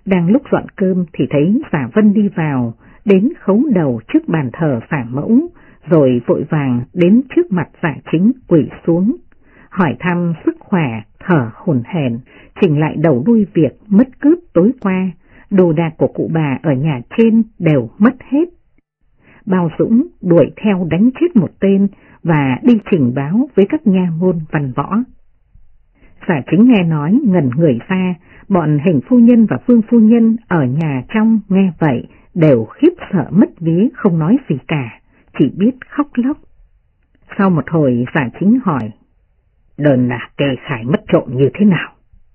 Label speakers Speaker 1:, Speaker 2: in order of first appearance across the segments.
Speaker 1: Đang lúc dọn cơm thì thấy Giả Vân đi vào, đến khấu đầu trước bàn thờ Giả Mẫu, rồi vội vàng đến trước mặt Giả Chính quỳ xuống, hỏi thăm sức khỏe, thở hổn hển, chỉnh lại đầu đuôi việc mất cướp tối qua, đồ đạc của cụ bà ở nhà trên đều mất hết. Bao Dũng đuổi theo đánh chết một tên và đi trình báo với các nha môn văn võ. Giả Chính nghe nói ngẩn người ra, bọn Hình phu nhân và Phương phu nhân ở nhà trong nghe vậy đều khiếp sợ mất vía, không nói gì cả, chỉ biết khóc lóc. Sau một hồi Giả Chính hỏi, đơn là kê khai mất trộm như thế nào?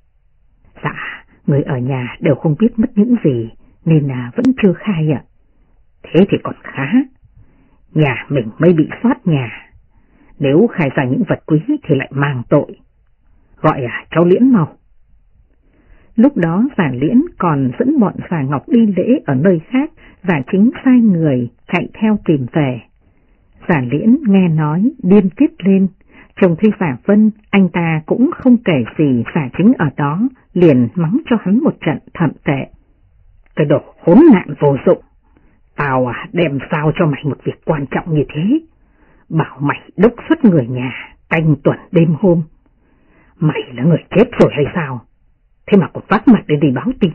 Speaker 1: Dạ, người ở nhà đều không biết mất những gì nên là vẫn chưa khai ạ. Thế thì còn khá, nhà mình mới bị soát nhà, nếu khai ra những vật quý thì lại mang tội. Gọi cháu Liễn mau. Lúc đó Giả Liễn còn dẫn bọn Giả Ngọc đi lễ ở nơi khác, Giả Chính sai người chạy theo tìm về. Giả Liễn nghe nói điên tiết lên, trông thấy Giả Vân, anh ta cũng không kể gì Giả Chính ở đó, liền mắng cho hắn một trận thậm tệ. Cái đồ khốn nạn vô dụng, tao đem sao cho mày một việc quan trọng như thế, bảo mày đốc xuất người nhà, canh tuần đêm hôm. Mày là người chết rồi hay sao? Thế mà còn vác mặt để đi báo tin.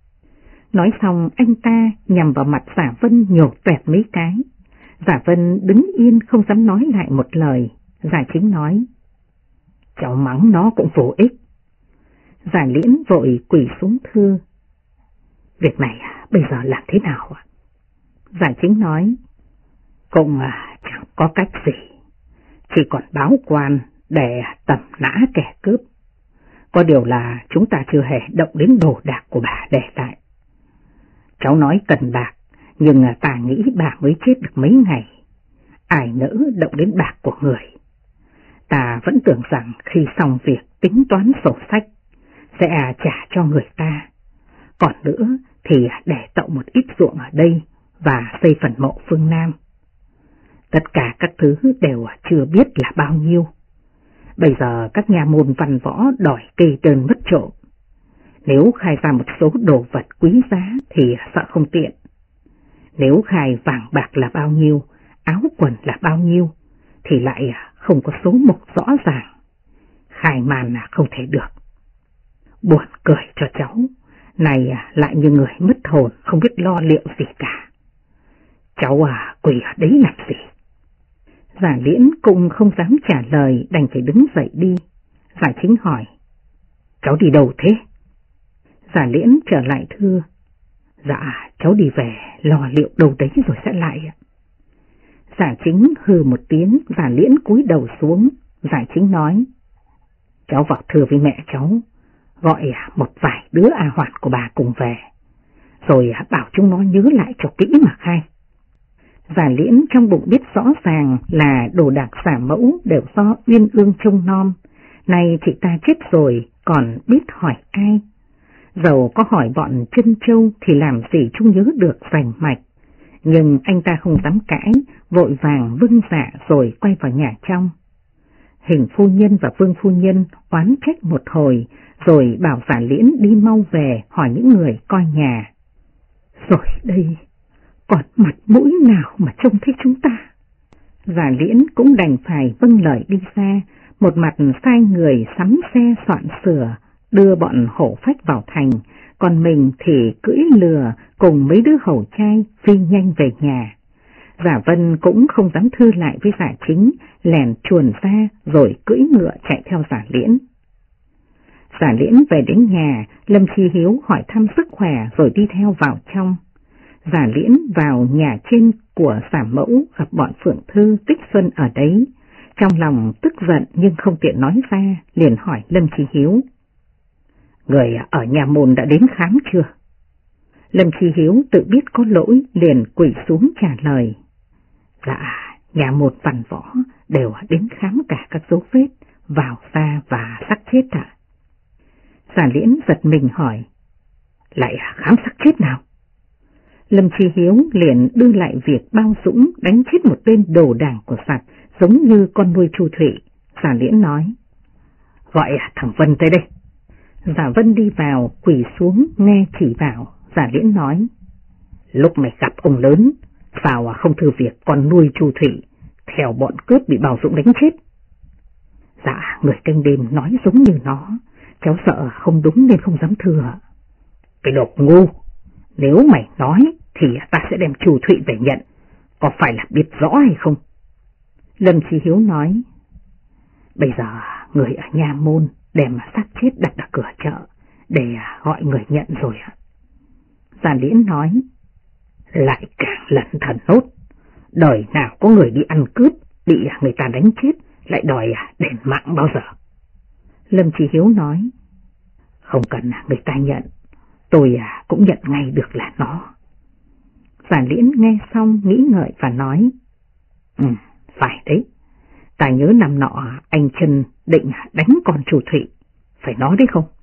Speaker 1: Nói xong anh ta nhằm vào mặt Giả Vân nhổ toẹt mấy cái. Giả Vân đứng yên không dám nói lại một lời. Giả Chính nói, cháu mắng nó cũng vô ích. Giả Liễn vội quỳ xuống thưa, việc này bây giờ làm thế nào ạ? Giả Chính nói, cũng chẳng có cách gì, chỉ còn báo quan để tẩm nã kẻ cướp. Có điều là chúng ta chưa hề động đến đồ đạc của bà để lại. Cháu nói cần bạc, nhưng ta nghĩ bà mới chết được mấy ngày, ai nỡ động đến bạc của người. Ta vẫn tưởng rằng khi xong việc tính toán sổ sách sẽ trả cho người ta. Còn nữa thì để tậu một ít ruộng ở đây và xây phần mộ phương Nam. Tất cả các thứ đều chưa biết là bao nhiêu. Bây giờ các nhà môn văn võ đòi kê đơn mất trộm. Nếu khai ra một số đồ vật quý giá thì sợ không tiện. Nếu khai vàng bạc là bao nhiêu, áo quần là bao nhiêu, thì lại không có số mục rõ ràng. Khai màn là không thể được. Buồn cười cho cháu, này lại như người mất hồn, không biết lo liệu gì cả. Cháu quỳ ở đấy làm gì? Giả Liễn cũng không dám trả lời, đành phải đứng dậy đi. Giả Chính hỏi, cháu đi đâu thế? Giả Liễn trở lại thưa, dạ cháu đi về lo liệu đâu đấy rồi sẽ lại. Giả Chính hừ một tiếng, Giả Liễn cúi đầu xuống. Giả Chính nói, cháu vào thưa với mẹ cháu, gọi một vài đứa hoàn của bà cùng về, rồi bảo chúng nó nhớ lại cho kỹ mà khai. Giả Liễn trong bụng biết rõ ràng là đồ đạc Giả Mẫu đều do Uyên Ương trông nom, nay chị ta chết rồi còn biết hỏi ai. Dầu có hỏi bọn Trân Châu thì làm gì chúng nhớ được rành mạch, nhưng anh ta không dám cãi, vội vàng vâng dạ rồi quay vào nhà trong. Hình phu nhân và Vương phu nhân oán trách một hồi, rồi bảo Giả Liễn đi mau về hỏi những người coi nhà. Rồi đây, còn mặt mũi nào mà trông thấy chúng ta? Giả Liễn cũng đành phải vâng lời đi ra, một mặt sai người sắm xe soạn sửa, đưa bọn hổ phách vào thành, còn mình thì cưỡi lừa cùng mấy đứa hầu trai phi nhanh về nhà. Giả Vân cũng không dám thư lại với Giả Chính, lèn chuồn ra rồi cưỡi ngựa chạy theo Giả Liễn. Giả Liễn về đến nhà, Lâm Chi Hiếu hỏi thăm sức khỏe rồi đi theo vào trong. Giả Liễn vào nhà trên của Giả Mẫu gặp bọn Phượng Thư, Tích Xuân ở đấy, trong lòng tức giận nhưng không tiện nói ra, liền hỏi Lâm Chi Hiếu, người ở nhà môn đã đến khám chưa? Lâm Chi Hiếu tự biết có lỗi, liền quỳ xuống trả lời, dạ, nhà môn văn võ đều đến khám cả các dấu vết, vào ra và xác chết ạ. Giả Liễn giật mình hỏi, lại khám xác chết nào? Lâm Chi Hiếu liền đưa lại việc Bao Dũng đánh chết một tên đồ đảng của giặc, giống như con nuôi Chu Thụy. Giả Liễn nói, gọi thằng Vân tới đây. Giả Vân đi vào, quỳ xuống nghe chỉ bảo. Giả Liễn nói: lúc mày gặp ông lớn, sao không thử việc con nuôi Chu Thủy, theo bọn cướp bị Bảo Dũng đánh chết? Dạ, người canh đêm nói giống như nó, cháu sợ không đúng nên không dám thưa. Cái đồ ngu, nếu mày nói thì ta sẽ đem Chu Thủy về nhận, có phải là biết rõ hay không? Lâm Chí Hiếu nói: bây giờ người ở nha môn đem xác chết đặt ở cửa chợ để gọi người nhận rồi ạ. Giả Liễn nói: lại càng lẩn thần nốt, đời nào có người đi ăn cướp bị người ta đánh chết lại đòi đền mạng bao giờ? Lâm Chí Hiếu nói: không cần người ta nhận, tôi cũng nhận ngay được là nó. Giả Liễn nghe xong nghĩ ngợi và nói: phải đấy, ta nhớ năm nọ anh Trân định đánh con Chu Thủy, phải nói đấy không?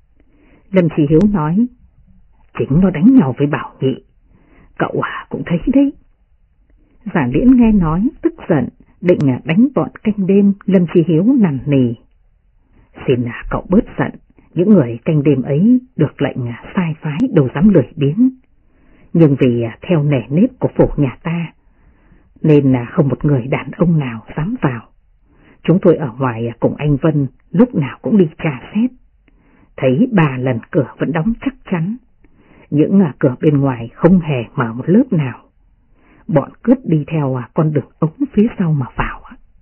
Speaker 1: Lâm Chí Hiếu nói: chính nó đánh nhau với Bảo Nhị, cậu cũng thấy đấy. Giả Liễn nghe nói tức giận, định đánh bọn canh đêm. Lâm Chí Hiếu nằn nỉ: xin cậu bớt giận, những người canh đêm ấy được lệnh sai phái đâu dám lười biếng, nhưng vì theo nề nếp của phủ nhà ta nên không một người đàn ông nào dám vào. Chúng tôi ở ngoài cùng anh Vân lúc nào cũng đi tra xét, thấy 3 lần cửa vẫn đóng chắc chắn, những cửa bên ngoài không hề mở một lớp nào. Bọn cướp đi theo con đường ống phía sau mà vào.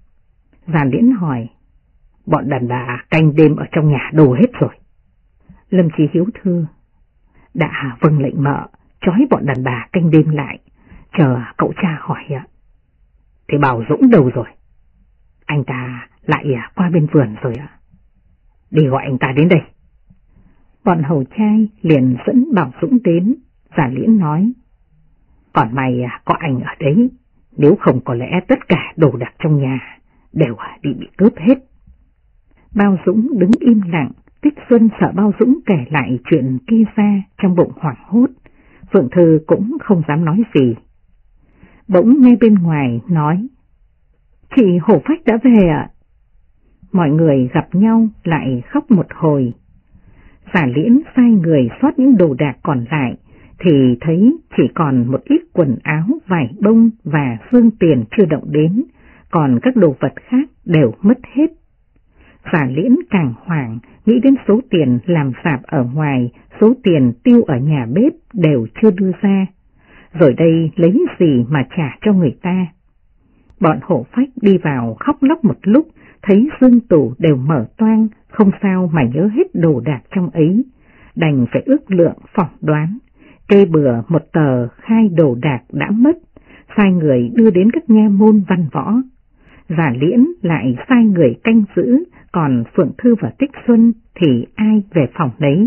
Speaker 1: Giả Liễn hỏi: bọn đàn bà canh đêm ở trong nhà đâu hết rồi? Lâm Chí Hiếu thưa: đã vâng lệnh mợ, trói bọn đàn bà canh đêm lại, chờ cậu cha hỏi ạ. Thế Bảo Dũng đâu rồi? Anh ta lại qua bên vườn rồi ạ. Đi gọi anh ta đến đây. Bọn hầu trai liền dẫn Bảo Dũng đến. Giả Liễn nói: còn mày có anh ở đấy, nếu không có lẽ tất cả đồ đạc trong nhà đều bị cướp hết. Bao Dũng đứng im lặng. Tích Xuân sợ Bao Dũng kể lại chuyện kia ra, trong bụng hoảng hốt. Phượng Thư cũng không dám nói gì. Bỗng nghe bên ngoài nói: chị Hổ Phách đã về ạ. Mọi người gặp nhau lại khóc một hồi. Giả Liễn sai người xót những đồ đạc còn lại thì thấy chỉ còn một ít quần áo, vải bông và xương tiền chưa động đến, còn các đồ vật khác đều mất hết. Giả Liễn càng hoảng, nghĩ đến số tiền làm sạp ở ngoài, số tiền tiêu ở nhà bếp đều chưa đưa ra, rồi đây lấy gì mà trả cho người ta. Bọn Hổ Phách đi vào khóc lóc một lúc, thấy dương tủ đều mở toang, không sao mà nhớ hết đồ đạc trong ấy, đành phải ước lượng phỏng đoán, kê bừa một tờ khai đồ đạc đã mất, sai người đưa đến các nha môn văn võ. Giả Liễn lại sai người canh giữ, còn Phượng Thư và Tích Xuân thì ai về phòng đấy.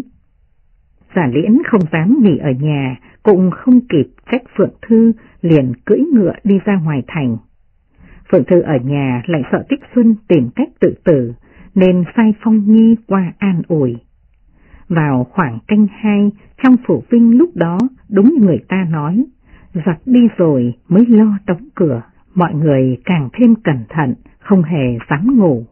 Speaker 1: Giả Liễn không dám nghỉ ở nhà, cũng không kịp trách Phượng Thư, liền cưỡi ngựa đi ra ngoài thành. Phượng Thư ở nhà lại sợ Tích Xuân tìm cách tự tử, nên sai Phong Nhi qua an ủi. Vào khoảng canh 2, trong phủ Vinh lúc đó đúng như người ta nói, giặc đi rồi mới lo đóng cửa, mọi người càng thêm cẩn thận, không hề dám ngủ.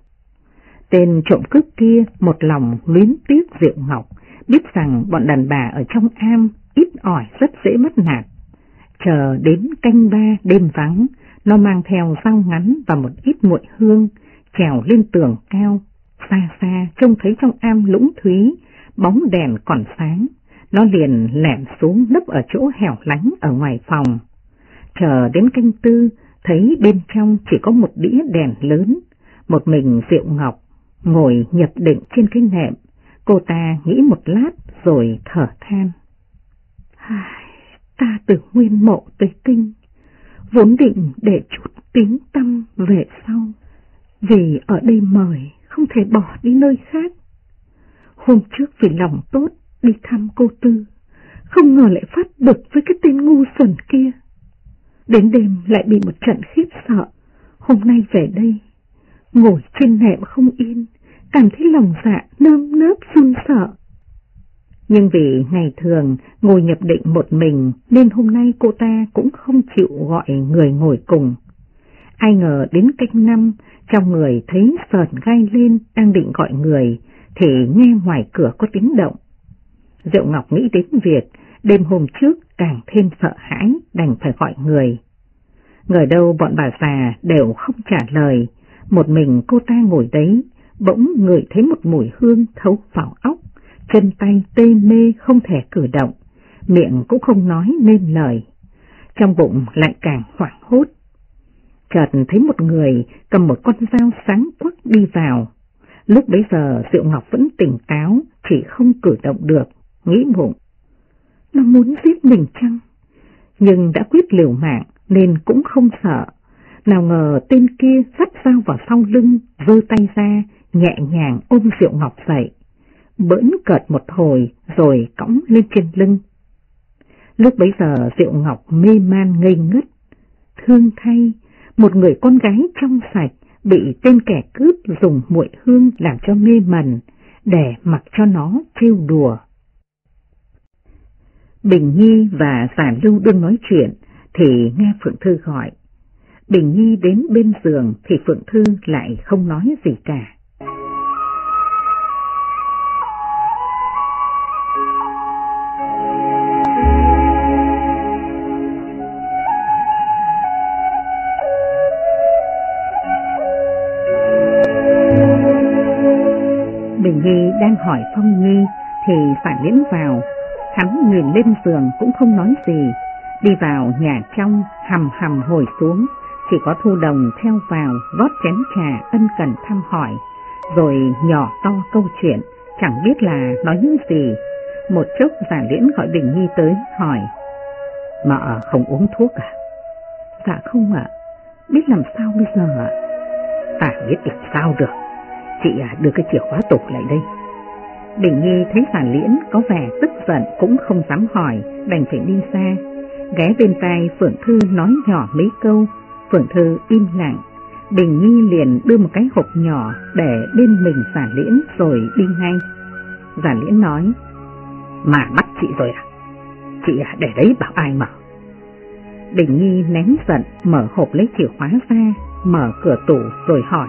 Speaker 1: Tên trộm cướp kia một lòng luyến tiếc Diệu Ngọc, biết rằng bọn đàn bà ở trong am ít ỏi rất dễ mất nạt. Chờ đến canh 3 đêm vắng, nó mang theo dao ngắn và một ít muội hương, trèo lên tường cao. Xa xa trông thấy trong am lũng thúy, bóng đèn còn sáng, nó liền lẻn xuống nấp ở chỗ hẻo lánh ở ngoài phòng. Chờ đến canh 4, thấy bên trong chỉ có một đĩa đèn lớn, một mình Diệu Ngọc ngồi nhập định trên cái nệm. Cô ta nghĩ một lát rồi thở than: ta từ Nguyên Mộ tới Kinh, vốn định để chút tiếng tăm về sau, vì ở đây mời không thể bỏ đi nơi khác. Hôm trước vì lòng tốt đi thăm cô Tư, không ngờ lại phát bực với cái tên ngu xuẩn kia. Đến đêm lại bị một trận khiếp sợ, hôm nay về đây, ngồi trên nệm không yên, cảm thấy lòng dạ nơm nớp run sợ. Nhưng vì ngày thường ngồi nhập định một mình nên hôm nay cô ta cũng không chịu gọi người ngồi cùng. Ai ngờ đến canh 5, trong người thấy sờn gai lên, đang định gọi người thì nghe ngoài cửa có tiếng động. Diệu Ngọc nghĩ đến việc đêm hôm trước càng thêm sợ hãi, đành phải gọi người. Người đâu bọn bà già đều không trả lời, một mình cô ta ngồi đấy, bỗng ngửi thấy một mùi hương thấu vào óc, chân tay tê mê không thể cử động, miệng cũng không nói nên lời, trong bụng lại càng hoảng hốt. Chợt thấy một người cầm một con dao sáng quắc đi vào. Lúc bấy giờ Diệu Ngọc vẫn tỉnh táo, chỉ không cử động được, nghĩ bụng. Nó muốn giết mình chăng? Nhưng đã quyết liều mạng nên cũng không sợ. Nào ngờ tên kia dắt dao vào sau lưng, giơ tay ra, nhẹ nhàng ôm Diệu Ngọc dậy, bỡn cợt một hồi rồi cõng lên trên lưng. Lúc bấy giờ Diệu Ngọc mê man ngây ngất. Thương thay, một người con gái trong sạch bị tên kẻ cướp dùng muội hương làm cho mê mẩn, để mặc cho nó trêu đùa. Bình Nhi và Giả Lưu đương nói chuyện thì nghe Phượng Thư gọi. Bình Nhi đến bên giường thì Phượng Thư lại không nói gì cả. Bình Nhi đang hỏi Phong Nhi thì Phản Liễn vào, hắn nhìn lên giường cũng không nói gì, đi vào nhà trong hầm hầm hồi xuống, chỉ có Thu Đồng theo vào rót chén trà ân cần thăm hỏi, rồi nhỏ to câu chuyện, chẳng biết là nói những gì. Một chốc Giả Liễn gọi Bình Nhi tới hỏi, mợ không uống thuốc à? Dạ không ạ. Biết làm sao bây giờ ạ? Ta biết làm sao được. Chị đưa cái chìa khóa tủ lại đây. Bình Nhi thấy Giả Liễn có vẻ tức giận cũng không dám hỏi, đành phải đi xa, ghé bên tai Phượng Thư nói nhỏ mấy câu. Phượng Thư im lặng. Bình Nhi liền đưa một cái hộp nhỏ để bên mình Giả Liễn rồi đi ngay. Giả Liễn nói, mà bắt chị rồi à? Chị để đấy bảo ai mở? Bình Nhi nén giận mở hộp lấy chìa khóa ra, mở cửa tủ rồi hỏi,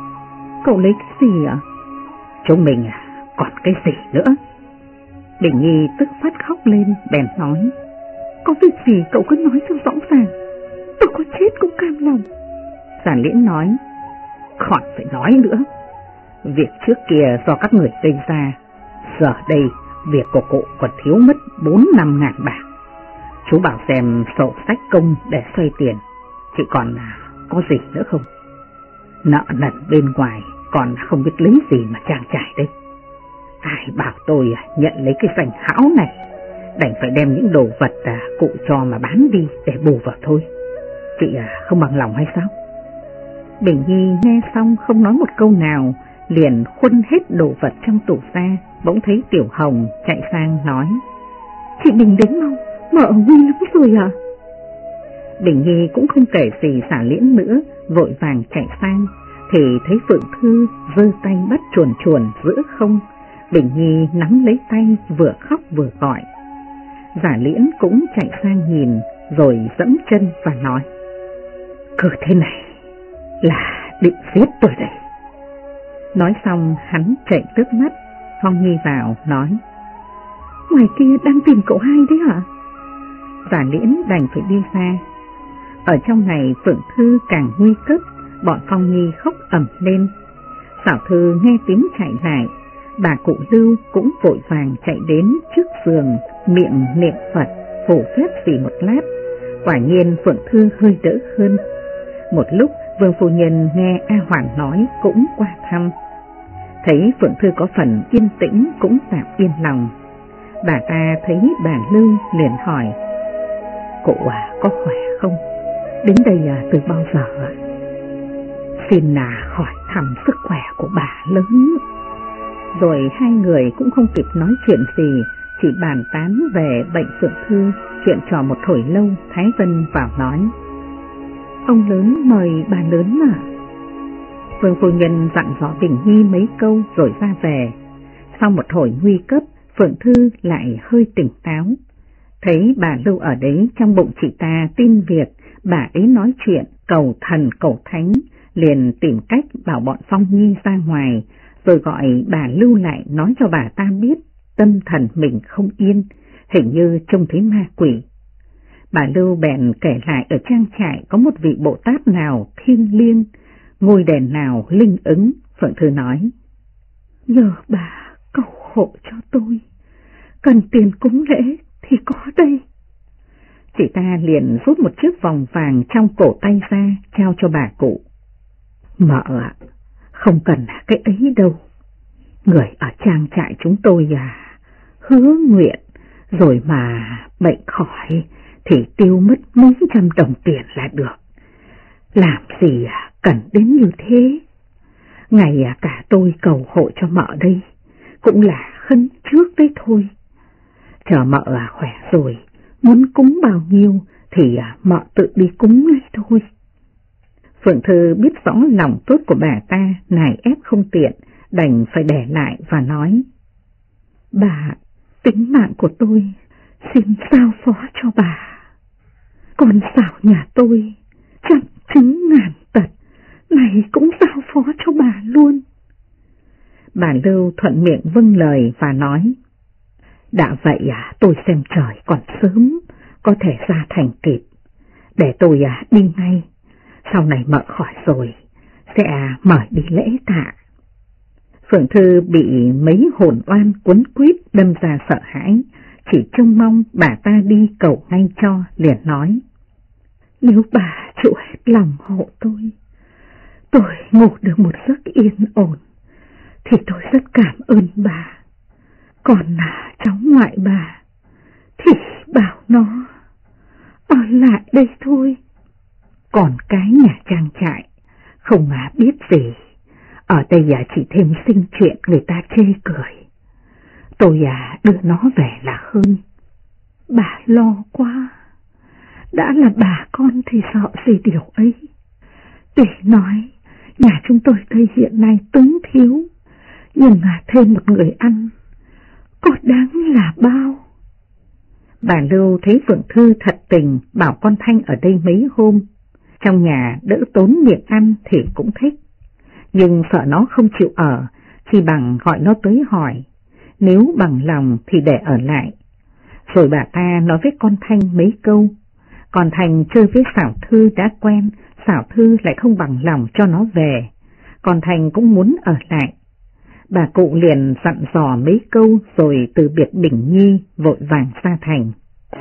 Speaker 1: cậu lấy cái gì ạ? Chúng mình còn cái gì nữa? Bình Nhi tức phát khóc lên, bèn nói, có việc gì cậu cứ nói cho rõ ràng, tôi có chết cũng cam lòng. Giả Liễn nói, khỏi phải nói nữa, việc trước kia do các người gây ra, giờ đây việc của cụ còn thiếu mất 4-5 ngàn bạc. Chú bảo xem sổ sách công để xoay tiền, chị còn có gì nữa không? Nợ nần bên ngoài còn không biết lấy gì mà trang trải đây. Ai bảo tôi nhận lấy cái danh hão này, đành phải đem những đồ vật cụ cho mà bán đi để bù vào thôi. Chị không bằng lòng hay sao? Bình Nhi nghe xong không nói một câu nào, liền khuân hết đồ vật trong tủ ra. Bỗng thấy Tiểu Hồng chạy sang nói, chị Bình đến mau, mợ nguy lắm rồi à? Bình Nhi cũng không kể gì Giả Liễn nữa, vội vàng chạy sang, thì thấy Phượng Thư giơ tay bắt chuồn chuồn giữa không. Bình Nhi nắm lấy tay vừa khóc vừa gọi. Giả Liễn cũng chạy sang nhìn rồi dẫm chân và nói, cứ thế này là định giết tôi đây. Nói xong hắn chạy nước mắt. Phong Nhi vào nói, ngoài kia đang tìm cậu hai đấy hả? Giả Liễn đành phải đi xa. Ở trong này Phượng Thư càng nguy cấp, bọn Phong Nhi khóc ầm lên. Xảo Thư nghe tiếng chạy lại, bà cụ Lưu cũng vội vàng chạy đến trước giường, miệng niệm Phật, phổ phép gì một lát. Quả nhiên Phượng Thư hơi đỡ hơn. Một lúc Vương phu nhân nghe A Hoàn nói cũng qua thăm. Thấy Phượng Thư có phần yên tĩnh cũng tạm yên lòng. Bà ta thấy bà Lưu liền hỏi, cụ có khỏe không? Đến đây từ bao giờ ạ? Xin hỏi thăm sức khỏe của bà lớn. Rồi hai người cũng không kịp nói chuyện gì, chỉ bàn tán về bệnh Phượng Thư. Chuyện trò một hồi lâu, Thái Vân vào nói, ông lớn mời bà lớn à? Vương phu nhân dặn dò Bình Nhi mấy câu rồi ra về. Sau một hồi nguy cấp, Phượng Thư lại hơi tỉnh táo. Thấy bà Lưu ở đấy, trong bụng chị ta tin việc bà ấy nói chuyện cầu thần cầu thánh, liền tìm cách bảo bọn Phong Nhi ra ngoài, rồi gọi bà Lưu lại nói cho bà ta biết tâm thần mình không yên, hình như trông thấy ma quỷ. Bà Lưu bèn kể lại ở trang trại có một vị Bồ Tát nào thiêng liêng, ngôi đền nào linh ứng. Phượng Thư nói: nhờ bà cầu hộ cho tôi, cần tiền cúng lễ thì có đây. Chị ta liền rút một chiếc vòng vàng trong cổ tay ra trao cho bà cụ. Mợ ạ, không cần cái ấy đâu. Người ở trang trại chúng tôi hứa nguyện rồi mà bệnh khỏi thì tiêu mất mấy trăm đồng tiền là được. Làm gì cần đến như thế. Ngày cả tôi cầu hộ cho mợ đây cũng là khấn trước đấy thôi. Chờ mợ khỏe rồi, muốn cúng bao nhiêu thì mợ tự đi cúng lấy thôi. Phượng Thư biết rõ lòng tốt của bà ta, nài ép không tiện, đành phải để lại và nói: bà, tính mạng của tôi xin giao phó cho bà. Con xảo nhà tôi trăm chứng ngàn tật, này cũng giao phó cho bà luôn. Bà Lưu thuận miệng vâng lời và nói: đã vậy tôi xem trời còn sớm, có thể ra thành kịp. Để tôi đi ngay, sau này mợ khỏi rồi sẽ mời đi lễ tạ. Phượng Thư bị mấy hồn oan quấn quýt đâm ra sợ hãi, chỉ trông mong bà ta đi cầu ngay cho, liền nói: nếu bà chịu hết lòng hộ tôi ngủ được một giấc yên ổn thì tôi rất cảm ơn bà. Còn là cháu ngoại bà thì bảo nó ở lại đây thôi. Còn cái nhà trang trại không biết gì, ở đây chỉ thêm sinh chuyện người ta chê cười. Tôi đưa nó về là hơn. Bà lo quá, đã là bà con thì sợ gì điều ấy. Để nói nhà chúng tôi đây hiện nay túng thiếu, nhưng thêm một người ăn có đáng là bao. Bà Lưu thấy Phượng Thư thật tình bảo con Thanh ở đây mấy hôm, trong nhà đỡ tốn miệng ăn thì cũng thích, nhưng sợ nó không chịu ở, chỉ bằng gọi nó tới hỏi, nếu bằng lòng thì để ở lại. Rồi bà ta nói với con Thanh mấy câu, còn Thanh chơi với Xảo Thư đã quen, Xảo Thư lại không bằng lòng cho nó về, còn Thanh cũng muốn ở lại. Bà cụ liền dặn dò mấy câu rồi từ biệt Bình Nhi vội vàng ra thành.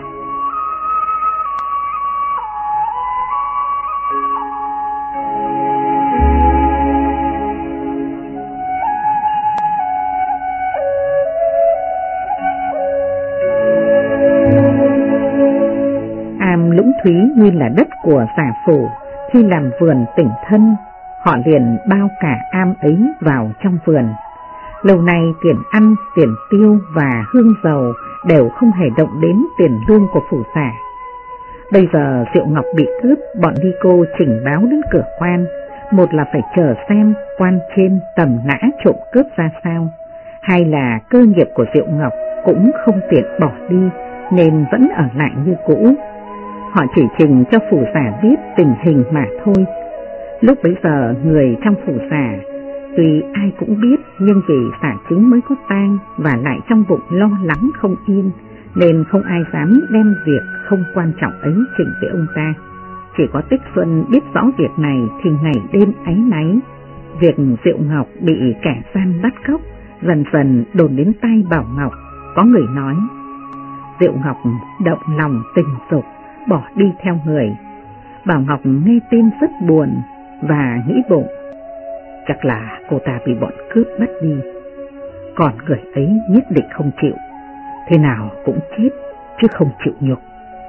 Speaker 1: Am Lũng Thúy nguyên là đất của giả phủ, khi làm vườn tỉnh thân, họ liền bao cả am ấy vào trong vườn. Lâu nay tiền ăn, tiền tiêu và hương dầu đều không hề động đến tiền lương của phủ giả. Bây giờ Diệu Ngọc bị cướp, bọn ni cô trình báo đến cửa quan, một là phải chờ xem quan trên tầm nã trộm cướp ra sao, hai là cơ nghiệp của Diệu Ngọc cũng không tiện bỏ đi nên vẫn ở lại như cũ. Họ chỉ trình cho phủ giả biết tình hình mà thôi. Lúc bấy giờ người trong phủ giả tuy ai cũng biết, nhưng vì giả chính mới có tang và lại trong bụng lo lắng không yên, nên không ai dám đem việc không quan trọng ấy trình với ông ta. Chỉ có Tích Xuân biết rõ việc này thì ngày đêm áy náy. Việc Diệu Ngọc bị kẻ gian bắt cóc dần dần đồn đến tai Bảo Ngọc. Có người nói Diệu Ngọc động lòng tình dục, bỏ đi theo người. Bảo Ngọc nghe tin rất buồn và nghĩ bụng, chắc là cô ta bị bọn cướp bắt đi, còn người ấy nhất định không chịu, thế nào cũng chết chứ không chịu nhục.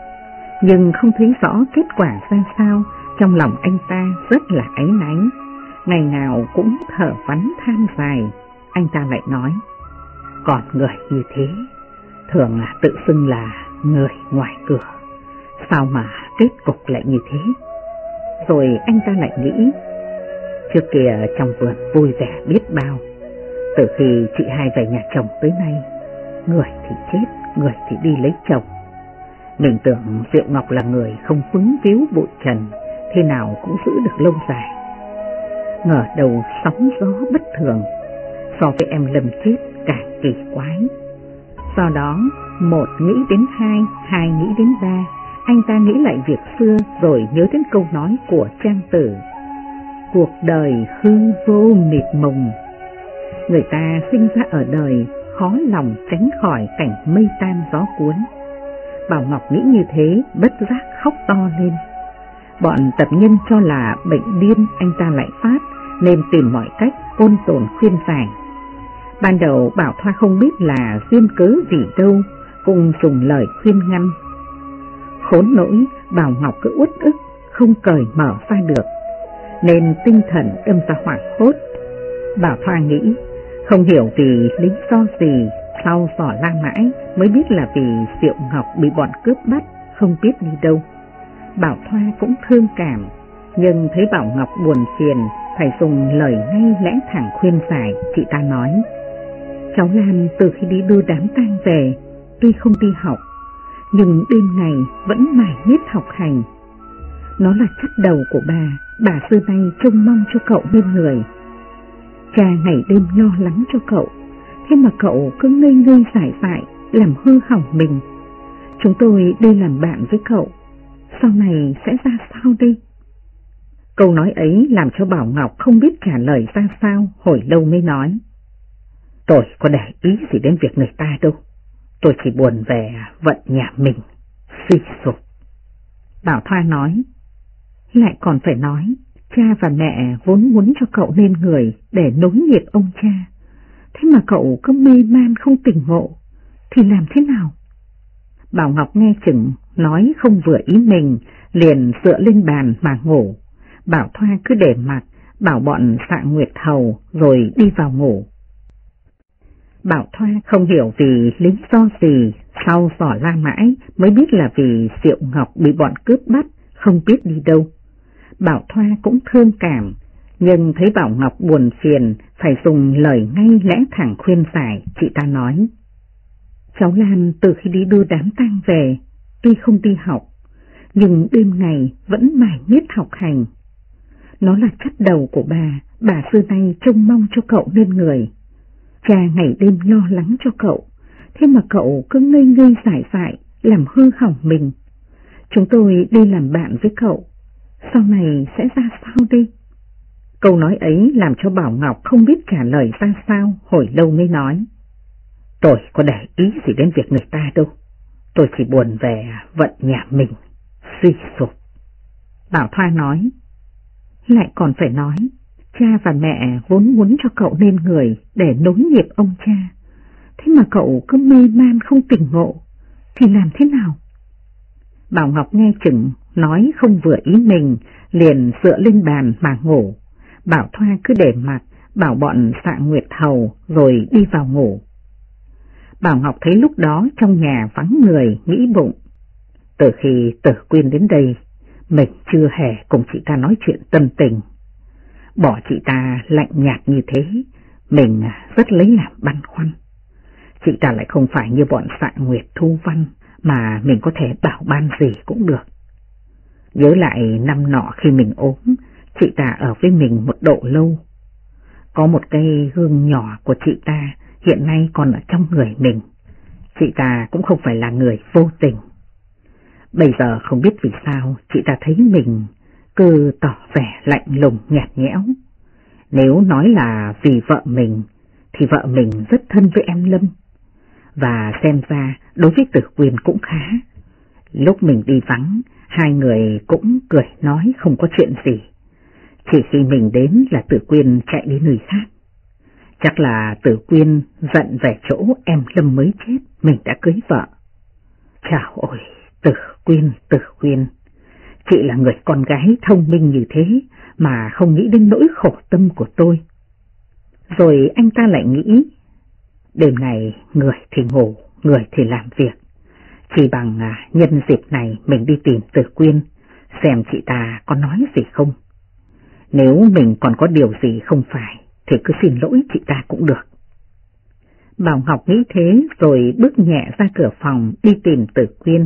Speaker 1: Nhưng không thấy rõ kết quả ra sao, trong lòng anh ta rất là áy náy, ngày nào cũng thở vắn than dài. Anh ta lại nói, còn người như thế thường là tự xưng là người ngoài cửa, sao mà kết cục lại như thế. Rồi anh ta lại nghĩ, trước kia trong vườn vui vẻ biết bao, từ khi chị hai về nhà chồng tới nay, người thì chết, người thì đi lấy chồng. Mình tưởng Diệu Ngọc là người không vướng víu bụi trần, thế nào cũng giữ được lâu dài. Ngờ đầu sóng gió bất thường, so với em Lâm chết càng kỳ quái. Do đó, một nghĩ đến hai, hai nghĩ đến ba, anh ta nghĩ lại việc xưa rồi nhớ đến câu nói của Trang Tử: cuộc đời hư vô mịt mùng. Người ta sinh ra ở đời khó lòng tránh khỏi cảnh mây tan gió cuốn. Bảo Ngọc nghĩ như thế, bất giác khóc to lên. Bọn tập nhân cho là bệnh điên anh ta lại phát, nên tìm mọi cách ôn tồn khuyên giải. Ban đầu Bảo Thoa không biết là duyên cớ gì đâu, cùng dùng lời khuyên ngăn. Khốn nỗi Bảo Ngọc cứ uất ức, không cởi mở ra được, nên tinh thần đâm ra hoảng hốt. Bảo Thoa nghĩ, không hiểu vì lý do gì, sau dò la mãi mới biết là vì Diệu Ngọc bị bọn cướp bắt, không biết đi đâu. Bảo Thoa cũng thương cảm, nhưng thấy Bảo Ngọc buồn phiền, phải dùng lời ngay lẽ thẳng khuyên giải. Chị ta nói: cháu Lan từ khi đi đưa đám tang về, tuy không đi học, nhưng đêm ngày vẫn mải miết học hành. Nó là chất đầu của bà xưa nay trông mong cho cậu bên người. Cha ngày đêm lo lắng cho cậu, thế mà cậu cứ ngây ngây dại dại, làm hư hỏng mình. Chúng tôi đi làm bạn với cậu, sau này sẽ ra sao đây? Câu nói ấy làm cho Bảo Ngọc không biết trả lời ra sao, hồi lâu mới nói: tôi có để ý gì đến việc người ta đâu, tôi chỉ buồn về vận nhà mình suy sụp. Bảo Thoa nói: lại còn phải nói, cha và mẹ vốn muốn cho cậu nên người để nối nghiệp ông cha, thế mà cậu cứ mê man không tỉnh ngộ, thì làm thế nào? Bảo Ngọc nghe chừng nói không vừa ý mình, liền dựa lên bàn mà ngủ. Bảo Thoa cứ để mặc, bảo bọn Xạ Nguyệt hầu rồi đi vào ngủ. Bảo Thoa không hiểu vì lý do gì, sau dò la mãi mới biết là vì Diệu Ngọc bị bọn cướp bắt, không biết đi đâu. Bảo Thoa cũng thương cảm, nhưng thấy Bảo Ngọc buồn phiền, phải dùng lời ngay lẽ thẳng khuyên giải. Chị ta nói: cháu Lan từ khi đi đưa đám tang về, tuy không đi học, nhưng đêm ngày vẫn mải miết học hành. Nó là chất đầu của bà xưa nay trông mong cho cậu nên người. Cha ngày đêm lo lắng cho cậu, thế mà cậu cứ ngây ngây dại dại, làm hư hỏng mình. Chúng tôi đi làm bạn với cậu, sau này sẽ ra sao đây? Câu nói ấy làm cho Bảo Ngọc không biết trả lời ra sao, hồi lâu mới nói: tôi có để ý gì đến việc người ta đâu, tôi chỉ buồn về vận nhà mình suy sụp. Bảo Thoa nói: lại còn phải nói, cha và mẹ vốn muốn cho cậu nên người để nối nghiệp ông cha, thế mà cậu cứ mê man không tỉnh ngộ, thì làm thế nào? Bảo Ngọc nghe chừng nói không vừa ý mình, liền dựa lên bàn mà ngủ. Bảo Thoa cứ để mặc, bảo bọn Xạ Nguyệt hầu rồi đi vào ngủ. Bảo Ngọc thấy lúc đó trong nhà vắng người, nghĩ bụng: từ khi Tử Quyên đến đây, mình chưa hề cùng chị ta nói chuyện tâm tình. Bỏ chị ta lạnh nhạt như thế, mình rất lấy làm băn khoăn. Chị ta lại không phải như bọn Xạ Nguyệt Thu Văn, mà mình có thể bảo ban gì cũng được. Nhớ lại năm nọ khi mình ốm, chị ta ở với mình một độ lâu. Có một cây gương nhỏ của chị ta hiện nay còn ở trong người mình. Chị ta cũng không phải là người vô tình. Bây giờ không biết vì sao chị ta thấy mình cứ tỏ vẻ lạnh lùng nhạt nhẽo. Nếu nói là vì vợ mình, thì vợ mình rất thân với em Lâm. Và xem ra đối với Tử Quyên cũng khá. Lúc mình đi vắng, hai người cũng cười nói không có chuyện gì. Chỉ khi mình đến là Tử Quyên chạy đi nơi khác. Chắc là Tử Quyên giận về chỗ em Lâm mới chết, mình đã cưới vợ. Chào ôi, Tử Quyên, chị là người con gái thông minh như thế mà không nghĩ đến nỗi khổ tâm của tôi. Rồi anh ta lại nghĩ, đêm này người thì ngủ, người thì làm việc. Chỉ bằng nhân dịp này mình đi tìm Tử Quyên, xem chị ta có nói gì không. Nếu mình còn có điều gì không phải, thì cứ xin lỗi chị ta cũng được. Bảo Ngọc nghĩ thế rồi bước nhẹ ra cửa phòng đi tìm Tử Quyên.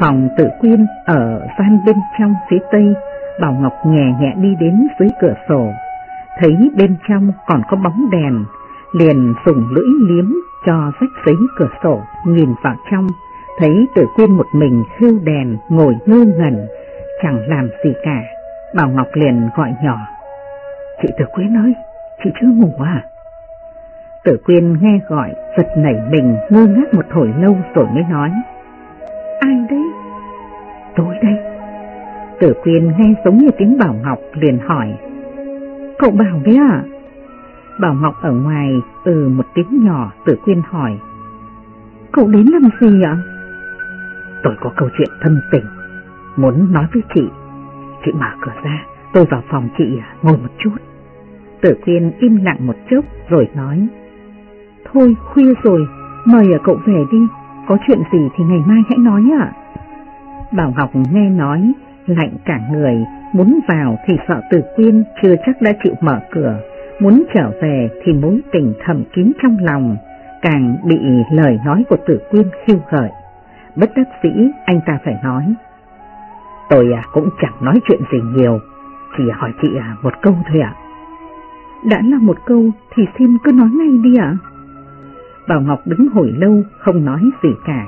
Speaker 1: Phòng Tử Quyên ở gian bên trong phía tây. Bảo Ngọc nhẹ nhẹ đi đến dưới cửa sổ, thấy bên trong còn có bóng đèn, liền dùng lưỡi liếm cho rách giấy cửa sổ, nhìn vào trong, thấy Tử Quyên một mình khêu đèn ngồi ngơ ngẩn, chẳng làm gì cả. Bảo Ngọc liền gọi nhỏ: "Chị Tử Quyên ơi, chị chưa ngủ à?" Tử Quyên nghe gọi giật nảy mình, ngơ ngác một hồi lâu rồi mới nói: "Ai đấy?" "Tôi đây." Tử Quyên nghe giống như tiếng Bảo Ngọc liền hỏi: "Cậu Bảo đấy à?" Bảo Ngọc ở ngoài một tiếng nhỏ. Tử Quyên hỏi: "Cậu đến làm gì ạ?" "Tôi có câu chuyện thâm tình muốn nói với chị." "Chị mở cửa ra, tôi vào phòng chị ngồi một chút." Tử Quyên im lặng một chút rồi nói: "Thôi khuya rồi, mời cậu về đi, có chuyện gì thì ngày mai hãy nói ạ." Bảo Ngọc nghe nói lạnh cả người, muốn vào thì sợ Tử Quyên chưa chắc đã chịu mở cửa, muốn trở về thì mối tình thầm kín trong lòng càng bị lời nói của Tử Quyên khiêu gợi. Bất đắc dĩ anh ta phải nói: "Tôi cũng chẳng nói chuyện gì nhiều, chỉ hỏi chị một câu thôi ạ." "Đã là một câu thì xin cứ nói ngay đi ạ." Bảo Ngọc đứng hồi lâu không nói gì cả.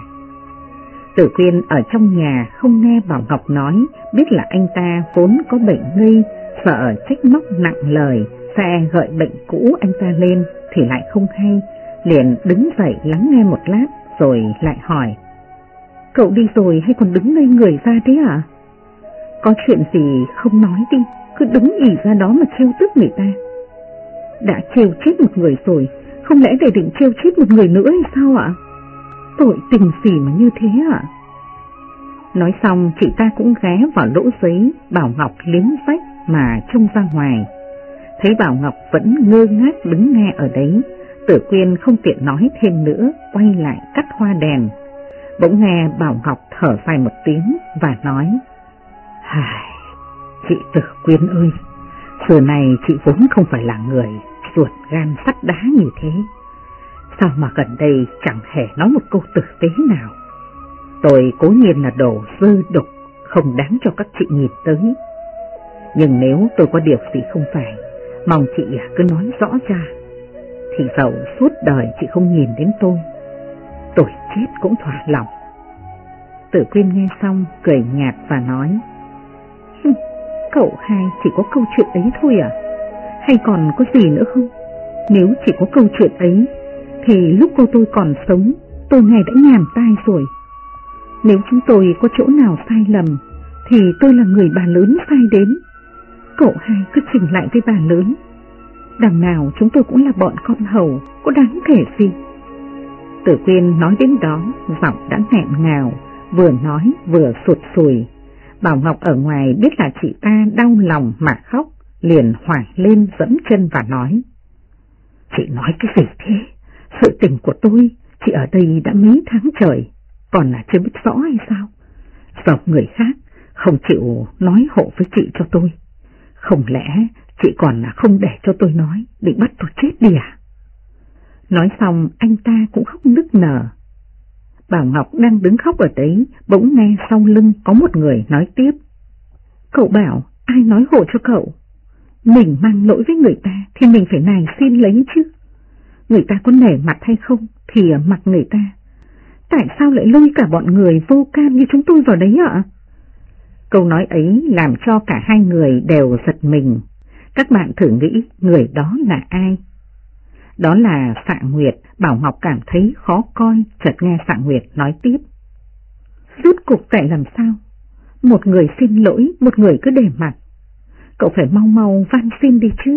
Speaker 1: Tử Quyên ở trong nhà không nghe Bảo Ngọc nói, biết là anh ta vốn có bệnh ngây, sợ trách móc nặng lời sẽ gợi bệnh cũ anh ta lên thì lại không hay, liền đứng dậy lắng nghe một lát rồi lại hỏi: "Cậu đi rồi hay còn đứng ngây người ra thế à? Có chuyện gì không nói đi, cứ đứng ỉ ra đó mà trêu tức người ta. Đã trêu chết một người rồi, không lẽ để định trêu chết một người nữa hay sao ạ? Tội tình gì mà như thế ạ?" Nói xong chị ta cũng ghé vào lỗ giấy Bảo Ngọc liếm vách mà trông ra ngoài. Thấy Bảo Ngọc vẫn ngơ ngác đứng nghe ở đấy, Tử Quyên không tiện nói thêm nữa, quay lại cắt hoa đèn. Bỗng nghe Bảo Ngọc thở dài một tiếng và nói: "Hài, chị Tử Quyên ơi, xưa này chị vốn không phải là người ruột gan sắt đá như thế. Sao mà gần đây chẳng hề nói một câu tử tế nào? Tôi cố nhiên là đồ dơ đục, không đáng cho các chị nhìn tới. Nhưng nếu tôi có điều gì không phải, mong chị cứ nói rõ ra. Thì dẫu suốt đời chị không nhìn đến tôi chết cũng thỏa lòng." Tử Quyên nghe xong cười nhạt và nói: "Cậu hai chỉ có câu chuyện ấy thôi à? Hay còn có gì nữa không? Nếu chỉ có câu chuyện ấy thì lúc cô tôi còn sống tôi ngày đã nhàm tai rồi. Nếu chúng tôi có chỗ nào sai lầm thì tôi là người bà lớn sai đến. Cậu hai cứ chỉnh lại với bà lớn. Đằng nào chúng tôi cũng là bọn con hầu, có đáng kể gì." Tử Quyên nói đến đó giọng đã nghẹn ngào, vừa nói vừa sụt sùi. Bảo Ngọc ở ngoài biết là chị ta đau lòng mà khóc, liền hoảng lên dẫm chân và nói: "Chị nói cái gì thế? Sự tình của tôi, chị ở đây đã mấy tháng trời, còn là chưa biết rõ hay sao? Dòng người khác không chịu nói hộ với chị cho tôi. Không lẽ chị còn là không để cho tôi nói, định bắt tôi chết đi à?" Nói xong anh ta cũng khóc nức nở. Bảo Ngọc đang đứng khóc ở đấy, bỗng nghe sau lưng có một người nói tiếp: "Cậu Bảo, ai nói hộ cho cậu? Mình mang lỗi với người ta thì mình phải nài xin lấy chứ. Người ta có nể mặt hay không thì mặc người ta. Tại sao lại lôi cả bọn người vô can như chúng tôi vào đấy ạ?" Câu nói ấy làm cho cả hai người đều giật mình. Các bạn thử nghĩ người đó là ai? Đó là Xạ Nguyệt. Bảo Ngọc cảm thấy khó coi, chợt nghe Xạ Nguyệt nói tiếp: "Rốt cuộc tại làm sao? Một người xin lỗi, một người cứ để mặc. Cậu phải mau mau van xin đi chứ.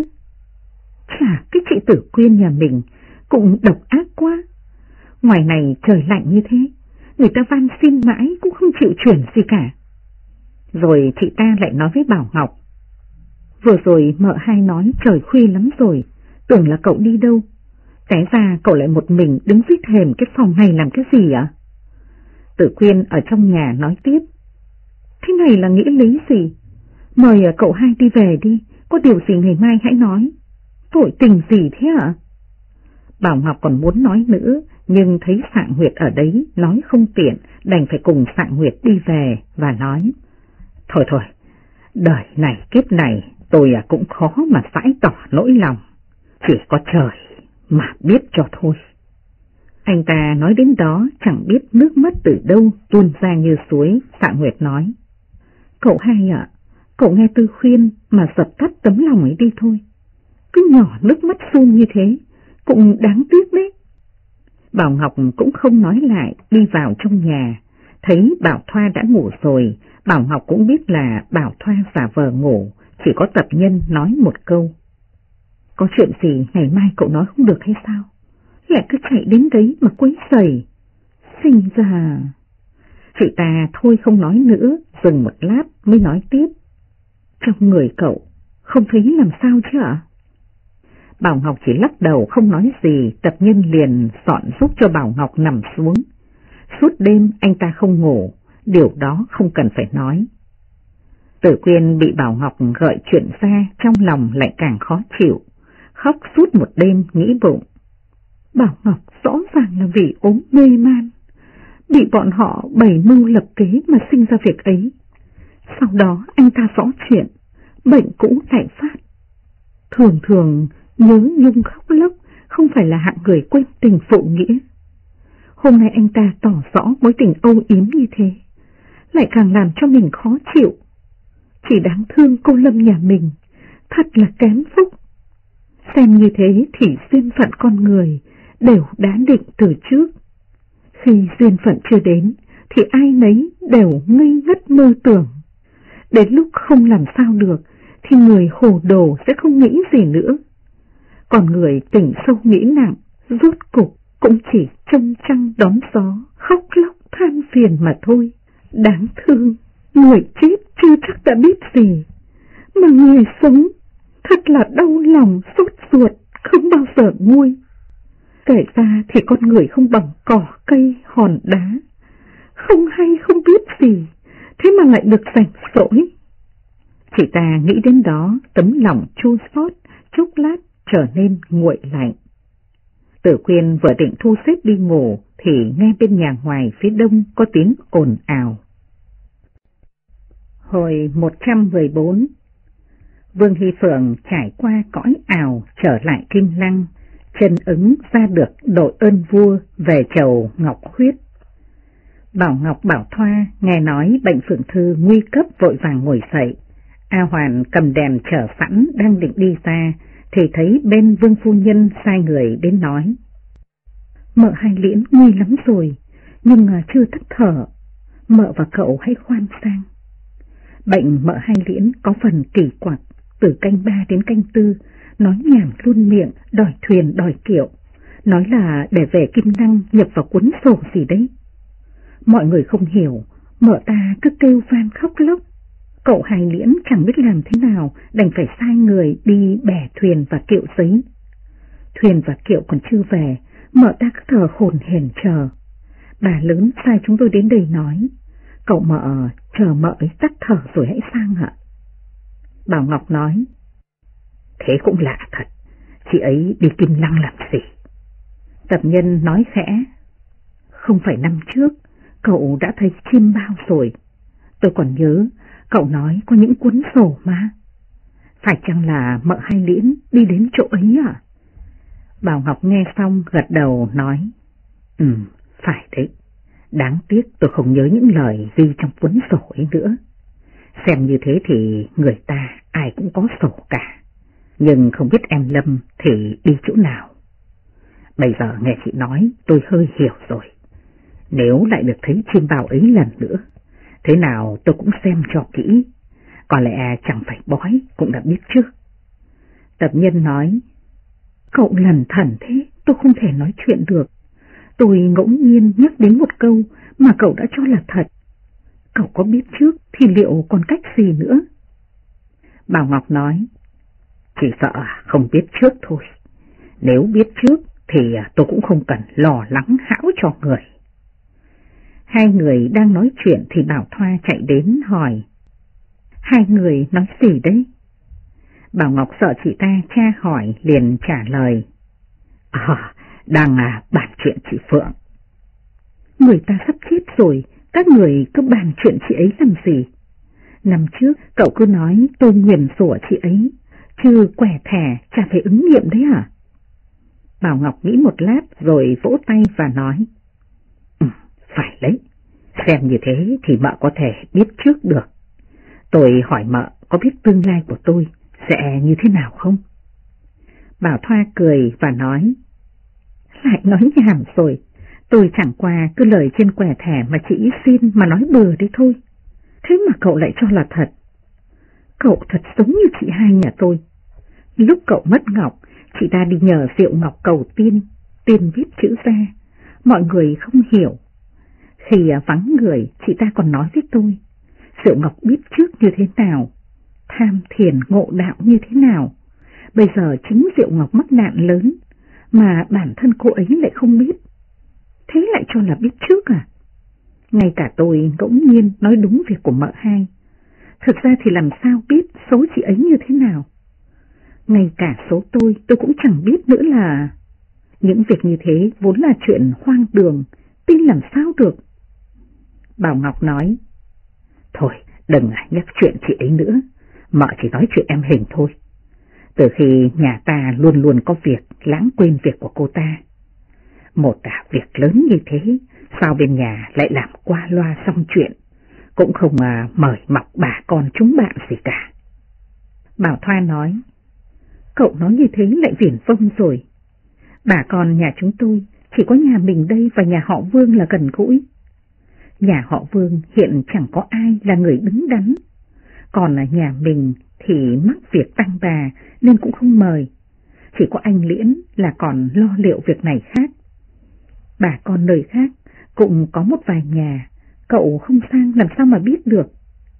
Speaker 1: Chả cái chị Tử Quyên nhà mình cũng độc ác quá. Ngoài này trời lạnh như thế, người ta van xin mãi cũng không chịu chuyển gì cả." Rồi chị ta lại nói với Bảo Ngọc: "Vừa rồi mợ hai nói trời khuya lắm rồi, tưởng là cậu đi đâu. Té ra cậu lại một mình đứng dưới thềm cái phòng này làm cái gì ạ?" Tử Quyên ở trong nhà nói tiếp: "Thế này là nghĩa lý gì? Mời cậu hai đi về đi, có điều gì ngày mai hãy nói. Tội tình gì thế ạ?" Bảo Ngọc còn muốn nói nữa nhưng thấy Sạng Nguyệt ở đấy nói không tiện, đành phải cùng Sạng Nguyệt đi về và nói: Thôi thôi, đời này kiếp này tôi cũng khó mà giải tỏ nỗi lòng, chỉ có trời mà biết cho thôi. Anh ta nói đến đó chẳng biết nước mắt từ đâu tuôn ra như suối. Sạng Nguyệt nói: Cậu hai ạ, cậu nghe tôi khuyên mà dập tắt tấm lòng ấy đi thôi. Cứ nhỏ nước mắt sung như thế, cũng đáng tiếc đấy. Bảo Ngọc cũng không nói lại, đi vào trong nhà. Thấy Bảo Thoa đã ngủ rồi, Bảo Ngọc cũng biết là Bảo Thoa giả vờ ngủ, chỉ có Tập Nhân nói một câu: Có chuyện gì ngày mai cậu nói không được hay sao? Lại cứ chạy đến đấy mà quấy rầy. Sinh ra... Chị ta thôi không nói nữa, dừng một lát mới nói tiếp: Trong người cậu không thấy làm sao chứ ạ? Bảo Ngọc chỉ lắc đầu không nói gì. Tập Nhân liền dọn giúp cho Bảo Ngọc nằm xuống. Suốt đêm anh ta không ngủ, điều đó không cần phải nói. Tử Quyên bị Bảo Ngọc gợi chuyện ra, trong lòng lại càng khó chịu, khóc suốt một đêm nghĩ bụng: Bảo Ngọc rõ ràng là vì ốm mê man, bị bọn họ bày mưu lập kế mà sinh ra việc ấy. Sau đó anh ta rõ chuyện, bệnh cũ lại phát. Thường thường nhớ nhung khóc lóc, không phải là hạng người quên tình phụ nghĩa. Hôm nay anh ta tỏ rõ mối tình âu yếm như thế, lại càng làm cho mình khó chịu. Chỉ đáng thương cô Lâm nhà mình, thật là kém phúc. Xem như thế thì duyên phận con người đều đã định từ trước. Khi duyên phận chưa đến thì ai nấy đều ngây ngất mơ tưởng. Đến lúc không làm sao được thì người hồ đồ sẽ không nghĩ gì nữa. Còn người tỉnh sâu nghĩ nặng, rốt cục cũng chỉ trông trăng đón gió, khóc lóc than phiền mà thôi. Đáng thương, người chết chưa chắc đã biết gì, mà người sống thật là đau lòng sốt ruột, không bao giờ nguôi. Kể ra thì con người không bằng cỏ cây hòn đá, không hay không biết gì, thế mà lại được rảnh rỗi. Chị ta nghĩ đến đó, tấm lòng chua xót chốc lát trở nên nguội lạnh. Tử Quyên vừa định thu xếp đi ngủ thì nghe bên nhà ngoài phía đông có tiếng ồn ào. Hồi 114, Vương Hy Phượng trải qua cõi ảo trở lại Kim Lăng, chân ứng ra được đội ơn vua về chầu Ngọc Khuyết. Bảo Ngọc, Bảo Thoa nghe nói bệnh Phượng Thư nguy cấp vội vàng ngồi dậy. A Hoàn cầm đèn chờ sẵn đang định đi ra thì thấy bên Vương phu nhân sai người đến nói: Mợ Hai Liễn nguy lắm rồi, nhưng chưa tắt thở, mợ và cậu hãy khoan sang. Bệnh mợ Hai Liễn có phần kỳ quặc, từ canh 3 đến canh 4, nói nhảm luôn miệng, đòi thuyền đòi kiệu, nói là để về Kim Lăng nhập vào cuốn sổ gì đấy. Mọi người không hiểu, mợ ta cứ kêu van khóc lóc. Cậu Hai Liễn chẳng biết làm thế nào, đành phải sai người đi bẻ thuyền và kiệu giấy. Thuyền và kiệu còn chưa về, mợ ta cứ thở hổn hển chờ. Bà lớn sai chúng tôi đến đây nói: Cậu mợ chờ mợ ấy tắt thở rồi hãy sang ạ. Bảo Ngọc nói: Thế cũng lạ thật, chị ấy đi Kim Lăng làm gì? Tập Nhân nói khẽ: Không phải năm trước cậu đã thấy chiêm bao rồi, tôi còn nhớ cậu nói có những cuốn sổ mà. Phải chăng là mợ Hai Liễn đi đến chỗ ấy à? Bảo Ngọc nghe xong gật đầu nói: Phải đấy, đáng tiếc tôi không nhớ những lời ghi trong cuốn sổ ấy nữa. Xem như thế thì người ta ai cũng có sổ cả, nhưng không biết em Lâm thì đi chỗ nào. Bây giờ nghe chị nói tôi hơi hiểu rồi, nếu lại được thấy chiêm bao ấy lần nữa, thế nào tôi cũng xem cho kỹ, có lẽ chẳng phải bói cũng đã biết trước. Tập Nhân nói: Cậu lần thần thế, tôi không thể nói chuyện được. Tôi ngẫu nhiên nhắc đến một câu mà cậu đã cho là thật. Cậu có biết trước thì liệu còn cách gì nữa? Bảo Ngọc nói: Chỉ sợ không biết trước thôi. Nếu biết trước thì tôi cũng không cần lo lắng hão cho người. Hai người đang nói chuyện thì Bảo Thoa chạy đến hỏi: Hai người nói gì đấy? Bảo Ngọc sợ chị ta tra hỏi liền trả lời: đang bàn chuyện chị Phượng. Người ta sắp chết rồi, các người cứ bàn chuyện chị ấy làm gì? Năm trước cậu cứ nói tôi nguyền rủa chị ấy, chứ quẻ thẻ chả phải ứng nghiệm đấy hả? Bảo Ngọc nghĩ một lát rồi vỗ tay và nói, phải đấy, xem như thế thì mợ có thể biết trước được. Tôi hỏi mợ có biết tương lai của tôi sẽ như thế nào không? Bảo Thoa cười và nói, lại nói nhảm rồi, tôi chẳng qua cứ lời trên quẻ thẻ mà chị xin mà nói bừa đi thôi. Thế mà cậu lại cho là thật. Cậu thật giống như chị hai nhà tôi. Lúc cậu mất Ngọc, chị ta đi nhờ Diệu Ngọc cầu tiên, tiên viết chữ ra, mọi người không hiểu. Khi vắng người, chị ta còn nói với tôi, Diệu Ngọc biết trước như thế nào, tham thiền ngộ đạo như thế nào. Bây giờ chính Diệu Ngọc mắc nạn lớn, mà bản thân cô ấy lại không biết. Thế lại cho là biết trước à? Ngay cả tôi ngẫu nhiên nói đúng việc của mợ hai. Thực ra thì làm sao biết số chị ấy như thế nào? Ngay cả số tôi cũng chẳng biết nữa là... Những việc như thế vốn là chuyện hoang đường, tin làm sao được? Bảo Ngọc nói, thôi đừng nhắc chuyện chị ấy nữa, mợ chỉ nói chuyện em Hình thôi. Từ khi nhà ta luôn luôn có việc lãng quên việc của cô ta. Một việc lớn như thế, sao bên nhà lại làm qua loa xong chuyện, cũng không mời mọc bà con chúng bạn gì cả. Bảo Thoa nói, cậu nói như thế lại viển vông rồi. Bà con nhà chúng tôi chỉ có nhà mình đây và nhà họ Vương là gần gũi. Nhà họ Vương hiện chẳng có ai là người đứng đắn, còn ở nhà mình thì mắc việc tăng bà nên cũng không mời. Chỉ có anh Liễn là còn lo liệu việc này khác. Bà con nơi khác cũng có một vài nhà, cậu không sang làm sao mà biết được.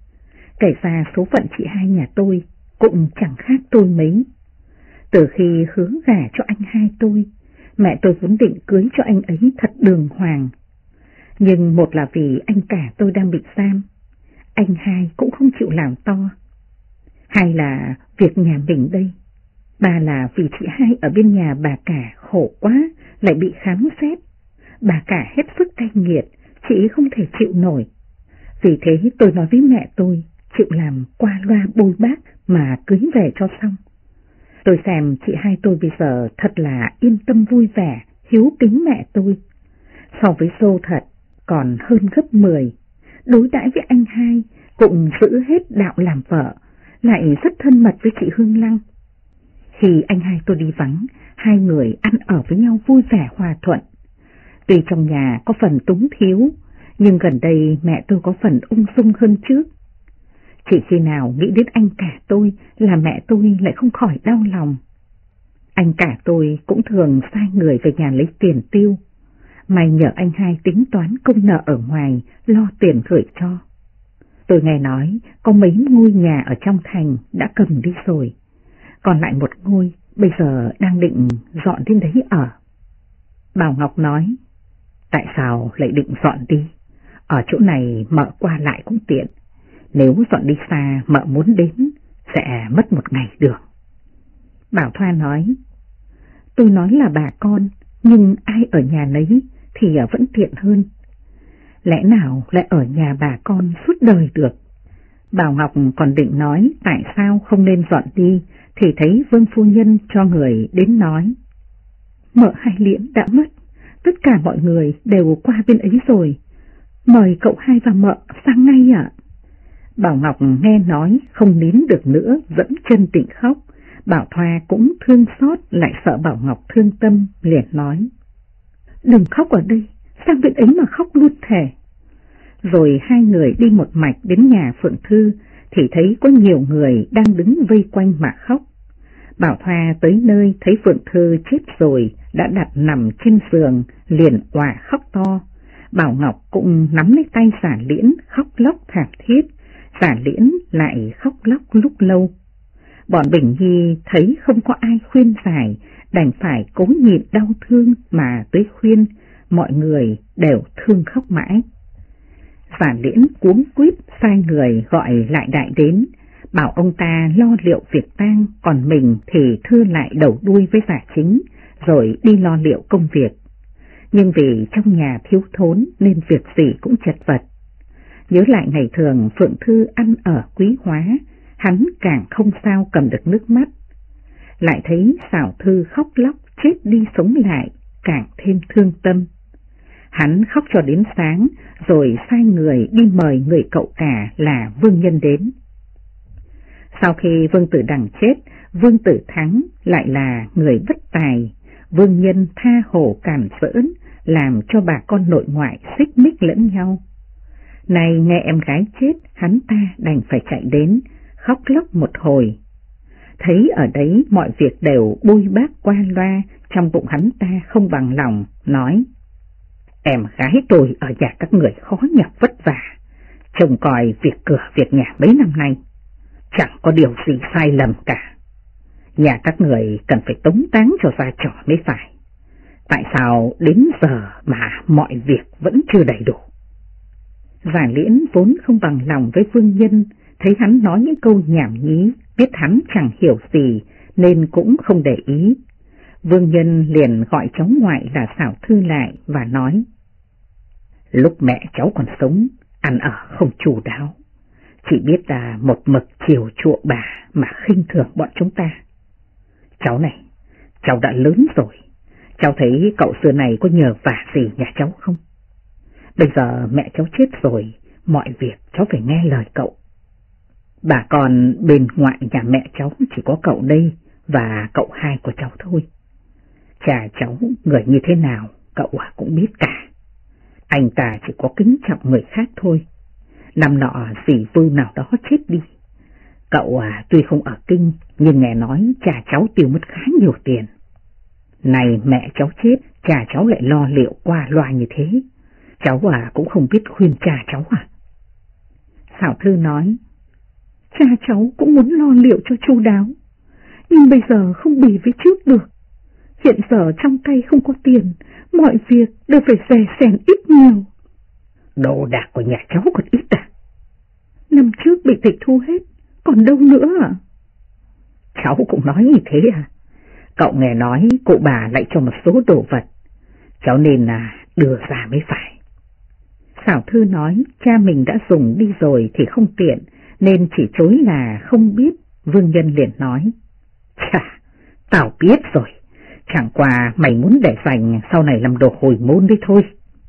Speaker 1: Kể ra số phận chị hai nhà tôi cũng chẳng khác tôi mấy. Từ khi hứa gả cho anh hai tôi, mẹ tôi vốn định cưới cho anh ấy thật đường hoàng. Nhưng một là vì anh cả tôi đang bị giam, anh hai cũng không chịu làm to. Hai là việc nhà mình đây. Ba là vì chị hai ở bên nhà bà cả khổ quá, lại bị khám xét. Bà cả hết sức cay nghiệt, chị không thể chịu nổi. Vì thế tôi nói với mẹ tôi, chịu làm qua loa bôi bác mà cưới về cho xong. Tôi xem chị hai tôi bây giờ thật là yên tâm vui vẻ, hiếu kính mẹ tôi. So với dâu thật, còn hơn gấp 10. Đối đãi với anh hai cũng giữ hết đạo làm vợ, lại rất thân mật với chị Hương Lăng. Khi anh hai tôi đi vắng, hai người ăn ở với nhau vui vẻ hòa thuận. Tuy trong nhà có phần túng thiếu, nhưng gần đây mẹ tôi có phần ung dung hơn trước. Chỉ khi nào nghĩ đến anh cả tôi là mẹ tôi lại không khỏi đau lòng. Anh cả tôi cũng thường sai người về nhà lấy tiền tiêu, may nhờ anh hai tính toán công nợ ở ngoài, lo tiền gửi cho. Tôi nghe nói có mấy ngôi nhà ở trong thành đã cầm đi rồi, còn lại một ngôi bây giờ đang định dọn đến đấy ở. Bảo Ngọc nói, tại sao lại định dọn đi? Ở chỗ này mợ qua lại cũng tiện, nếu dọn đi xa mợ muốn đến sẽ mất một ngày đường. Bảo Thoa nói, tôi nói là bà con, nhưng ai ở nhà nấy thì vẫn tiện hơn. Lẽ nào lại ở nhà bà con suốt đời được? Bảo Ngọc còn định nói tại sao không nên dọn đi, thì thấy Vương phu nhân cho người đến nói, mợ hai Liễn đã mất, tất cả mọi người đều qua bên ấy rồi, mời cậu hai và mợ sang ngay ạ. Bảo Ngọc nghe nói không nín được nữa, dẫm chân định khóc. Bảo Thoa cũng thương xót, lại sợ Bảo Ngọc thương tâm, liền nói, đừng khóc ở đây, sang bên ấy mà khóc luôn thể. Rồi hai người đi một mạch đến nhà Phượng Thư, thì thấy có nhiều người đang đứng vây quanh mà khóc. Bảo Thoa tới nơi thấy Phượng Thư chết rồi, đã đặt nằm trên giường, liền òa khóc to. Bảo Ngọc cũng nắm lấy tay Giả Liễn khóc lóc thảm thiết, Giả Liễn lại khóc lóc lúc lâu. Bọn Bình Nhi thấy không có ai khuyên giải, đành phải cố nhịn đau thương mà tới khuyên, mọi người đều thương khóc mãi. Giả Liễn cuống quýt sai người gọi lại đại đến, bảo ông ta lo liệu việc tang, còn mình thì thưa lại đầu đuôi với Giả Chính, rồi đi lo liệu công việc. Nhưng vì trong nhà thiếu thốn nên việc gì cũng chật vật. Nhớ lại ngày thường Phượng Thư ăn ở quý hóa, hắn càng không sao cầm được nước mắt. Lại thấy Sảo Thư khóc lóc chết đi sống lại, càng thêm thương tâm. Hắn khóc cho đến sáng, rồi sai người đi mời người cậu cả là Vương Nhân đến. Sau khi Vương Tử Đằng chết, Vương Tử Thắng lại là người bất tài, Vương Nhân tha hồ cản giỡn, làm cho bà con nội ngoại xích mích lẫn nhau. Này nghe em gái chết, hắn ta đành phải chạy đến, khóc lóc một hồi. Thấy ở đấy mọi việc đều bôi bác qua loa, trong bụng hắn ta không bằng lòng, nói: Em gái tôi ở nhà các người khó nhọc vất vả, trông coi việc cửa việc nhà mấy năm nay, chẳng có điều gì sai lầm cả. Nhà các người cần phải tống táng cho ra trò mới phải. Tại sao đến giờ mà mọi việc vẫn chưa đầy đủ? Giả Liễn vốn không bằng lòng với Vương Nhân, thấy hắn nói những câu nhảm nhí, biết hắn chẳng hiểu gì nên cũng không để ý. Vương Nhân liền gọi cháu ngoại là Sảo Thư lại và nói: Lúc mẹ cháu còn sống, ăn ở không chu đáo, chỉ biết là một mực chiều chuộng bà mà khinh thường bọn chúng ta. Cháu này, cháu đã lớn rồi, cháu thấy cậu xưa này có nhờ vả gì nhà cháu không? Bây giờ mẹ cháu chết rồi, mọi việc cháu phải nghe lời cậu. Bà con bên ngoại nhà mẹ cháu chỉ có cậu đây và cậu hai của cháu thôi. Cha cháu người như thế nào cậu cũng biết cả. Anh ta chỉ có kính trọng người khác thôi. Năm nọ dì Vư nào đó chết đi. Cậu tuy không ở kinh nhưng nghe nói cha cháu tiêu mất khá nhiều tiền. Này mẹ cháu chết, cha cháu lại lo liệu qua loa như thế. Cháu cũng không biết khuyên cha cháu à. Sảo Thư nói: Cha cháu cũng muốn lo liệu cho chu đáo, nhưng bây giờ không bì với trước được. Hiện giờ trong tay không có tiền, mọi việc đều phải dè sèn ít nhiều. Đồ đạc của nhà cháu còn ít à? Năm trước bị tịch thu hết, còn đâu nữa à? Cháu cũng nói như thế à? Cậu nghe nói cụ bà lại cho một số đồ vật, cháu nên đưa ra mới phải. Sảo Thư nói cha mình đã dùng đi rồi thì không tiện, nên chỉ chối là không biết. Vương Nhân liền nói: Chà, tao biết rồi, chẳng qua mày muốn để dành sau này làm đồ hồi môn đi thôi.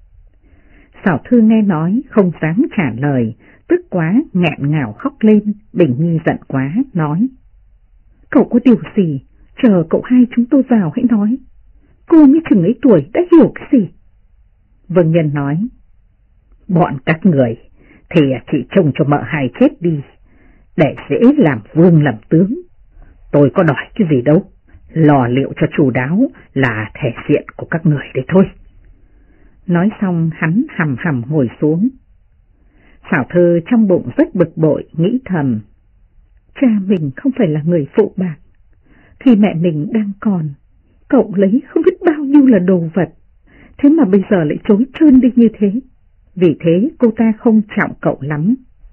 Speaker 1: Sảo Thư nghe nói không dám trả lời, tức quá nghẹn ngào khóc lên. Bình Nhi giận quá nói: Cậu có điều gì, chờ cậu hai chúng tôi vào hãy nói. Cô mới chừng ấy tuổi đã hiểu cái gì? Vương Nhân nói: Bọn các người thì chị trông cho mợ hai chết đi, để dễ làm vương làm tướng. Tôi có đòi cái gì đâu, lò liệu cho chu đáo là thể diện của các người đấy thôi. Nói xong hắn hầm hầm ngồi xuống. Sảo Thư trong bụng rất bực bội, nghĩ thầm: Cha mình không phải là người phụ bạc, khi mẹ mình đang còn, cậu lấy không biết bao nhiêu là đồ vật, thế mà bây giờ lại chối trơn đi như thế. Vì thế cô ta không trọng cậu lắm.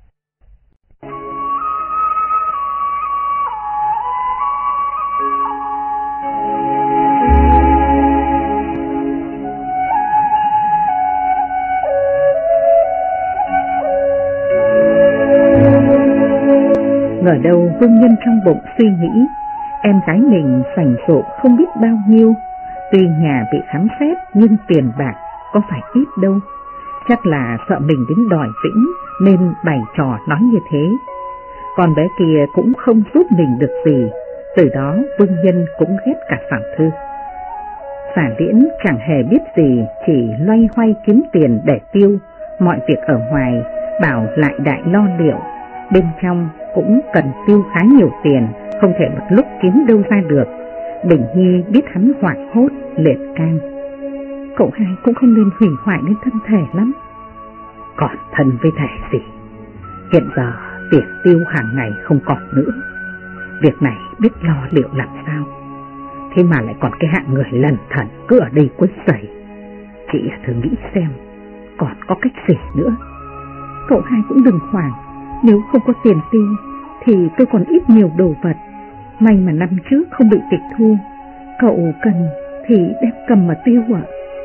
Speaker 1: Ngờ đâu Vương Nhân trong bụng suy nghĩ, em gái mình sành rộ không biết bao nhiêu, tuy nhà bị khám xét nhưng tiền bạc có phải ít đâu. Chắc là sợ mình đến đòi vĩnh nên bày trò nói như thế. Con bé kia cũng không giúp mình được gì, từ đó Vương Nhân cũng ghét cả Sảo Thư. Giả Liễn chẳng hề biết gì, chỉ loay hoay kiếm tiền để tiêu, mọi việc ở ngoài bảo lại đại lo liệu, bên trong cũng cần tiêu khá nhiều tiền, không thể một lúc kiếm đâu ra được. Bình Nhi biết hắn hoảng hốt, liệt can: Cậu hai cũng không nên hủy hoại đến thân thể lắm. Còn thân với thể gì? Hiện giờ tiền tiêu hàng ngày không còn nữa, việc này biết lo liệu làm sao? Thế mà lại còn cái hạng người lẩn thẩn cứ ở đây quấy rầy. Chị thử nghĩ xem, còn có cách gì nữa? Cậu hai cũng đừng hoảng, nếu không có tiền tiêu thì tôi còn ít nhiều đồ vật, may mà năm trước không bị tịch thu. Cậu cần thì đem cầm mà tiêu ạ.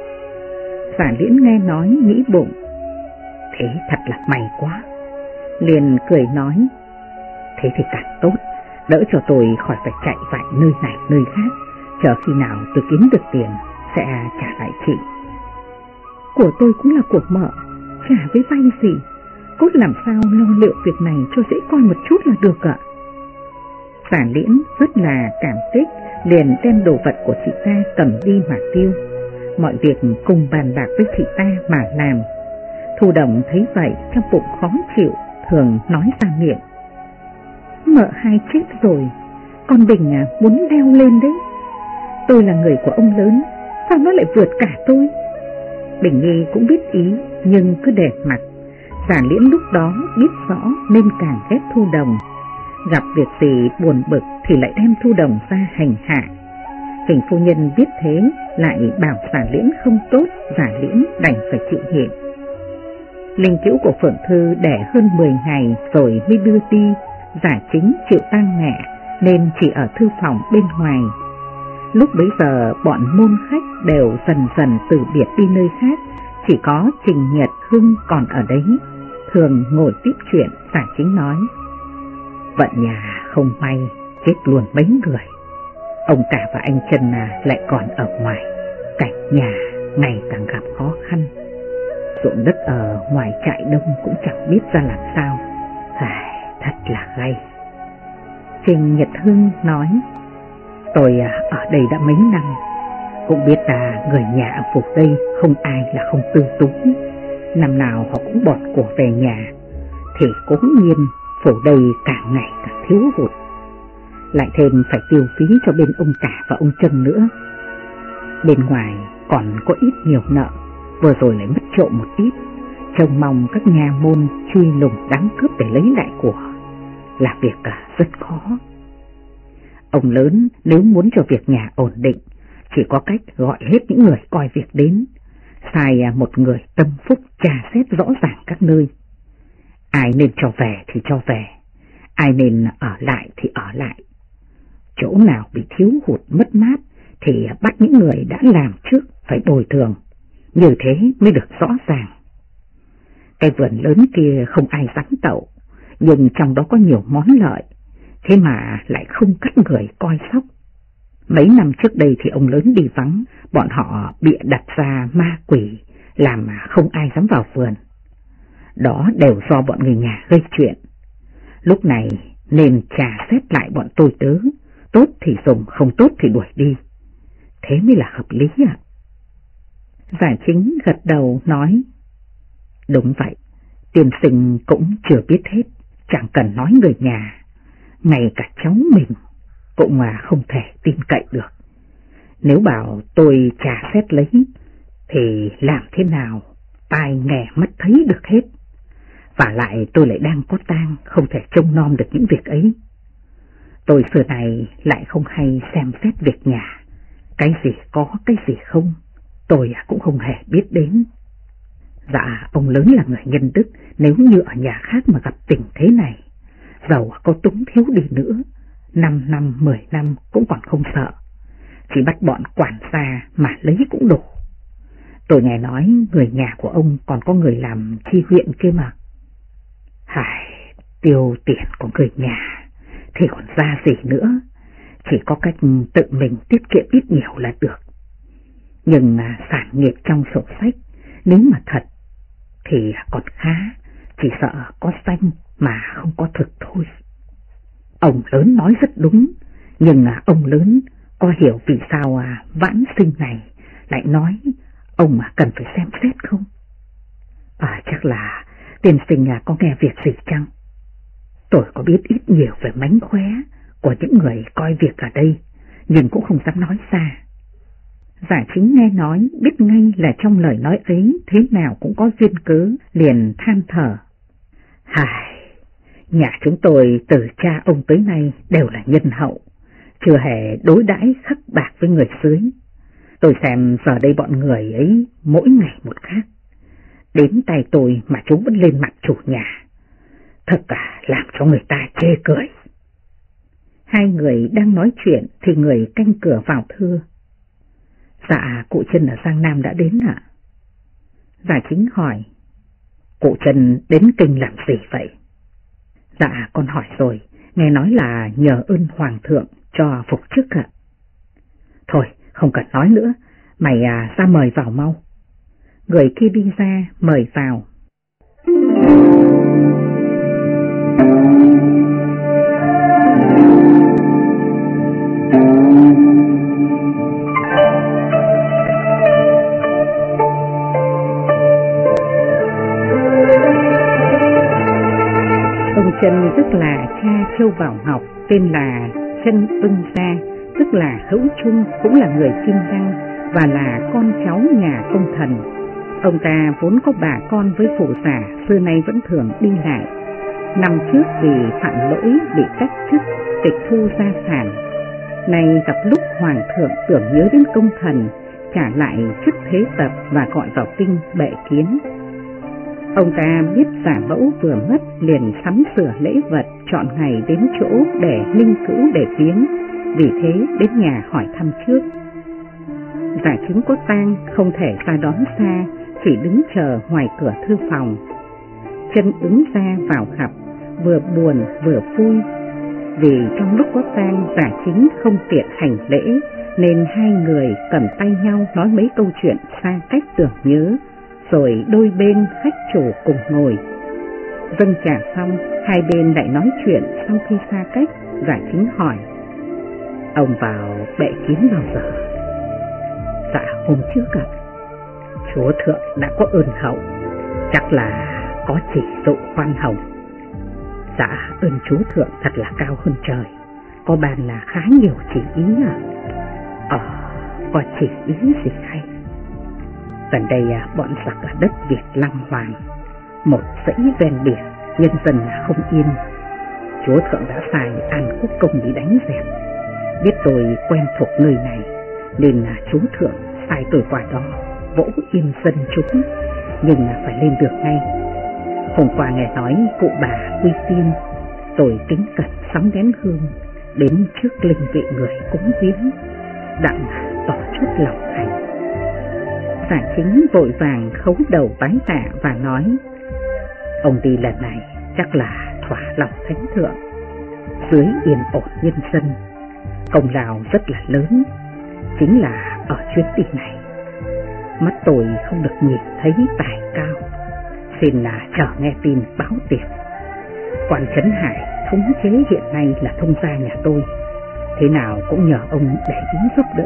Speaker 1: Giả Liễn nghe nói nghĩ bụng, thế thật là may quá. Liền cười nói, thế thì càng tốt, đỡ cho tôi khỏi phải chạy vạy nơi này nơi khác, chờ khi nào tôi kiếm được tiền sẽ trả lại chị. Của tôi cũng là của mợ, trả với vay gì, cốt làm sao lo liệu việc này cho dễ coi một chút là được ạ. Giả Liễn rất là cảm kích, liền đem đồ vật của chị ta cầm đi mà tiêu, mọi việc cùng bàn bạc với chị ta mà làm. Thu Đồng thấy vậy trong bụng khó chịu, thường nói ra miệng, mợ hai chết rồi, con Bình muốn leo lên đấy. Tôi là người của ông lớn, sao nó lại vượt cả tôi? Bình Nhi cũng biết ý nhưng cứ để mặc. Giả Liễn lúc đó biết rõ nên càng ghét Thu Đồng, gặp việc gì buồn bực thì lại đem Thu Đồng ra hành hạ. Hình phu nhân biết thế lại bảo Giả Liễn không tốt, Giả Liễn đành phải chịu nhịn. Linh cữu của Phượng Thư đẻ hơn 10 ngày rồi mới đưa đi. Giả Chính chịu tang mẹ nên chỉ ở thư phòng bên ngoài. Lúc bấy giờ bọn môn khách đều dần dần từ biệt đi nơi khác, chỉ có Trình Nhật Hưng còn ở đấy, thường ngồi tiếp chuyện. Giả Chính nói, vận nhà không may, chết luôn mấy người. Ông cả và anh Trần lại còn ở ngoài, cảnh nhà ngày càng gặp khó khăn. Ruộng đất ở ngoài trại đông cũng chẳng biết ra làm sao, thật là gay. Trình Nhật Hưng nói, tôi ở đây đã mấy năm, cũng biết là người nhà ở phủ đây không ai là không tư tú. Năm nào họ cũng bọt của về nhà, thì cố nhiên phủ đây càng ngày càng thiếu hụt. Lại thêm phải tiêu phí cho bên ông cả và ông Trân nữa. Bên ngoài còn có ít nhiều nợ, vừa rồi lại mất trộm một ít, trông mong các nhà môn truy lùng đám cướp để lấy lại của, là việc rất khó. Ông lớn nếu muốn cho việc nhà ổn định, chỉ có cách gọi hết những người coi việc đến, sai một người tâm phúc tra xét rõ ràng các nơi. Ai nên cho về thì cho về, ai nên ở lại thì ở lại. Chỗ nào bị thiếu hụt mất mát thì bắt những người đã làm trước phải bồi thường, như thế mới được rõ ràng. Cái vườn lớn kia không ai dám tậu, nhưng trong đó có nhiều món lợi, thế mà lại không cắt người coi sóc. Mấy năm trước đây thì ông lớn đi vắng, bọn họ bịa đặt ra ma quỷ, làm mà không ai dám vào vườn. Đó đều do bọn người nhà gây chuyện. Lúc này nên trà xét lại bọn tôi tớ, tốt thì dùng, không tốt thì đuổi đi. Thế mới là hợp lý ạ. Giả Chính gật đầu nói, đúng vậy, tiên sinh cũng chưa biết hết, chẳng cần nói người nhà, ngay cả cháu mình cũng không thể tin cậy được. Nếu bảo tôi trà xét lấy thì làm thế nào tai nghe mắt thấy được hết. Và lại tôi lại đang có tang, không thể trông nom được những việc ấy. Tôi xưa này lại không hay xem xét việc nhà, cái gì có cái gì không, tôi cũng không hề biết đến. Dạ, ông lớn là người nhân đức, nếu như ở nhà khác mà gặp tình thế này, dầu có túng thiếu đi nữa, 5 năm, 10 năm cũng còn không sợ, chỉ bắt bọn quản gia mà lấy cũng đủ. Tôi nghe nói người nhà của ông còn có người làm chi huyện kia mà. Tiêu tiền của người nhà thì còn ra gì nữa, chỉ có cách tự mình tiết kiệm ít nhiều là được. Nhưng sản nghiệp trong sổ sách nếu mà thật thì còn khá, chỉ sợ có danh mà không có thực thôi. Ông lớn nói rất đúng, nhưng ông lớn có hiểu vì sao Vãn Sinh này lại nói ông cần phải xem xét không? Chắc là tiên sinh có nghe việc gì chăng? Tôi có biết ít nhiều về mánh khóe của những người coi việc ở đây, nhưng cũng không dám nói ra. Giả Chính nghe nói biết ngay là trong lời nói ấy thế nào cũng có duyên cớ, liền than thở. Nhà chúng tôi từ cha ông tới nay đều là nhân hậu, chưa hề đối đãi khắc bạc với người dưới. Tôi xem giờ đây bọn người ấy mỗi ngày một khác. Đến tay tôi mà chúng vẫn lên mặt chủ nhà, thật cả làm cho người ta chê cười. Hai người đang nói chuyện thì người canh cửa vào thưa. Dạ, cụ Trân ở Giang Nam đã đến ạ. Giả Chính hỏi, cụ Trân đến kinh làm gì vậy? Dạ, con hỏi rồi, nghe nói là nhờ ơn Hoàng thượng cho phục chức ạ. Thôi, không cần nói nữa, mày ra mời vào mau. Người kia đi ra mời vào. Ông Trân tức là cha Châu Bảo Ngọc, tên là Trân Ưng Gia, tức là Hữu Trung, cũng là người Kim Lăng và là con cháu nhà công thần. Ông ta vốn có bà con với phụ giả, xưa nay vẫn thường đi lại. Năm trước vì phạm lỗi bị cách chức, tịch thu gia sản. Nay gặp lúc Hoàng thượng tưởng nhớ đến công thần, trả lại chức thế tập và gọi vào kinh bệ kiến. Ông ta biết giả mẫu vừa mất, liền sắm sửa lễ vật, chọn ngày đến chỗ để linh cữu để viếng, vì thế đến nhà hỏi thăm trước. Giả Chính có tang không thể ra đón xa, chỉ đứng chờ ngoài cửa thư phòng. Trân Ứng Gia vào gặp, vừa buồn vừa vui, vì trong lúc có tang Giả Chính không tiện hành lễ, nên hai người cầm tay nhau nói mấy câu chuyện xa cách tưởng nhớ, rồi đôi bên khách chủ cùng ngồi. Dâng trà xong, hai bên lại nói chuyện. Sau khi xa cách, Giả Chính hỏi, ông vào bệ kiến bao giờ? Dạ, hôm trước ạ. Chúa thượng đã có ơn hậu, chắc là có chỉ dụ khoan hồng. Dạ, ơn chúa thượng thật là cao hơn trời, có bàn là khá nhiều chỉ ý ạ. Có chỉ ý gì hay? Gần đây bọn giặc ở đất Việt Lăng Hoàng, một dãy ven biển, nhân dân là không yên. Chúa thượng đã sai An Quốc Công đi đánh dẹp. Biết tôi quen thuộc nơi này, nên là chúa thượng sai tôi qua đó vỗ yên dân chúng, nhưng phải lên được ngay. Hôm qua nghe nói cụ bà quy tiên, tôi kính cẩn sắm nén hương đến trước linh vị người cúng viếng, đặng tỏ chút lòng thành. Giả Chính vội vàng khấu đầu bái tạ và nói, ông đi lần này chắc là thỏa lòng thánh thượng, dưới yên ổn nhân dân, công lao rất là lớn. Chính là ở chuyến đi này, mắt tôi không được nhìn thấy tài cao, xin là chờ nghe tin báo tiền. Quan Trấn Hải thống chế hiện nay là thông gia nhà tôi, thế nào cũng nhờ ông để ý giúp đỡ.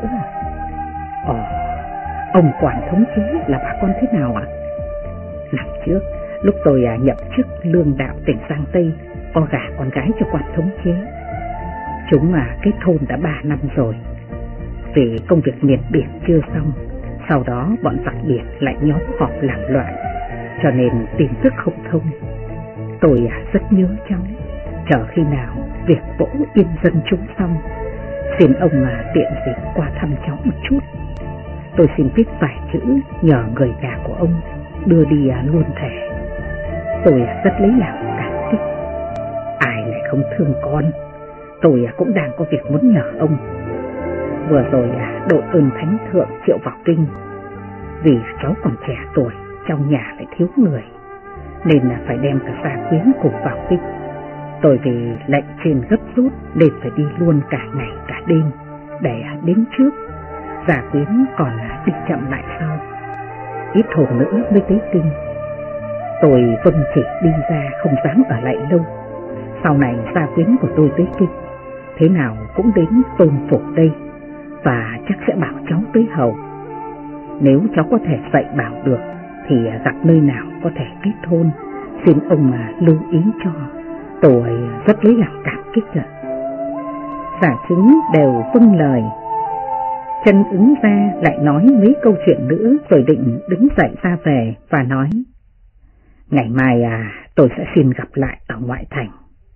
Speaker 1: Ông quản thống chế là bà con thế nào ạ? Năm trước, lúc tôi nhậm chức lương đạo tỉnh Giang Tây, có gả con gái cho quan thống chế. Chúng kết hôn đã 3 năm rồi. Vì công việc miền biển chưa xong, sau đó bọn giặc biển lại nhóm họp làm loạn, cho nên tin tức không thông. Tôi rất nhớ cháu, chờ khi nào việc vỗ yên dân chúng xong, xin ông tiện dịp qua thăm cháu một chút. Tôi xin viết vài chữ nhờ người nhà của ông đưa đi luôn thể. Tôi rất lấy làm cảm kích. Ai lại không thương con. Tôi cũng đang có việc muốn nhờ ông. Vừa rồi đội ơn thánh thượng triệu vào kinh, vì cháu còn trẻ tuổi, trong nhà lại thiếu người, nên là phải đem cả gia quyến cùng vào kinh. Tôi vì lệnh trên gấp rút nên phải đi luôn cả ngày cả đêm, để đến trước gia quyến còn đi chậm lại sau. Ít hôm nữa mới tới kinh. Tôi vâng chỉ đi ra, không dám ở lại lâu. Sau này gia quyến của tôi tới kinh, thế nào cũng đến Tôn Phục đây, và chắc sẽ bảo cháu tới hầu. Nếu cháu có thể dạy bảo được thì gặp nơi nào có thể kết hôn, xin ông lưu ý cho. Tôi rất lấy làm cảm kích ạ. Giả Chính đều vâng lời. Trân Ứng Gia lại nói mấy câu chuyện nữa rồi định đứng dậy ra về và nói, ngày mai tôi sẽ xin gặp lại ở ngoại thành.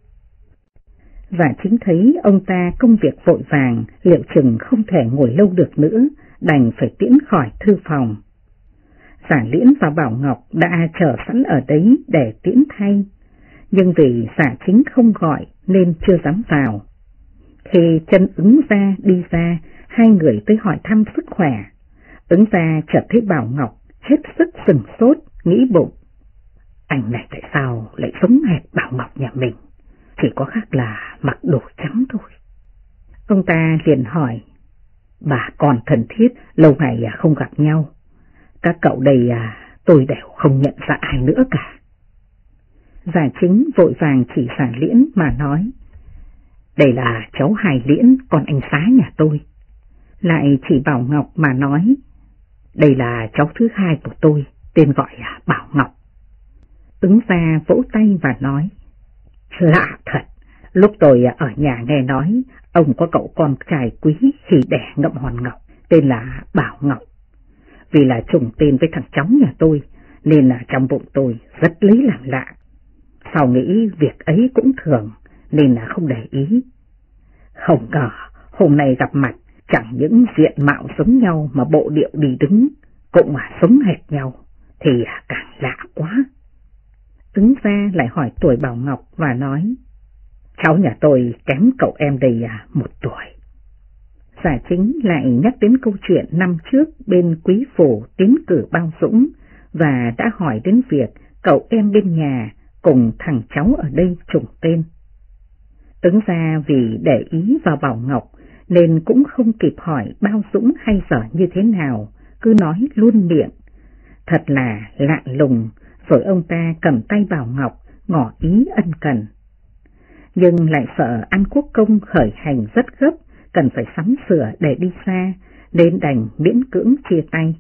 Speaker 1: Giả Chính thấy ông ta công việc vội vàng, liệu chừng không thể ngồi lâu được nữa, đành phải tiễn khỏi thư phòng. Giả Liễn và Bảo Ngọc đã chờ sẵn ở đấy để tiễn thay, nhưng vì Giả Chính không gọi nên chưa dám vào. Khi Trân Ứng Gia đi ra, hai người tới hỏi thăm sức khỏe. Ứng Gia chợt thấy Bảo Ngọc hết sức sừng sốt, nghĩ bụng. Anh này tại sao lại giống hệt Bảo Ngọc nhà mình, chỉ có khác là mặc đồ trắng thôi. Ông ta liền hỏi, bà con thân thiết, lâu ngày không gặp nhau. Các cậu đây tôi đều không nhận ra ai nữa cả. Giả Chính vội vàng chỉ Giả Liễn mà nói, đây là cháu Hải Liễn, con anh Xá nhà tôi. Lại chỉ Bảo Ngọc mà nói, đây là cháu thứ hai của tôi, tên gọi Bảo Ngọc. Ứng Gia vỗ tay và nói, lạ thật, lúc tôi ở nhà nghe nói, ông có cậu con trai quý khi đẻ ngậm hòn ngọc, tên là Bảo Ngọc. Vì là trùng tên với thằng cháu nhà tôi, nên là trong bụng tôi rất lấy làm lạ. Sau nghĩ việc ấy cũng thường, nên là không để ý. Không ngờ, hôm nay gặp mặt, chẳng những diện mạo giống nhau mà bộ điệu đi đứng, cũng mà giống hệt nhau, thì càng lạ quá. Ứng Gia lại hỏi tuổi Bảo Ngọc và nói, cháu nhà tôi kém cậu em đây 1 tuổi. Giả Chính lại nhắc đến câu chuyện năm trước bên quý phủ tiến cử Bao Dũng và đã hỏi đến việc cậu em bên nhà cùng thằng cháu ở đây trùng tên. Ứng Gia vì để ý vào Bảo Ngọc nên cũng không kịp hỏi Bao Dũng hay dở như thế nào, cứ nói luôn miệng. Thật là lạ lùng, rồi ông ta cầm tay Bảo Ngọc ngỏ ý ân cần. Nhưng lại sợ An Quốc Công khởi hành rất gấp, cần phải sắm sửa để đi xa, nên đành miễn cưỡng chia tay.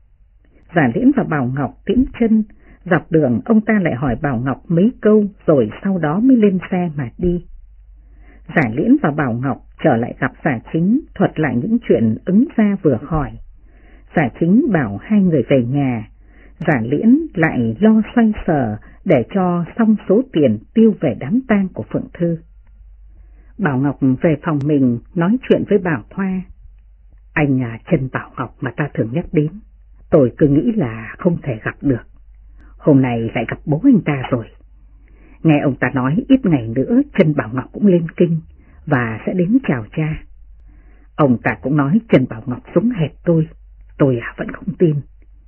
Speaker 1: Giả Liễn và Bảo Ngọc tiễn chân, dọc đường ông ta lại hỏi Bảo Ngọc mấy câu rồi sau đó mới lên xe mà đi. Giả Liễn và Bảo Ngọc trở lại gặp Giả Chính, thuật lại những chuyện Ứng Gia vừa hỏi. Giả Chính bảo hai người về nhà, Giả Liễn lại lo xoay sở để cho xong số tiền tiêu về đám tang của Phượng Thư. Bảo Ngọc về phòng mình nói chuyện với Bảo Thoa. Anh Trần Bảo Ngọc mà ta thường nhắc đến, tôi cứ nghĩ là không thể gặp được. Hôm nay lại gặp bố anh ta rồi. Nghe ông ta nói ít ngày nữa Trần Bảo Ngọc cũng lên kinh và sẽ đến chào cha. Ông ta cũng nói Trần Bảo Ngọc giống hệt tôi vẫn không tin.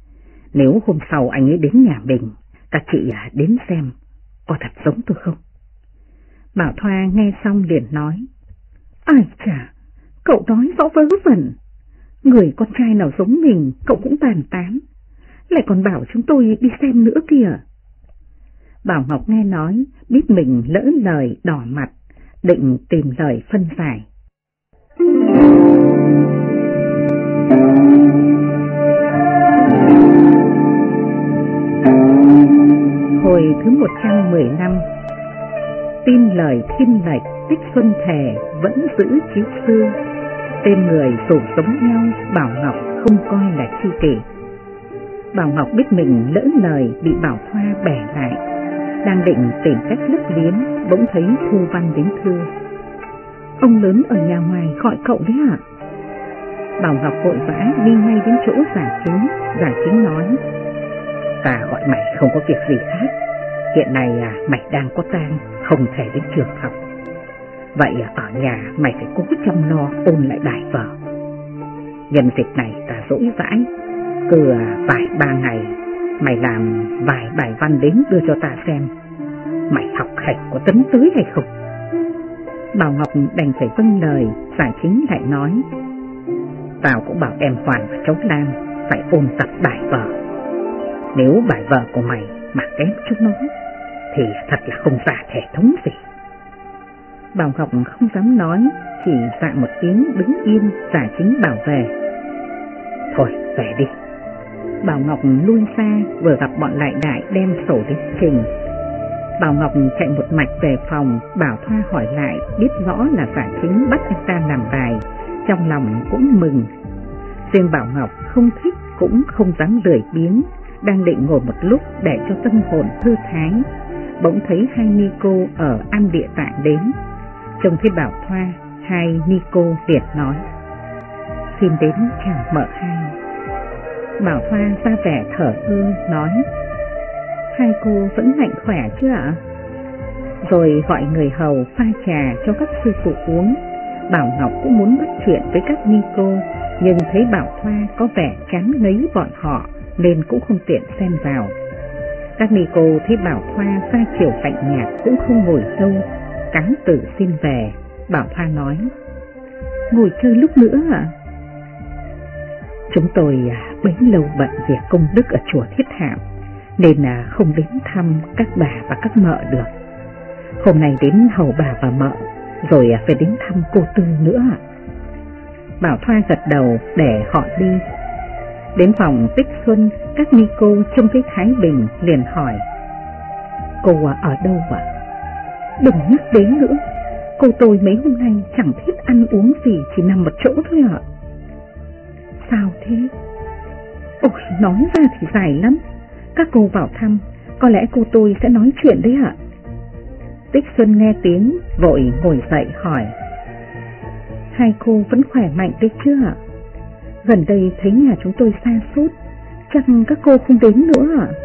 Speaker 1: Nếu hôm sau anh ấy đến nhà mình, các chị đến xem có thật giống tôi không? Bảo Thoa nghe xong liền nói, ai chà, cậu nói rõ vớ vẩn. Người con trai nào giống mình cậu cũng bàn tán, lại còn bảo chúng tôi đi xem nữa kìa. Bảo Ngọc nghe nói, biết mình lỡ lời đỏ mặt, định tìm lời phân giải. Hồi thứ 115. Tin lời thiên lệch, tích xuân thề vẫn giữ chí xưa. Tên người dù giống nhau, Bảo Ngọc không coi là chi kỷ. Bảo Ngọc biết mình lỡ lời bị Bảo Thoa bẻ lại, đang định tìm cách lấp liếm, bỗng thấy Thu Văn đến thưa. Ông lớn ở nhà ngoài gọi cậu đấy ạ. Bảo Ngọc vội vã đi ngay đến chỗ Giả Chính. Giả Chính nói, ta gọi mày không có việc gì khác. Hiện nay mày đang có tang, không thể đến trường học. Vậy ở nhà mày phải cố chăm lo ôn lại bài vở. Nhân dịp này ta dỗi vãi, cứ vài 3 ngày mày làm vài bài văn đến đưa cho ta xem. Mày học hành có tấn tới hay không? Bảo Ngọc đành phải vâng lời. Giả Chính lại nói, tao cũng bảo em Hoàn và cháu Lam phải ôn tập bài vở. Nếu bài vở của mày mà kém chúng nó thì thật là không giả thể thống gì. Bảo Ngọc không dám nói, chỉ dạ một tiếng đứng yên. Giả Chính bảo về. Thôi về đi. Bảo Ngọc lui xa, vừa gặp bọn lại đại đem sổ đến trình. Bảo Ngọc chạy một mạch về phòng. Bảo Thoa hỏi lại, biết rõ là Giả Chính bắt anh ta làm bài, trong lòng cũng mừng. Riêng Bảo Ngọc không thích cũng không dám lười biếng, đang định ngồi một lúc để cho tâm hồn thư thái, bỗng thấy hai ni cô ở Am Địa Tạng đến. Trông thấy Bảo Thoa, hai ni cô liền nói, xin đến chào mợ hai. Bảo Thoa ra vẻ thở ơ nói, hai cô vẫn mạnh khỏe chứ ạ? Rồi gọi người hầu pha trà cho các sư phụ uống. Bảo Ngọc cũng muốn bắt chuyện với các ni cô, nhưng thấy Bảo Thoa có vẻ chán ngấy bọn họ nên cũng không tiện xen vào. Các ni cô thấy Bảo Thoa pha chiều cạnh nhạc cũng không ngồi lâu, cáo từ xin về. Bảo Thoa nói: ngồi chơi lúc nữa ạ? Chúng tôi bấy lâu bận việc công đức ở chùa Thiết Hạo nên không đến thăm các bà và các mợ được. Hôm nay đến hầu bà và mợ, rồi phải đến thăm cô Tư nữa. Bảo Thoa gật đầu để họ đi. Đến phòng Tích Xuân, các ni cô trông thấy Thái Bình liền hỏi: cô ở đâu ạ? Đừng nhắc đến nữa, cô tôi mấy hôm nay chẳng thích ăn uống gì, chỉ nằm một chỗ thôi ạ. Sao thế? Ôi, nói ra thì dài lắm. Các cô vào thăm, có lẽ cô tôi sẽ nói chuyện đấy ạ. Tích Xuân nghe tiếng vội ngồi dậy hỏi: hai cô vẫn khỏe mạnh đấy chứ ạ? Gần đây thấy nhà chúng tôi sa sút, chắc các cô không đến nữa ạ?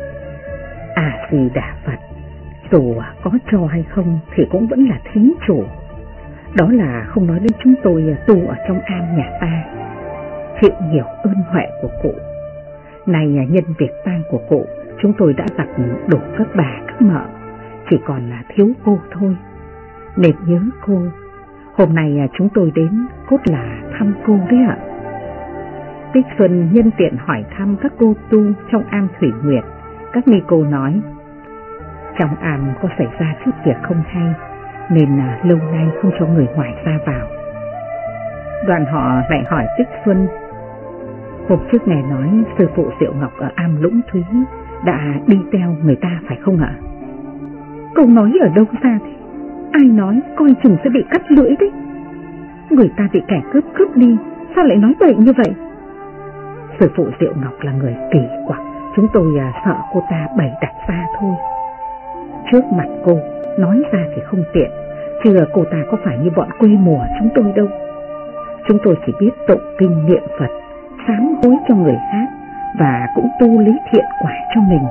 Speaker 1: Di Đà Phật, dù có cho hay không thì cũng vẫn là thính chủ. Đó là không nói đến chúng tôi tu ở trong am nhà ta, chịu nhiều ơn huệ của cụ. Này nhân việc tang của cụ, chúng tôi đã gặp đủ các bà các mợ, chỉ còn là thiếu cô thôi. Nên nhớ cô, hôm nay chúng tôi đến cốt là thăm cô đấy ạ. Tích Xuân nhân tiện hỏi thăm các cô tu trong am Thủy Nguyệt. Các ni cô nói: trong am có xảy ra chút việc không hay, nên lâu nay không cho người ngoài ra vào. Đoàn họ lại hỏi Tích Xuân: hôm trước nghe nói sư phụ Diệu Ngọc ở am Lũng Thúy đã đi theo người ta phải không ạ? Câu nói ở đâu ra thế? Ai nói coi chừng sẽ bị cắt lưỡi đấy. Người ta bị kẻ cướp đi, sao lại nói bậy như vậy? Sư phụ Diệu Ngọc là người kỳ quặc, chúng tôi sợ cô ta bày đặt ra thôi. Trước mặt cô, nói ra thì không tiện, chứ cô ta có phải như bọn quê mùa chúng tôi đâu. Chúng tôi chỉ biết tụng kinh niệm Phật, sám hối cho người khác và cũng tu lý thiện quả cho mình.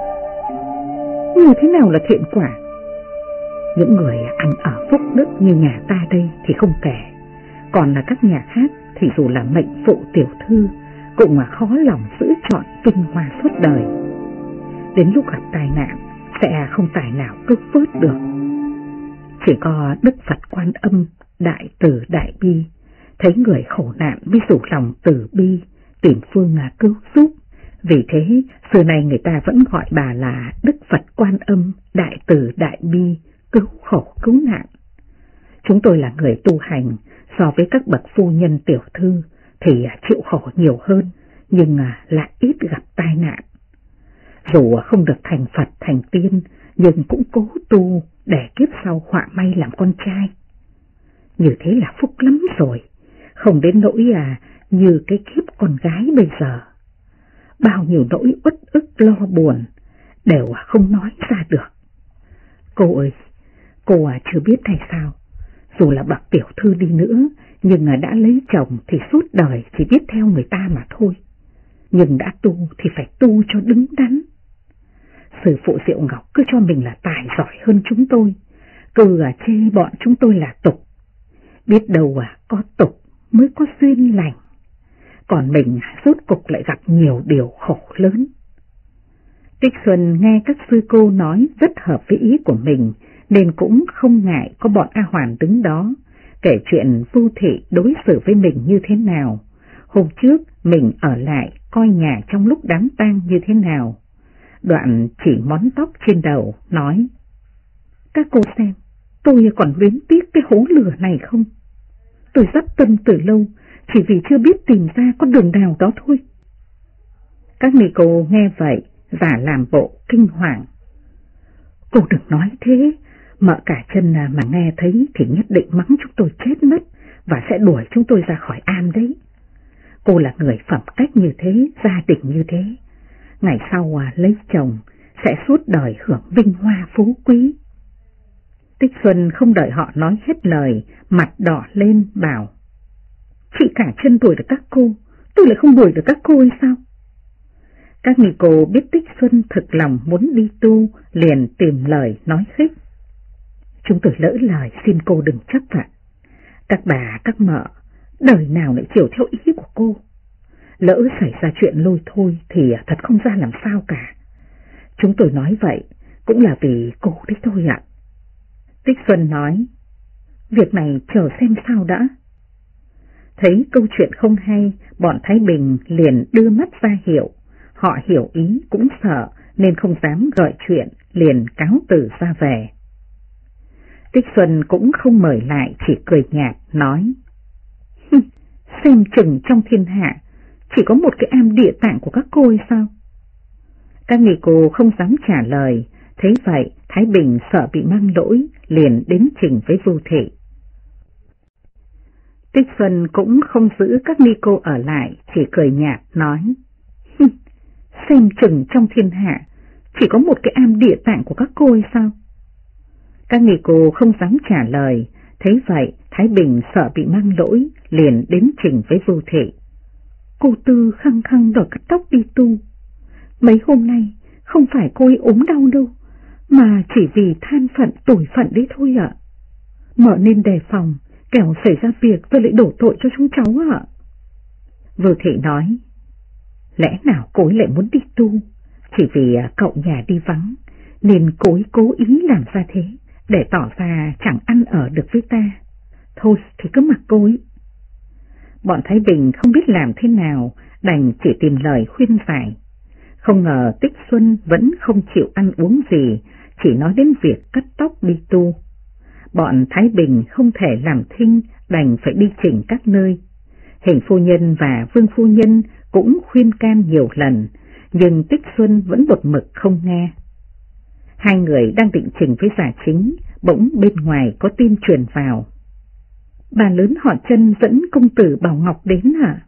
Speaker 1: Như thế nào là thiện quả? Những người ăn ở phúc đức như nhà ta đây thì không kể, còn là các nhà khác thì dù là mệnh phụ tiểu thư cũng khó lòng giữ trọn vinh hoa suốt đời. Đến lúc gặp tai nạn sẽ không tài nào cứu vớt được. Chỉ có Đức Phật Quan Âm đại từ đại bi, thấy người khổ nạn mới rủ lòng từ bi tìm phương cứu giúp. Vì thế xưa nay người ta vẫn gọi bà là Đức Phật Quan Âm đại từ đại bi, cứu khổ cứu nạn. Chúng tôi là người tu hành, so với các bậc phu nhân tiểu thư thì chịu khổ nhiều hơn, nhưng lại ít gặp tai nạn. Dù không được thành Phật thành tiên, nhưng cũng cố tu để kiếp sau họa may làm con trai. Như thế là phúc lắm rồi, không đến nỗi như cái kiếp con gái bây giờ. Bao nhiêu nỗi uất ức lo buồn đều không nói ra được. Cô ơi, cô chưa biết hay sao? Dù là bậc tiểu thư đi nữa, nhưng đã lấy chồng thì suốt đời chỉ biết theo người ta mà thôi. Nhưng đã tu thì phải tu cho đứng đắn. Sư phụ Diệu Ngọc cứ cho mình là tài giỏi hơn chúng tôi, cứ chê bọn chúng tôi là tục. Biết đâu có tục mới có duyên lành, còn mình rốt cục lại gặp nhiều điều khổ lớn. Tích Xuân nghe các sư cô nói rất hợp với ý của mình, nên cũng không ngại có bọn A Hoàn đứng đó, kể chuyện Vu Thị đối xử với mình như thế nào, hôm trước mình ở lại coi nhà trong lúc đám tang như thế nào. Đoạn chỉ món tóc trên đầu, nói: các cô xem, tôi còn luyến tiếc cái hố lửa này không? Tôi dắt tâm từ lâu, chỉ vì chưa biết tìm ra con đường nào đó thôi. Các ni cô nghe vậy, giả làm bộ kinh hoàng. Cô đừng nói thế, mợ cả chân mà nghe thấy thì nhất định mắng chúng tôi chết mất và sẽ đuổi chúng tôi ra khỏi am đấy. Cô là người phẩm cách như thế, gia đình như thế, ngày sau lấy chồng sẽ suốt đời hưởng vinh hoa phú quý. Tích Xuân không đợi họ nói hết lời, mặt đỏ lên bảo: chị cả chân đuổi được các cô, tôi lại không đuổi được các cô hay sao? Các ni cô biết Tích Xuân thực lòng muốn đi tu, liền tìm lời nói khích: chúng tôi lỡ lời, xin cô đừng chấp ạ. Các bà các mợ đời nào lại chiều theo ý của cô, lỡ xảy ra chuyện lôi thôi thì thật không ra làm sao cả. Chúng tôi nói vậy cũng là vì cô đấy thôi ạ. Tích Xuân nói, việc này chờ xem sao đã. Thấy câu chuyện không hay, bọn Thái Bình liền đưa mắt ra hiệu. Họ hiểu ý cũng sợ nên không dám gợi chuyện, liền cáo từ ra về. Tích Xuân cũng không mời lại, chỉ cười nhạt nói, xem chừng trong thiên hạ chỉ có một cái am địa tạng của các cô hay sao? Các ni cô không dám trả lời, thấy vậy Thái Bình sợ bị mang lỗi, liền đến trình với Vưu Thị. Tích Xuân cũng không giữ các ni cô ở lại, chỉ cười nhạt nói, xem chừng trong thiên hạ chỉ có một cái am địa tạng của các cô hay sao? Các ni cô không dám trả lời, thấy vậy Thái Bình sợ bị mang lỗi, liền đến trình với Vưu Thị. Cô Tư khăng khăng đòi cắt tóc đi tu. Mấy hôm nay không phải cô ấy ốm đau đâu, mà chỉ vì than phận tủi phận đấy thôi ạ. Mợ nên đề phòng, kẻo xảy ra việc tôi lại đổ tội cho chúng cháu ạ. Vưu Thị nói, lẽ nào cô ấy lại muốn đi tu? Chỉ vì cậu nhà đi vắng, nên cô ấy cố ý làm ra thế, để tỏ ra chẳng ăn ở được với ta. Thôi thì cứ mặc cô ấy. Bọn Thái Bình không biết làm thế nào, đành chỉ tìm lời khuyên giải. Không ngờ Tích Xuân vẫn không chịu ăn uống gì, chỉ nói đến việc cắt tóc đi tu. Bọn Thái Bình không thể làm thinh, đành phải đi chỉnh các nơi. Hình phu nhân và Vương phu nhân cũng khuyên can nhiều lần, nhưng Tích Xuân vẫn một mực không nghe. Hai người đang định chỉnh với Giả Chính, bỗng bên ngoài có tin truyền vào. Bà lớn họ Chân dẫn công tử Bảo Ngọc đến hả?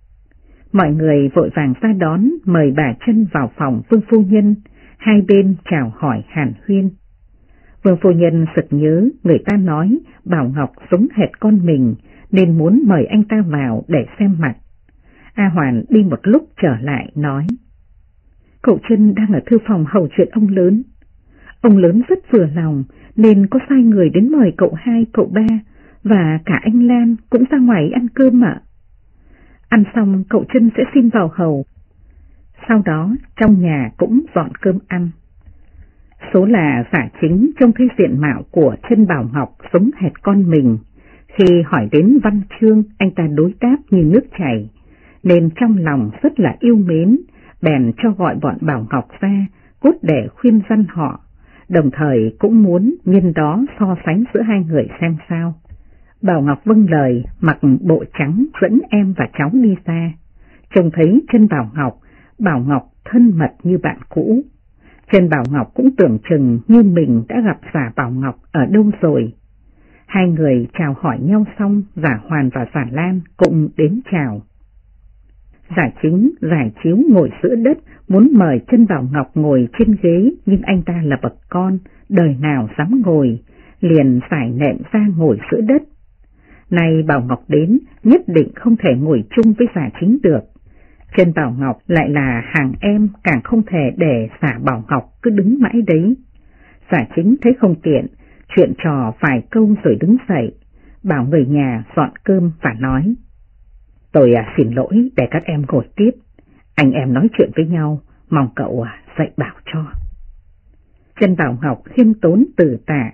Speaker 1: Mọi người vội vàng ra đón, mời bà Chân vào phòng Vương phu nhân, hai bên chào hỏi hàn huyên. Vương phu nhân sực nhớ người ta nói Bảo Ngọc giống hệt con mình, nên muốn mời anh ta vào để xem mặt. A Hoàn đi một lúc trở lại nói, cậu Chân đang ở thư phòng hầu chuyện ông lớn. Ông lớn rất vừa lòng nên có sai người đến mời cậu hai, cậu ba và cả anh Lan cũng ra ngoài ăn cơm ạ. Ăn xong cậu Chân sẽ xin vào hầu. Sau đó trong nhà cũng dọn cơm ăn. Số là Giả Chính trông thấy diện mạo của Chân Bảo Ngọc giống hệt con mình. Khi hỏi đến văn chương, anh ta đối đáp như nước chảy, nên trong lòng rất là yêu mến, bèn cho gọi bọn Bảo Ngọc ra, cốt để khuyên răn họ, đồng thời cũng muốn nhân đó so sánh giữa hai người xem sao. Bảo Ngọc vâng lời, mặc bộ trắng dẫn em và cháu đi ra. Trông thấy Chân Bảo Ngọc thân mật như bạn cũ. Chân Bảo Ngọc cũng tưởng chừng như mình đã gặp Giả Bảo Ngọc ở đâu rồi. Hai người chào hỏi nhau xong, Giả Hoàn và Giả Lan cũng đến chào. Giả Chính giải chiếu ngồi giữa đất, muốn mời Chân Bảo Ngọc ngồi trên ghế, nhưng anh ta là bậc con, đời nào dám ngồi, liền giải nệm ra ngồi giữa đất. Nay Bảo Ngọc đến, nhất định không thể ngồi chung với Giả Chính được. Chân Bảo Ngọc lại là hàng em, càng không thể để Giả Bảo Ngọc cứ đứng mãi đấy. Giả Chính thấy không tiện, chuyện trò vài câu rồi đứng dậy, bảo người nhà dọn cơm và nói, tôi xin lỗi để các em ngồi tiếp, anh em nói chuyện với nhau, mong cậu dạy bảo cho. Chân Bảo Ngọc khiêm tốn từ tạ,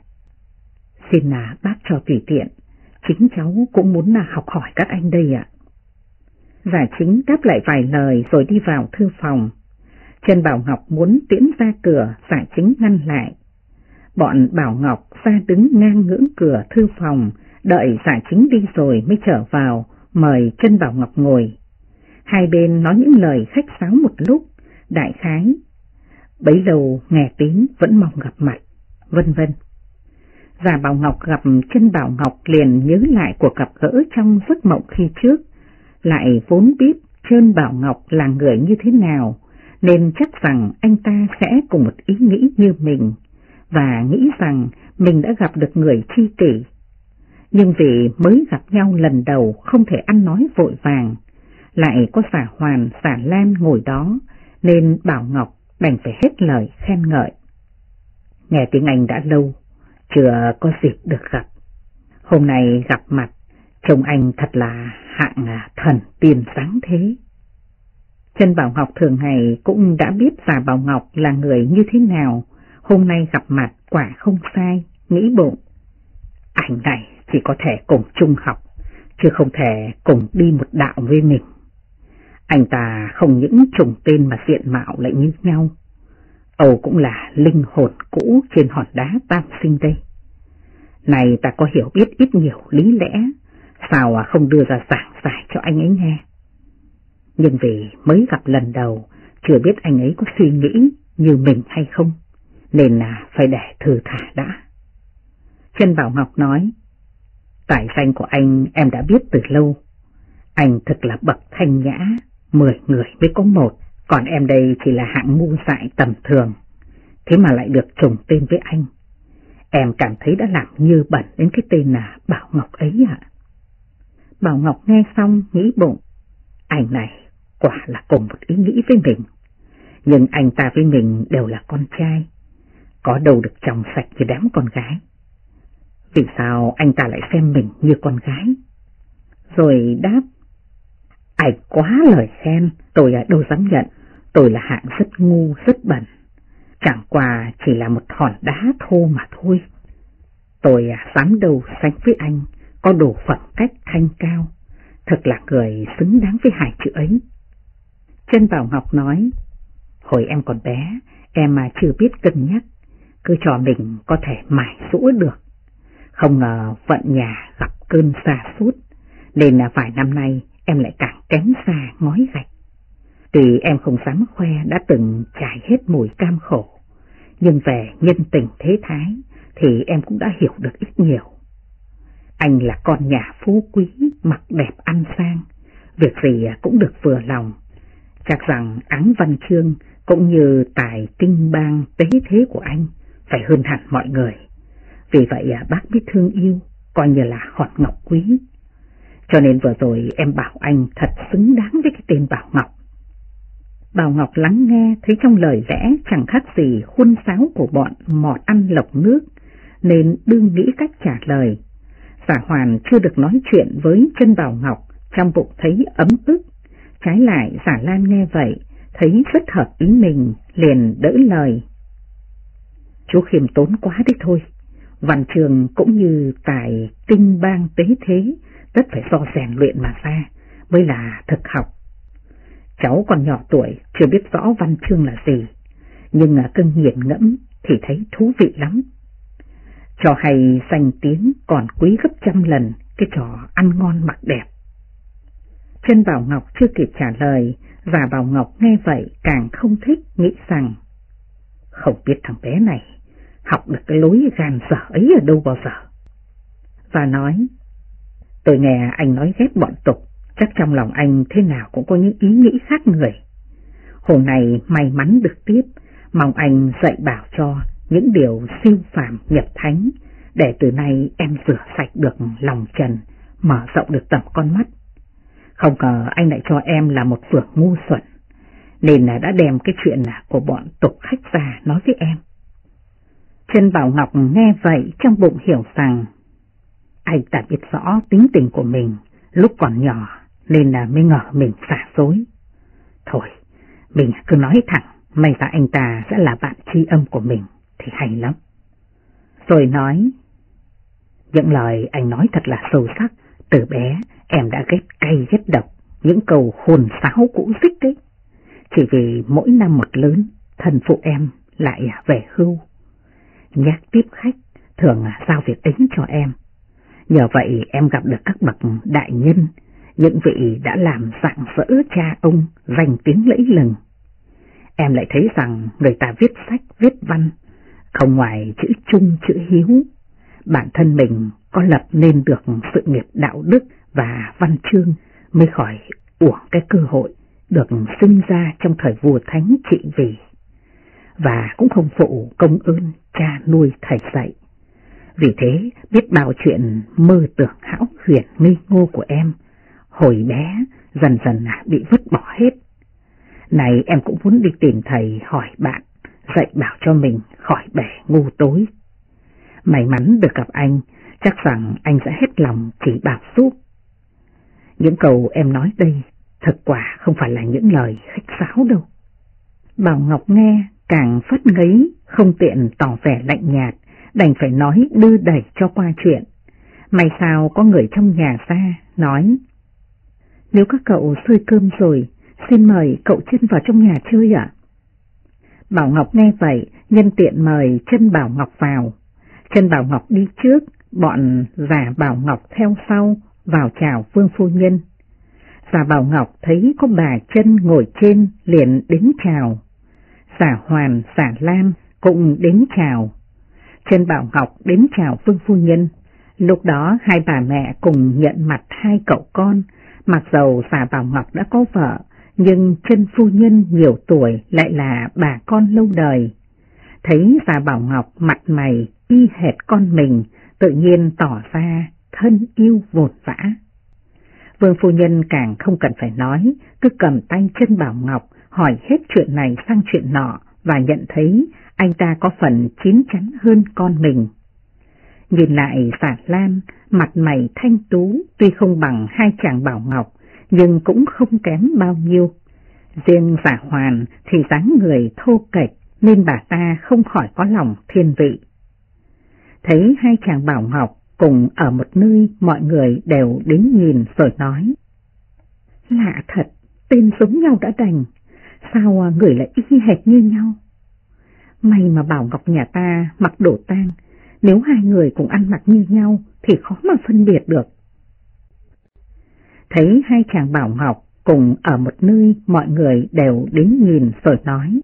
Speaker 1: xin bác cho tùy tiện, chính cháu cũng muốn học hỏi các anh đây ạ. Giả Chính đáp lại vài lời rồi đi vào thư phòng. Chân Bảo Ngọc muốn tiễn ra cửa, Giả Chính ngăn lại. Bọn Bảo Ngọc ra đứng ngang ngưỡng cửa thư phòng, đợi Giả Chính đi rồi mới trở vào, mời Chân Bảo Ngọc ngồi. Hai bên nói những lời khách sáo một lúc, đại khái, bấy lâu nghe tiếng vẫn mong gặp mặt, vân vân. Giả Bảo Ngọc gặp Chân Bảo Ngọc liền nhớ lại cuộc gặp gỡ trong giấc mộng khi trước, lại vốn biết Chân Bảo Ngọc là người như thế nào, nên chắc rằng anh ta sẽ cùng một ý nghĩ như mình, và nghĩ rằng mình đã gặp được người tri kỷ. Nhưng vì mới gặp nhau lần đầu không thể ăn nói vội vàng, lại có Giả Hoàn, Giả Lan ngồi đó, nên Bảo Ngọc đành phải hết lời khen ngợi. Nghe tiếng Anh đã lâu, chưa có dịp được gặp. Hôm nay gặp mặt, trông anh thật là hạng thần tiên sáng thế. Trân Bảo Ngọc thường ngày cũng đã biết Giả Bảo Ngọc là người như thế nào, hôm nay gặp mặt quả không sai, nghĩ bụng. Anh này chỉ có thể cùng chung học, chứ không thể cùng đi một đạo với mình. Anh ta không những trùng tên mà diện mạo lại như nhau. Âu cũng là linh hồn cũ trên hòn đá tam sinh đây. Này ta có hiểu biết ít nhiều lý lẽ, sao không đưa ra giảng giải cho anh ấy nghe. Nhưng vì mới gặp lần đầu, chưa biết anh ấy có suy nghĩ như mình hay không, nên là phải để thử thả đã. Trân Bảo Ngọc nói, tài danh của anh em đã biết từ lâu. Anh thật là bậc thanh nhã, 10 người mới có một, còn em đây chỉ là hạng ngu dại tầm thường, thế mà lại được trùng tên với anh. Em cảm thấy đã làm như bẩn đến cái tên là Bảo Ngọc ấy ạ. Bảo Ngọc nghe xong nghĩ bụng, anh này quả là cùng một ý nghĩ với mình, nhưng anh ta với mình đều là con trai, có đâu được trong sạch như đám con gái. Vì sao anh ta lại xem mình như con gái? Rồi đáp, anh quá lời khen, tôi đâu dám nhận, tôi là hạng rất ngu rất bẩn, chẳng qua chỉ là một hòn đá thô mà thôi. Tôi dám đâu sánh với anh, có đủ phẩm cách thanh cao, thật là người xứng đáng với hai chữ ấy. Trân Bảo Ngọc nói, hồi em còn bé, em mà chưa biết cân nhắc, cứ cho mình có thể mài rũa được. Không ngờ vận nhà gặp cơn sa sút, nên là vài năm nay em lại càng kém xa ngói gạch. Tuy em không dám khoe đã từng trải hết mùi cam khổ, nhưng về nhân tình thế thái thì em cũng đã hiểu được ít nhiều. Anh là con nhà phú quý, mặc đẹp ăn sang, việc gì cũng được vừa lòng. Chắc rằng áng văn chương cũng như tài kinh bang tế thế của anh phải hơn hẳn mọi người. Vì vậy bác biết thương yêu, coi như là hòn ngọc quý. Cho nên vừa rồi em bảo anh thật xứng đáng với cái tên Bảo Ngọc. Bảo Ngọc lắng nghe thấy trong lời lẽ chẳng khác gì khuôn sáo của bọn mọt ăn lộc nước, nên đương nghĩ cách trả lời. Giả Hoàn chưa được nói chuyện với Trân Bảo Ngọc, trong bụng thấy ấm ức. Trái lại Giả Lan nghe vậy, thấy rất hợp ý mình, liền đỡ lời. Chú khiêm tốn quá đấy thôi, văn trường cũng như tài kinh bang tế thế, tất phải do rèn luyện mà ra, mới là thực học. Cháu còn nhỏ tuổi, chưa biết rõ văn chương là gì, nhưng cứ nghiền ngẫm thì thấy thú vị lắm. Trò hay danh tiếng còn quý gấp trăm lần cái trò ăn ngon mặc đẹp. Trân Bảo Ngọc chưa kịp trả lời, và Bảo Ngọc nghe vậy càng không thích, nghĩ rằng không biết thằng bé này học được cái lối gan dở ấy ở đâu bao giờ. Và nói, tôi nghe anh nói ghét bọn tục, chắc trong lòng anh thế nào cũng có những ý nghĩ khác người. Hôm nay may mắn được tiếp, mong anh dạy bảo cho những điều siêu phàm nhập thánh, để từ nay em rửa sạch được lòng trần, mở rộng được tầm con mắt. Không ngờ anh lại cho em là một phường ngu xuẩn, nên đã đem cái chuyện của bọn tục khách ra nói với em. Trân Bảo Ngọc nghe vậy trong bụng hiểu rằng anh ta biết rõ tính tình của mình lúc còn nhỏ, nên mới ngờ mình giả dối. Thôi, mình cứ nói thẳng, may ra anh ta sẽ là bạn tri âm của mình thì hay lắm. Rồi nói, những lời anh nói thật là sâu sắc, từ bé em đã ghét cay ghét độc, những câu hồn sáo cũ dích ấy. Chỉ vì mỗi năm một lớn, thần phụ em lại về hưu, nhắc tiếp khách, thường giao việc ấy cho em. Nhờ vậy em gặp được các bậc đại nhân, những vị đã làm rạng rỡ cha ông, danh tiếng lẫy lừng. Em lại thấy rằng người ta viết sách, viết văn, không ngoài chữ trung, chữ hiếu, bản thân mình có lập nên được sự nghiệp đạo đức và văn chương mới khỏi uổng cái cơ hội được sinh ra trong thời vua thánh trị vì, và cũng không phụ công ơn cha nuôi thầy dạy. Vì thế biết bao chuyện mơ tưởng hão huyền ngây ngô của em hồi bé dần dần bị vứt bỏ hết. Này em cũng muốn đi tìm thầy hỏi bạn, dạy bảo cho mình khỏi bể ngu tối. May mắn được gặp anh, chắc rằng anh sẽ hết lòng chỉ bảo giúp. Những câu em nói đây Thật quả không phải là những lời khách sáo đâu. Bảo Ngọc nghe càng phát ngấy, không tiện tỏ vẻ lạnh nhạt, đành phải nói đưa đẩy cho qua chuyện. May sao có người trong nhà ra, nói: nếu các cậu xơi cơm rồi, xin mời cậu Chân vào trong nhà chơi ạ. Bảo Ngọc nghe vậy, nhân tiện mời Chân Bảo Ngọc vào. Chân Bảo Ngọc đi trước, bọn Giả Bảo Ngọc theo sau, vào chào Vương phu nhân. Giả Bảo Ngọc thấy có bà Chân ngồi trên liền đến chào. Giả Hoàn, Giả Lam cũng đến chào. Chân Bảo Ngọc đến chào Vương phu nhân. Lúc đó hai bà mẹ cùng nhận mặt hai cậu con. Mặc dầu Giả Bảo Ngọc đã có vợ, nhưng Chân phu nhân nhiều tuổi lại là bà con lâu đời. Thấy Giả Bảo Ngọc mặt mày y hệt con mình, tự nhiên tỏ ra thân yêu vột vã. Vương phu nhân càng không cần phải nói, cứ cầm tay Chân Bảo Ngọc hỏi hết chuyện này sang chuyện nọ và nhận thấy anh ta có phần chín chắn hơn con mình. Nhìn lại Giả Lan, mặt mày thanh tú, tuy không bằng hai chàng Bảo Ngọc, nhưng cũng không kém bao nhiêu. Riêng Giả Hoàn thì dáng người thô kệch nên bà ta không khỏi có lòng thiên vị. Thấy hai chàng Bảo Ngọc cùng ở một nơi, mọi người đều đến nhìn rồi nói: lạ thật, tên giống nhau đã đành, sao người lại y hệt như nhau? May mà Bảo Ngọc nhà ta mặc đồ tang, nếu hai người cùng ăn mặc như nhau thì khó mà phân biệt được. Thấy hai chàng Bảo Ngọc cùng ở một nơi, mọi người đều đến nhìn rồi nói: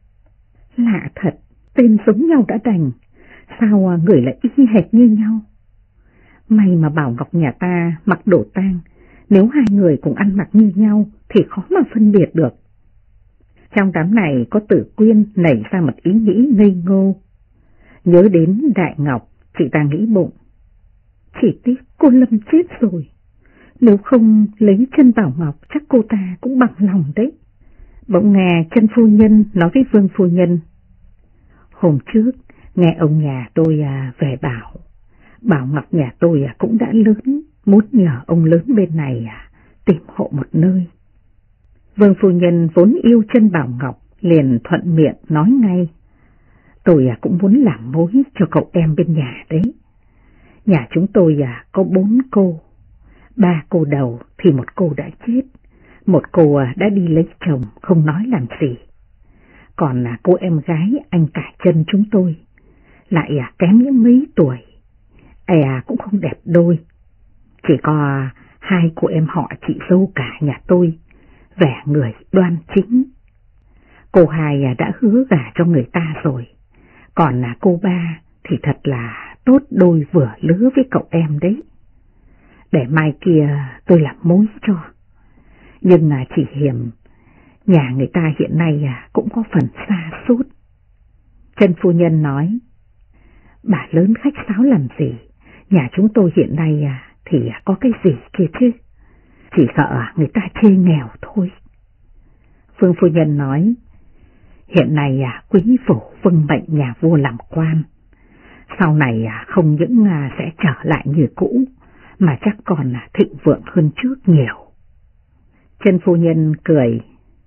Speaker 1: lạ thật, tên giống nhau đã đành, sao người lại y hệt như nhau? May mà Bảo Ngọc nhà ta mặc đồ tang, nếu hai người cùng ăn mặc như nhau thì khó mà phân biệt được. Trong đám này có Tử Quyên nảy ra một ý nghĩ ngây ngô. Nhớ đến Đại Ngọc, chị ta nghĩ bụng: chỉ tiếc cô Lâm chết rồi, nếu không lấy Chân Bảo Ngọc chắc cô ta cũng bằng lòng đấy. Bỗng nghe Chân phu nhân nói với Vương phu nhân: hôm trước nghe ông nhà tôi về Bảo Ngọc nhà tôi cũng đã lớn, muốn nhờ ông lớn bên này tìm hộ một nơi. Vương phu nhân vốn yêu Chân Bảo Ngọc, liền thuận miệng nói ngay: tôi cũng muốn làm mối cho cậu em bên nhà đấy. Nhà chúng tôi có 4 cô, 3 cô đầu thì một cô đã chết, một cô đã đi lấy chồng không nói làm gì. Còn cô em gái anh cả Chân chúng tôi lại kém những mấy tuổi, cũng không đẹp đôi. Chỉ có 2 cô em họ chị dâu cả nhà tôi, vẻ người đoan chính. Cô hai đã hứa gả cho người ta rồi, còn cô ba thì thật là tốt đôi vừa lứa với cậu em đấy. Để mai kia tôi làm mối cho. Nhưng chỉ hiểm nhà người ta hiện nay cũng có phần xa sút. Chân phu nhân nói: bà lớn khách sáo làm gì, nhà chúng tôi hiện nay thì có cái gì kia chứ, chỉ sợ người ta chê nghèo thôi. Vương phu nhân nói: hiện nay quý phủ vâng mệnh nhà vua làm quan, sau này không những sẽ trở lại như cũ, mà chắc còn thịnh vượng hơn trước nhiều. Chân phu nhân cười: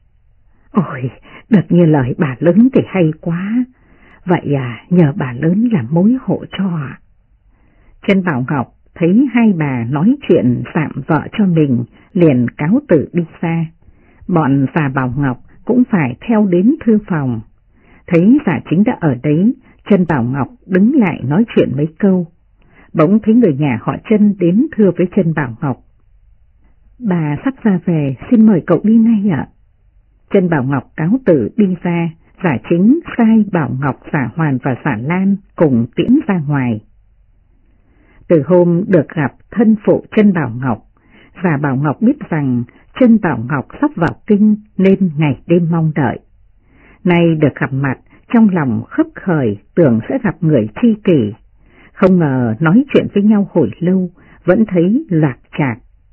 Speaker 1: ôi, được như lời bà lớn thì hay quá, vậy nhờ bà lớn làm mối hộ cho ạ. Chân Bảo Ngọc thấy hai bà nói chuyện tạm vợ cho mình, liền cáo từ đi xa. Bọn Giả Bảo Ngọc cũng phải theo đến thư phòng. Thấy Giả Chính đã ở đấy, Chân Bảo Ngọc đứng lại nói chuyện mấy câu. Bỗng thấy người nhà họ Chân đến thưa với Chân Bảo Ngọc: bà sắp ra về, xin mời cậu đi ngay ạ. Chân Bảo Ngọc cáo từ đi ra, Giả Chính sai Bảo Ngọc, Giả Hoàn và Giả Lan cùng tiễn ra ngoài. Từ hôm được gặp thân phụ Chân Bảo Ngọc, Giả Bảo Ngọc biết rằng Chân Bảo Ngọc sắp vào kinh nên ngày đêm mong đợi. Nay được gặp mặt, trong lòng khấp khởi tưởng sẽ gặp người tri kỷ, không ngờ nói chuyện với nhau hồi lâu vẫn thấy lạc trạc.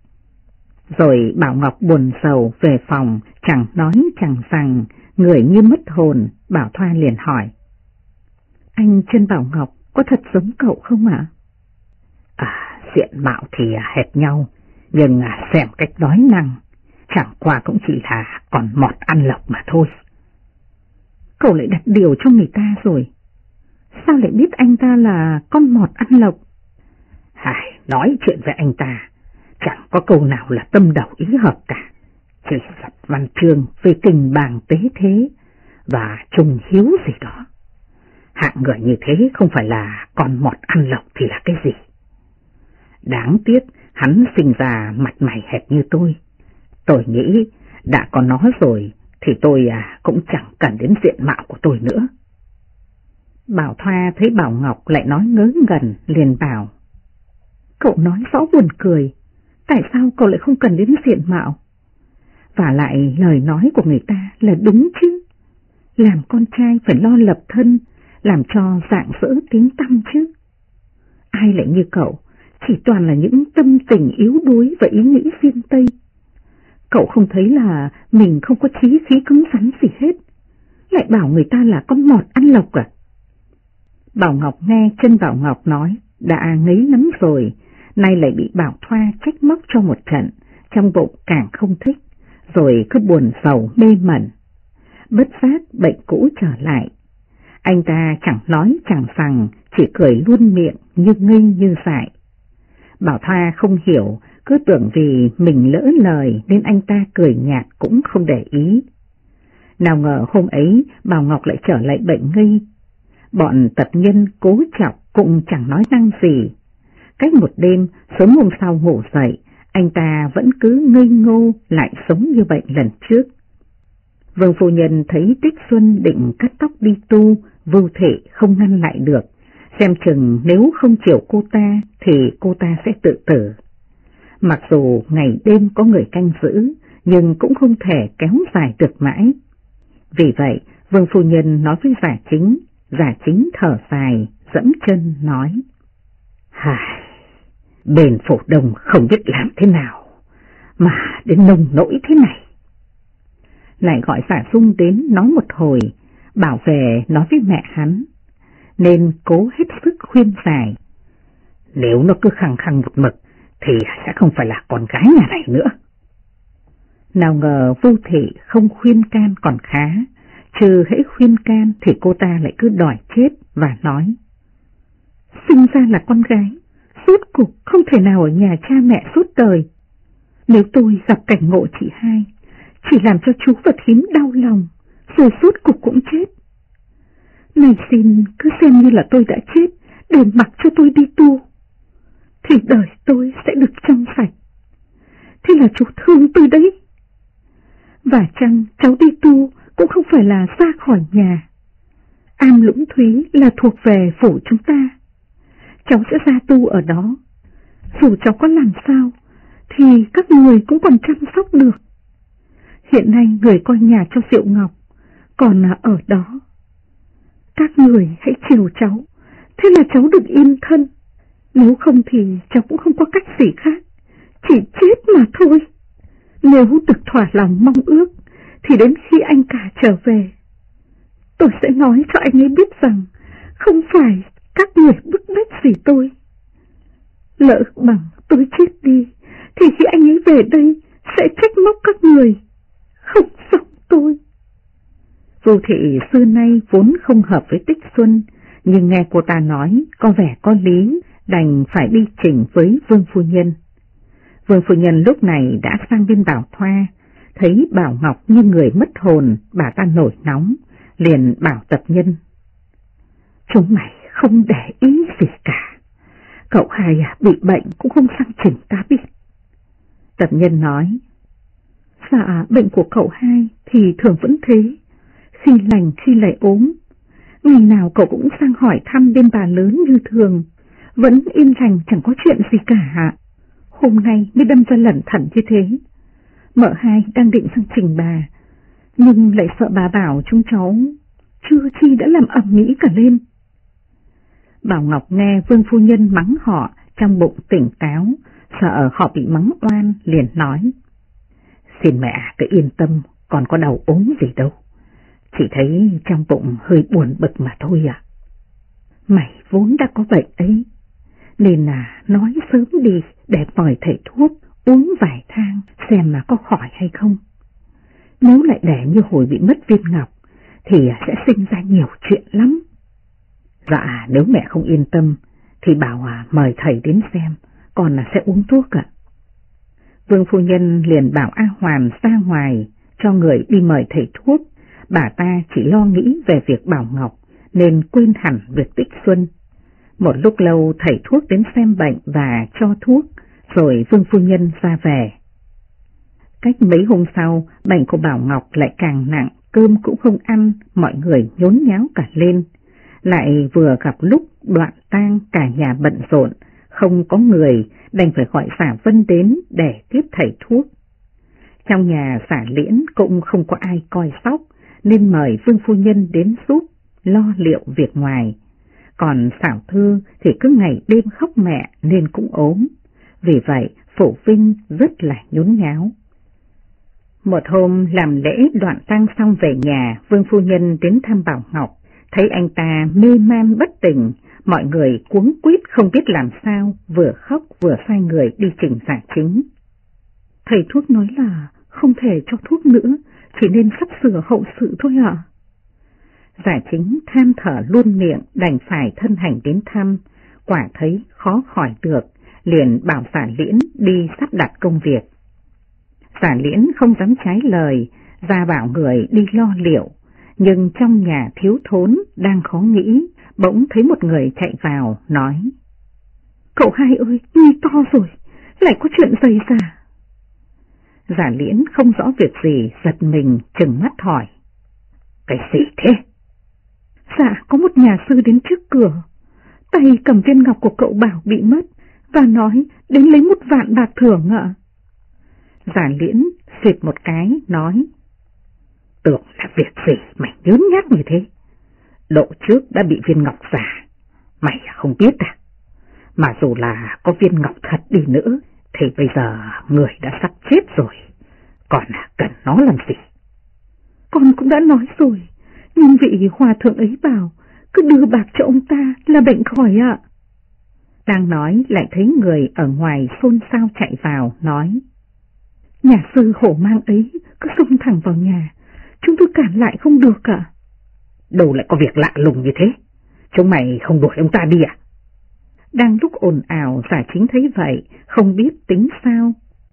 Speaker 1: Rồi Bảo Ngọc buồn sầu về phòng, chẳng nói chẳng rằng, người như mất hồn. Bảo Thoa liền hỏi: anh Chân Bảo Ngọc có thật giống cậu không ạ? Diện mạo thì hệt nhau, nhưng xem cách nói năng, chẳng qua cũng chỉ là còn mọt ăn lộc mà thôi. Cậu lại đặt điều cho người ta rồi. Sao lại biết anh ta là con mọt ăn lộc? Nói chuyện với anh ta, chẳng có câu nào là tâm đầu ý hợp cả. Chỉ giật văn chương về tình bàng tế thế và trùng hiếu gì đó. Hạng người như thế không phải là con mọt ăn lộc thì là cái gì? Đáng tiếc hắn sinh ra mặt mày hẹp như tôi. Tôi nghĩ đã có nó rồi thì tôi cũng chẳng cần đến diện mạo của tôi nữa. Bảo Thoa thấy Bảo Ngọc lại nói ngớ ngẩn liền bảo: Cậu nói rõ buồn cười, tại sao cậu lại không cần đến diện mạo? Và lại lời nói của người ta là đúng chứ. Làm con trai phải lo lập thân, làm cho rạng rỡ tiếng tăm chứ. Ai lại như cậu, chỉ toàn là những tâm tình yếu đuối và ý nghĩ riêng tây. Cậu không thấy là mình không có chí khí cứng rắn gì hết, lại bảo người ta là con mọt ăn lộc à? Bảo Ngọc nghe chân Bảo Ngọc nói đã ngấy lắm rồi, nay lại bị Bảo Thoa trách móc cho một trận, trong bụng càng không thích, rồi cứ buồn sầu mê mẩn. Bất giác bệnh cũ trở lại. Anh ta chẳng nói chẳng rằng, chỉ cười luôn miệng như ngây như dại. Bảo Thoa không hiểu, cứ tưởng vì mình lỡ lời nên anh ta cười nhạt cũng không để ý. Nào ngờ hôm ấy Bảo Ngọc lại trở lại bệnh ngây. Bọn tập nhân cố chọc cũng chẳng nói năng gì. Cách một đêm, sớm hôm sau ngủ dậy, anh ta vẫn cứ ngây ngô lại sống như bệnh lần trước. Vương phu nhân thấy Tích Xuân định cắt tóc đi tu, Vưu Thị không ngăn lại được, xem chừng nếu không chiều cô ta thì cô ta sẽ tự tử. Mặc dù ngày đêm có người canh giữ, nhưng cũng không thể kéo dài được mãi. Vì vậy, Vương phu nhân nói với Giả Chính thở dài, dẫm chân nói: Bên Phổ Đông không biết làm thế nào, mà đến nông nỗi thế này. Lại gọi Giả Dung đến nói một hồi, bảo về nói với mẹ hắn, nên cố hết sức khuyên giải. Nếu nó cứ khăng khăng một mực, thì sẽ không phải là con gái nhà này nữa. Nào ngờ Vưu Thị không khuyên can còn khá, trừ hễ khuyên can thì cô ta lại cứ đòi chết và nói: Sinh ra là con gái, suốt cuộc không thể nào ở nhà cha mẹ suốt đời. Nếu tôi gặp cảnh ngộ chị hai, chỉ làm cho chú và thím đau lòng, rồi suốt cuộc cũng chết. Này xin cứ xem như là tôi đã chết, để mặc cho tôi đi tu, thì đời tôi sẽ được trong sạch. Thế là chú thương tôi đấy. Và chăng cháu đi tu cũng không phải là ra khỏi nhà. Am Lũng Thúy là thuộc về phủ chúng ta. Cháu sẽ ra tu ở đó. Dù cháu có làm sao, thì các người cũng còn chăm sóc được. Hiện nay người coi nhà cho Diệu Ngọc còn ở đó. Các người hãy chiều cháu, thế là cháu được yên thân. Nếu không thì cháu cũng không có cách gì khác, chỉ chết mà thôi. Nếu được thỏa lòng mong ước, thì đến khi anh cả trở về, tôi sẽ nói cho anh ấy biết rằng không phải các người bức bách gì tôi. Lỡ bằng tôi chết đi, thì khi anh ấy về đây sẽ trách móc các người, không sống tôi. Vưu Thị xưa nay vốn không hợp với Tích Xuân, nhưng nghe cô ta nói có vẻ có lý, đành phải đi chỉnh với Vương phu nhân. Vương phu nhân lúc này đã sang bên Bảo Thoa, thấy Bảo Ngọc như người mất hồn, bà ta nổi nóng, liền bảo tập nhân: Chúng mày không để ý gì cả, cậu hai bị bệnh cũng không sang chỉnh ta biết. Tập nhân nói: Dạ bệnh của cậu hai thì thường vẫn thế, khi lành khi lại ốm. Ngày nào cậu cũng sang hỏi thăm bên bà lớn như thường, vẫn yên lành chẳng có chuyện gì cả. Hôm nay mới đâm ra lẩn thẩn như thế. Mợ hai đang định sang trình bà, nhưng lại sợ bà bảo chúng cháu chưa chi đã làm ầm ĩ cả lên. Bảo Ngọc nghe Vương phu nhân mắng họ, trong bụng tỉnh táo, sợ họ bị mắng oan, liền nói: Xin mẹ cứ yên tâm, còn có đau ốm gì đâu, chỉ thấy trong bụng hơi buồn bực mà thôi à. Mày vốn đã có bệnh ấy, nên là nói sớm đi để mời thầy thuốc uống vài thang xem mà có khỏi hay không. Nếu lại để như hồi bị mất viên ngọc thì sẽ sinh ra nhiều chuyện lắm. Dạ, nếu mẹ không yên tâm thì bảo mời thầy đến xem, còn sẽ uống thuốc ạ. Vương phu nhân liền bảo A Hoàn ra ngoài cho người đi mời thầy thuốc. Bà ta chỉ lo nghĩ về việc Bảo Ngọc nên quên hẳn việc Tích Xuân. Một lúc lâu thầy thuốc đến xem bệnh và cho thuốc, rồi Vương phu nhân ra về. Cách mấy hôm sau, bệnh của Bảo Ngọc lại càng nặng, cơm cũng không ăn, mọi người nhốn nháo cả lên. Lại vừa gặp lúc đoạn tang, cả nhà bận rộn, không có người, đành phải gọi Giả Vân đến để tiếp thầy thuốc. Trong nhà Giả Liễn cũng không có ai coi sóc, nên mời Vương phu nhân đến giúp, lo liệu việc ngoài. Còn Xảo Thư thì cứ ngày đêm khóc mẹ nên cũng ốm, vì vậy Phổ Vinh rất là nhốn nháo. Một hôm làm lễ đoạn tang xong về nhà, Vương phu nhân đến thăm Bảo Ngọc, thấy anh ta mê man bất tỉnh, mọi người cuống quýt không biết làm sao, vừa khóc vừa sai người đi trình Giả Chính. Thầy thuốc nói là không thể cho thuốc nữa, chỉ nên sắp sửa hậu sự thôi ạ. Giả Chính than thở luôn miệng, đành phải thân hành đến thăm, quả thấy khó khỏi được, liền bảo Giả Liễn đi sắp đặt công việc. Giả Liễn không dám trái lời, ra bảo người đi lo liệu, nhưng trong nhà thiếu thốn đang khó nghĩ, bỗng thấy một người chạy vào, nói: "Cậu hai ơi, nguy to rồi, lại có chuyện xảy ra." Giả Liễn không rõ việc gì, giật mình trừng mắt hỏi: "Cái gì thế?" "Dạ, có một nhà sư đến trước cửa, tay cầm viên ngọc của cậu Bảo bị mất, và nói đến lấy 1.000.000 bạc thưởng ạ." Giả Liễn xịt một cái, nói: "Tưởng là việc gì mày nhớn nhác như thế? Độ trước đã bị viên ngọc giả, mày không biết à? Mà dù là có viên ngọc thật đi nữa, thì bây giờ người đã sắp chết rồi, còn cần nó làm gì?" "Con cũng đã nói rồi, nhưng vị hòa thượng ấy bảo cứ đưa bạc cho ông ta là bệnh khỏi ạ." Đang nói lại thấy người ở ngoài xôn xao chạy vào, nói: "Nhà sư hổ mang ấy cứ xông thẳng vào nhà, chúng tôi cản lại không được ạ." "Đâu lại có việc lạ lùng như thế? Chúng mày không đuổi ông ta đi à?" Đang lúc ồn ào, Giả Chính thấy vậy, không biết tính sao.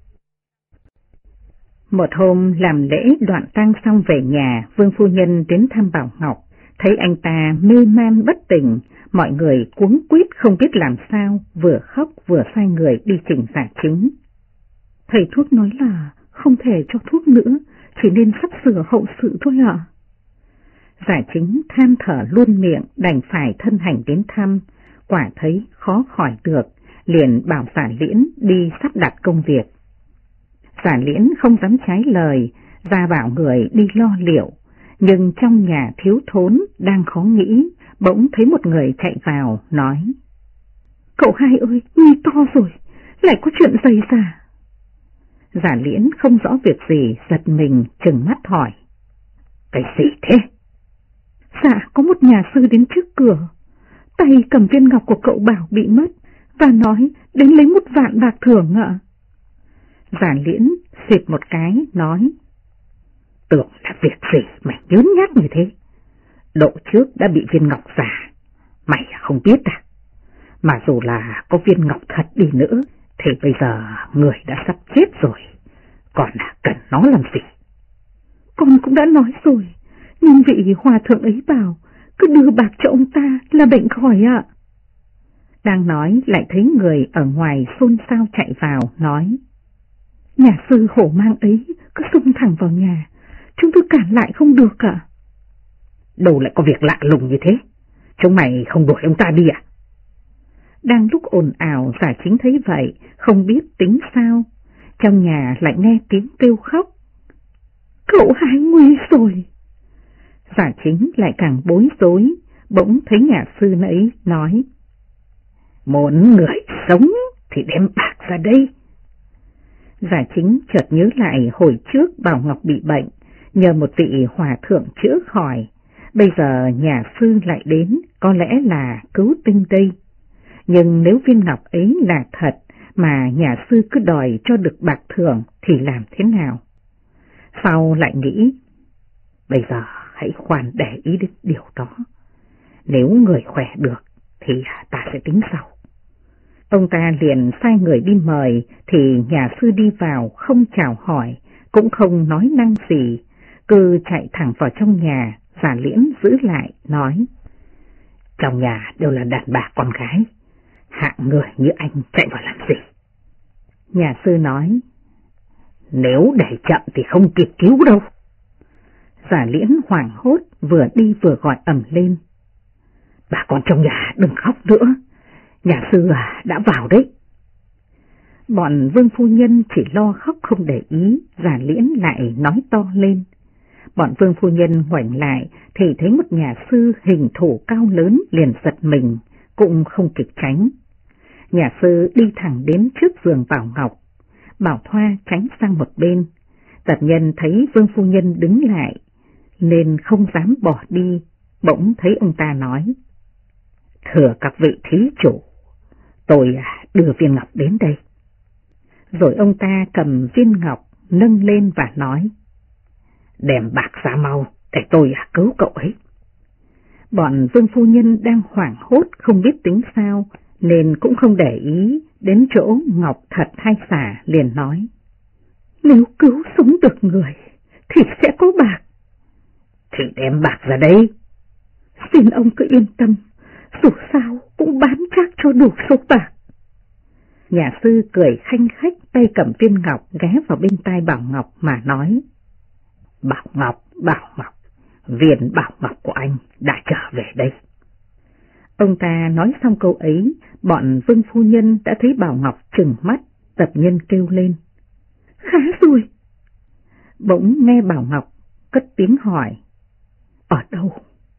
Speaker 1: Một hôm làm lễ đoạn tang xong về nhà, Vương phu nhân đến thăm Bảo Ngọc, thấy anh ta mê man bất tỉnh, mọi người cuống quýt không biết làm sao, vừa khóc vừa sai người đi trình Giả Chính. Thầy thuốc nói là không thể cho thuốc nữa, chỉ nên sắp sửa hậu sự thôi ạ. Giả Chính than thở luôn miệng, đành phải thân hành đến thăm, quả thấy khó khỏi được, liền bảo Giả Liễn đi sắp đặt công việc. Giả Liễn không dám trái lời, ra bảo người đi lo liệu, nhưng trong nhà thiếu thốn đang khó nghĩ, bỗng thấy một người chạy vào, nói: "Cậu hai ơi, nguy to rồi, lại có chuyện xảy ra." Giả Liễn không rõ việc gì, giật mình trừng mắt hỏi: "Cái gì thế?" "Dạ, có một nhà sư đến trước cửa, tay cầm viên ngọc của cậu Bảo bị mất, và nói đến lấy 1.000.000 bạc thưởng ạ." Giả Liễn xịt một cái, nói: "Tưởng là việc gì mày nhớn nhác như thế? Độ trước đã bị viên ngọc giả, mày không biết à? Mà dù là có viên ngọc thật đi nữa, thì bây giờ người đã sắp chết rồi, còn cần nó làm gì?" "Con cũng đã nói rồi, nhưng vị hòa thượng ấy bảo cứ đưa bạc cho ông ta là bệnh khỏi ạ." Đang nói lại thấy người ở ngoài xôn xao chạy vào, nói: "Nhà sư hổ mang ấy cứ xông thẳng vào nhà, chúng tôi cản lại không được ạ." "Đâu lại có việc lạ lùng như thế? Chúng mày không đuổi ông ta đi à?" Đang lúc ồn ào, Giả Chính thấy vậy, không biết tính sao, trong nhà lại nghe tiếng kêu khóc: "Cậu hai nguy rồi." Giả Chính lại càng bối rối, bỗng thấy nhà sư ấy nói: "Muốn người sống thì đem bạc ra đây." Giả Chính chợt nhớ lại hồi trước Bảo Ngọc bị bệnh, nhờ một vị hòa thượng chữa khỏi, bây giờ nhà sư lại đến, có lẽ là cứu tinh đây. Nhưng nếu viên ngọc ấy là thật, mà nhà sư cứ đòi cho được bạc thưởng thì làm thế nào? Sau lại nghĩ, bây giờ hãy khoan để ý đến điều đó. Nếu người khỏe được thì ta sẽ tính sau. Ông ta liền sai người đi mời, thì nhà sư đi vào không chào hỏi, cũng không nói năng gì, cứ chạy thẳng vào trong nhà. Giả Liễn giữ lại, nói: trong nhà đều là đàn bà con gái, hạng người như anh chạy vào làm gì? Nhà sư nói: nếu để chậm thì không kịp cứu đâu. Giả Liễn hoảng hốt, vừa đi vừa gọi ầm lên: bà con trong nhà đừng khóc nữa, nhà sư đã vào đấy. Bọn Vương phu nhân chỉ lo khóc không để ý, Giả Liễn lại nói to lên. Bọn Vương phu nhân ngoảnh lại thì thấy một nhà sư hình thù cao lớn, liền giật mình, cũng không kịp tránh. Nhà sư đi thẳng đến trước giường Bảo Ngọc. Bảo Thoa tránh sang một bên. Tật nhân thấy Vương phu nhân đứng lại nên không dám bỏ đi, bỗng thấy ông ta nói: thưa các vị thí chủ, tôi đưa viên ngọc đến đây. Rồi ông ta cầm viên ngọc nâng lên và nói: đem bạc ra mau để tôi cứu cậu ấy. Bọn Vương phu nhân đang hoảng hốt không biết tính sao, nên cũng không để ý đến chỗ ngọc thật hay giả, liền nói: nếu cứu sống được người thì sẽ có bạc. Thì đem bạc ra đây. Xin ông cứ yên tâm, dù sao cũng bán chắc cho đủ số bạc. Nhà sư cười khanh khách, tay cầm viên ngọc ghé vào bên tai Bảo Ngọc mà nói: Bảo Ngọc, viên Bảo Ngọc của anh đã trở về đây. Ông ta nói xong câu ấy, bọn Vương phu nhân đã thấy Bảo Ngọc trừng mắt. Tập nhân kêu lên: khá rồi. Bỗng nghe Bảo Ngọc cất tiếng hỏi: ở đâu?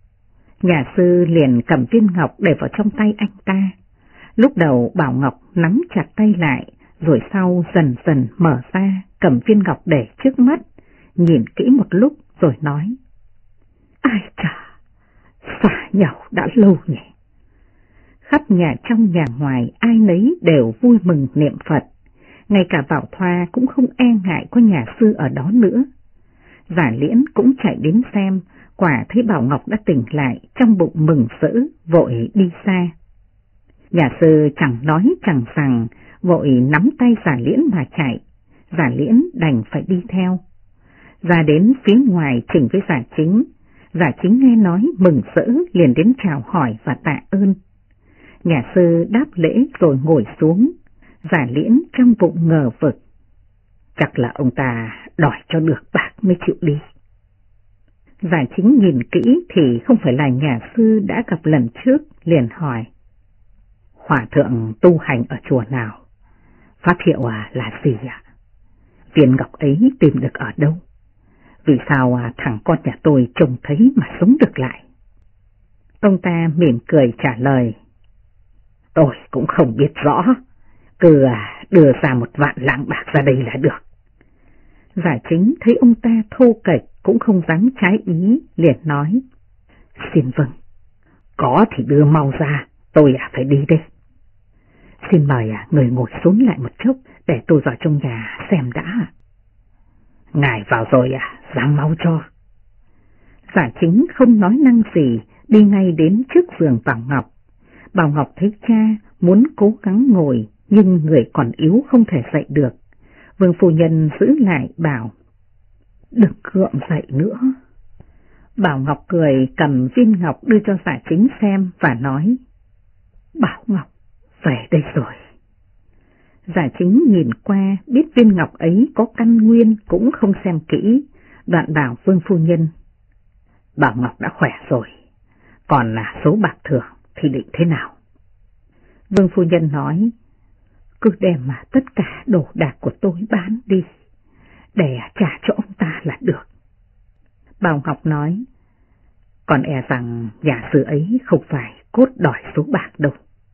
Speaker 1: Nhà sư liền cầm viên ngọc để vào trong tay anh ta. Lúc đầu Bảo Ngọc nắm chặt tay lại, rồi sau dần dần mở ra, cầm viên ngọc để trước mắt, nhìn kỹ một lúc rồi nói: ai chà, xa nhau đã lâu nhỉ. Khắp nhà trong nhà ngoài ai nấy đều vui mừng niệm Phật, ngay cả Bảo Thoa cũng không e ngại có nhà sư ở đó nữa. Giả Liễn cũng chạy đến xem, quả thấy Bảo Ngọc đã tỉnh lại, trong bụng mừng rỡ, vội đi xa. Nhà sư chẳng nói chẳng rằng, vội nắm tay Giả Liễn mà chạy. Giả Liễn đành phải đi theo. Ra đến phía ngoài chỉnh với Giả Chính. Giả Chính nghe nói mừng rỡ, liền đến chào hỏi và tạ ơn. Nhà sư đáp lễ rồi ngồi xuống. Giả Liễn trong bụng ngờ vực, chắc là ông ta đòi cho được bạc mới chịu đi. Giả Chính nhìn kỹ thì không phải là nhà sư đã gặp lần trước, liền hỏi: hòa thượng tu hành ở chùa nào? Pháp hiệu là gì ạ? Viên ngọc ấy tìm được ở đâu? Vì sao thằng con nhà tôi trông thấy mà sống được lại? Ông ta mỉm cười trả lời: tôi cũng không biết rõ, cứ đưa ra 1 vạn lạng bạc ra đây là được. Giả Chính thấy ông ta thô kệch cũng không dám trái ý, liền nói: xin vâng, có thì đưa mau ra, tôi phải đi đây. Xin mời người ngồi xuống lại một chút để tôi vào trong nhà xem đã. Ngài vào rồi dám mau cho. Giả Chính không nói năng gì, đi ngay đến trước giường Bảo Ngọc. Bảo Ngọc thấy cha muốn cố gắng ngồi, nhưng người còn yếu không thể dậy được. Vương phu nhân giữ lại bảo: đừng gượng dậy nữa. Bảo Ngọc cười cầm viên ngọc đưa cho Giả Chính xem và nói: Bảo Ngọc về đây rồi. Giả Chính nhìn qua biết viên ngọc ấy có căn nguyên cũng không xem kỹ, đoạn bảo Vương phu nhân: Bảo Ngọc đã khỏe rồi, còn là số bạc thưởng thì định thế nào? Vương phu nhân nói: cứ đem mà tất cả đồ đạc của tôi bán đi, để trả cho ông ta là được. Bảo Ngọc nói: còn e rằng nhà sư ấy không phải cốt đòi số bạc đâu.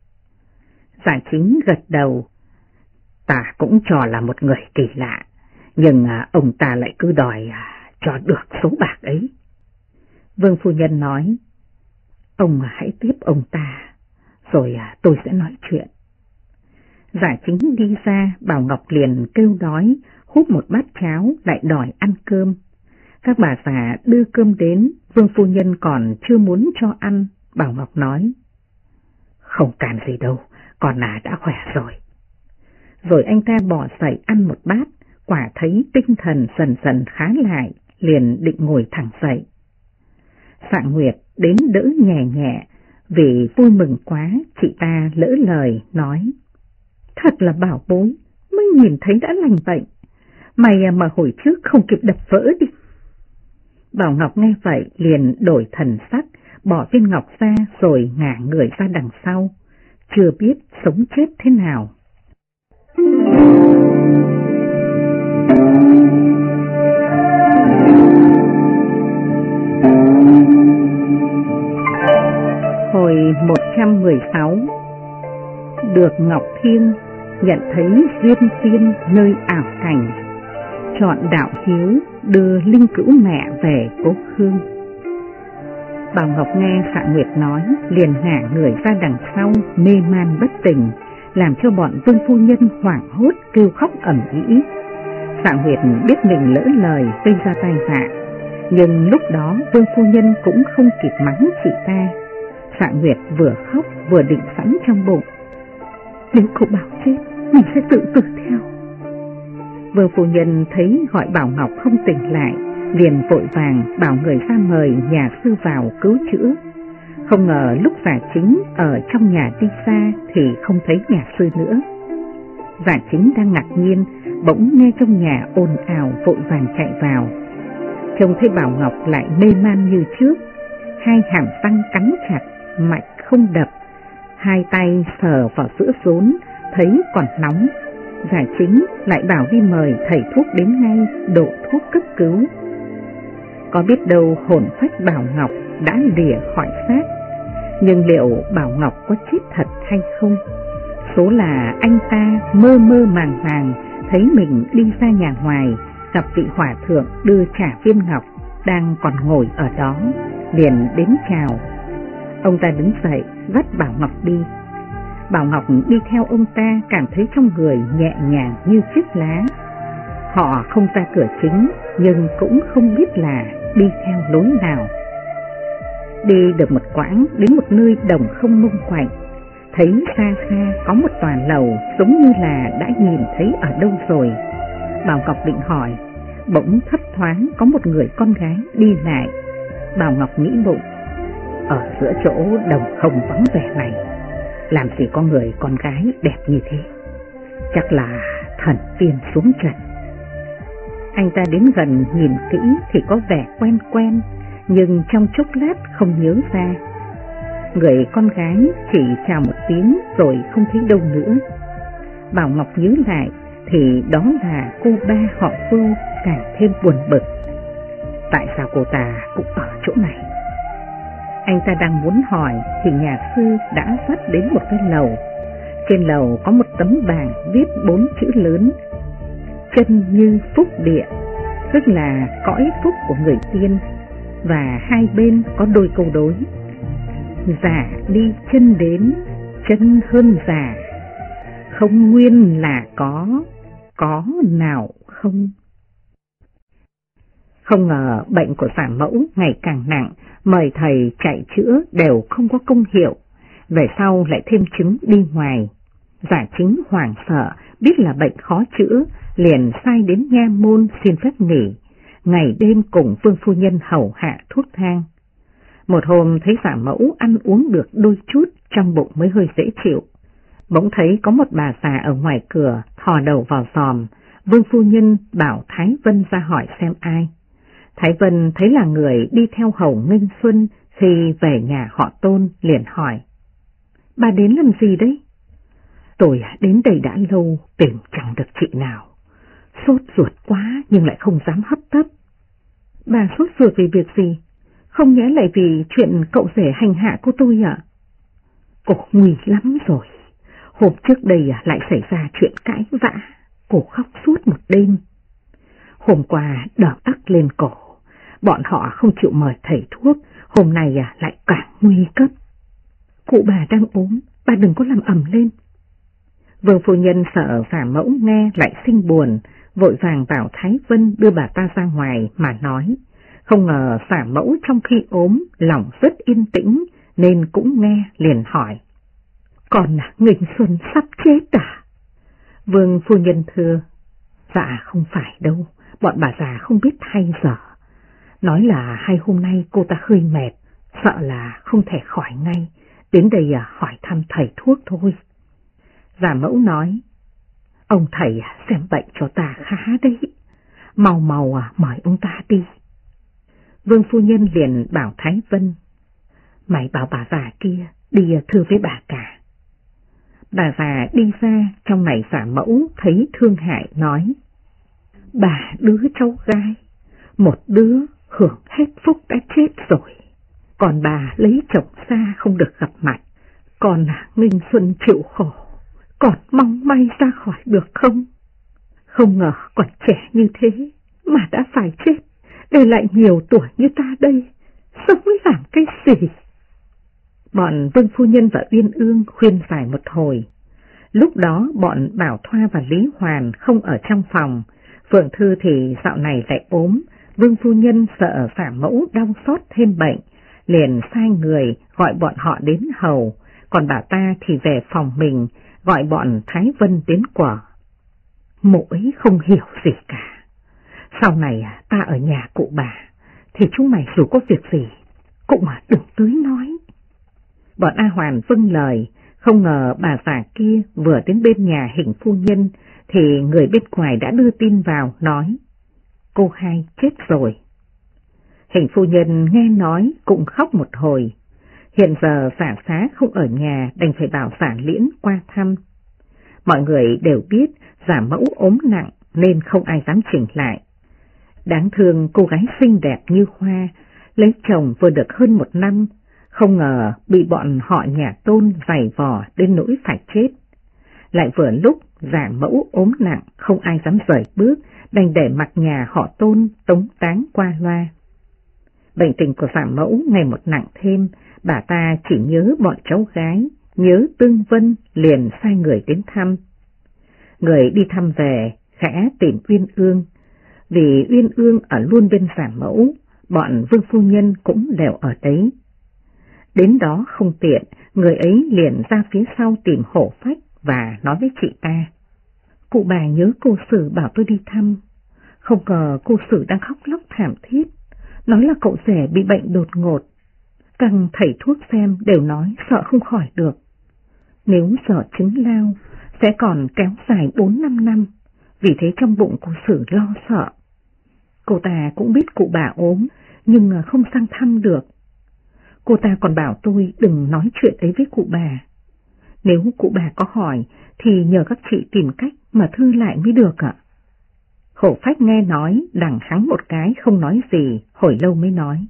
Speaker 1: Giả Chính gật đầu: ta cũng cho là một người kỳ lạ, nhưng ông ta lại cứ đòi cho được số bạc ấy. Vương phu nhân nói: ông hãy tiếp ông ta, rồi tôi sẽ nói chuyện. Giả Chính đi ra, Bảo Ngọc liền kêu đói, húp một bát cháo lại đòi ăn cơm. Các bà già đưa cơm đến, Vương phu nhân còn chưa muốn cho ăn, Bảo Ngọc nói: "Không cản gì đâu, con đã khỏe rồi." Rồi anh ta bỏ dậy ăn một bát, quả thấy tinh thần dần dần khá lại, liền định ngồi thẳng dậy. Sạng Nguyệt đến đỡ nhẹ nhẹ, vì vui mừng quá, chị ta lỡ lời nói: "Thật là bảo bối, mới nhìn thấy đã lành bệnh, mày mà hồi trước không kịp đập vỡ đi." Bảo Ngọc nghe vậy liền đổi thần sắc, bỏ viên ngọc ra rồi ngả người ra đằng sau, chưa biết sống chết thế nào. Hồi 116. Được Ngọc Thiên nhận thấy duyên tiên nơi ảo cảnh, chọn đạo hiếu đưa linh cữu mẹ về cố hương. Bảo Ngọc nghe Sạng Nguyệt nói, liền ngả người ra đằng sau, mê man bất tỉnh, làm cho bọn Vương phu nhân hoảng hốt kêu khóc ầm ĩ. Sạng Nguyệt biết mình lỡ lời gây ra tai vạ, nhưng lúc đó Vương phu nhân cũng không kịp mắng chị ta. Sạng Nguyệt vừa khóc vừa định sẵn trong bụng: "Nếu cậu Bảo chết, mình sẽ tự tử theo." Vương phu nhân thấy gọi Bảo Ngọc không tỉnh lại, liền vội vàng bảo người ra mời nhà sư vào cứu chữa. Không ngờ lúc Giả Chính ở trong nhà đi xa thì không thấy nhà sư nữa. Giả Chính đang ngạc nhiên, bỗng nghe trong nhà ồn ào, vội vàng chạy vào. Trông thấy Bảo Ngọc lại mê man như trước, hai hàm răng cắn chặt, mạch không đập, hai tay sờ vào sữa rốn, thấy còn nóng. Giả Chính lại bảo đi mời thầy thuốc đến ngay, đổ thuốc cấp cứu. Có biết đâu hồn phách Bảo Ngọc đã lìa khỏi xác, nhưng liệu Bảo Ngọc có chết thật hay không? Số là anh ta mơ mơ màng màng thấy mình đi ra nhà ngoài, gặp vị hòa thượng đưa trả viên ngọc đang còn ngồi ở đó, liền đến chào. Ông ta đứng dậy dắt Bảo Ngọc đi. Bảo Ngọc đi theo ông ta, cảm thấy trong người nhẹ nhàng như chiếc lá. Họ không ra cửa chính, nhưng cũng không biết là đi theo lối nào. Đi được một quãng đến một nơi đồng không mông quạnh, thấy xa xa có một tòa lầu giống như là đã nhìn thấy ở đâu rồi. Bảo Ngọc định hỏi, bỗng thấp thoáng có một người con gái đi lại. Bảo Ngọc nghĩ bụng, ở giữa chỗ đồng không vắng vẻ này, làm gì có người con gái đẹp như thế, chắc là thần tiên xuống trần. Anh ta đến gần nhìn kỹ thì có vẻ quen quen, nhưng trong chốc lát không nhớ ra. Người con gái chỉ chào một tiếng rồi không thấy đâu nữa. Bảo Ngọc nhớ lại thì đó là cô ba họ Vưu, càng thêm buồn bực. Tại sao cô ta cũng ở chỗ này? Anh ta đang muốn hỏi thì nhà sư đã dắt đến một cái lầu. Trên lầu có một tấm bảng viết 4 chữ lớn: chân như phúc địa, tức là cõi phúc của người tiên, và hai bên có đôi câu đối: giả đi chân đến, chân hơn giả, không nguyên là có nào không. Không ngờ bệnh của Giả Mẫu ngày càng nặng, mời thầy chạy chữa đều không có công hiệu, về sau lại thêm chứng đi ngoài. Giả Chính hoảng sợ, biết là bệnh khó chữa, liền sai đến nha môn xin phép nghỉ, ngày đêm cùng Vương phu nhân hầu hạ thuốc thang. Một hôm thấy Giả Mẫu ăn uống được đôi chút, trong bụng mới hơi dễ chịu. Bỗng thấy có một bà già ở ngoài cửa thò đầu vào giòm. Vương phu nhân bảo Thái Vân ra hỏi xem ai. Thái Vân thấy là người đi theo hầu Nghênh Xuân khi về nhà họ Tôn, liền hỏi: bà đến làm gì đấy? Tôi đến đây đã lâu, tìm chẳng được chị nào, sốt ruột quá nhưng lại không dám hấp tấp. Bà sốt ruột vì việc gì? Không nhẽ lại vì chuyện cậu rể hành hạ cô tôi ạ? Cô nguy lắm rồi. Hôm trước đây lại xảy ra chuyện cãi vã, cô khóc suốt một đêm. Hôm qua đỏ tắc lên cổ, bọn họ không chịu mời thầy thuốc, hôm nay lại càng nguy cấp. Cụ bà đang ốm, bà đừng có làm ầm lên. Vương phu nhân sợ giả mẫu nghe lại sinh buồn, vội vàng bảo Thái Vân đưa bà ta ra ngoài mà nói. Không ngờ giả mẫu trong khi ốm, lòng rất yên tĩnh, nên cũng nghe liền hỏi. Còn Nghinh Xuân sắp chết à? Vương phu nhân thưa. Dạ không phải đâu, bọn bà già không biết thay dở. Nói là hay hôm nay cô ta hơi mệt, sợ là không thể khỏi ngay, đến đây hỏi thăm thầy thuốc thôi. Giả mẫu nói, ông thầy xem bệnh cho ta khá đấy, mau mời ông ta đi. Vương phu nhân liền bảo Thái Vân, mày bảo bà già kia đi thưa với bà cả. Bà già đi ra, trong này giả mẫu thấy thương hại nói, bà đứa cháu gái, một đứa hưởng hết phúc đã chết rồi, còn bà lấy chồng xa không được gặp mặt, còn Nghinh Xuân chịu khổ, còn mong may ra khỏi được không? Không ngờ còn trẻ như thế mà đã phải chết, để lại nhiều tuổi như ta đây, sống làm cái gì? Bọn Vương phu nhân và Uyên Ương khuyên giải một hồi. Lúc đó bọn Bảo Thoa và Lý Hoàn không ở trong phòng, Phượng Thư thì dạo này lại ốm, Vương phu nhân sợ giả mẫu đau xót thêm bệnh, liền sai người gọi bọn họ đến hầu, còn bà ta thì về phòng mình, gọi bọn Thái Vân đến quở. Mụ ấy không hiểu gì cả. Sau này ta ở nhà cụ bà, thì chúng mày dù có việc gì, cũng đừng tới nói. Bọn A Hoàn vâng lời, không ngờ bà già kia vừa đến bên nhà Hình phu nhân, thì người bên ngoài đã đưa tin vào nói, cô hai chết rồi. Hình phu nhân nghe nói cũng khóc một hồi. Hiện giờ giả xá không ở nhà, đành phải bảo giả Liễn qua thăm. Mọi người đều biết giả mẫu ốm nặng nên không ai dám chỉnh lại. Đáng thương cô gái xinh đẹp như hoa, lấy chồng vừa được hơn 1 năm, không ngờ bị bọn họ nhà Tôn giày vò đến nỗi phải chết. Lại vừa lúc giả mẫu ốm nặng, không ai dám rời bước, đành để mặc nhà họ Tôn tống táng qua loa. Bệnh tình của giả mẫu ngày một nặng thêm, bà ta chỉ nhớ bọn cháu gái, nhớ Tương Vân, liền sai người đến thăm. Người đi thăm về, khẽ tìm Uyên Ương, vì Uyên Ương ở luôn bên giả mẫu, bọn Vương phu nhân cũng đều ở đấy. Đến đó không tiện, người ấy liền ra phía sau tìm Hổ Phách và nói với chị ta. Cụ bà nhớ cô Sử bảo tôi đi thăm, không ngờ cô Sử đang khóc lóc thảm thiết, nói là cậu rể bị bệnh đột ngột. Càng thầy thuốc xem đều nói sợ không khỏi được. Nếu sợ chứng lao, sẽ còn kéo dài 4-5 năm, vì thế trong bụng cô Sử lo sợ. Cô ta cũng biết cụ bà ốm, nhưng không sang thăm được. Cô ta còn bảo tôi đừng nói chuyện ấy với cụ bà. Nếu cụ bà có hỏi, thì nhờ các chị tìm cách mà thư lại mới được ạ. Hổ Phách nghe nói, đằng hắng một cái không nói gì, hồi lâu mới nói.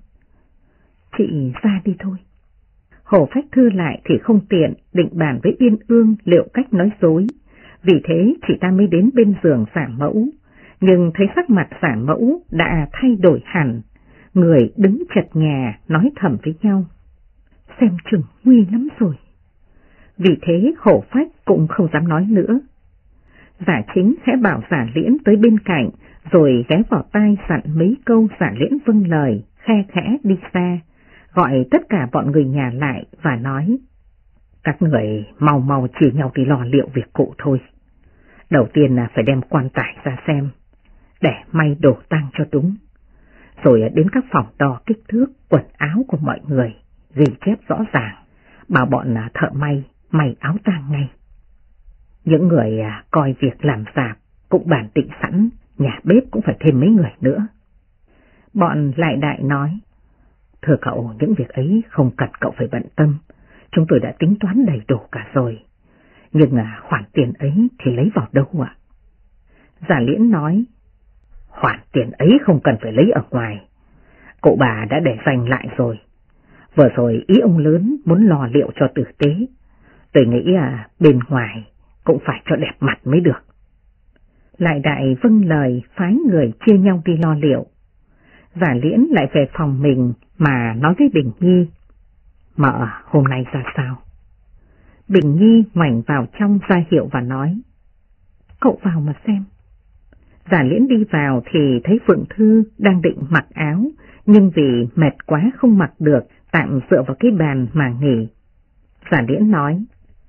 Speaker 1: Chị ra đi thôi. Hổ Phách thư lại thì không tiện, định bàn với Uyên Ương liệu cách nói dối. Vì thế chị ta mới đến bên giường giả mẫu, nhưng thấy sắc mặt giả mẫu đã thay đổi hẳn. Người đứng chật nhà nói thầm với nhau. Xem chừng nguy lắm rồi. Vì thế Hổ Phách cũng không dám nói nữa. Giả Chính khẽ bảo giả Liễn tới bên cạnh, rồi ghé vào tai dặn mấy câu. Giả Liễn vâng lời, khe khẽ đi xa, gọi tất cả bọn người nhà lại và nói. Các người mau chia nhau đi lo liệu việc cụ thôi. Đầu tiên là phải đem quan tài ra xem, để may đồ tang cho đúng. Rồi đến các phòng đo kích thước quần áo của mọi người, ghi chép rõ ràng, bảo bọn thợ may áo tang ngay. Những người coi việc làm rạp cũng bản định sẵn, nhà bếp cũng phải thêm mấy người nữa. Bọn Lại Đại nói, thưa cậu, những việc ấy không cần cậu phải bận tâm, chúng tôi đã tính toán đầy đủ cả rồi. Nhưng khoản tiền ấy thì lấy vào đâu ạ? Giả Liễn nói, khoản tiền ấy không cần phải lấy ở ngoài, cụ bà đã để dành lại rồi. Vừa rồi ý ông lớn muốn lo liệu cho tử tế, tôi nghĩ bên ngoài cũng phải cho đẹp mặt mới được. Lại Đại vâng lời, phái người chia nhau đi lo liệu. Giả Liễn lại về phòng mình mà nói với Bình Nhi, mợ hôm nay ra sao? Bình Nhi ngoảnh vào trong ra hiệu và nói, cậu vào mà xem. Giả Liễn đi vào thì thấy Phượng Thư đang định mặc áo, nhưng vì mệt quá không mặc được, tạm dựa vào cái bàn mà nghỉ. Giả Liễn nói,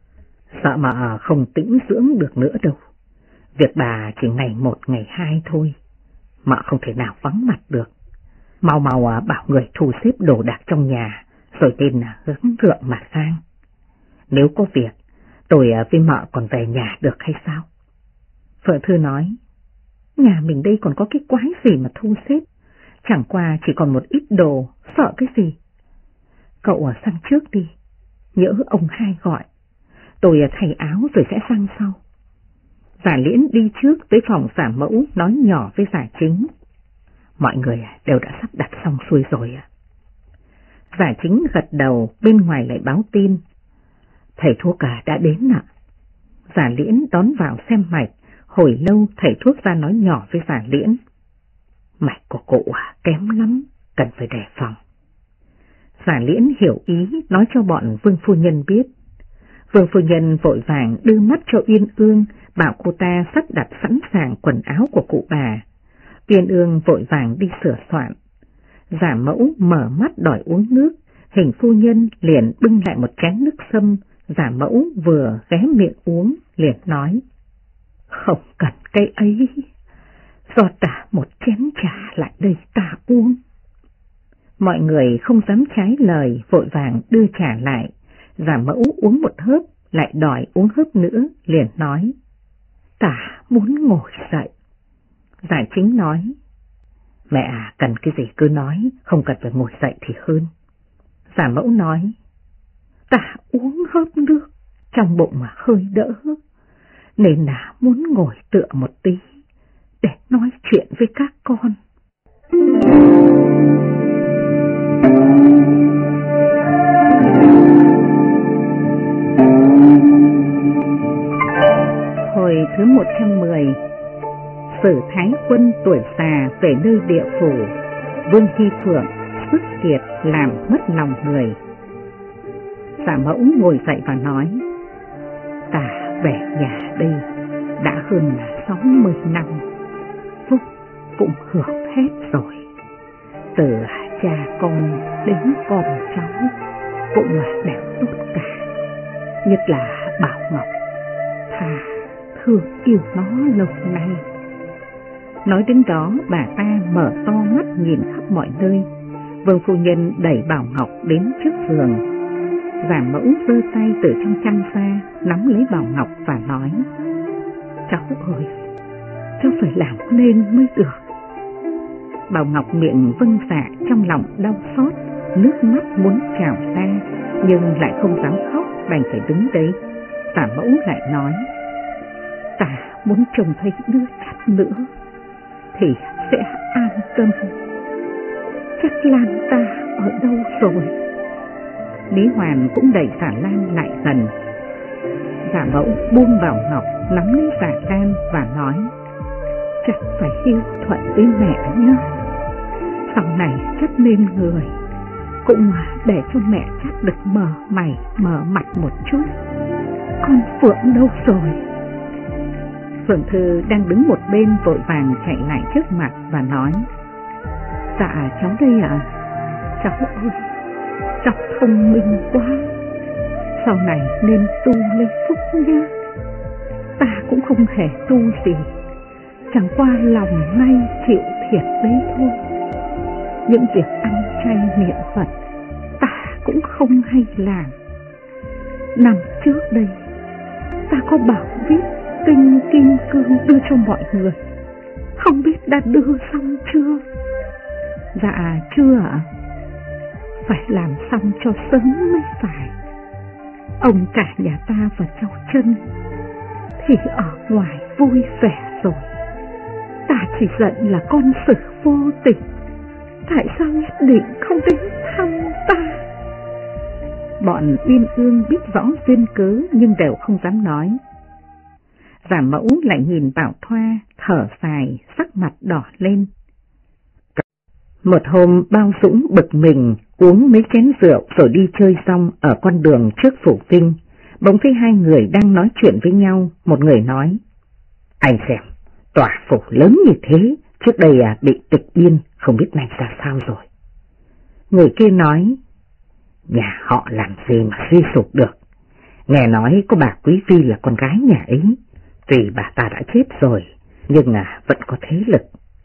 Speaker 1: sợ mà không tĩnh dưỡng được nữa đâu. Việc bà chỉ ngày 1 ngày 2 thôi, mà không thể nào vắng mặt được. Mau bảo người thu xếp đồ đạc trong nhà, rồi tên hướng thượng mà sang. Nếu có việc, tôi với mợ còn về nhà được hay sao? Phượng Thư nói, nhà mình đây còn có cái quái gì mà thu xếp, chẳng qua chỉ còn một ít đồ, sợ cái gì. Cậu sang trước đi, nhỡ ông hai gọi, tôi thay áo rồi sẽ sang sau. Giả Liễn đi trước tới phòng giả mẫu nói nhỏ với giả chính, mọi người đều đã sắp đặt xong xuôi rồi à? Giả chính gật đầu, bên ngoài lại báo tin, thầy thuốc đã đến ạ. Giả Liễn đón vào xem mạch, hồi lâu thầy thuốc ra nói nhỏ với Giả Liễn, mạch của cụ kém lắm, cần phải đề phòng. Giả Liễn hiểu ý, nói cho bọn Vương phu nhân biết. Vương phu nhân vội vàng đưa mắt cho Uyên Ương, bảo cô ta sắp đặt sẵn sàng quần áo của cụ bà. Uyên Ương vội vàng đi sửa soạn. Giả mẫu mở mắt đòi uống nước, Hình phu nhân liền bưng lại một chén nước sâm. Giả mẫu vừa ghé miệng uống liền nói, không cần cái ấy, do ta một chén trà lại đây ta uống. Mọi người không dám trái lời, vội vàng đưa trà lại. Giả mẫu uống một hớp, lại đòi uống hớp nữa, liền nói, ta muốn ngồi dậy. Giả chính nói, mẹ cần cái gì cứ nói, không cần phải ngồi dậy thì hơn. Giả mẫu nói, ta uống hớp nước, trong bụng mà hơi đỡ, nên là muốn ngồi tựa một tí, để nói chuyện với các con. Hồi thứ 110, Sử Thái Quân tuổi già về nơi địa phủ, Vương Hy Phượng sức kiệt làm mất lòng người. Giả mẫu ngồi dậy và nói, ta về nhà đây đã hơn là 60 năm, phúc cũng hưởng hết rồi. Từ cha con đến con cháu cũng là đều tốt cả, nhất là Bảo Ngọc, thà thương yêu nó lâu nay. Nói đến đó bà ta mở to mắt nhìn khắp mọi nơi. Vương phu nhân đẩy Bảo Ngọc đến trước giường. Giả mẫu giơ tay từ trong chăn ra nắm lấy Bảo Ngọc và nói, cháu ơi, cháu phải làm nên mới được. Bảo Ngọc miệng vâng dạ, trong lòng đau xót, nước mắt muốn trào ra, nhưng lại không dám khóc, đành phải đứng đấy. Giả mẫu lại nói, ta muốn trông thấy đứa chắc nữa thì sẽ an tâm. Chắc Lan ta ở đâu rồi? Lý Hoàn cũng đẩy Giả Lan lại gần. Giả mẫu buông Bảo Ngọc nắm lấy Giả Lan và nói, chắc phải hiếu thuận với mẹ nhé. Sau này chắc nên người, cũng để cho mẹ chắc được mở mày mở mặt một chút. Con Phượng đâu rồi? Phượng Thư đang đứng một bên vội vàng chạy lại trước mặt và nói, dạ cháu đây ạ. Cháu ơi, cháu thông minh quá, sau này nên tu lấy phúc nhá. Ta cũng không hề tu gì, chẳng qua lòng nay chịu thiệt đấy thôi. Những việc ăn chay niệm Phật ta cũng không hay làm. Năm trước đây ta có bảo viết kinh Kim Cương đưa cho mọi người, không biết đã đưa xong chưa? Dạ chưa ạ. Phải làm xong cho sớm mới phải. Ông cả nhà ta và cháu Trân thì ở ngoài vui vẻ rồi. Ta chỉ giận là con Sử vô tình, tại sao nhất định không đến thăm ta? Bọn Uyên Ương biết rõ duyên cớ nhưng đều không dám nói. Giả mẫu lại nhìn Bảo Thoa thở dài, sắc mặt đỏ lên. Một hôm Bao Dũng bực mình uống mấy chén rượu rồi đi chơi xong ở con đường trước phủ kinh. Bỗng thấy hai người đang nói chuyện với nhau, một người nói: Anh xem, tòa phủ lớn như thế, trước đây bị tịch biên, không biết này ra sao rồi. Người kia nói: Nhà họ làm gì mà suy sụp được. Nghe nói có bà Quý Phi là con gái nhà ấy, tuy bà ta đã chết rồi, nhưng vẫn có thế lực.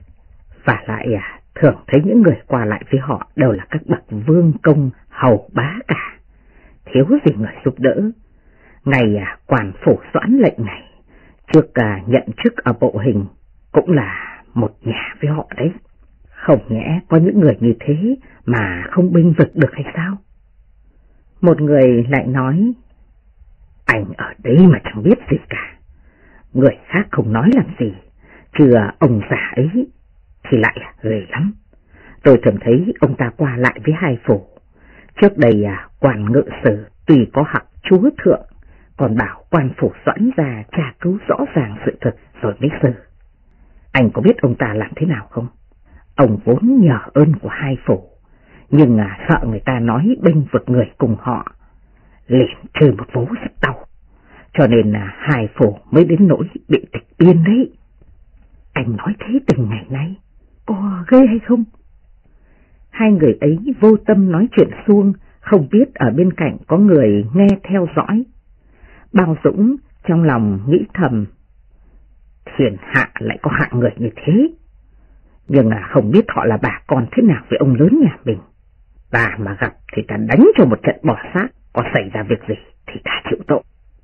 Speaker 1: Và lại thường thấy những người qua lại với họ đều là các bậc vương công hầu bá cả, thiếu gì người giúp đỡ. Ngày quản phủ Doãn lệnh này, trước nhận chức ở bộ hình, cũng là một nhà với họ đấy. Không nhẽ có những người như thế mà không bênh vực được hay sao? Một người lại nói: Anh ở đấy mà chẳng biết gì cả. Người khác không nói làm gì, chứ ông già ấy thì lại ghê lắm. Tôi thường thấy ông ta qua lại với hai phủ. Trước đây quan ngự sử tuy có học chúa thượng, còn bảo quan phủ Doãn ra tra cứu rõ ràng sự thật rồi mới xử. Anh có biết ông ta làm thế nào không? Ông vốn nhờ ơn của hai phủ, nhưng sợ người ta nói bênh vực người cùng họ, liền trừ một vố rất đau, cho nên hai phủ mới đến nỗi bị tịch biên đấy. Anh nói thế từng ngày nay, có ghê hay không? Hai người ấy vô tâm nói chuyện suông, không biết ở bên cạnh có người nghe theo dõi. Bao Dũng trong lòng nghĩ thầm: Thiên hạ lại có hạng người như thế, nhưng không biết họ là bà con thế nào với ông lớn nhà mình. Bà mà gặp thì ta đánh cho một trận bỏ xác, có xảy ra việc gì thì ta chịu tội.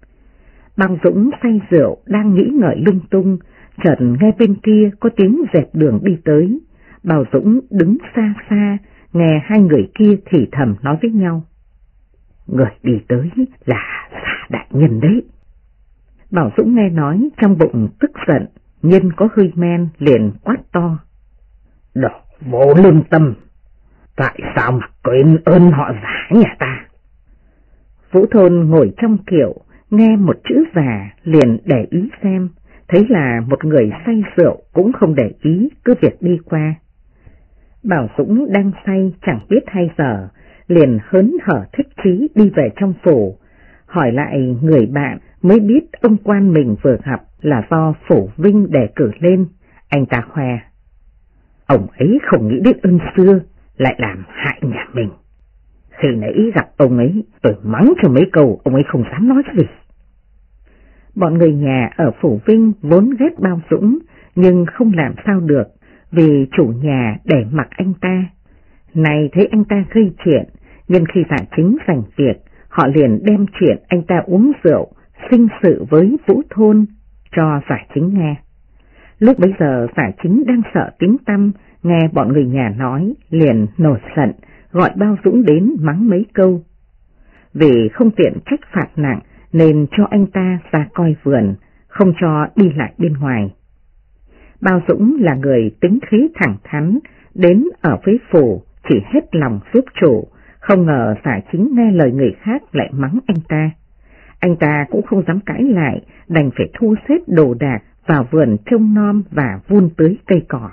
Speaker 1: Bao Dũng say rượu đang nghĩ ngợi lung tung, chợt nghe bên kia có tiếng dẹp đường đi tới. Bao Dũng đứng xa xa, nghe hai người kia thì thầm nói với nhau: Người đi tới là Giả đại nhân đấy. Bảo Dũng nghe nói trong bụng tức giận, nhân có hơi men liền quát to: Đồ vô lương tâm, tại sao mà quên ơn họ Giả nhà ta? Vũ Thôn ngồi trong kiệu, nghe một chữ Giả liền để ý xem, thấy là một người say rượu cũng không để ý, cứ việc đi qua. Bảo Dũng đang say chẳng biết hay giờ, liền hớn hở thích chí đi về trong phủ, hỏi lại người bạn mới biết ông quan mình vừa gặp là do phủ Vinh đề cử lên. Anh ta khoe: Ông ấy không nghĩ đến ơn xưa, lại làm hại nhà mình. Khi nãy gặp ông ấy, tôi mắng cho mấy câu, ông ấy không dám nói gì. Bọn người nhà ở phủ Vinh vốn ghét Bao Dũng, nhưng không làm sao được, vì chủ nhà để mặc anh ta. Này thấy anh ta gây chuyện, nhưng khi Giả Chính giành việc, họ liền đem chuyện anh ta uống rượu, sinh sự với Vũ Thôn cho Giả Chính nghe. Lúc bấy giờ Giả Chính đang sợ tiếng tăm, nghe bọn người nhà nói, liền nổi giận, gọi Bao Dũng đến mắng mấy câu. Vì không tiện trách phạt nặng, nên cho anh ta ra coi vườn, không cho đi lại bên ngoài. Bao Dũng là người tính khí thẳng thắn, đến ở với phủ chỉ hết lòng giúp chủ, không ngờ Giả Chính nghe lời người khác lại mắng anh ta. Anh ta cũng không dám cãi lại, đành phải thu xếp đồ đạc vào vườn trông nom và vun tưới cây cỏ.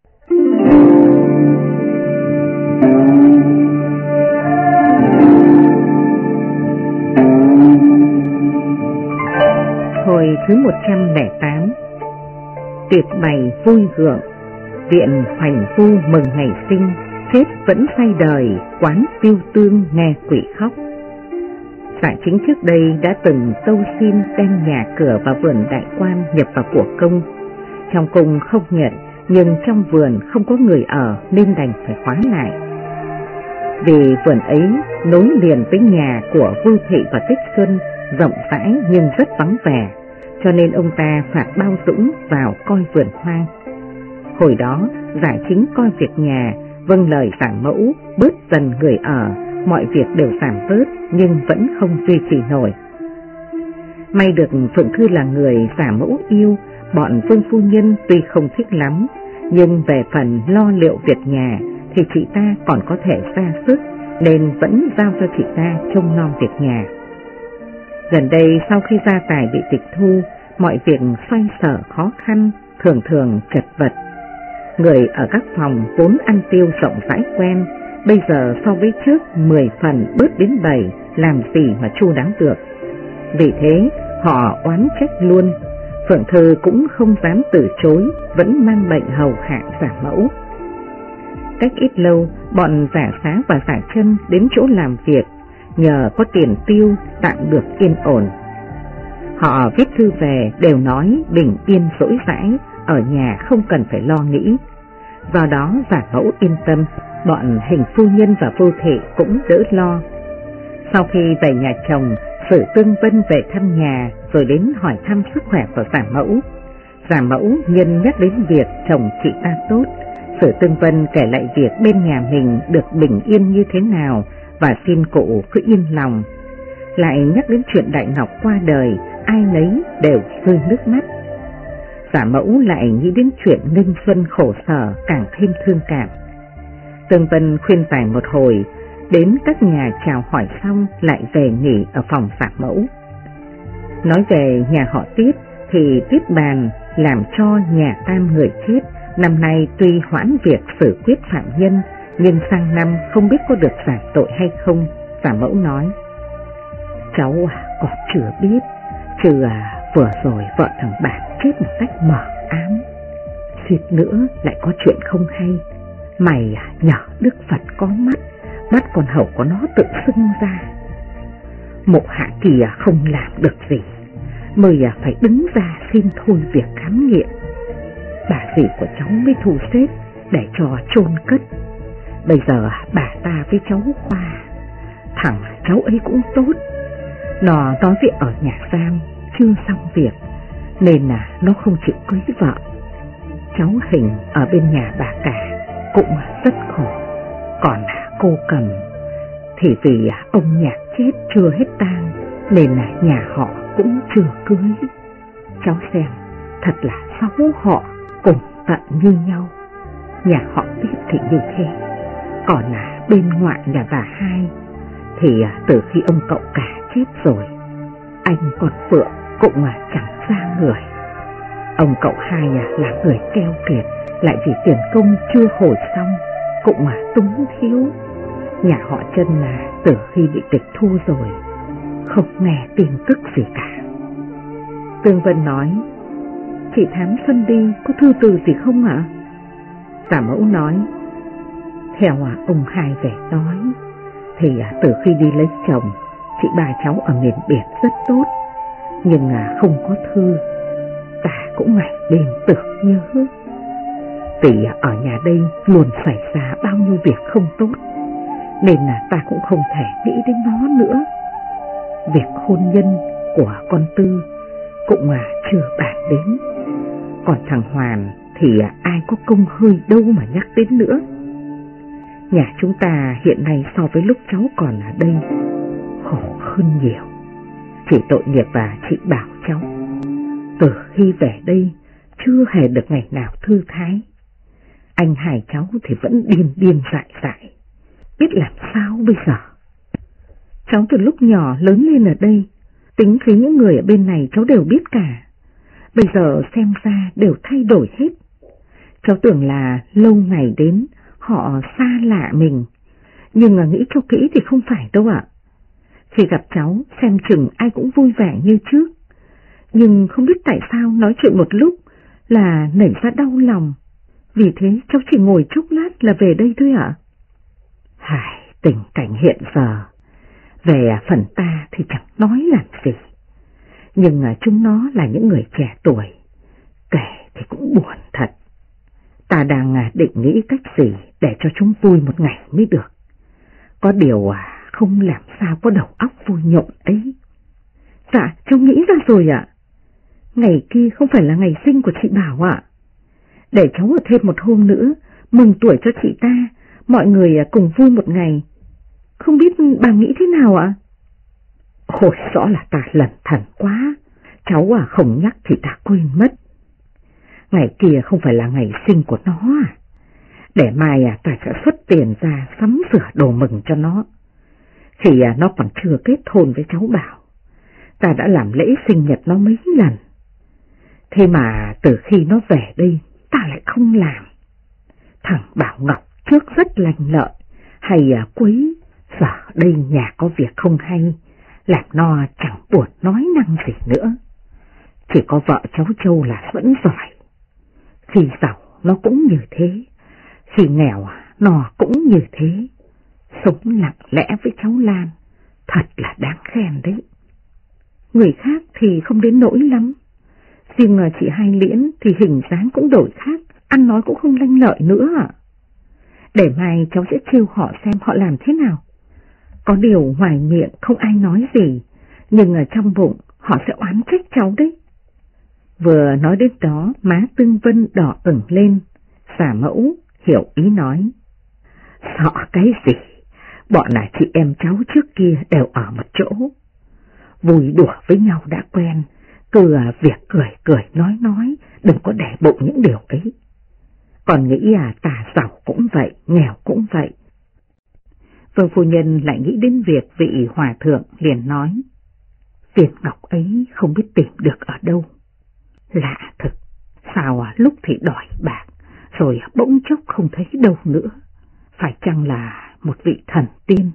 Speaker 1: Hồi thứ 108. Tiệc bày vui gượng, viện hoành vu mừng ngày sinh, chết vẫn say đời, quán tiêu tương nghe quỷ khóc. Giả Chính trước đây đã từng tâu xin đem nhà cửa và vườn đại quan nhập vào của công. Trong cung không nhận, nhưng trong vườn không có người ở nên đành phải khóa lại. Vì vườn ấy nối liền với nhà của Vưu Thị và Tích Xuân, rộng rãi nhưng rất vắng vẻ, cho nên ông ta phạt Bao Dũng vào coi vườn hoang. Hồi đó Giả Chính coi việc nhà, vâng lời Giả Mẫu, bớt dần người ở, mọi việc đều giảm bớt nhưng vẫn không duy trì nổi. May được Phượng Thư là người Giả Mẫu yêu, bọn Vương phu nhân tuy không thích lắm, nhưng về phần lo liệu việc nhà thì chị ta còn có thể ra sức, nên vẫn giao cho chị ta trông nom việc nhà. Gần đây sau khi gia tài bị tịch thu, mọi việc xoay sở khó khăn, thường thường chật vật. Người ở các phòng vốn ăn tiêu rộng rãi quen, bây giờ so với trước 10 phần bớt đến 7, làm gì mà chu đáo được. Vì thế họ oán trách luôn. Phượng Thư cũng không dám từ chối, vẫn mang bệnh hầu hạ giả mẫu. Cách ít lâu, bọn giả xá và giả chân đến chỗ làm việc, nhờ có tiền tiêu tạm được yên ổn. Họ viết thư về đều nói bình yên rỗi rãi, ở nhà không cần phải lo nghĩ. Do đó giả mẫu yên tâm, bọn Hình phu nhân và Vô Thị cũng đỡ lo. Sau khi về nhà chồng, Sử Tương Vân về thăm nhà rồi đến hỏi thăm sức khỏe của giả mẫu. Giả mẫu nhân nhắc đến việc chồng chị ta tốt. Sử Tương Vân kể lại việc bên nhà mình được bình yên như thế nào và xin cụ cứ yên lòng. Lại nhắc đến chuyện Đại Ngọc qua đời, ai nấy đều rơi nước mắt. Giả mẫu lại nghĩ đến chuyện Ninh Xuân khổ sở, càng thêm thương cảm. Tương Vân khuyên giải một hồi, đến các nhà chào hỏi xong lại về nghỉ ở phòng giả mẫu. Nói về nhà họ Tiết thì Tiết bàn làm cho nhà tam người chết, năm nay tuy hoãn việc xử quyết phạm nhân, nhưng sang năm không biết có được giảm tội hay không. Giả mẫu nói: cháu còn chưa biết, chứ vừa rồi vợ thằng bạn chết một cách mờ ám, suýt nữa lại có chuyện không hay. Mày nhờ Đức Phật có mắt, bắt con hầu của nó tự xưng ra. Mộ Hạ Kỳ không làm được gì, mới phải đứng ra xin thôi việc khám nghiệm. Bà dì của cháu mới thu xếp để cho chôn cất. Bây giờ bà ta với cháu Khoa, thằng cháu ấy cũng tốt, nó nói với ở nhà giam chưa xong việc nên nó không chịu cưới vợ. Cháu Hình ở bên nhà bà cả cũng rất khổ. Còn cô Cầm thì vì ông Nhạc chết chưa hết tang nên nhà họ cũng chưa cưới. Cháu xem, thật là 6 họ cùng tận như nhau. Nhà họ Tiết thì như thế, còn bên ngoại nhà bà Hai thì từ khi ông cậu cả chết rồi, anh còn Phượng cũng chẳng ra người. Ông cậu Hai là người keo kiệt, lại vì tiền công chưa hồi xong cũng túng thiếu. Nhà họ Chân từ khi bị tịch thu rồi không nghe tin tức gì cả. Tương Vân nói: chị Thám Xuân đi có thư từ gì không ạ? Giả mẫu nói: theo ông Hai về nói thì từ khi đi lấy chồng, chị ba cháu ở miền biệt rất tốt, nhưng không có thư. Ta cũng ngày đêm tưởng nhớ, vì ở nhà đây luôn xảy ra bao nhiêu việc không tốt, nên ta cũng không thể nghĩ đến nó nữa. Việc hôn nhân của con Tư cũng chưa bàn đến, còn thằng Hoàn thì ai có công hơi đâu mà nhắc đến nữa. Nhà chúng ta hiện nay so với lúc cháu còn ở đây khổ hơn nhiều. Chỉ tội nghiệp chị Bảo cháu, từ khi về đây chưa hề được ngày nào thư thái. Anh Hải cháu thì vẫn điên điên dại, biết làm sao bây giờ. Cháu từ lúc nhỏ lớn lên ở đây, tính khí những người ở bên này cháu đều biết cả. Bây giờ xem ra đều thay đổi hết. Cháu tưởng là lâu ngày đến họ xa lạ mình, nhưng nghĩ cho kỹ thì không phải đâu ạ. Khi gặp cháu xem chừng ai cũng vui vẻ như trước, nhưng không biết tại sao nói chuyện một lúc là nảy ra đau lòng. Vì thế cháu chỉ ngồi chốc lát là về đây thôi ạ. Tình cảnh hiện giờ, về phần ta thì chẳng nói làm gì, nhưng chúng nó là những người trẻ tuổi, kể thì cũng buồn thật. Ta đang định nghĩ cách gì để cho chúng vui một ngày mới được. Có điều không làm sao có đầu óc vui nhộn ấy. Dạ, cháu nghĩ ra rồi ạ. Ngày kia không phải là ngày sinh của chị Bảo ạ. Để cháu ở thêm một hôm nữa, mừng tuổi cho chị ta, mọi người cùng vui một ngày. Không biết bà nghĩ thế nào ạ? Ôi, rõ là ta lẩn thẩn quá. Cháu không nhắc thì ta quên mất. Ngày kia không phải là ngày sinh của nó à? Để mai ta sẽ xuất tiền ra sắm sửa đồ mừng cho nó. Khi nó còn chưa kết hôn với cháu Bảo, ta đã làm lễ sinh nhật nó mấy lần. Thế mà từ khi nó về đây, ta lại không làm. Thằng Bảo Ngọc trước rất lành lợi, hay quấy, giờ đây nhà có việc không hay, làm nó chẳng buồn nói năng gì nữa. Chỉ có vợ cháu Châu là vẫn giỏi. Khi giàu nó cũng như thế, khi nghèo nó cũng như thế. Sống lặng lẽ với cháu Lan, thật là đáng khen đấy. Người khác thì không đến nỗi lắm, riêng chị Hai Liễn thì hình dáng cũng đổi khác, ăn nói cũng không lanh lợi nữa. Để mai cháu sẽ trêu họ xem họ làm thế nào. Có điều ngoài miệng không ai nói gì, nhưng ở trong bụng họ sẽ oán trách cháu đấy. Vừa nói đến đó, má Tương Vân đỏ ửng lên, xả mẫu hiểu ý nói. Sợ cái gì, bọn là chị em cháu trước kia đều ở một chỗ. Vui đùa với nhau đã quen, cứ việc cười nói, đừng có để bụng những điều ấy. Còn nghĩ tà giàu cũng vậy, nghèo cũng vậy. Vương phu nhân lại nghĩ đến việc vị hòa thượng liền nói. Viên ngọc ấy không biết tìm được ở đâu. Lạ thực, sao lúc thì đòi bạc, rồi bỗng chốc không thấy đâu nữa. Phải chăng là một vị thần tiên?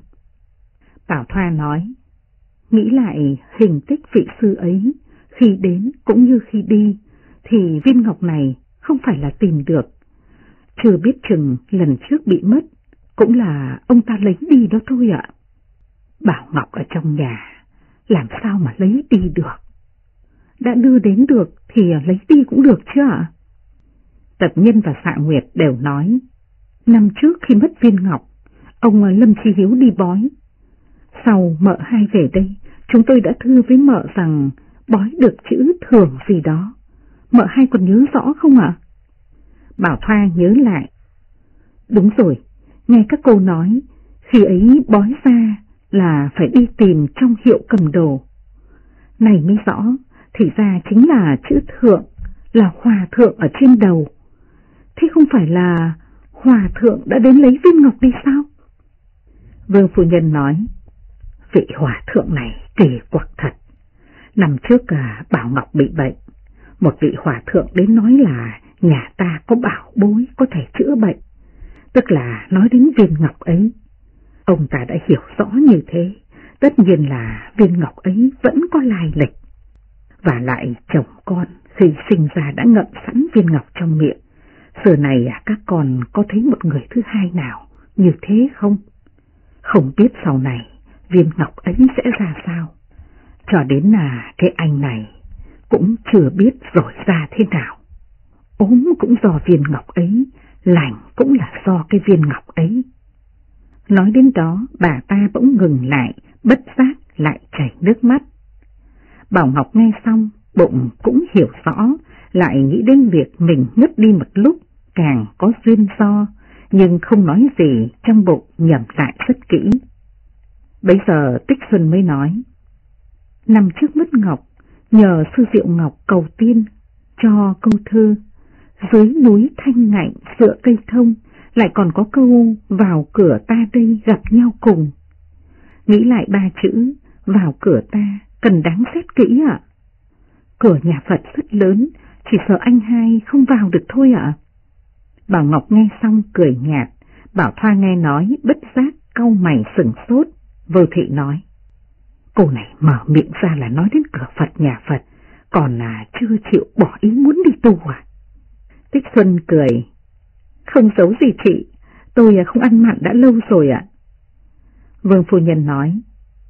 Speaker 1: Bảo Thoa nói, nghĩ lại hình tích vị sư ấy, khi đến cũng như khi đi, thì viên ngọc này không phải là tìm được. Chưa biết chừng lần trước bị mất, cũng là ông ta lấy đi đó thôi ạ. Bảo Ngọc ở trong nhà, làm sao mà lấy đi được? Đã đưa đến được thì lấy đi cũng được chứ ạ? Tập Nhân và Xạ Nguyệt đều nói, năm trước khi mất viên ngọc, ông Lâm Chi Hiếu đi bói. Sau mợ hai về đây, chúng tôi đã thưa với mợ rằng bói được chữ thường gì đó. Mợ hai còn nhớ rõ không ạ? Bảo Thoa nhớ lại. Đúng rồi, nghe các cô nói, khi ấy bói ra là phải đi tìm trong hiệu cầm đồ. Này mới rõ, thì ra chính là chữ thượng, là hòa thượng ở trên đầu. Thế không phải là hòa thượng đã đến lấy viên ngọc đi sao? Vương phu nhân nói, vị hòa thượng này kỳ quặc thật. Năm trước Bảo Ngọc bị bệnh, một vị hòa thượng đến nói là nhà ta có bảo bối có thể chữa bệnh, tức là nói đến viên ngọc ấy. Ông ta đã hiểu rõ như thế, tất nhiên là viên ngọc ấy vẫn có lai lịch. Và lại chồng con khi sinh ra đã ngậm sẵn viên ngọc trong miệng. Giờ này các con có thấy một người thứ hai nào như thế không? Không biết sau này viên ngọc ấy sẽ ra sao. Cho đến là cái anh này cũng chưa biết rồi ra thế nào. Ốm cũng do viên ngọc ấy, lành cũng là do cái viên ngọc ấy. Nói đến đó bà ta bỗng ngừng lại, bất giác lại chảy nước mắt. Bảo Ngọc nghe xong, bụng cũng hiểu rõ, lại nghĩ đến việc mình ngất đi một lúc, càng có duyên do, nhưng không nói gì, trong bụng nhẩm lại rất kỹ. Bấy giờ Tích Xuân mới nói, năm trước mất ngọc, nhờ sư Diệu Ngọc cầu tiên cho câu thơ, dưới núi thanh ngạnh dựa cây thông, lại còn có câu vào cửa ta đây gặp nhau cùng. Nghĩ lại ba chữ vào cửa ta cần đáng xét kỹ ạ. Cửa nhà Phật rất lớn, chỉ sợ anh hai không vào được thôi ạ. Bảo Ngọc nghe xong cười nhạt, Bảo Thoa nghe nói bất giác cau mày sửng sốt. Vô Thị nói, cô này mở miệng ra là nói đến cửa Phật nhà Phật, còn là chưa chịu bỏ ý muốn đi tu à? Tích Xuân cười, không giấu gì chị, tôi không ăn mặn đã lâu rồi ạ. Vương phu nhân nói,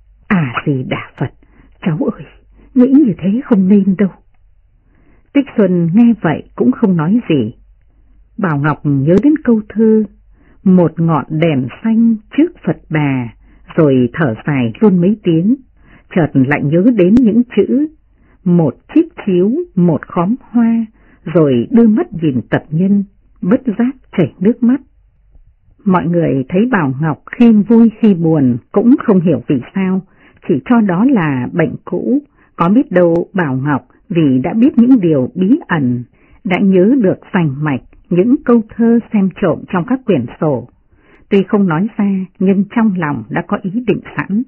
Speaker 1: gì đà Phật, cháu ơi, nghĩ như thế không nên đâu. Tích Xuân nghe vậy cũng không nói gì. Bảo Ngọc nhớ đến câu thơ, một ngọn đèn xanh trước Phật bà, rồi thở dài luôn mấy tiếng, chợt lại nhớ đến những chữ, một chiếc chiếu, một khóm hoa, rồi đưa mắt nhìn Tập Nhân, bất giác chảy nước mắt. Mọi người thấy Bảo Ngọc khi vui khi buồn cũng không hiểu vì sao, chỉ cho đó là bệnh cũ, có biết đâu Bảo Ngọc vì đã biết những điều bí ẩn, đã nhớ được rành mạch những câu thơ xem trộm trong các quyển sổ. Tuy không nói ra nhưng trong lòng đã có ý định sẵn.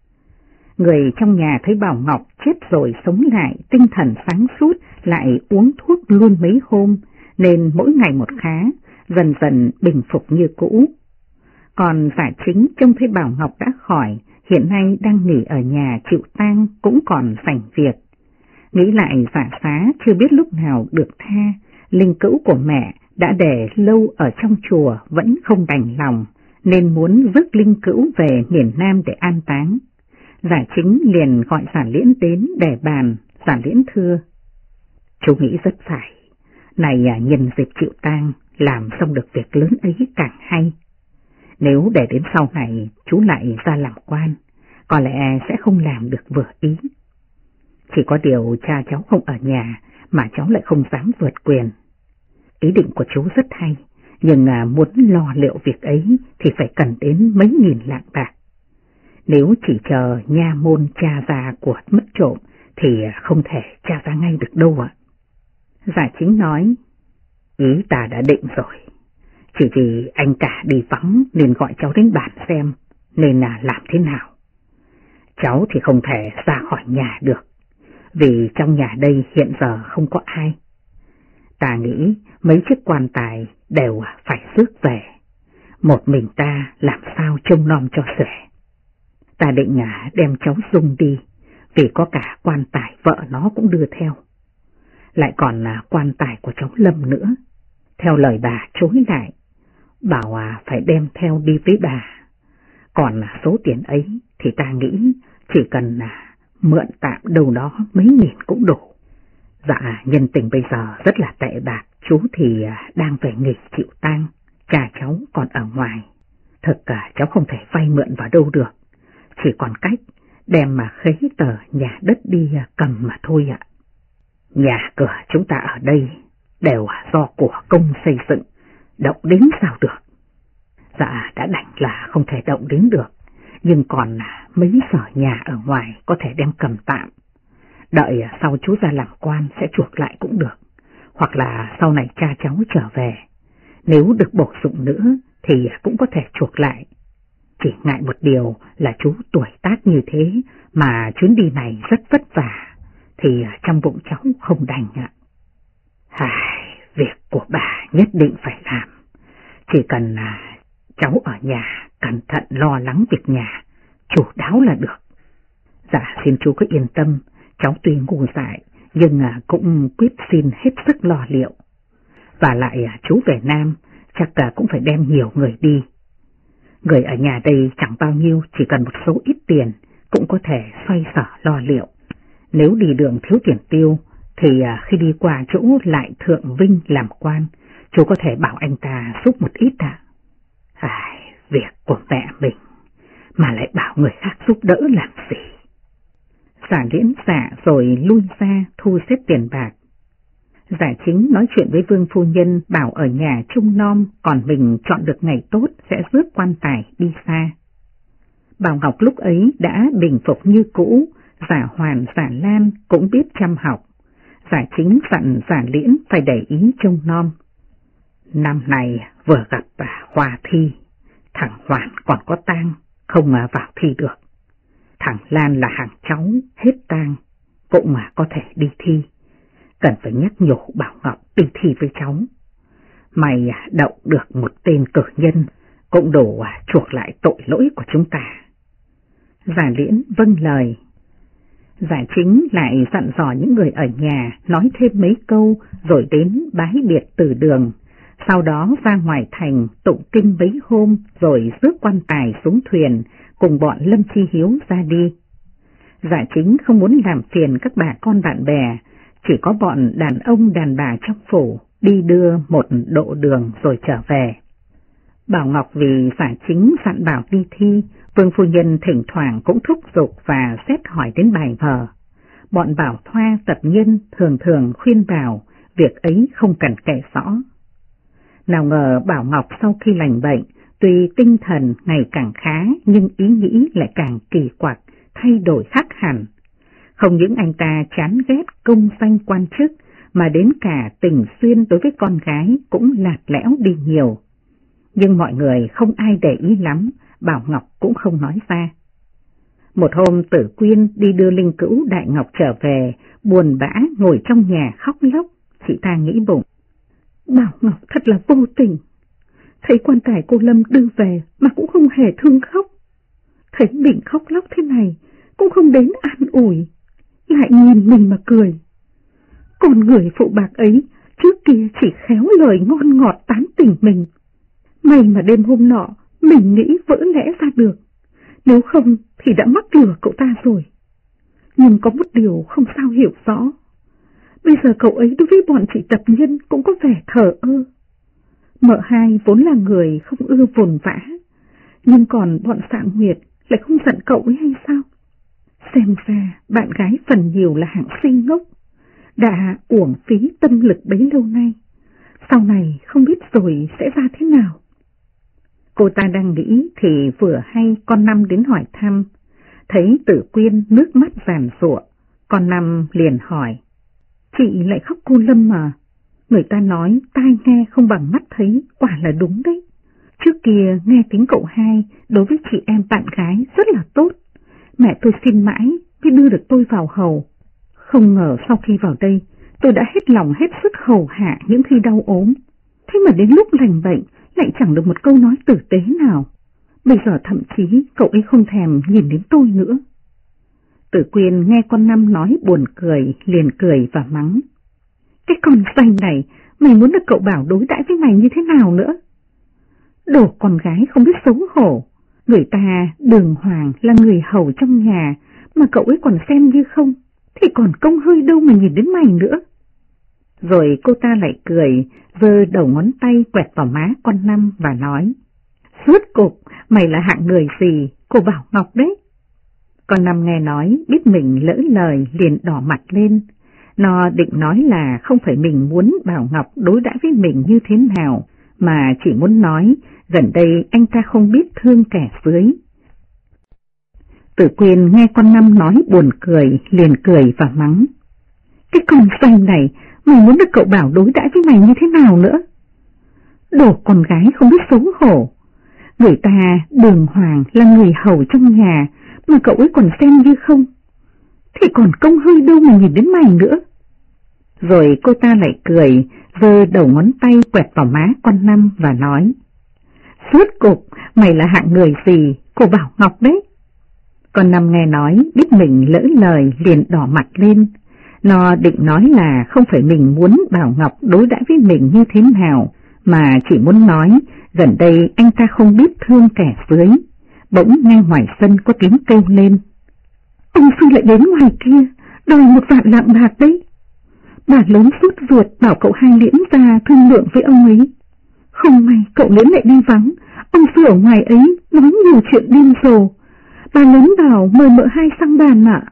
Speaker 1: Người trong nhà thấy Bảo Ngọc chết rồi sống lại, tinh thần sáng suốt, lại uống thuốc luôn mấy hôm, nên mỗi ngày một khá, dần dần bình phục như cũ. Còn Giả Chính trông thấy Bảo Ngọc đã khỏi, hiện nay đang nghỉ ở nhà chịu tang cũng còn rảnh việc. Nghĩ lại dạ xá chưa biết lúc nào được tha, linh cữu của mẹ đã để lâu ở trong chùa vẫn không đành lòng, nên muốn rước linh cữu về miền Nam để an táng. Giả Chính liền gọi Giả Liễn đến để bàn. Giả Liễn thưa: chú nghĩ rất phải, này nhân dịp chịu tang làm xong được việc lớn ấy càng hay. Nếu để đến sau này chú lại ra làm quan, có lẽ sẽ không làm được vừa ý. Chỉ có điều cha cháu không ở nhà mà cháu lại không dám vượt quyền. Ý định của chú rất hay, nhưng muốn lo liệu việc ấy thì phải cần đến mấy nghìn lạng bạc. Nếu chỉ chờ nha môn tra ra của mất trộm thì không thể tra ra ngay được đâu ạ. Giả Chính nói: ý ta đã định rồi, chỉ vì anh cả đi vắng nên gọi cháu đến bàn xem nên làm thế nào. Cháu thì không thể ra khỏi nhà được, vì trong nhà đây hiện giờ không có ai. Ta nghĩ mấy chiếc quan tài đều phải rước về, một mình ta làm sao trông nom cho xuể. Ta định đem cháu Dung đi, vì có cả quan tài vợ nó cũng đưa theo. Lại còn quan tài của cháu Lâm nữa. Theo lời bà chối lại, bảo phải đem theo đi với bà. Còn số tiền ấy thì ta nghĩ chỉ cần mượn tạm đâu đó mấy nghìn cũng đủ. Dạ, nhân tình bây giờ rất là tệ bạc, chú thì đang về nghỉ chịu tang, cha cháu còn ở ngoài. Thực cháu không thể vay mượn vào đâu được, chỉ còn cách đem khế tờ nhà đất đi cầm mà thôi ạ. Nhà cửa chúng ta ở đây đều do của công xây dựng, động đến sao được. Dạ, đã đành là không thể động đến được, nhưng còn mấy sở nhà ở ngoài có thể đem cầm tạm. Đợi sau chú ra làm quan sẽ chuộc lại cũng được, hoặc là sau này cha cháu trở về, nếu được bổ sung nữa thì cũng có thể chuộc lại. Chỉ ngại một điều là chú tuổi tác như thế mà chuyến đi này rất vất vả, thì trong bụng cháu không đành ạ. Việc của bà nhất định phải làm, chỉ cần cháu ở nhà cẩn thận lo lắng việc nhà, chu đáo là được. Dạ, xin chú cứ yên tâm, cháu tuy ngu dại nhưng cũng quyết xin hết sức lo liệu. Và lại chú về Nam chắc cũng phải đem nhiều người đi. Người ở nhà đây chẳng bao nhiêu, chỉ cần một số ít tiền cũng có thể xoay sở lo liệu. Nếu đi đường thiếu tiền tiêu thì khi đi qua chỗ lại Thượng Vinh làm quan, chú có thể bảo anh ta giúp một ít ạ. Việc của mẹ mình mà lại bảo người khác giúp đỡ làm gì. Giả Liễn dạ rồi lui ra thu xếp tiền bạc. Giả Chính nói chuyện với Vương phu nhân bảo ở nhà trông nom, còn mình chọn được ngày tốt sẽ rước quan tài đi xa. Bảo Ngọc lúc ấy đã bình phục như cũ, Giả Hoàn, Giả Lan cũng biết chăm học. Giả Chính dặn Giả Liễn phải để ý trông nom. Năm này vừa gặp Hoa thi, thằng Hoàn còn có tang, không vào thi được. Thằng Lan là hàng cháu, hết tang, cũng mà có thể đi thi. Cần phải nhắc nhủ Bảo Ngọc đi thi với cháu. Mày đậu được một tên cử nhân, cũng đủ chuộc lại tội lỗi của chúng ta. Giả Liễn vâng lời. Giả Chính lại dặn dò những người ở nhà nói thêm mấy câu rồi đến bái biệt từ đường. Sau đó ra ngoài thành tụng kinh mấy hôm rồi rước quan tài xuống thuyền cùng bọn Lâm Chi Hiếu ra đi. Giả Chính không muốn làm phiền các bà con bạn bè, chỉ có bọn đàn ông đàn bà trong phủ đi đưa một độ đường rồi trở về. Bảo Ngọc vì Giả Chính dặn bảo đi thi, Vương phu nhân thỉnh thoảng cũng thúc giục và xét hỏi đến bài vở. Bọn Bảo Thoa tập nhân thường khuyên bảo việc ấy không cần kể rõ. Nào ngờ Bảo Ngọc sau khi lành bệnh, tuy tinh thần ngày càng khá nhưng ý nghĩ lại càng kỳ quặc, thay đổi khác hẳn. Không những anh ta chán ghét công danh quan chức, mà đến cả tình duyên đối với con gái cũng lạt lẽo đi nhiều. Nhưng mọi người không ai để ý lắm, Bảo Ngọc cũng không nói ra. Một hôm Tử Quyên đi đưa linh cữu Đại Ngọc trở về, buồn bã ngồi trong nhà khóc lóc, chị ta nghĩ bụng. Bảo Ngọc thật là vô tình, thấy quan tài cô Lâm đưa về mà cũng không hề thương khóc.
Speaker 2: thấy mình khóc lóc thế này cũng không đến an ủi, lại nhìn mình mà cười. Còn người phụ bạc ấy trước kia chỉ khéo lời ngon ngọt tán tỉnh mình. May mà đêm hôm nọ mình nghĩ vỡ lẽ ra được, nếu không thì đã mắc lừa cậu ta rồi. Nhưng có một điều không sao hiểu rõ, bây giờ cậu ấy đối với bọn chị tập nhân cũng có vẻ thờ ơ. Mợ hai vốn là người không ưa vồn vã, nhưng còn bọn Xạ Nguyệt lại không giận cậu ấy hay sao? Xem ra bạn gái phần nhiều là hạng sinh ngốc, đã uổng phí tâm lực bấy lâu nay, sau này không biết rồi sẽ ra thế nào. Cô ta đang nghĩ thì vừa hay con Năm đến hỏi thăm, thấy Tử Quyên nước mắt giàn giụa, con Năm liền hỏi: Chị lại khóc cô Lâm mà? Người ta nói tai nghe không bằng mắt thấy, quả là đúng đấy. Trước kia nghe tiếng cậu hai đối với chị em bạn gái rất là tốt, mẹ tôi xin mãi mới đưa được tôi vào hầu. Không ngờ sau khi vào đây tôi đã hết lòng hết sức hầu hạ những khi đau ốm, thế mà đến lúc lành bệnh lại chẳng được một câu nói tử tế nào. Bây giờ thậm chí cậu ấy không thèm nhìn đến tôi nữa. Tử Quyên nghe con Năm nói buồn cười, liền cười và mắng: Cái con xanh này, mày muốn được cậu Bảo đối đãi với mày như thế nào nữa? Đồ con gái không biết xấu hổ, người ta Đường Hoàng là người hầu trong nhà mà cậu ấy còn xem như không, thì còn công hơi đâu mà nhìn đến mày nữa. Rồi cô ta lại cười, giơ đầu ngón tay quẹt vào má con Năm và nói: Rốt cục mày là hạng người gì, cô Bảo Ngọc đấy. Con Năm nghe nói biết mình lỡ lời liền đỏ mặt lên. Nó định nói là không phải mình muốn Bảo Ngọc đối đãi với mình như thế nào, mà chỉ muốn nói gần đây anh ta không biết thương kẻ dưới. Tử Quyên nghe con Năm nói buồn cười, liền cười và mắng: Cái con xanh này, mày muốn được cậu Bảo đối đãi với mày như thế nào nữa? Đồ con gái không biết xấu hổ, người ta Đường Hoàng là người hầu trong nhà mà cậu ấy còn xem như không, thì còn công hơi đâu mà nhìn đến mày nữa. Rồi cô ta lại cười, giơ đầu ngón tay quẹt vào má con Năm và nói: Rốt cục mày là hạng người gì, cô Bảo Ngọc đấy. Con Năm nghe nói biết mình lỡ lời liền đỏ mặt lên. Nó định nói là không phải mình muốn Bảo Ngọc đối đãi với mình như thế nào, mà chỉ muốn nói gần đây anh ta không biết thương kẻ dưới. Bỗng nghe ngoài sân có tiếng kêu lên: Ông sư lại đến ngoài kia, đòi 1 vạn lạng bạc đấy. Bà lớn sốt ruột bảo cậu hai Liễn ra thương lượng với ông ấy. Không may cậu Liễn lại đi vắng, ông sư ở ngoài ấy nói nhiều chuyện điên rồ. Bà lớn bảo mời mợ hai sang bàn ạ.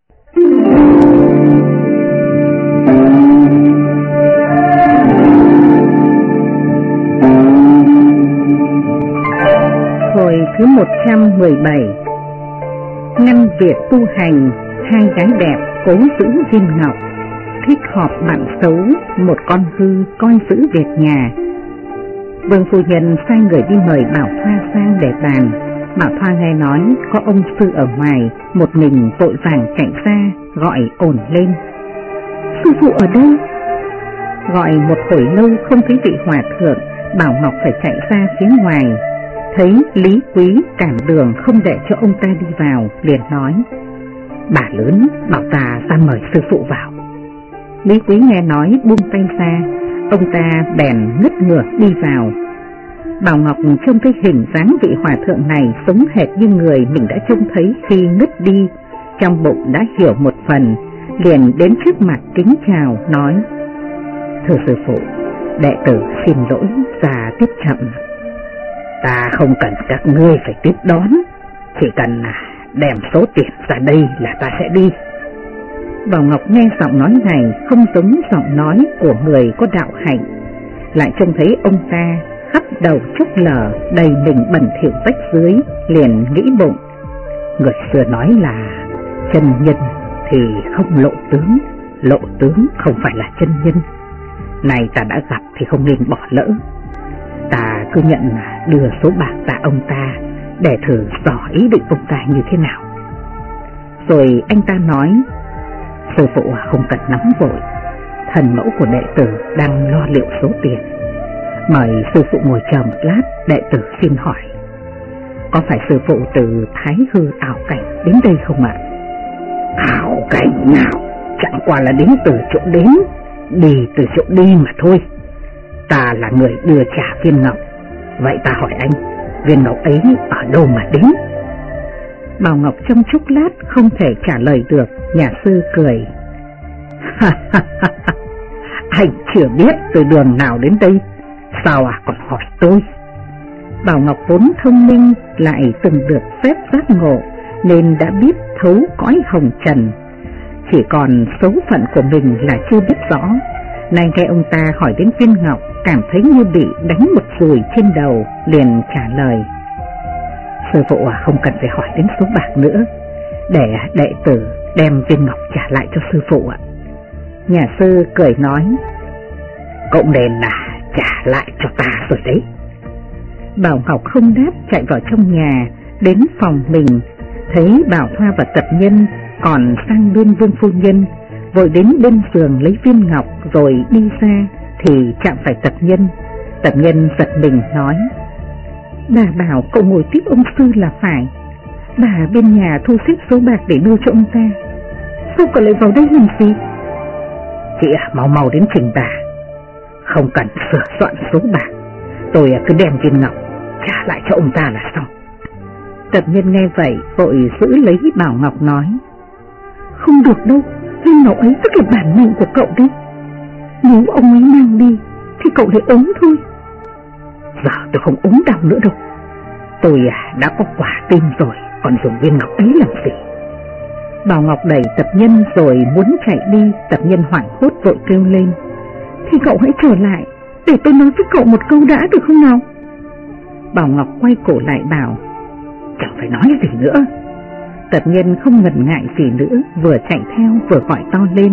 Speaker 1: Hồi thứ 117. Ngăn việc tu hành, 2 gái đẹp cố giữ Diêm Ngọc. Thích họp bạn xấu, một con hư coi giữ việc nhà. Vương phu nhân sai người đi mời Bảo Thoa sang để bàn. Bảo Thoa nghe nói có ông sư ở ngoài, một mình vội vàng chạy ra gọi ồn lên: Sư phụ ở đâu? Gọi một hồi lâu không thấy vị hòa thượng, Bảo Ngọc phải chạy ra phía ngoài. Thấy Lý Quý cản đường không để cho ông ta đi vào, liền nói: Bà lớn bảo ta ra mời sư phụ vào. Lý Quý nghe nói buông tay ra, ông ta bèn ngất ngược đi vào. Bảo Ngọc trông thấy hình dáng vị hòa thượng này sống hệt như người mình đã trông thấy khi ngất đi, trong bụng đã hiểu một phần, liền đến trước mặt kính chào nói: Thưa sư phụ, đệ tử xin lỗi ra tiếp chậm. Ta không cần các ngươi phải tiếp đón, chỉ cần đem số tiền ra đây là ta sẽ đi. Bảo Ngọc nghe giọng nói này không giống giọng nói của người có đạo hạnh, lại trông thấy ông ta khắp đầu chốc lở đầy mình bẩn thỉu rách dưới, liền nghĩ bụng: Người xưa nói là chân nhân thì không lộ tướng không phải là chân nhân. Này ta đã gặp thì không nên bỏ lỡ. Ta cứ nhận đưa số bạc tạ ông ta để thử dò ý định ông ta như thế nào. Rồi anh ta nói: Sư phụ không cần nóng vội, thần mẫu của đệ tử đang lo liệu số tiền, mời sư phụ ngồi chờ một lát, đệ tử xin hỏi. Có phải sư phụ từ Thái Hư ảo cảnh đến đây không ạ?
Speaker 3: Ảo cảnh nào? Chẳng qua là đến từ chỗ đến, đi từ chỗ đi mà thôi. Ta là người đưa trả viên ngọc. Vậy ta hỏi anh, viên ngọc ấy ở đâu mà đến?
Speaker 1: Bảo Ngọc trong chốc lát không thể trả lời được. Nhà sư cười.
Speaker 3: Anh chưa biết từ đường nào đến đây, sao còn hỏi tôi?
Speaker 1: Bảo Ngọc vốn thông minh, lại từng được phép giác ngộ, nên đã biết thấu cõi hồng trần. Chỉ còn số phận của mình là chưa biết rõ. Nay nghe ông ta hỏi đến viên ngọc, cảm thấy như bị đánh một dùi trên đầu, liền trả lời. Sư phụ không cần phải hỏi đến số bạc nữa, để đệ tử đem viên ngọc trả lại cho sư phụ ạ. Nhà sư cười nói.
Speaker 3: Cũng nên là trả lại cho ta rồi đấy.
Speaker 1: Bảo Ngọc không đáp, chạy vào trong nhà. Đến phòng mình, thấy Bảo Thoa và Tập Nhân còn sang bên Vương phu nhân, vội đến bên giường lấy viên ngọc rồi đi ra thì chạm phải Tập Nhân. Tập Nhân giật mình nói. Bà bảo cậu ngồi tiếp ông sư là phải. Bà bên nhà thu xếp số bạc để đưa cho ông ta, sao cậu lại vào đây làm gì?
Speaker 3: Chị mau mau đến trình bà, không cần sửa soạn số bạc, tôi cứ đem viên ngọc trả lại cho ông ta là xong.
Speaker 1: Tập Nhân nghe vậy vội giữ lấy Bảo Ngọc nói. Không được đâu, viên ngọc ấy tức là bản mệnh của cậu đấy. Nếu ông ấy mang đi thì cậu lại ốm thôi.
Speaker 3: Giờ tôi không ốm đau nữa đâu, tôi đã có quả tim rồi, còn dùng viên ngọc ấy làm gì?
Speaker 1: Bảo Ngọc đẩy Tập Nhân rồi muốn chạy đi. Tập Nhân hoảng hốt vội kêu lên. Thì cậu hãy trở lại, để tôi nói với cậu một câu đã được không nào? Bảo Ngọc quay cổ lại bảo.
Speaker 3: Chẳng phải nói gì nữa.
Speaker 1: Tập Nhân không ngần ngại gì nữa, vừa chạy theo vừa gọi to lên.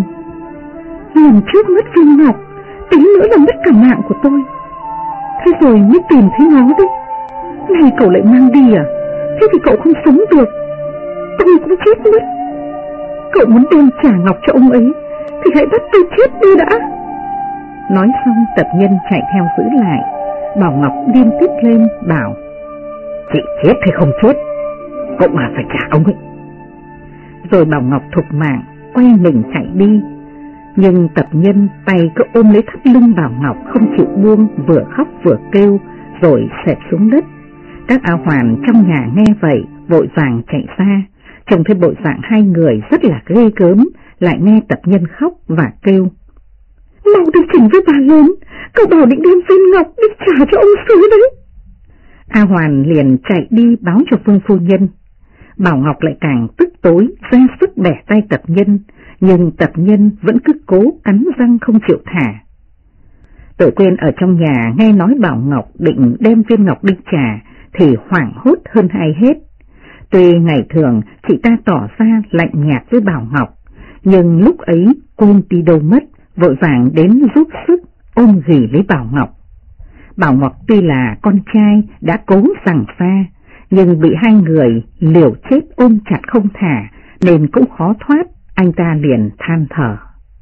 Speaker 1: Lần trước mất viên ngọc, tí nữa là mất cả mạng của tôi. Thế rồi mới tìm thấy nó đấy. Này cậu lại mang đi à? Thế thì cậu không sống được, tôi cũng chết mất. Cậu muốn đem trả ngọc cho ông ấy thì hãy bắt tôi chết đi đã. Nói xong Tập Nhân chạy theo giữ lại. Bảo Ngọc điên tiết lên bảo.
Speaker 3: Chị chết hay không chết cũng là phải trả ông ấy.
Speaker 1: Rồi Bảo Ngọc thục mạng quay mình chạy đi. Nhưng Tập Nhân tay cứ ôm lấy thắt lưng Bảo Ngọc không chịu buông, vừa khóc vừa kêu rồi xẹp xuống đất. Các A Hoàn trong nhà nghe vậy vội vàng chạy ra, trông thấy bộ dạng hai người rất là ghê gớm, lại nghe Tập Nhân khóc và kêu. Mau đi trình với bà lớn, cậu bảo định đem viên ngọc đi trả cho ông sứ đấy. A Hoàn liền chạy đi báo cho Vương phu nhân. Bảo Ngọc lại càng tức tối, ra sức bẻ tay Tập Nhân, nhưng Tập Nhân vẫn cứ cố cắn răng không chịu thả. Tự Quyên ở trong nhà nghe nói Bảo Ngọc định đem viên ngọc đi trả thì hoảng hốt hơn ai hết. Tuy ngày thường chị ta tỏ ra lạnh nhạt với Bảo Ngọc, nhưng lúc ấy quên đi đâu mất, vội vàng đến giúp sức ôm ghì lấy Bảo Ngọc. Bảo Ngọc tuy là con trai đã cố giằng xa, nhưng bị hai người liều chết ôm chặt không thả nên cũng khó thoát. Anh ta liền than thở.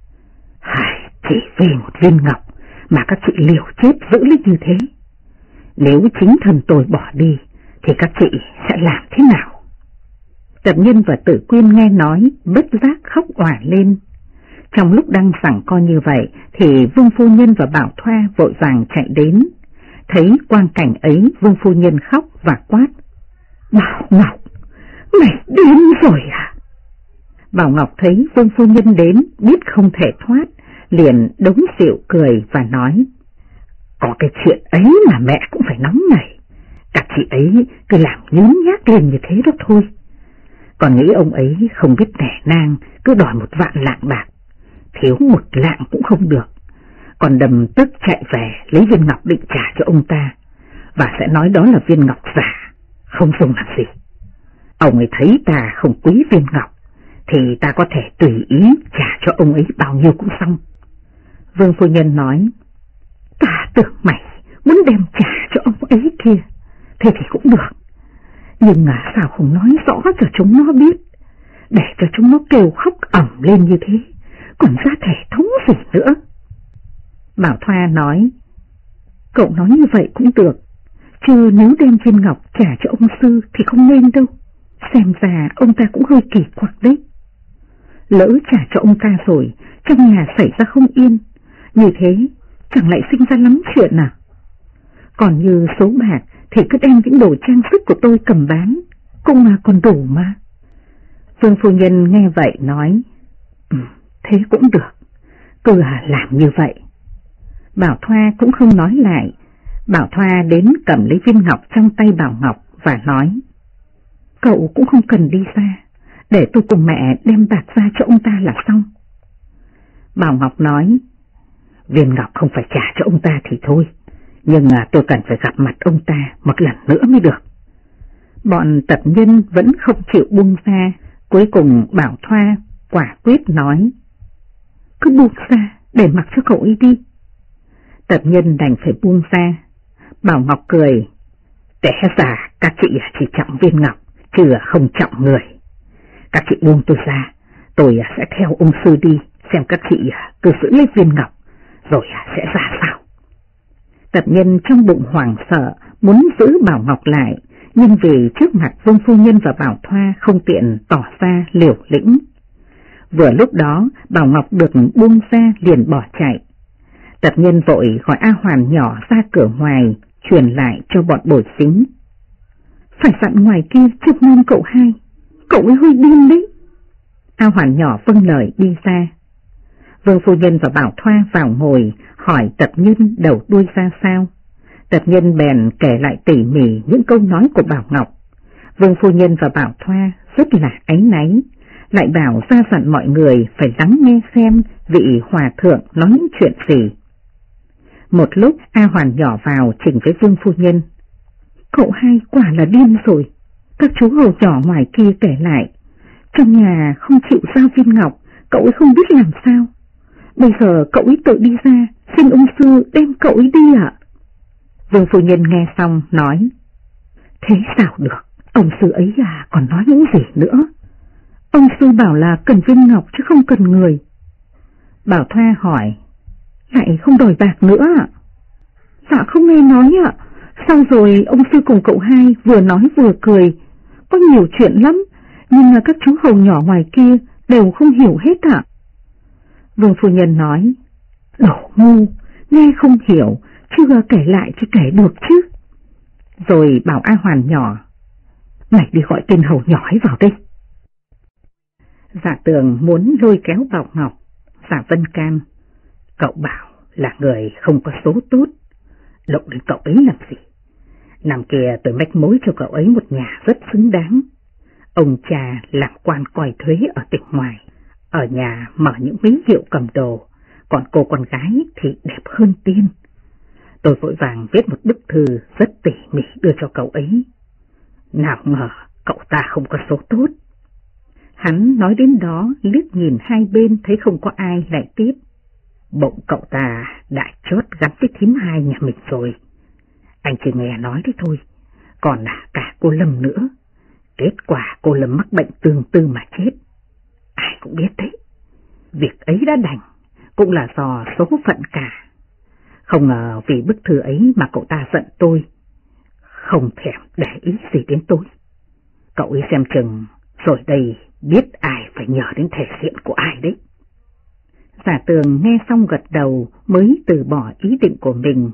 Speaker 3: Chỉ vì một viên ngọc mà các chị liều chết giữ lấy như thế. Nếu chính thân tôi bỏ đi thì các chị sẽ làm thế nào?
Speaker 1: Tập Nhân và Tử Quyên nghe nói bất giác khóc òa lên. Trong lúc đang giằng co như vậy thì Vương phu nhân và Bảo Thoa vội vàng chạy đến. Thấy quang cảnh ấy, Vương phu nhân khóc và quát.
Speaker 2: Bảo Ngọc, mày điên rồi à?
Speaker 1: Bảo Ngọc thấy Vương phu nhân đến biết không thể thoát, liền đống xịu cười và nói.
Speaker 3: Có cái chuyện ấy mà mẹ cũng phải nóng nảy. Các chị ấy cứ làm nhún nhác lên như thế đó thôi. Còn nghĩ ông ấy không biết nể nang, cứ đòi 1 vạn lạng bạc. Thiếu 1 lạng cũng không được, còn đầm tức chạy về lấy viên ngọc định trả cho ông ta, và sẽ nói đó là viên ngọc giả, không dùng làm gì. Ông ấy thấy ta không quý viên ngọc thì ta có thể tùy ý trả cho ông ấy bao nhiêu cũng xong.
Speaker 1: Vương phu nhân nói.
Speaker 2: Ta tưởng mày muốn đem trả cho ông ấy kia, thế thì cũng được, nhưng mà sao không nói rõ cho chúng nó biết, để cho chúng nó kêu khóc ầm lên như thế, còn ra thể thống gì nữa.
Speaker 1: Bảo Thoa nói. Cậu nói như vậy cũng được,
Speaker 2: chứ nếu đem viên ngọc trả cho ông sư thì không nên đâu. Xem ra ông ta cũng hơi kỳ quặc đấy. Lỡ trả cho ông ta rồi, trong nhà xảy ra không yên, như thế chẳng lại sinh ra lắm chuyện à? Còn như số bạc thì cứ đem những đồ trang sức của tôi cầm bán, cũng mà còn đủ mà. Vương phu nhân nghe vậy nói, thế cũng được, cứ làm như vậy. Bảo Thoa cũng không nói lại. Bảo Thoa đến cầm lấy viên ngọc trong tay Bảo Ngọc và nói, cậu cũng không cần đi xa, để tôi cùng mẹ đem bạc ra cho ông ta là xong. Bảo Ngọc nói, viên ngọc không phải trả cho ông ta thì thôi, nhưng tôi cần phải gặp mặt ông ta một lần nữa mới được. Bọn tập nhân vẫn không chịu buông ra. Cuối cùng Bảo Thoa quả quyết nói, cứ buông ra để mặc cho cậu ấy đi. Tập nhân đành phải buông ra. Bảo Ngọc cười, té ra các chị chỉ trọng viên ngọc chứ không trọng người. Các chị buông tôi ra, tôi sẽ theo ông sư đi xem các chị cứ giữ lấy viên ngọc rồi sẽ ra sao. Tập nhân trong bụng hoảng sợ muốn giữ Bảo Ngọc lại, nhưng vì trước mặt Vương phu nhân và Bảo Thoa không tiện tỏ ra liều lĩnh. Vừa lúc đó Bảo Ngọc được buông ra liền bỏ chạy. Tập nhân vội gọi A Hoàn nhỏ ra cửa ngoài, truyền lại cho bọn bồi xính. Phải dặn ngoài kia chúc mong cậu hai, cậu ấy hơi điên đấy. A Hoàn nhỏ vâng lời đi ra. Vương phu nhân và Bảo Thoa vào ngồi hỏi Tập nhân đầu đuôi ra sao. Tập nhân bèn kể lại tỉ mỉ những câu nói của Bảo Ngọc. Vương phu nhân và Bảo Thoa rất là áy náy, lại bảo ra dặn mọi người phải lắng nghe xem vị hòa thượng nói những chuyện gì. Một lúc A Hoàn nhỏ vào trình với Vương phu nhân. Cậu hai quả là điên rồi. Các chú hầu nhỏ ngoài kia kể lại, trong nhà không chịu giao viên ngọc, cậu ấy không biết làm sao. Bây giờ cậu ấy tự đi ra, xin ông sư đem cậu ấy đi ạ. Vương phu nhân nghe xong nói, thế sao được, ông sư ấy còn nói những gì nữa. Ông sư bảo là cần viên ngọc chứ không cần người. Bảo Thoa hỏi, lại không đòi bạc nữa ạ? Dạ không nghe nói ạ. Sau rồi ông sư cùng cậu hai vừa nói vừa cười, có nhiều chuyện lắm, nhưng mà các chú hầu nhỏ ngoài kia đều không hiểu hết ạ. Vương phu nhân nói, đồ ngu, nghe không hiểu, chưa kể lại thì kể được chứ. Rồi bảo A Hoàn nhỏ, mày đi gọi tên hầu nhỏ ấy vào đây. Dạ Tường muốn lôi kéo Bảo Ngọc. Dạ Vân can, cậu bảo là người không có số tốt, động đến cậu ấy làm gì? Năm kia tôi mách mối cho cậu ấy một nhà rất xứng đáng. Ông cha làm quan coi thuế ở tỉnh ngoài, ở nhà mở những mấy hiệu cầm đồ, còn cô con gái thì đẹp hơn tiên. Tôi vội vàng viết một bức thư rất tỉ mỉ đưa cho cậu ấy. Nào ngờ cậu ta không có số tốt. Hắn nói đến đó liếc nhìn hai bên thấy không có ai lại tiếp. Bỗng cậu ta đã chót gắn với thím hai nhà mình rồi. Anh chỉ nghe nói đấy thôi, còn là cả cô Lâm nữa. Kết quả cô Lâm mắc bệnh tương tư mà chết. Ai cũng biết đấy, việc ấy đã đành, cũng là do số phận cả. Không ngờ vì bức thư ấy mà cậu ta giận tôi, không thèm để ý gì đến tôi. Cậu ấy xem chừng rồi đây biết ai phải nhờ đến thể diện của ai đấy. Giả Tường nghe xong gật đầu mới từ bỏ ý định của mình.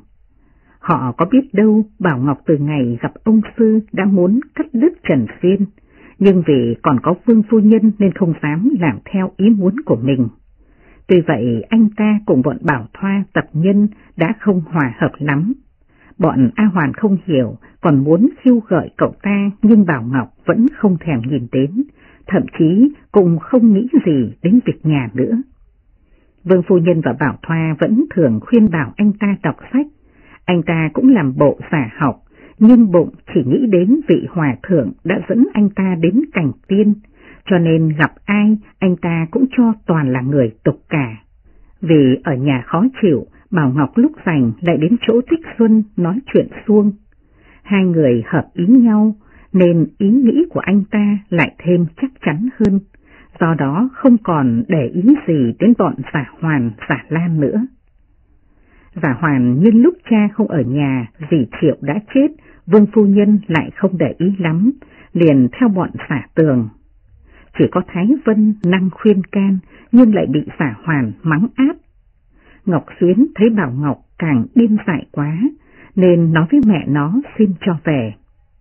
Speaker 2: Họ có biết đâu Bảo Ngọc từ ngày gặp ông sư đã muốn cắt đứt Trần Phiên, nhưng vì còn có Vương phu nhân nên không dám làm theo ý muốn của mình. Tuy vậy anh ta cùng bọn Bảo Thoa Tập nhân đã không hòa hợp lắm. Bọn A Hoàn không hiểu, còn muốn khiêu gợi cậu ta, nhưng Bảo Ngọc vẫn không thèm nhìn đến, thậm chí cũng không nghĩ gì đến việc nhà nữa. Vương phu nhân và Bảo Thoa vẫn thường khuyên bảo anh ta đọc sách. Anh ta cũng làm bộ giả học, nhưng bụng chỉ nghĩ đến vị hòa thượng đã dẫn anh ta đến cảnh tiên, cho nên gặp ai anh ta cũng cho toàn là người tục cả. Vì ở nhà khó chịu, Bảo Ngọc lúc rảnh lại đến chỗ Tích Xuân nói chuyện suông. Hai người hợp ý nhau nên ý nghĩ của anh ta lại thêm chắc chắn hơn, do đó không còn để ý gì đến bọn Giả Hoàn, Giả Lan nữa. Giả Hoàn nhân lúc cha không ở nhà, dì Triệu đã chết,
Speaker 1: Vương phu nhân lại không để ý lắm, liền theo bọn Xả Tường. Chỉ có Thái Vân năng khuyên can nhưng lại bị Xả Hoàn mắng át. Ngọc Xuyến thấy Bảo Ngọc càng điên dại quá nên nói với mẹ nó xin cho về.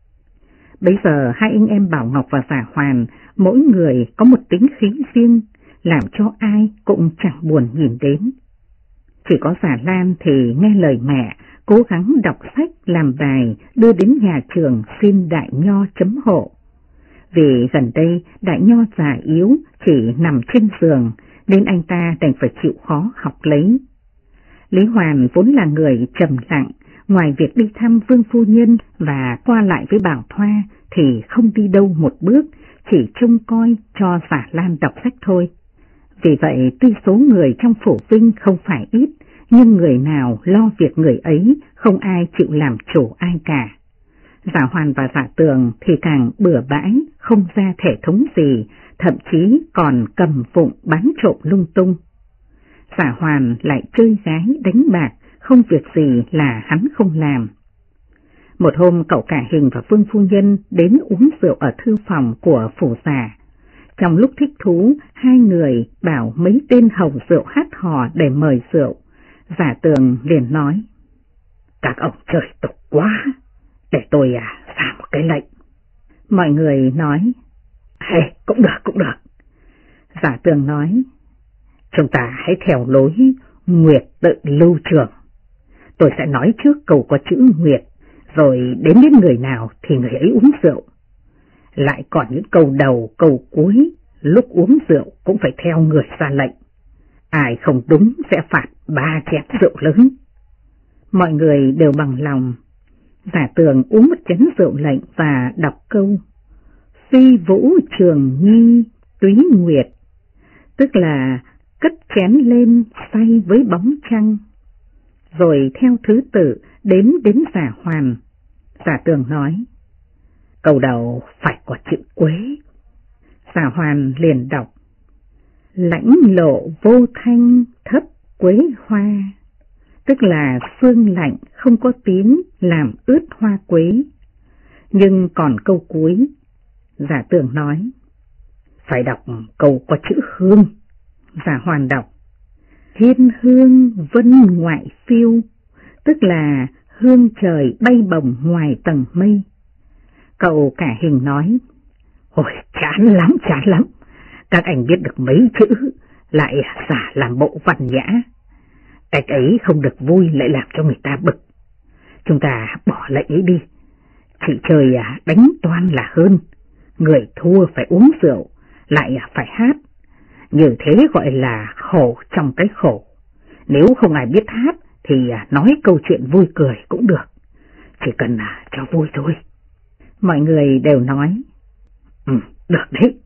Speaker 1: Bây giờ hai anh em Bảo Ngọc và Xả Hoàn mỗi người có một tính khí riêng, làm cho ai cũng chẳng buồn nhìn đến. Chỉ có Xả Lan thì nghe lời mẹ, cố gắng đọc sách làm bài đưa đến nhà trường xin đại nho chấm hộ. Vì gần đây đại nho già yếu chỉ nằm trên giường nên anh ta đành phải chịu khó học lấy. Lý Hoàn vốn là người trầm lặng, ngoài việc đi thăm Vương phu nhân và qua lại với Bảo Thoa thì không đi đâu một bước, chỉ trông coi cho Xả Lan đọc sách thôi. Vì vậy tuy số người trong phủ Vinh không phải ít, nhưng người nào lo việc người ấy, không ai chịu làm chủ ai cả. Xả Hoàn và Xả Tường thì càng bừa bãi, không ra thể thống gì, thậm chí còn cầm vụng bán trộm lung tung. Xả Hoàn lại chơi gái đánh bạc, không việc gì là hắn không làm. Một hôm cậu Cả Hình và Vương phu nhân đến uống rượu ở thư phòng của phủ già. Trong lúc thích thú, hai người bảo mấy tên hầu rượu hát hò để mời rượu. Xả Tường liền nói: "Các ông chơi tục quá, để tôi ra một cái lệnh." Mọi người nói: cũng được. Xả Tường nói: "Chúng ta hãy theo lối Nguyệt tự lưu trường. Tôi sẽ nói trước câu có chữ Nguyệt, rồi đến người nào thì người ấy uống rượu. Lại còn những câu đầu câu cuối, lúc uống rượu cũng phải theo người ra lệnh. Ai không đúng sẽ phạt 3 chén rượu lớn." Mọi người đều bằng lòng. Xả Tường uống một chén rượu lệnh và đọc câu: "Phi vũ trường nhi túy nguyệt", tức là cất chén lên say với bóng trăng. Rồi theo thứ tự đến Xả Hoàn. Xả Tường nói: "Câu đầu phải có chữ Quế." Xả Hoàn liền đọc: "Lãnh lộ vô thanh thấp quế hoa", tức là sương lạnh không có tiếng làm ướt hoa quế. Nhưng còn câu cuối, Xả Tường nói: "Phải đọc câu có chữ Hương." Xả Hoàn đọc: "Thiên hương vân ngoại phiêu", tức là hương trời bay bổng ngoài tầng mây. Cậu Cả Hình nói: "Ôi chán lắm, các anh biết được mấy chữ, lại giả làm bộ văn nhã. Cách ấy không được vui, lại làm cho người ta bực. Chúng ta bỏ lệnh ấy đi, chỉ chơi đánh toan là hơn. Người thua phải uống rượu, lại phải hát. Như thế gọi là khổ trong cái khổ. Nếu không ai biết hát thì nói câu chuyện vui cười cũng được, chỉ cần cho vui thôi." Mọi người đều nói: "Được đấy."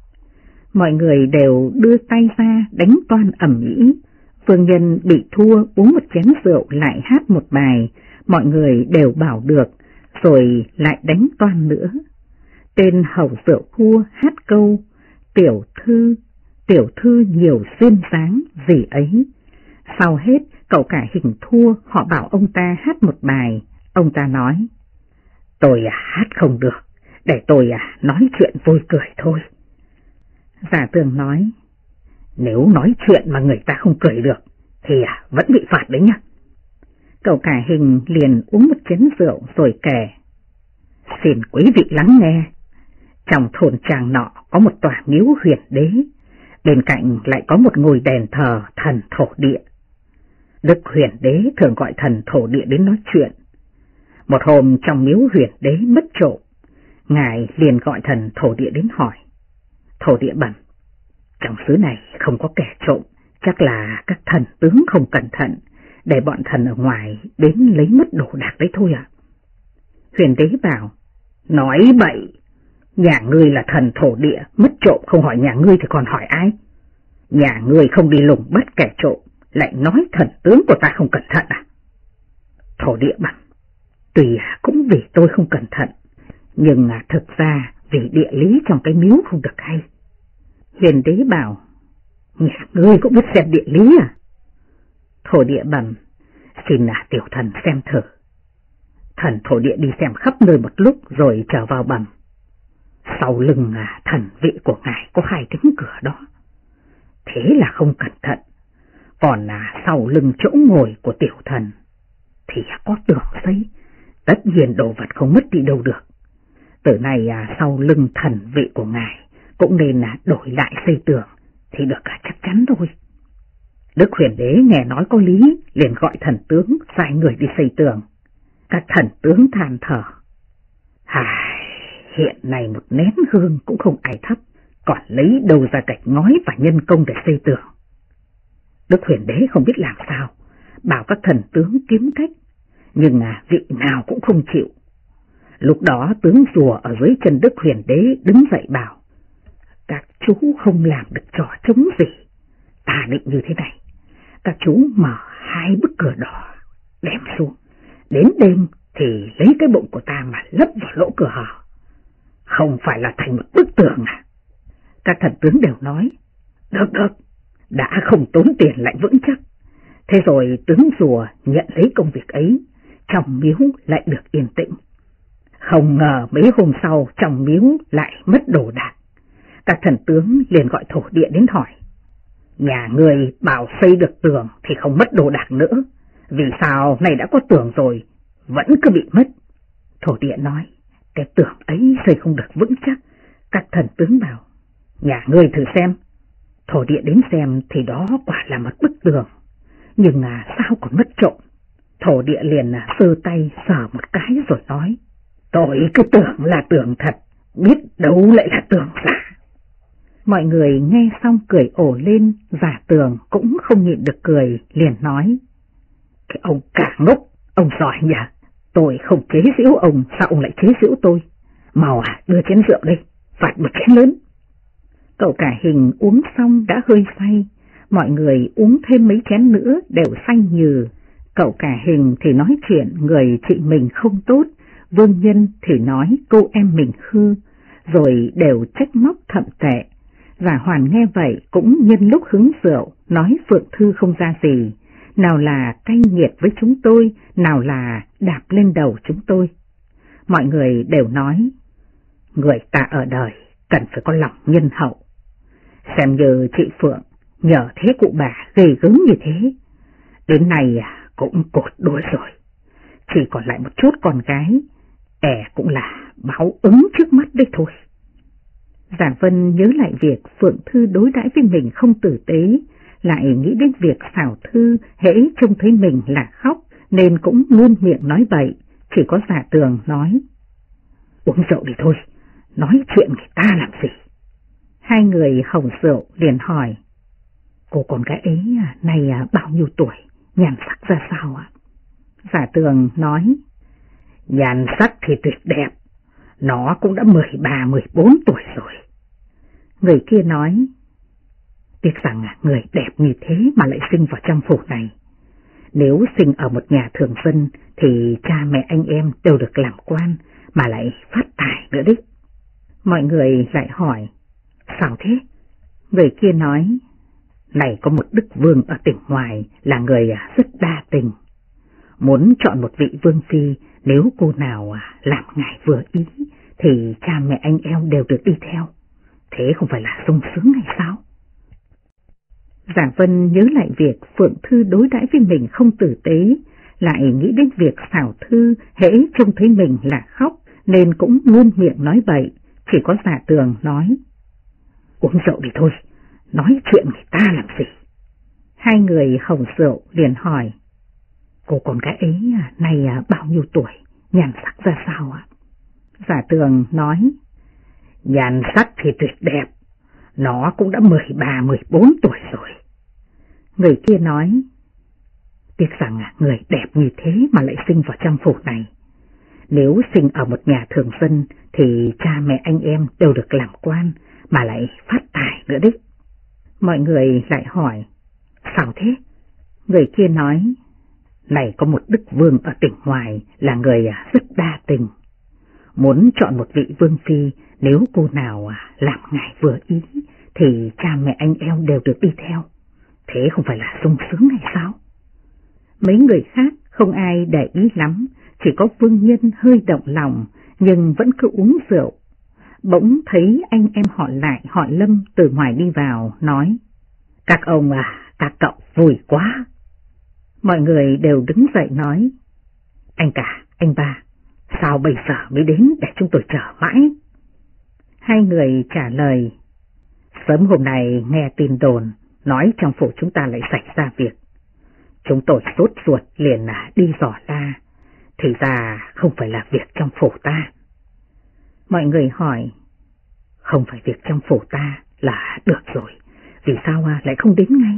Speaker 1: Mọi người đều đưa tay ra đánh toan ầm ĩ. Vương Nhân bị thua uống một chén rượu lại hát một bài, mọi người đều bảo được, rồi lại đánh toan nữa. Tên hầu rượu thua hát câu: Tiểu thư nhiều duyên dáng gì ấy. Sau hết cậu Cả Hình thua, họ bảo ông ta hát một bài. Ông ta nói: "Tôi hát không được, để tôi nói chuyện vui cười thôi." Xả Tường nói: "Nếu nói chuyện mà người ta không cười được thì vẫn bị phạt đấy nhá." Cậu Cả Hình liền uống một chén rượu rồi kể: "Xin quý vị lắng nghe. Trong thôn Tràng nọ có một tòa miếu huyền đế, bên cạnh lại có một ngôi đền thờ thần thổ địa. Đức huyền đế thường gọi thần thổ địa đến nói chuyện. Một hôm trong miếu huyền đế mất trộm, ngài liền gọi thần thổ địa đến hỏi. Thổ địa bẩm: Trong xứ này không có kẻ trộm, chắc là các thần tướng không cẩn thận, để bọn thần ở ngoài đến lấy mất đồ đạc đấy thôi à. Huyền đế bảo: Nói bậy, nhà ngươi là thần thổ địa, mất trộm không hỏi nhà ngươi thì còn hỏi ai? Nhà ngươi không đi lùng bắt kẻ trộm, lại nói thần tướng của ta không cẩn thận à? Thổ địa bảo: Tùy cũng vì tôi không cẩn thận, nhưng thực ra vì địa lý trong cái miếu không được hay. Huyền đế bảo: Nhà ngươi cũng biết xem địa lý à? Thổ địa bẩm: Xin tiểu thần xem thử.
Speaker 3: thần thổ địa đi xem khắp nơi một lúc rồi trở vào bẩm. Sau lưng thần vị của ngài có 2 cánh cửa đó. Thế là không cẩn thận. Còn sau lưng chỗ ngồi của tiểu thần thì có tường xây. Tất nhiên đồ vật không mất đi đâu được. Từ này sau lưng thần vị của ngài cũng nên đổi lại xây tường thì được chắc chắn thôi. Đức Huyền Đế nghe nói có lý, liền gọi thần tướng sai người đi xây tường. Các thần tướng than thở. Hiện nay một nén hương cũng không ai thắp, còn lấy đâu ra gạch ngói và nhân công để xây tường. Đức Huyền Đế không biết làm sao, bảo các thần tướng kiếm cách, nhưng vị nào cũng không chịu. Lúc đó tướng rùa ở dưới chân Đức Huyền Đế đứng dậy bảo, các chú không làm được trò trống gì. Ta định như thế này, các chú mở 2 bức cửa đỏ đem xuống, đến đêm thì lấy cái bụng của ta mà lấp vào lỗ cửa hở, không phải là thành một bức tường à? Các thần tướng đều nói, được, đã không tốn tiền lại vững chắc. Thế rồi tướng rùa nhận lấy công việc ấy, trong miếu lại được yên tĩnh. Không ngờ mấy hôm sau trong miếu lại mất đồ đạc. Các thần tướng liền gọi thổ địa đến hỏi, nhà người bảo xây được tường thì không mất đồ đạc nữa, vì sao này đã có tường rồi vẫn cứ bị mất? Thổ địa nói, cái tường ấy xây không được vững chắc. Các thần tướng bảo, nhà ngươi thử xem. Thổ địa đến xem thì đó quả là một bức tường, nhưng sao còn mất trộm? Thổ địa liền sơ tay sờ một cái rồi nói, tôi cứ tưởng là tường thật, biết đâu lại là tường giả. Mọi người nghe xong cười ồ lên, giả tường cũng không nhịn được cười, liền nói, cái ông cả ngốc, ông giỏi nhỉ, tôi không chế giễu ông, sao ông lại chế giễu tôi? Mau đưa chén rượu đây, phạt một chén lớn. Cậu cả Hình uống xong đã hơi say, mọi người uống thêm mấy chén nữa đều say nhừ. Cậu cả Hình thì nói chuyện người chị mình không tốt, Vương Nhân thì nói cô em mình hư, rồi đều trách móc thậm tệ. Và Hoàn nghe vậy cũng nhân lúc hứng rượu, nói Phượng Thư không ra gì, nào là cay nghiệt với chúng tôi, nào là đạp lên đầu chúng tôi. Mọi người đều nói, người ta ở đời cần phải có lòng nhân hậu. Xem như chị Phượng nhờ thế cụ bà ghê gớm như thế, đến nay cũng cột đuôi rồi, chỉ còn lại một chút con gái, cũng là báo ứng trước mắt đấy thôi. Giả Vân nhớ lại việc Phượng Thư đối đãi với mình không tử tế, lại nghĩ đến việc Xảo Thư hễ trông thấy mình là khóc, nên cũng luôn miệng nói bậy. Chỉ có Giả Tường nói, uống rượu đi thôi, nói chuyện người ta làm gì? 2 người hồng rượu liền hỏi, cô con gái ấy này bao nhiêu tuổi, nhan sắc ra sao ạ? Giả Tường nói, nhan sắc thì tuyệt đẹp, nó cũng đã 13-14 tuổi rồi. Người kia nói, tiếc rằng người đẹp như thế mà lại sinh vào trong phủ này. Nếu sinh ở một nhà thường dân thì cha mẹ anh em đều được làm quan, mà lại phát tài nữa đấy. Mọi người lại hỏi, sao thế? Người kia nói, này có một đức vương ở tỉnh ngoài là người rất đa tình. Muốn chọn một vị vương phi, nếu cô nào làm ngài vừa ý thì cha mẹ anh em đều được đi theo. Thế không phải là sung sướng hay sao? Giả Vân nhớ lại việc Phượng Thư đối đãi với mình không tử tế, lại nghĩ đến việc Xảo Thư hễ trông thấy mình là khóc, nên cũng luôn miệng nói bậy. Chỉ có Giả Tường nói, uống rượu đi thôi, nói chuyện người ta làm gì? 2 người hồng rượu liền hỏi, cô con gái ấy này bao nhiêu tuổi, nhan sắc ra sao ạ? Giả Tường nói, nhan sắc thì tuyệt đẹp, nó cũng đã 13-14 tuổi rồi. Người kia nói, tiếc rằng người đẹp như thế mà lại sinh vào trong phủ này. Nếu sinh ở một nhà thường dân thì cha mẹ anh em đều được làm quan, mà lại phát tài nữa đấy. Mọi người lại hỏi, sao thế? Người kia nói, này có một đức vương ở tỉnh ngoài là người rất đa tình. Muốn chọn một vị vương phi, nếu cô nào làm ngài vừa ý thì cha mẹ anh em đều được đi theo. Thế không phải là sung sướng hay sao? Mấy người khác không ai để ý lắm,
Speaker 1: chỉ có Vương Nhân hơi động lòng nhưng vẫn cứ uống rượu. Bỗng thấy anh em họ Lại, họ Lâm từ ngoài đi vào, nói: "Các ông à, các cậu vui quá." Mọi người đều đứng dậy nói: "Anh cả, anh ba, sao bây giờ mới đến để chúng tôi chờ mãi?" Hai người trả lời: "Sớm hôm nay nghe tin đồn nói trong phủ chúng ta lại xảy ra việc. Chúng tôi sốt ruột liền đi dò la, thì ra không phải là việc trong phủ ta." Mọi người hỏi: "Không phải việc trong phủ ta là được rồi, vì sao lại không đến ngay?"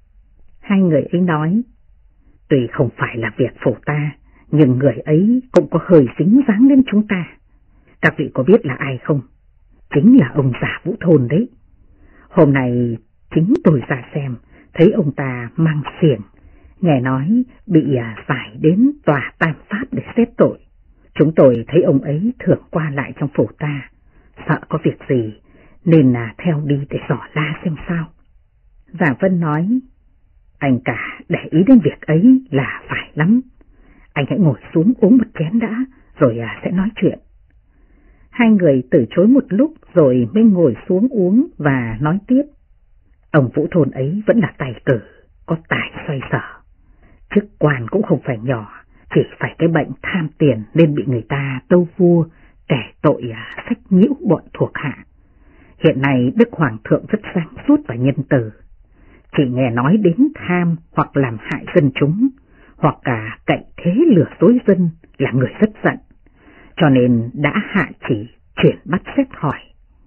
Speaker 1: Hai người ấy nói: "Tuy không phải là việc phủ ta, nhưng người ấy cũng có hơi dính dáng đến chúng ta. Các vị có biết là ai không? Chính là ông già Vũ Thôn đấy. Hôm nay chính tôi ra xem, thấy ông ta mang xiềng, nghe nói bị phải đến tòa tam pháp để xét tội. Chúng tôi thấy ông ấy thường qua lại trong phủ ta, sợ có việc gì nên theo đi để dò la xem sao." Giả Vân nói: "Anh cả để ý đến việc ấy là phải lắm. Anh hãy ngồi xuống uống một chén đã, rồi sẽ nói chuyện." Hai người từ chối một lúc rồi mới ngồi xuống uống và nói tiếp. Ông Vũ Thôn ấy vẫn là tài cử, có tài xoay sở. Chức quan cũng không phải nhỏ, chỉ phải cái bệnh tham tiền nên bị người ta tâu vua, kẻ tội sách nhiễu bọn thuộc hạ. Hiện nay Đức Hoàng thượng rất sáng suốt và nhân từ. Chỉ nghe nói đến tham hoặc làm hại dân chúng, hoặc cả cậy thế lừa dối dân là người rất giận, cho nên đã hạ chỉ chuyển bắt xét hỏi.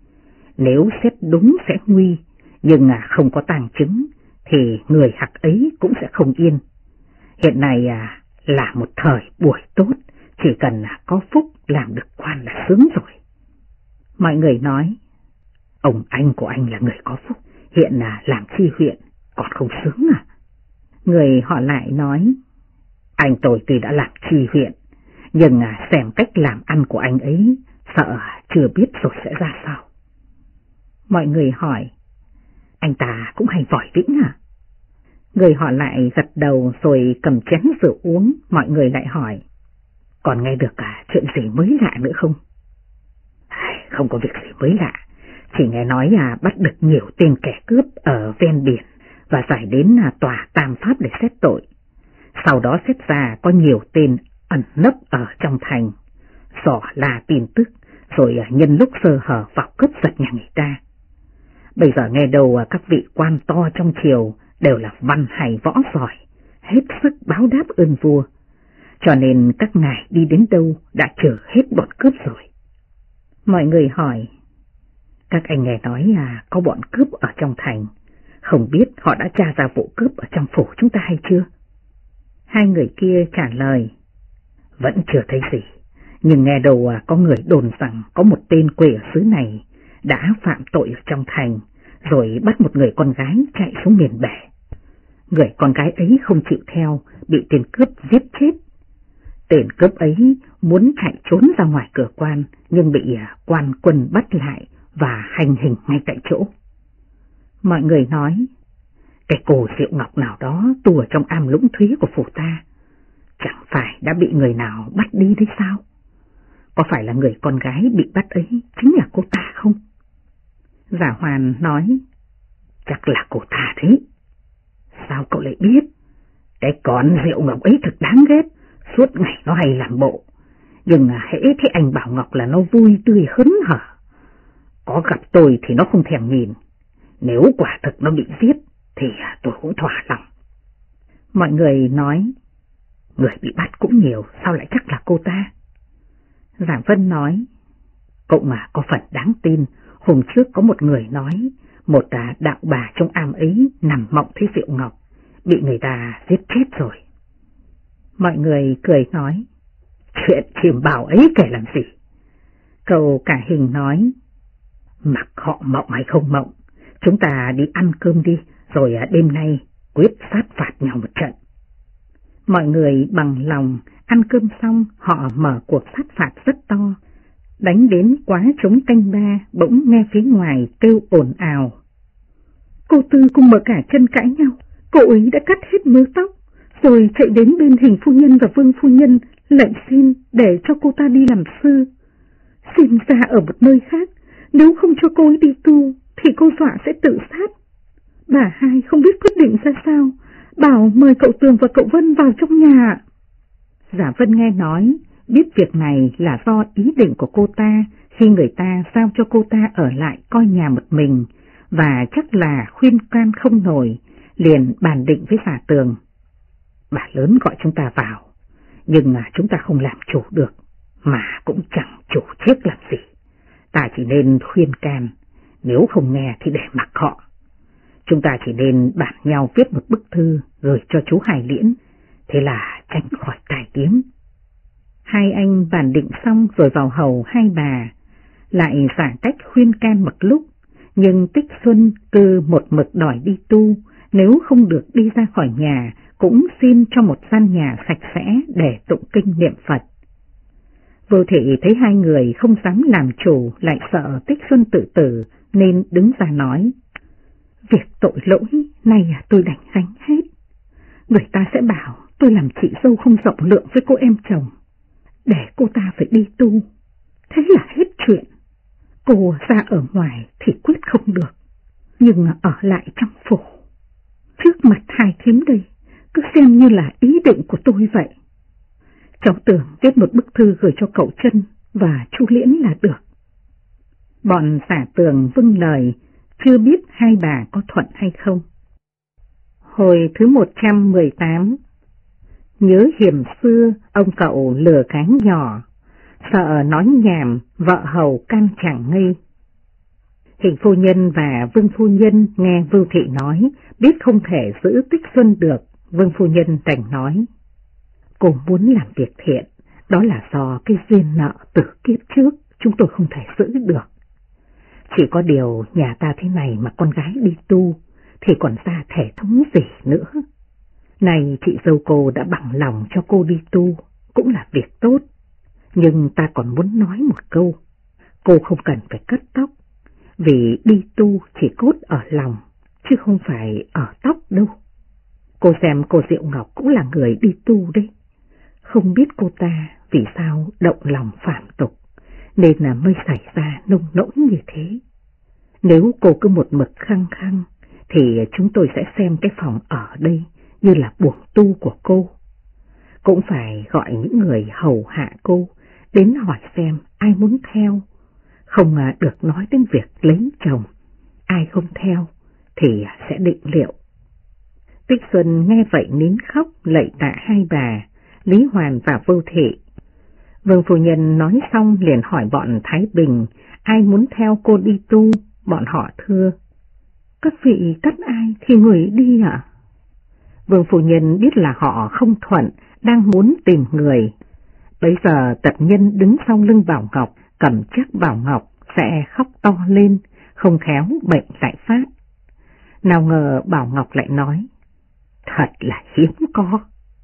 Speaker 1: Nếu xét đúng sẽ nguy, nhưng không có tàng chứng thì người hặc ấy cũng sẽ không yên. Hiện nay là một thời buổi tốt, chỉ cần có phúc làm được quan là sướng rồi." Mọi người nói: "Ông anh của anh là người có phúc, hiện làm chi huyện, còn không sướng à?" Người họ Lại nói: "Anh tôi tuy đã làm chi huyện, nhưng xem cách làm ăn của anh ấy, sợ chưa biết rồi sẽ ra sao." Mọi người hỏi: "Anh ta cũng hay vòi vĩnh à?" Người họ Lại gật đầu rồi cầm chén rượu uống. Mọi người lại hỏi: "Còn nghe được chuyện gì mới lạ nữa không?" "Không có việc gì mới lạ, chỉ nghe nói bắt được nhiều tên kẻ cướp ở ven biển và giải đến tòa tam pháp để xét tội. Sau đó xét ra có nhiều tên ẩn nấp ở trong thành, dò la tin tức rồi nhân lúc sơ hở vào cướp giật nhà người ta. Bây giờ nghe đầu các vị quan to trong triều đều là văn hay võ giỏi, hết sức báo đáp ơn vua, cho nên các ngài đi đến đâu đã trừ hết bọn cướp rồi." Mọi người hỏi: "Các anh nghe nói có bọn cướp ở trong thành, không biết họ đã tra ra vụ cướp ở trong phủ chúng ta hay chưa?" Hai người kia trả lời: "Vẫn chưa thấy gì, nhưng nghe đầu có người đồn rằng có một tên quê ở xứ này đã phạm tội ở trong thành, rồi bắt một người con gái chạy xuống miền bể. Người con gái ấy không chịu theo, bị tên cướp giết chết. Tên cướp ấy muốn chạy trốn ra ngoài cửa quan, nhưng bị quan quân bắt lại và hành hình ngay tại chỗ." Mọi người nói: "Cái cô Diệu Ngọc nào đó tu ở trong am Lũng Thúy của phủ ta, chẳng phải đã bị người nào bắt đi đấy sao? Có phải là người con gái bị bắt ấy chính là cô ta không?" Giả Hoàn nói: "Chắc là cô ta thế." "Sao cậu lại biết?" "Cái con Diệu Ngọc ấy thật đáng ghét, suốt ngày nó hay làm bộ, nhưng hễ thấy anh Bảo Ngọc là nó vui tươi hớn hở. Có gặp tôi thì nó không thèm nhìn, nếu quả thực nó bị giết thì tôi cũng thỏa lòng." Mọi người nói: "Người bị bắt cũng nhiều, sao lại chắc là cô ta?" Giả Vân nói: "Cậu mà có phần đáng tin, hôm trước có một người nói một đạo bà trong am ấy nằm mộng thấy Diệu Ngọc, bị người ta giết chết rồi." Mọi người cười nói: "Chuyện chìm bảo ấy kể làm gì?" Cậu Cả Hình nói: "Mặc họ mộng hay không mộng, chúng ta đi ăn cơm đi, rồi đêm nay quyết sát phạt nhau một trận." Mọi người bằng lòng. Ăn cơm xong họ mở cuộc sát phạt rất to. Đánh đến quá trống canh ba, bỗng nghe phía ngoài kêu ồn ào: "Cô Tư cùng Mở Cả chân cãi nhau, cô ấy đã cắt hết mớ tóc,
Speaker 2: rồi chạy đến bên Hình phu nhân và Vương phu nhân lệnh xin để cho cô ta đi làm sư. Xin ra ở một nơi khác, nếu không cho cô ấy đi tu thì cô dọa sẽ tự sát. Bà hai không biết quyết định ra sao, bảo mời cậu Tường và cậu Vân vào trong nhà.
Speaker 1: Giả Vân nghe nói, biết việc này là do ý định của cô ta khi người ta giao cho cô ta ở lại coi nhà một mình, và chắc là khuyên can không nổi, liền bàn định với Giả Tường. Bà lớn gọi chúng ta vào, nhưng chúng ta không làm chủ được, mà cũng chẳng chủ chiếc làm gì. Ta chỉ nên khuyên can, nếu không nghe thì để mặc họ. Chúng ta chỉ nên bàn nhau viết một bức thư gửi cho chú Hải Liễn, thế là tránh khỏi tai tiếng. Hai anh bàn định xong rồi vào hầu hai bà, lại giả cách khuyên can một lúc, nhưng Tích Xuân cứ một mực đòi đi tu, nếu không được đi ra khỏi nhà cũng xin cho một gian nhà sạch sẽ để tụng kinh niệm Phật. Vô Thị thấy hai người không dám làm chủ, lại sợ Tích Xuân tự tử nên đứng ra nói:
Speaker 2: Việc tội lỗi này tôi đành gánh hết. Người ta sẽ bảo tôi làm chị dâu không rộng lượng với cô em chồng, để cô ta phải đi tu. Thế là hết chuyện. Cô ra ở ngoài thì quyết không được, nhưng ở lại trong phủ, trước mặt hai thím đây, cứ xem như là ý định của tôi vậy. Cháu Tường viết một bức thư gửi cho cậu Trân và chú Liễn là được.
Speaker 1: Bọn Giả Tường vâng lời, chưa biết hai bà có thuận hay không. Hồi thứ 118. Nhớ hiểm xưa ông cậu lừa cánh nhỏ, sợ nói nhảm vợ hầu can chẳng nghi. Hình phu nhân và Vương phu nhân nghe Vưu Thị nói, biết không thể giữ Tích Xuân được, Vương phu nhân đành nói: Cô muốn làm việc thiện, đó là do cái duyên nợ từ kiếp trước chúng tôi không thể giữ được. Chỉ có điều nhà ta thế này mà con gái đi tu thì còn ra thể thống gì nữa. Này chị dâu cô đã bằng lòng cho cô đi tu, cũng là việc tốt. Nhưng ta còn muốn nói một câu, cô không cần phải cất tóc, vì đi tu chỉ cốt ở lòng, chứ không phải ở tóc đâu. Cô xem cô Diệu Ngọc cũng là người đi tu đấy, không biết cô ta vì sao động lòng phạm tục, nên là mới xảy ra nông nỗi như thế. Nếu cô cứ một mực khăng khăng, thì chúng tôi sẽ xem cái phòng ở đây như là buồng tu của cô. Cũng phải gọi những người hầu hạ cô đến hỏi xem ai muốn theo, không được nói đến việc lấy chồng. Ai không theo thì sẽ định liệu. Tích Xuân nghe vậy nín khóc lạy tạ hai bà, Lý Hoàn và Vưu Thị. Vương phu nhân nói xong liền hỏi bọn Thái Bình ai muốn theo cô đi tu. Bọn họ thưa:
Speaker 2: Các vị cắt ai thì người đi ạ?
Speaker 1: Vương phu nhân biết là họ không thuận, đang muốn tìm người. Bấy giờ Tập Nhân đứng sau lưng Bảo Ngọc, cầm chắc Bảo Ngọc sẽ khóc to lên, không khéo bệnh lại phát. Nào ngờ Bảo Ngọc lại nói: Thật là hiếm có.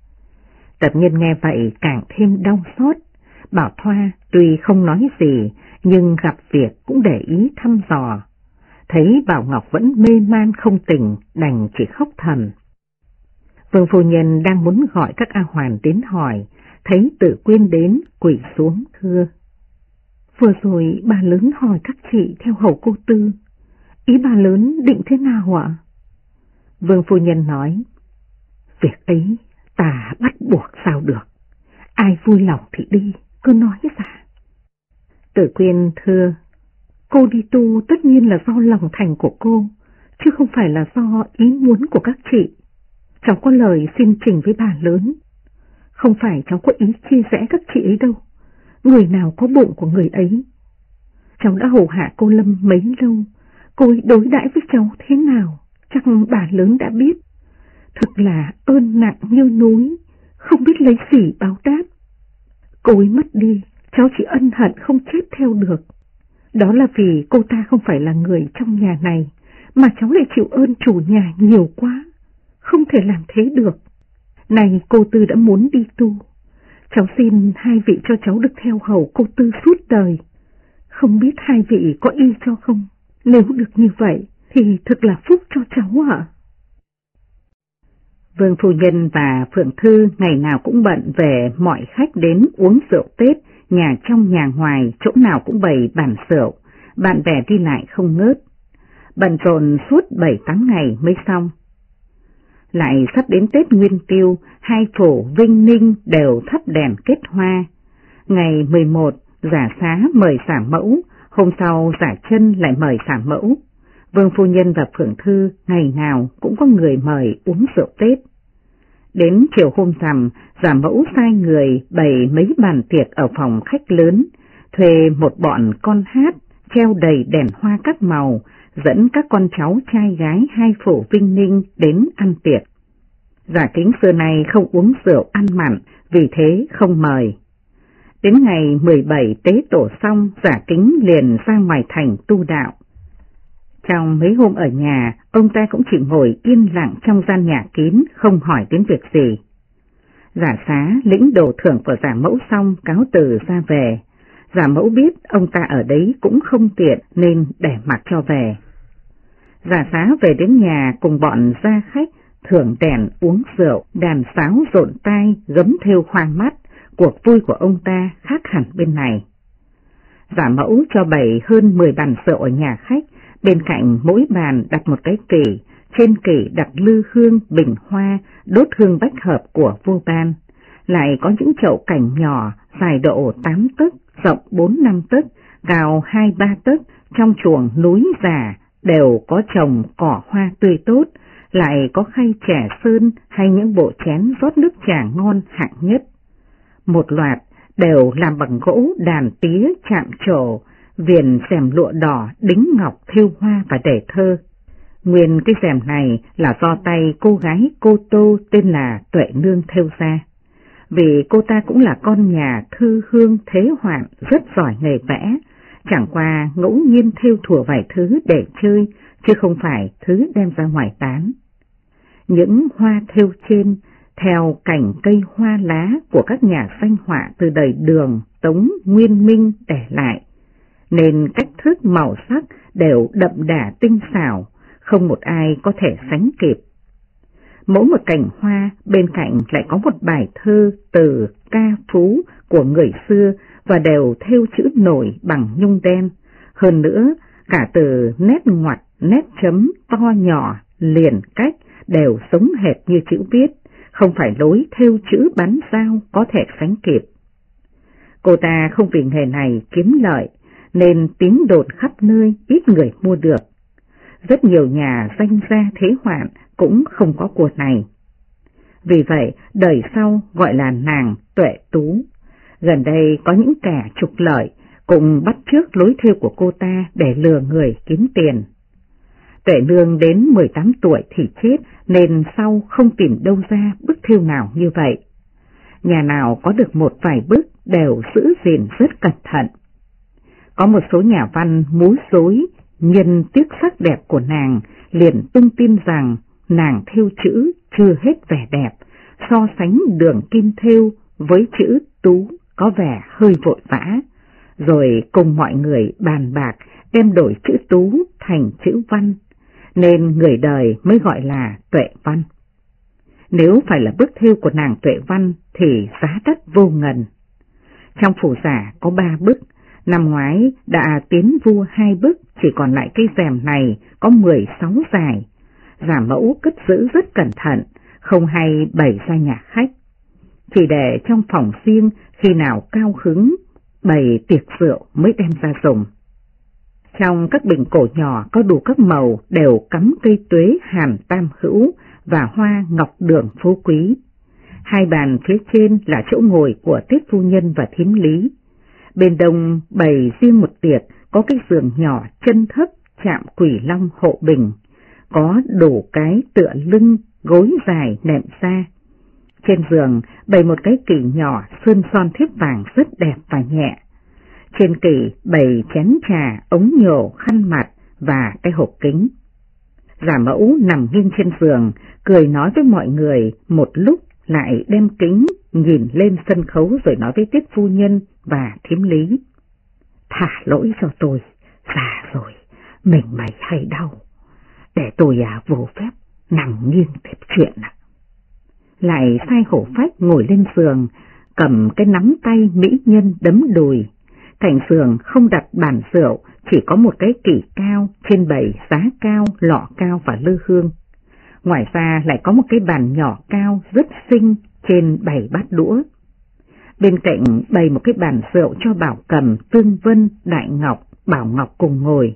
Speaker 1: Tập Nhân nghe vậy càng thêm đau xót. Bảo Thoa tuy không nói gì, nhưng gặp việc cũng để ý thăm dò. Thấy Bảo Ngọc vẫn mê man không tỉnh, đành chỉ khóc thầm. Vương phu nhân đang muốn gọi các A Hoàn đến hỏi, thấy Tự Quyên đến, quỳ xuống thưa:
Speaker 2: Vừa rồi bà lớn hỏi các chị theo hầu cô Tư, ý bà lớn định thế nào ạ?
Speaker 1: Vương phu nhân nói:
Speaker 2: Việc ấy ta bắt buộc sao được, ai vui lòng thì đi, cứ nói ra.
Speaker 1: Tự Quyên thưa:
Speaker 2: Cô đi tu tất nhiên là do lòng thành của cô, chứ không phải là do ý muốn của các chị. Cháu có lời xin trình với bà lớn. Không phải cháu có ý chia rẽ các chị ấy đâu, người nào có bụng của người ấy. Cháu đã hầu hạ cô Lâm mấy lâu, cô ấy đối đãi với cháu thế nào, chắc bà lớn đã biết. Thực là ơn nặng như núi, không biết lấy gì báo đáp. Cô ấy mất đi, cháu chỉ ân hận không chết theo được. Đó là vì cô ta không phải là người trong nhà này, mà cháu lại chịu ơn chủ nhà nhiều quá, không thể làm thế được. Này cô Tư đã muốn đi tu, cháu xin hai vị cho cháu được theo hầu cô Tư suốt đời. Không biết hai vị có ý cho không? Nếu được như vậy thì thật là phúc cho cháu ạ.
Speaker 1: Vương phu nhân và Phượng Thư ngày nào cũng bận về mọi khách đến uống rượu Tết, nhà trong nhà ngoài chỗ nào cũng bày bàn rượu, bạn bè đi lại không ngớt. Bận rộn suốt 7-8 ngày mới xong. Lại sắp đến Tết Nguyên Tiêu, hai phủ Vinh Ninh đều thắp đèn kết hoa. Ngày 11 giả xá mời xả mẫu, hôm sau giả chân lại mời xả mẫu. Vương phu nhân và Phượng Thư ngày nào cũng có người mời uống rượu Tết. Đến chiều hôm rằm, giả mẫu sai người bày mấy bàn tiệc ở phòng khách lớn, thuê một bọn con hát, treo đầy đèn hoa các màu, dẫn các con cháu trai gái hai phủ Vinh Ninh đến ăn tiệc. Giả Kính xưa nay không uống rượu ăn mặn, vì thế không mời. Đến ngày 17 tế tổ xong, Giả Kính liền ra ngoài thành tu đạo. Trong mấy hôm ở nhà, ông ta cũng chỉ ngồi yên lặng trong gian nhà kín, không hỏi đến việc gì. Giả Xá lĩnh đồ thưởng của giả mẫu xong cáo từ ra về. Giả mẫu biết ông ta ở đấy cũng không tiện nên để mặc cho về. Giả Xá về đến nhà cùng bọn gia khách, thưởng đèn uống rượu, đàn sáo rộn tai, gấm thêu hoa mắt, cuộc vui của ông ta khác hẳn bên này. Giả mẫu cho bày hơn 10 bàn rượu ở nhà khách, bên cạnh mỗi bàn đặt một cái kỷ, trên kỷ đặt lư hương, bình hoa, đốt hương bách hợp của vua ban. Lại có những chậu cảnh nhỏ, dài độ 8 tấc, rộng 4-5 tấc, cao 2-3 tấc, trong chuồng núi già đều có trồng cỏ hoa tươi tốt, lại có khay chè sơn hay những bộ chén rót nước trà ngon hạng nhất. Một loạt đều làm bằng gỗ đàn tía chạm trổ, viền rèm lụa đỏ đính ngọc thêu hoa và đề thơ. Nguyên cái rèm này là do tay cô gái Cô Tô tên là Tuệ Nương thêu ra. Vì cô ta cũng là con nhà thư hương thế hoạn, rất giỏi nghề vẽ, chẳng qua ngẫu nhiên thêu thùa vài thứ để chơi, chứ không phải thứ đem ra ngoài bán. Những hoa thêu trên theo cảnh cây hoa lá của các nhà danh họa từ đời Đường, Tống, Nguyên, Minh để lại, nên cách thức màu sắc đều đậm đà tinh xảo, không một ai có thể sánh kịp. Mỗi một cành hoa bên cạnh lại có một bài thơ từ ca phú của người xưa và đều thêu chữ nổi bằng nhung đen. Hơn nữa, cả từ nét ngoặt, nét chấm to nhỏ, liền cách đều giống hệt như chữ viết, không phải lối thêu chữ bắn dao có thể sánh kịp. Cô ta không vì nghề này kiếm lợi, nên tiếng đồn khắp nơi ít người mua được. Rất nhiều nhà danh gia thế hoạn cũng không có của này. Vì vậy, đời sau gọi là nàng Tuệ Tú. Gần đây có những kẻ trục lợi cũng bắt chước lối thêu của cô ta để lừa người kiếm tiền. Tuệ Nương đến 18 tuổi thì chết, nên sau không tìm đâu ra bức thêu nào như vậy. Nhà nào có được một vài bức đều giữ gìn rất cẩn thận. Có một số nhà văn múa rối nhân tiếc sắc đẹp của nàng, liền tung tin rằng nàng thêu chữ chưa hết vẻ đẹp, so sánh đường kim thêu với chữ Tú có vẻ hơi vội vã, rồi cùng mọi người bàn bạc đem đổi chữ Tú thành chữ Văn, nên người đời mới gọi là Tuệ Văn. Nếu phải là bức thêu của nàng Tuệ Văn thì giá đắt vô ngần. Trong phủ giả có 3 bức, năm ngoái đã tiến vua 2 bức, chỉ còn lại cây rèm này có 16 dài. Giả mẫu cất giữ rất cẩn thận, không hay bày ra nhà khách, chỉ để trong phòng riêng khi nào cao hứng bày tiệc rượu mới đem ra dùng. Trong các bình cổ nhỏ có đủ các màu đều cắm cây tuế hàn tam hữu và hoa ngọc đường phú quý. 2 bàn phía trên là chỗ ngồi của tiết phu nhân và thím lý. Bên đông bày riêng một tiệc, có cái giường nhỏ chân thấp chạm Quỷ Long hộ bình, có đủ cái tựa lưng, gối dài nệm da. Trên giường bày một cái kỷ nhỏ sơn son thiếp vàng rất đẹp và nhẹ. Trên kỷ bày chén trà, ống nhổ, khăn mặt và cái hộp kính. Giả mẫu nằm nghiêng trên giường, cười nói với mọi người, một lúc lại đem kính nhìn lên sân khấu rồi nói với tiết phu nhân và thím lý. Thả lỗi cho tôi, già rồi, mình mày hay đau, để tôi vô phép nằm nghiêng tiếp chuyện ạ. lại sai hổ phách ngồi lên giường, cầm cái nắm tay mỹ nhân đấm đùi. Thành giường không đặt bàn rượu, chỉ có một cái kỷ cao, trên bày giá cao, lọ cao và lư hương. Ngoài ra lại có một cái bàn nhỏ cao rất xinh, trên bày bát đũa. Bên cạnh bày một cái bàn rượu cho Bảo Cầm, Tương Vân, Đại Ngọc, Bảo Ngọc cùng ngồi.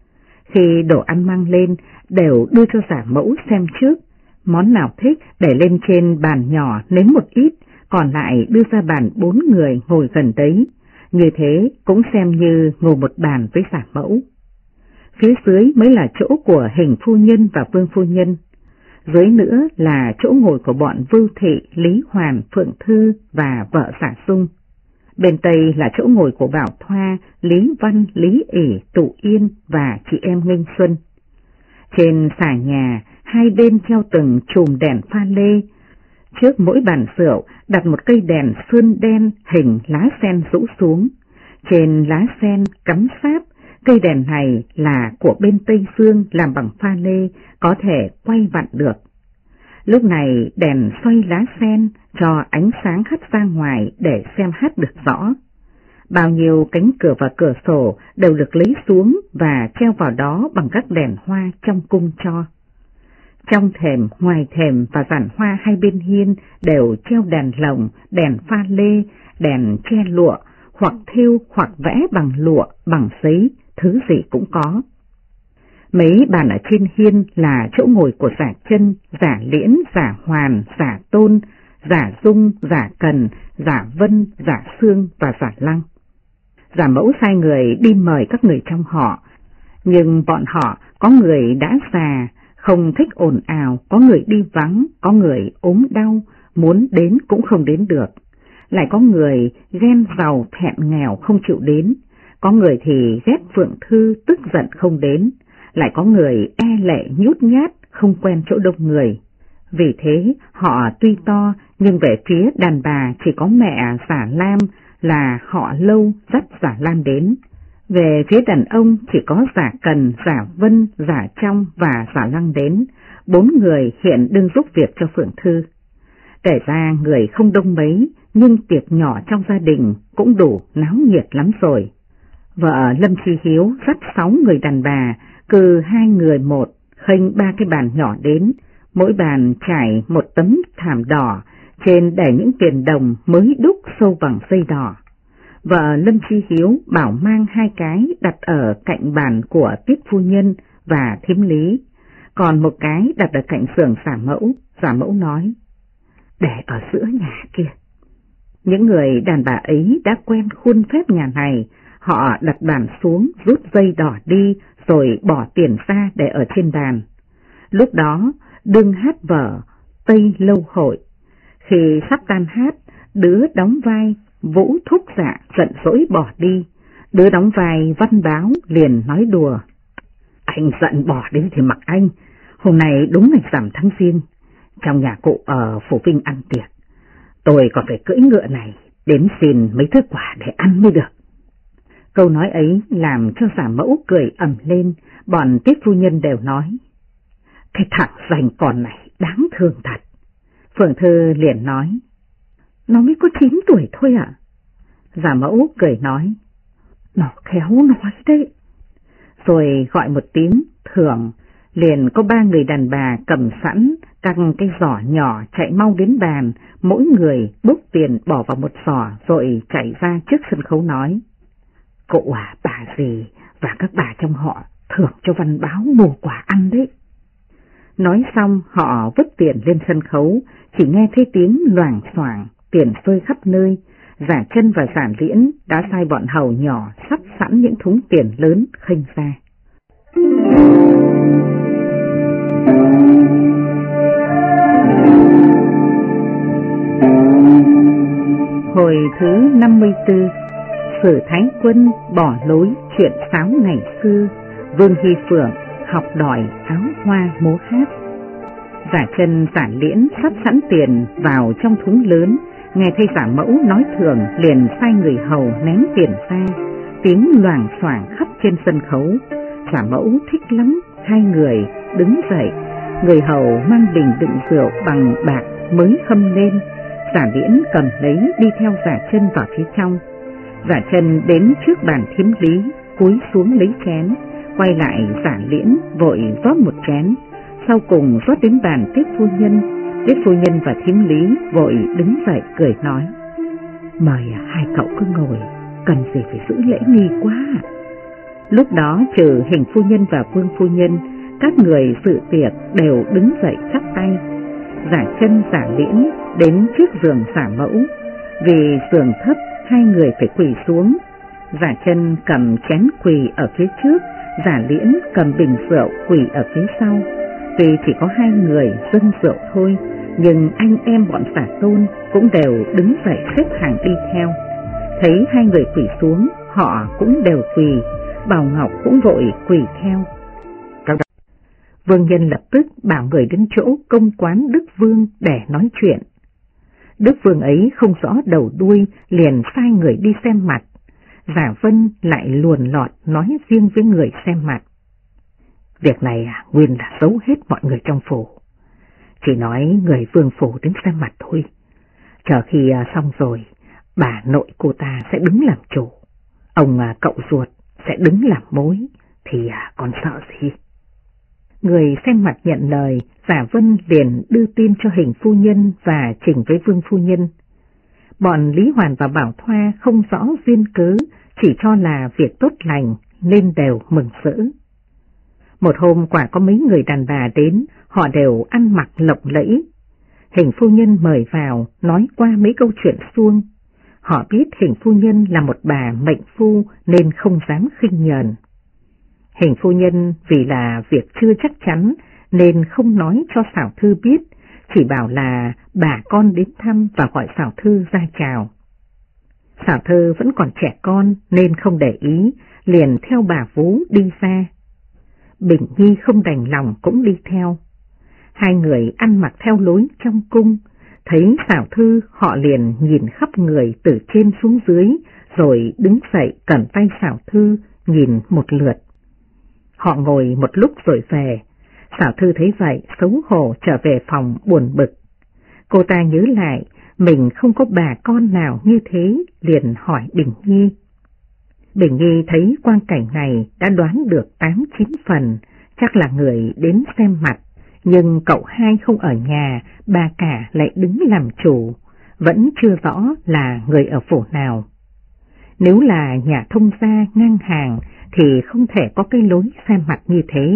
Speaker 1: Khi đồ ăn mang lên, đều đưa cho giả mẫu xem trước, món nào thích để lên trên bàn nhỏ nếm một ít, còn lại đưa ra bàn 4 người ngồi gần đấy, như thế cũng xem như ngồi một bàn với giả mẫu. Phía dưới mới là chỗ của Hình phu nhân và Vương phu nhân, dưới nữa là chỗ ngồi của bọn Vưu Thị, Lý Hoàn, Phượng Thư và vợ giả Dung. Bên tây là chỗ ngồi của Bảo Thoa, Lý Văn, Lý ỉ, Tụ Yên và chị em Nghinh Xuân. Trên xà nhà, hai bên treo từng chùm đèn pha lê. Trước mỗi bàn rượu đặt một cây đèn sơn đen hình lá sen rũ xuống. Trên lá sen cắm sáp, cây đèn này là của bên Tây Phương làm bằng pha lê, có thể quay vặn được. Lúc này đèn xoay lá sen cho ánh sáng hắt ra ngoài để xem hát được rõ. Bao nhiêu cánh cửa và cửa sổ đều được lấy xuống và treo vào đó bằng các đèn hoa trong cung cho. Trong thềm, ngoài thềm và giàn hoa hai bên hiên đều treo đèn lồng, đèn pha lê, đèn che lụa, hoặc thêu hoặc vẽ bằng lụa, bằng giấy, thứ gì cũng có. Mấy bàn ở trên hiên là chỗ ngồi của giả Chân, giả Liễn, giả Hoàn, giả Tôn, giả Dung, giả Cần, giả Vân, giả Sương và giả Lăng. Giả mẫu sai người đi mời các người trong họ, nhưng bọn họ có người đã già, không thích ồn ào, có người đi vắng, có người ốm đau, muốn đến cũng không đến được. Lại có người ghen giàu thẹn nghèo không chịu đến, có người thì ghét Phượng Thư tức giận không đến, lại có người e lệ nhút nhát không quen chỗ đông người. Vì thế họ tuy to nhưng về phía đàn bà chỉ có mẹ giả Lam là họ Lâu dắt giả Lam đến. Về phía đàn ông chỉ có giả Cần, giả Vân, giả Trong và giả Lăng đến, 4 người hiện đương giúp việc cho Phượng Thư. Kể ra người không đông mấy, nhưng tiệc nhỏ trong gia đình cũng đủ náo nhiệt lắm rồi. Vợ Lâm Chi Hiếu dắt 6 người đàn bà, cừ 2 người một, khênh 3 cái bàn nhỏ đến, mỗi bàn trải một tấm thảm đỏ, trên để những tiền đồng mới đúc sâu bằng dây đỏ. Vợ Lâm Chi Hiếu bảo mang 2 cái đặt ở cạnh bàn của Tiết phu nhân và Thím Lý, còn một cái đặt ở cạnh giường giả mẫu. Giả mẫu nói, để ở giữa nhà kia. Những người đàn bà ấy đã quen khuôn phép nhà này, họ đặt bàn xuống, rút dây đỏ đi, rồi bỏ tiền ra để ở trên bàn. Lúc đó, đương hát vở Tây Lâu Hội. Khi sắp tan hát, đứa đóng vai Vũ thúc dạ giận dỗi bỏ đi, đứa đóng vai Văn Báo liền nói đùa. Anh giận bỏ đi thì mặc anh, hôm nay đúng ngày rằm tháng Giêng, trong nhà cụ ở Phủ Vinh ăn tiệc, tôi còn phải cưỡi ngựa này đến xin mấy thứ quà để ăn mới được. Câu nói ấy làm cho giả mẫu cười ầm lên, bọn Tiết phu nhân đều nói, cái thằng rành con này đáng thương thật. Phượng Thư liền nói, nó mới có 9 tuổi thôi ạ. Giả mẫu cười nói, nó khéo nói đấy. Rồi gọi một tiếng thưởng, liền có 3 người đàn bà cầm sẵn căng cái giỏ nhỏ chạy mau đến bàn, mỗi người bốc tiền bỏ vào một giỏ rồi chạy ra trước sân khấu nói, cậu à, bà dì và các bà trong họ thưởng cho Văn Báo mua quà ăn đấy. Nói xong họ vứt tiền lên sân khấu, chỉ nghe thấy tiếng loảng xoảng, tiền rơi khắp nơi. Giả Chân và giả Liễn đã sai bọn hầu nhỏ sắp sẵn những thúng tiền lớn khênh ra. Hồi thứ 54, Sử Thái Quân bỏ lối chuyện sáo ngày xưa, Vương Hy Phượng học đòi áo hoa múa hát. Giả Chân giả Liễn sắp sẵn tiền vào trong thúng lớn, nghe thấy giả mẫu nói thưởng liền sai người hầu ném tiền ra, tiếng loảng xoảng khắp trên sân khấu. Giả mẫu thích lắm, 2 người đứng dậy, người hầu mang bình đựng rượu bằng bạc mới hâm lên, Giả Liễn cầm lấy đi theo Giả Chân vào phía trong. Giả Chân đến trước bàn thím Lý, cúi xuống lấy chén, quay lại Giả Liễn vội rót một chén, sau cùng rót đến bàn Tiết phu nhân. Tiết phu nhân và thím Lý vội đứng dậy cười nói: "Mời hai cậu cứ ngồi, cần gì phải giữ lễ nghi quá." Lúc đó trừ Hình phu nhân và Vương phu nhân, các người dự tiệc đều đứng dậy chắp tay. Giả Chân, Giả Liễn đến trước giường Giả Mẫu, vì giường thấp hai người phải quỳ xuống. Giả Chân cầm chén quỳ ở phía trước, Giả Liễn cầm bình rượu quỳ ở phía sau. Tuy chỉ có hai người dâng rượu thôi, nhưng anh em bọn Giả Tôn cũng đều đứng dậy xếp hàng đi theo. Thấy hai người quỳ xuống, họ cũng đều quỳ, Bảo Ngọc cũng vội quỳ theo. Vương Nhân lập tức bảo người đến chỗ công quán Đức Vương để nói chuyện. Đức Vương ấy không rõ đầu đuôi, liền sai người đi xem mặt. Giả Vân lại luồn lọt nói riêng với người xem mặt: "Việc này nguyên là giấu hết mọi người trong phủ, chỉ nói người Vương phủ đến xem mặt thôi. Chờ khi xong rồi, bà nội cô ta sẽ đứng làm chủ, ông cậu ruột sẽ đứng làm mối, thì còn sợ gì." Người xem mặt nhận lời, Giả Vân liền đưa tin cho Hình phu nhân và trình với Vương phu nhân. Bọn Lý Hoàn và Bảo Thoa không rõ duyên cớ, chỉ cho là việc tốt lành nên đều mừng rỡ. Một hôm quả có mấy người đàn bà đến, họ đều ăn mặc lộng lẫy. Hình phu nhân mời vào, nói qua mấy câu chuyện suông. Họ biết Hình phu nhân là một bà mệnh phu nên không dám khinh nhờn. Hình phu nhân vì là việc chưa chắc chắn nên không nói cho Xảo Thư biết, chỉ bảo là bà con đến thăm và gọi Xảo Thư ra chào. Xảo Thư vẫn còn trẻ con nên không để ý, liền theo bà vú đi ra. Bình Nhi không đành lòng cũng đi theo. Hai người ăn mặc theo lối trong cung, thấy Xảo Thư họ liền nhìn khắp người từ trên xuống dưới, rồi đứng dậy cầm tay Xảo Thư nhìn một lượt. Họ ngồi một lúc rồi về. Xảo Thư thấy vậy xấu hổ trở về phòng buồn bực. Cô ta nhớ lại mình không có bà con nào như thế, liền hỏi Bình Nhi. Bình Nhi thấy quang cảnh này đã đoán được 8-9 phần, chắc là người đến xem mặt, nhưng cậu hai không ở nhà, bà cả lại đứng làm chủ, vẫn chưa rõ là người ở phủ nào. Nếu là nhà thông gia ngang hàng thì không thể có cái lối xem mặt như thế.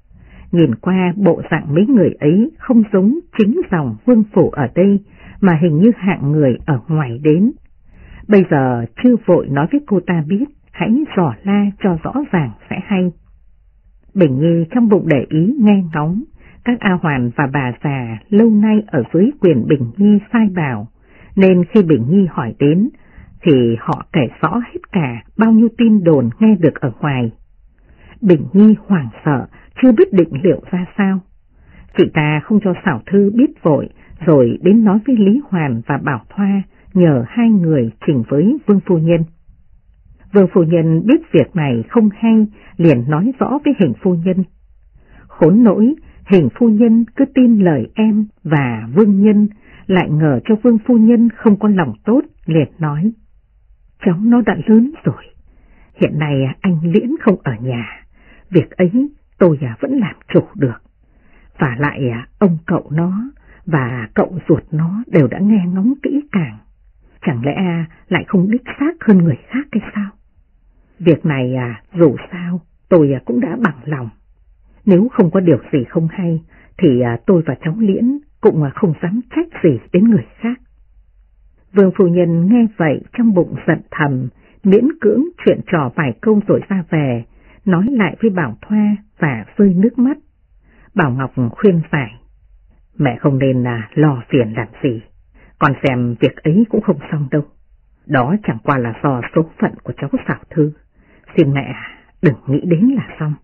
Speaker 1: Nhìn qua bộ dạng mấy người ấy không giống chính dòng vương phủ ở đây, mà hình như hạng người ở ngoài đến. Bây giờ chưa vội nói với cô ta biết, hãy dò la cho rõ ràng sẽ hay. Bình Nhi trong bụng để ý nghe ngóng, các A Hoàn và bà già lâu nay ở dưới quyền Bình Nhi sai bảo, nên khi Bình Nhi hỏi đến, thì họ kể rõ hết cả bao nhiêu tin đồn nghe được ở ngoài. Bình Nhi hoảng sợ, chưa biết định liệu ra sao. Chị ta không cho Xảo Thư biết vội, rồi đến nói với Lý Hoàn và Bảo Thoa, nhờ hai người trình với Vương phu nhân. Vương phu nhân biết việc này không hay, liền nói rõ với Hình phu nhân. Khốn nỗi, Hình phu nhân cứ tin lời em và Vương nhân, lại ngờ cho Vương phu nhân không có lòng tốt, liền nói: cháu nó đã lớn rồi, hiện nay anh Liễn không ở nhà, việc ấy tôi vẫn làm chủ được. Và lại ông cậu nó và cậu ruột nó đều đã nghe ngóng kỹ càng, chẳng lẽ lại không đích xác hơn người khác hay sao? Việc này dù sao tôi cũng đã bằng lòng, nếu không có điều gì không hay thì tôi và cháu Liễn cũng không dám trách gì đến người khác. Vương phu nhân nghe vậy trong bụng giận thầm, miễn cưỡng chuyện trò vài câu rồi ra về, nói lại với Bảo Thoa và rơi nước mắt. Bảo Ngọc khuyên giải: mẹ không nên lo phiền làm gì, còn xem việc ấy cũng không xong đâu. Đó chẳng qua là do số phận của cháu Xảo Thư, xin mẹ đừng nghĩ đến là xong.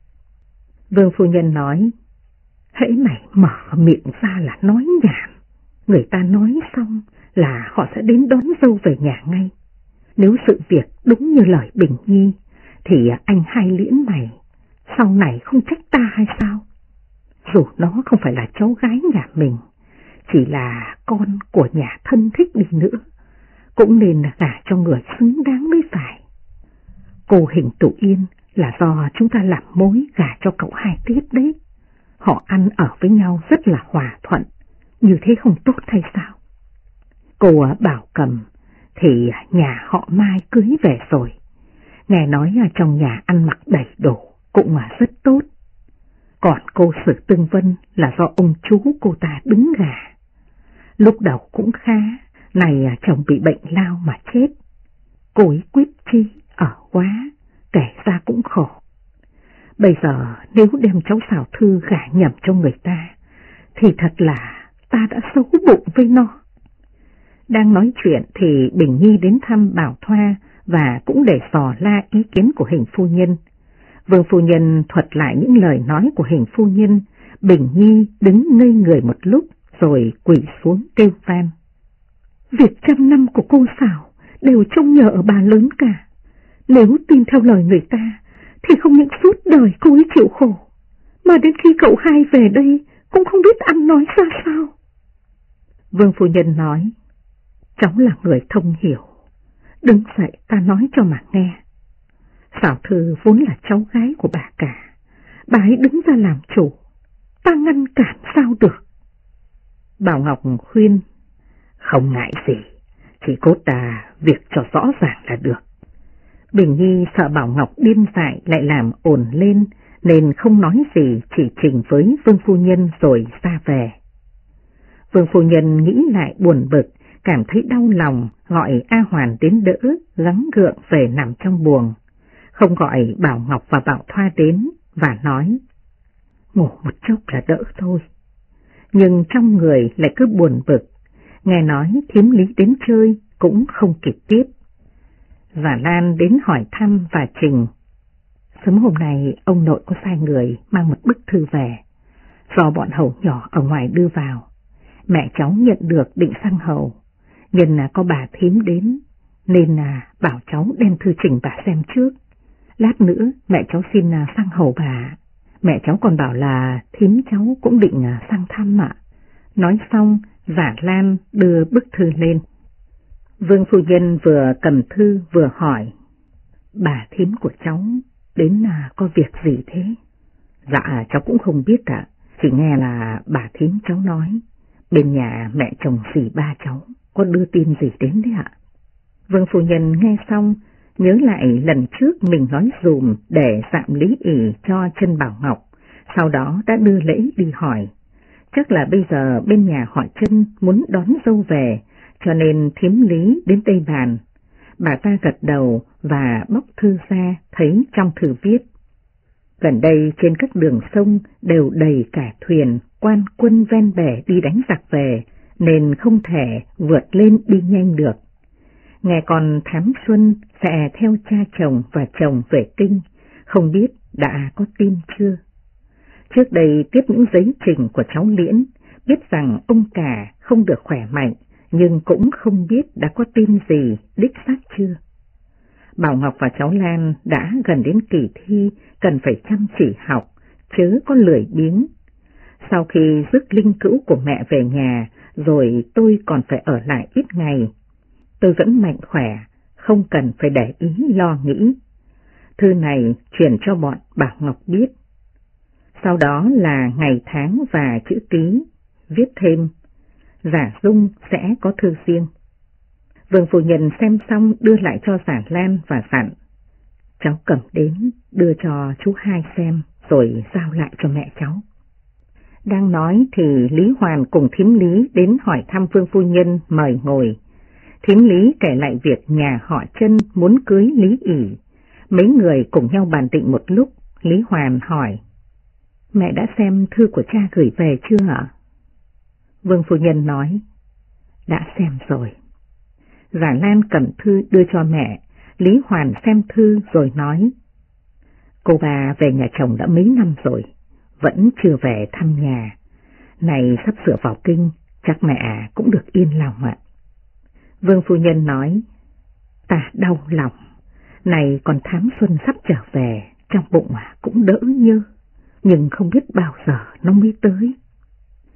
Speaker 1: Vương phu nhân nói: hễ mày mở miệng ra là nói nhảm, người ta nói xong là họ sẽ đến đón dâu về nhà ngay. Nếu sự việc đúng như lời Bình Nhi thì anh hai Liễn mày sau này không trách ta hay sao? Dù nó không phải là cháu gái nhà mình, chỉ là con của nhà thân thích đi nữa, cũng nên gả cho người xứng đáng mới phải. Cô Hình Tụ Yên là do chúng ta làm mối gả cho cậu Hai Tiết đấy. Họ ăn ở với nhau rất là hòa thuận, như thế không tốt hay sao? Cô Bảo Cầm thì nhà họ Mai cưới về rồi, nghe nói trong nhà ăn mặc đầy đủ cũng rất tốt. Còn cô Sử Tương Vân là do ông chú cô ta đứng gả. Lúc đầu cũng khá, này chồng bị bệnh lao mà chết. Cô ấy quyết chí ở quá, kể ra cũng khổ. Bây giờ nếu đem cháu Xảo Thư gả nhầm cho người ta, thì thật là ta đã xấu bụng với nó. Đang nói chuyện thì Bình Nhi đến thăm Bảo Thoa và cũng để dò la ý kiến của Hình phu nhân. Vương phu nhân thuật lại những lời nói của Hình phu nhân, Bình Nhi đứng ngây người một lúc rồi quỳ xuống kêu van. Việc 100 năm của cô Xảo đều trông nhờ ở bà lớn cả. Nếu tin theo lời người ta thì không những suốt đời cô ấy chịu khổ, mà đến khi cậu Hai về đây cũng không biết ăn nói ra sao. Vương phu nhân nói, cháu là người thông hiểu, đứng dậy ta nói cho mà nghe. Xảo Thư vốn là cháu gái của bà cả, bà ấy đứng ra làm chủ, ta ngăn cản sao được. Bảo Ngọc khuyên, không ngại gì, chỉ cốt ta việc cho rõ ràng là được. Bình Nhi sợ Bảo Ngọc điên dại lại làm ồn lên, nên không nói gì, chỉ trình với Vương phu nhân rồi ra về. Vương phu nhân nghĩ lại buồn bực, cảm thấy đau lòng, gọi A Hoàn đến đỡ, gắng gượng về nằm trong buồng. Không gọi Bảo Ngọc và Bảo Thoa đến và nói, ngủ một chốc là đỡ thôi. Nhưng trong người lại cứ buồn bực, nghe nói Thiếm Lý đến chơi cũng không kịp tiếp. Và Lan đến hỏi thăm và trình. Sớm hôm nay ông nội có sai người mang một bức thư về, do bọn hầu nhỏ ở ngoài đưa vào. Mẹ cháu nhận được định sang hầu, nhân có bà Thím đến, nên bảo cháu đem thư trình bà xem trước. Lát nữa mẹ cháu xin sang hầu bà. Mẹ cháu còn bảo là thím cháu cũng định sang thăm ạ. Nói xong, Giả Lan đưa bức thư lên. Vương phu nhân vừa cầm thư vừa hỏi, bà thím của cháu đến có việc gì thế? Dạ cháu cũng không biết ạ, chỉ nghe là bà thím cháu nói, bên nhà mẹ chồng dì ba cháu có đưa tin gì đến đấy ạ. Vương phu nhân nghe xong, nhớ lại lần trước mình nói dùm để dạm lý ỷ cho Trân Bảo Ngọc, sau đó đã đưa lễ đi hỏi. Chắc là bây giờ bên nhà họ Trân muốn đón dâu về, cho nên Thím Lý đến Tây Bàn. Bà ta gật đầu và bóc thư ra, thấy trong thư viết: gần đây trên các đường sông đều đầy cả thuyền, quan quân ven bể đi đánh giặc về, nên không thể vượt lên đi nhanh được. Nghe con Thám Xuân sẽ theo cha chồng và chồng về kinh, không biết đã có tin chưa? Trước đây tiếp những giấy trình của cháu Liễn, biết rằng ông cả không được khỏe mạnh, nhưng cũng không biết đã có tin gì đích xác chưa. Bảo Ngọc và cháu Lan đã gần đến kỳ thi, cần phải chăm chỉ học, chớ có lười biếng. Sau khi rước linh cữu của mẹ về nhà, rồi tôi còn phải ở lại ít ngày. Tôi vẫn mạnh khỏe, không cần phải để ý lo nghĩ. Thư này truyền cho bọn Bảo Ngọc biết. Sau đó là ngày tháng và chữ ký, viết thêm: Giả Dung sẽ có thư riêng. Vương phu nhân xem xong đưa lại cho Giả Lan và dặn: cháu cầm đến đưa cho chú Hai xem, rồi giao lại cho mẹ cháu. Đang nói thì Lý Hoàn cùng Thím Lý đến hỏi thăm Vương phu nhân, mời ngồi. Thím Lý kể lại việc nhà họ Trân muốn cưới Lý ỷ. Mấy người cùng nhau bàn định một lúc. Lý Hoàn hỏi: mẹ đã xem thư của cha gửi về chưa ạ? Vương phu nhân nói: đã xem rồi. Giả Lan cầm thư đưa cho mẹ. Lý Hoàn xem thư rồi nói: cô bà về nhà chồng đã mấy năm rồi, vẫn chưa về thăm nhà. Này sắp sửa vào kinh, chắc mẹ cũng được yên lòng ạ. Vương phu nhân nói: ta đau lòng, này còn Thám Xuân sắp trở về, trong bụng cũng đỡ nhơ, nhưng không biết bao giờ nó mới tới.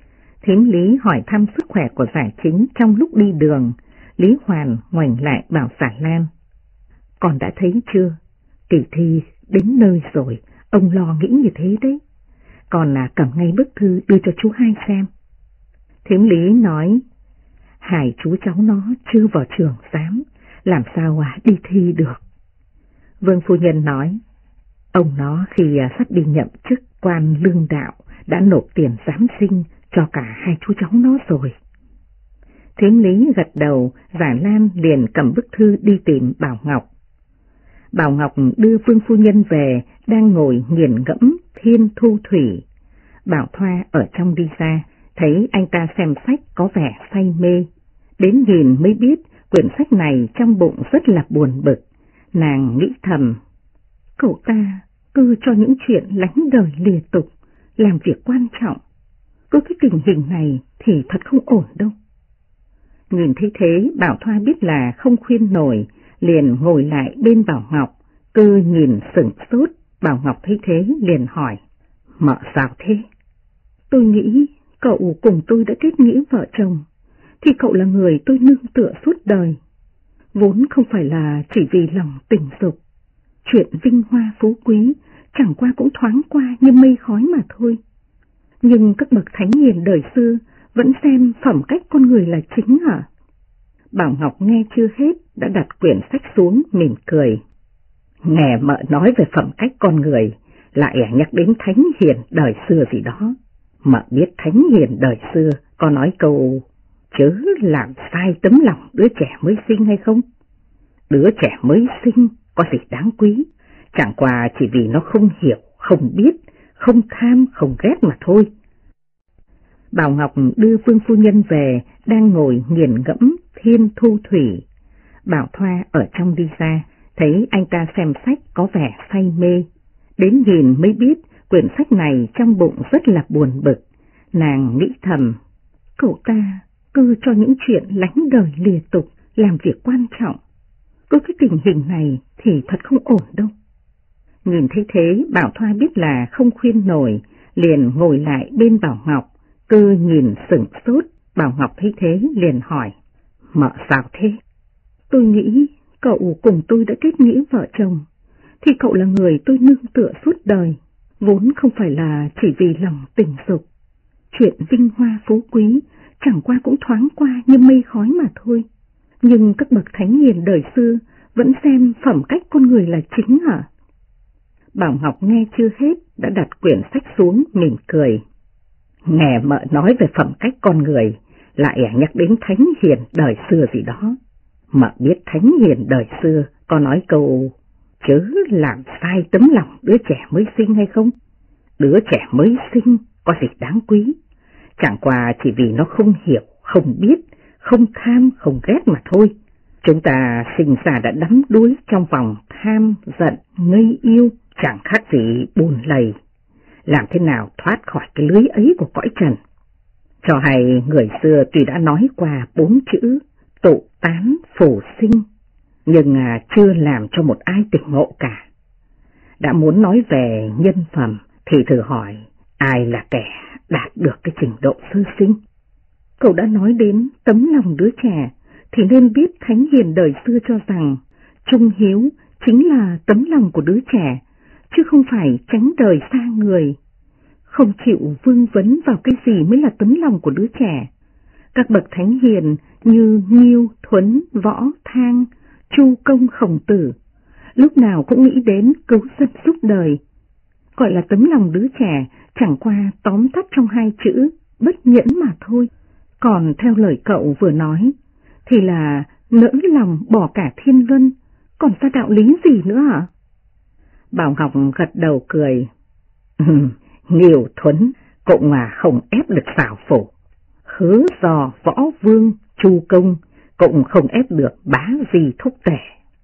Speaker 1: Thím Lý hỏi thăm sức khỏe của Giả Chính trong lúc đi đường. Lý Hoàn ngoảnh lại bảo Giả Lan: Con đã thấy chưa? Kỳ thi đến nơi rồi, ông lo nghĩ như thế đấy. Còn cầm ngay bức thư đưa cho chú hai xem. Thím Lý nói: Hai chú cháu nó chưa vào trường giám, làm sao đi thi được. Vương phu nhân nói: Ông nó khi sắp đi nhậm chức quan lương đạo đã nộp tiền giám sinh cho cả hai chú cháu nó rồi. Thím Lý gật đầu, Giả Lan liền cầm bức thư đi tìm Bảo Ngọc. Bảo Ngọc đưa Vương phu nhân về, đang ngồi nghiền ngẫm Thiên Thu Thủy. Bảo Thoa ở trong đi ra, thấy anh ta xem sách có vẻ say mê. Đến nhìn mới biết quyển sách này trong bụng rất là buồn bực. Nàng nghĩ thầm: Cậu ta cứ cho những chuyện lánh đời lìa tục, làm việc quan trọng. Cứ cái tình hình này thì thật không ổn đâu. Nhìn thấy thế, Bảo Thoa biết là không khuyên nổi, liền ngồi lại bên Bảo Ngọc, cứ nhìn sửng sốt. Bảo Ngọc thấy thế liền hỏi: Mợ sao thế? Tôi nghĩ cậu cùng tôi đã kết nghĩa vợ chồng, thì cậu là người tôi nương tựa suốt đời. Vốn không phải là chỉ vì lòng tình dục. Chuyện vinh hoa phú quý chẳng qua cũng thoáng qua như mây khói mà thôi. Nhưng các bậc thánh hiền đời xưa vẫn xem phẩm cách con người là chính hả? Bảo Ngọc nghe chưa hết đã đặt quyển sách xuống mỉm cười. Nghe mợ nói về phẩm cách con người, lại nhắc đến thánh hiền đời xưa gì đó. Mợ biết thánh hiền đời xưa có nói câu chớ làm sai tấm lòng đứa trẻ mới sinh hay không? Đứa trẻ mới sinh có gì đáng quý, chẳng qua chỉ vì nó không hiểu, không biết, không tham, không ghét mà thôi. Bảo Ngọc đưa Vương phu nhân về, đang ngồi nghiền ngẫm Thiên Thu Thủy. Bảo Thoa ở trong đi ra, thấy anh ta xem sách có vẻ say mê. Đến nhìn mới biết quyển sách này trong bụng rất là buồn bực. Nàng nghĩ thầm: Cậu ta cứ cho những chuyện lánh đời lìa tục, làm việc quan trọng. Cứ cái tình hình này thì thật không ổn đâu. Nhìn thấy thế, Bảo Thoa biết là không khuyên nổi, liền ngồi lại bên Bảo Ngọc, cứ nhìn sửng sốt. Bảo Ngọc thấy thế liền hỏi: Mợ sao thế? Tôi nghĩ cậu cùng tôi đã kết nghĩa vợ chồng, thì cậu là người tôi nương tựa suốt đời. Vốn không phải là chỉ vì lòng tình dục. Chuyện vinh hoa phú quý chẳng qua cũng thoáng qua như mây khói mà thôi. Nhưng các bậc thánh hiền đời xưa vẫn xem phẩm cách con người là chính hả? Bảo Ngọc nghe chưa hết đã đặt quyển sách xuống mỉm cười. Nghe mợ nói về phẩm cách con người, lại nhắc đến thánh hiền đời xưa gì đó. Mợ biết thánh hiền đời xưa có nói câu chớ làm sai tấm lòng đứa trẻ mới sinh hay không? Đứa trẻ mới sinh có gì đáng quý, chẳng qua chỉ vì nó không hiểu, không biết, không tham, không ghét mà thôi. Chúng ta sinh ra đã đắm đuối trong vòng tham, giận, ngây yêu, chẳng khác gì bùn lầy. Làm thế nào thoát khỏi cái lưới ấy của cõi trần? Cho hay người xưa tuy đã nói qua 4 chữ tụ tán phù sinh, nhưng chưa làm cho một ai tỉnh ngộ cả. Đã muốn nói về nhân phẩm thì thử hỏi ai là kẻ đạt được cái trình độ sơ sinh? Cậu đã nói đến tấm lòng đứa trẻ, thì nên biết thánh hiền đời xưa cho rằng trung hiếu chính là tấm lòng của đứa trẻ, chứ không phải tránh đời xa người. Không chịu vương vấn vào cái gì mới là tấm lòng của đứa trẻ. Các bậc thánh hiền như Nghiêu, Thuấn, Võ, Thang, Chu Công, Khổng Tử, lúc nào cũng nghĩ đến cứu dân giúp đời. Gọi là tấm lòng đứa trẻ chẳng qua tóm tắt trong 2 chữ bất nhẫn mà thôi. Còn theo lời cậu vừa nói thì là nỡ lòng bỏ cả thiên luân, còn ra đạo lý gì nữa hả? Bảo Ngọc gật đầu cười. Nghiêu, Thuấn cũng không ép được Xảo Phổ. Hứa Do, Võ Vương, Chu Công cũng không ép được Bá Di Thúc Tể.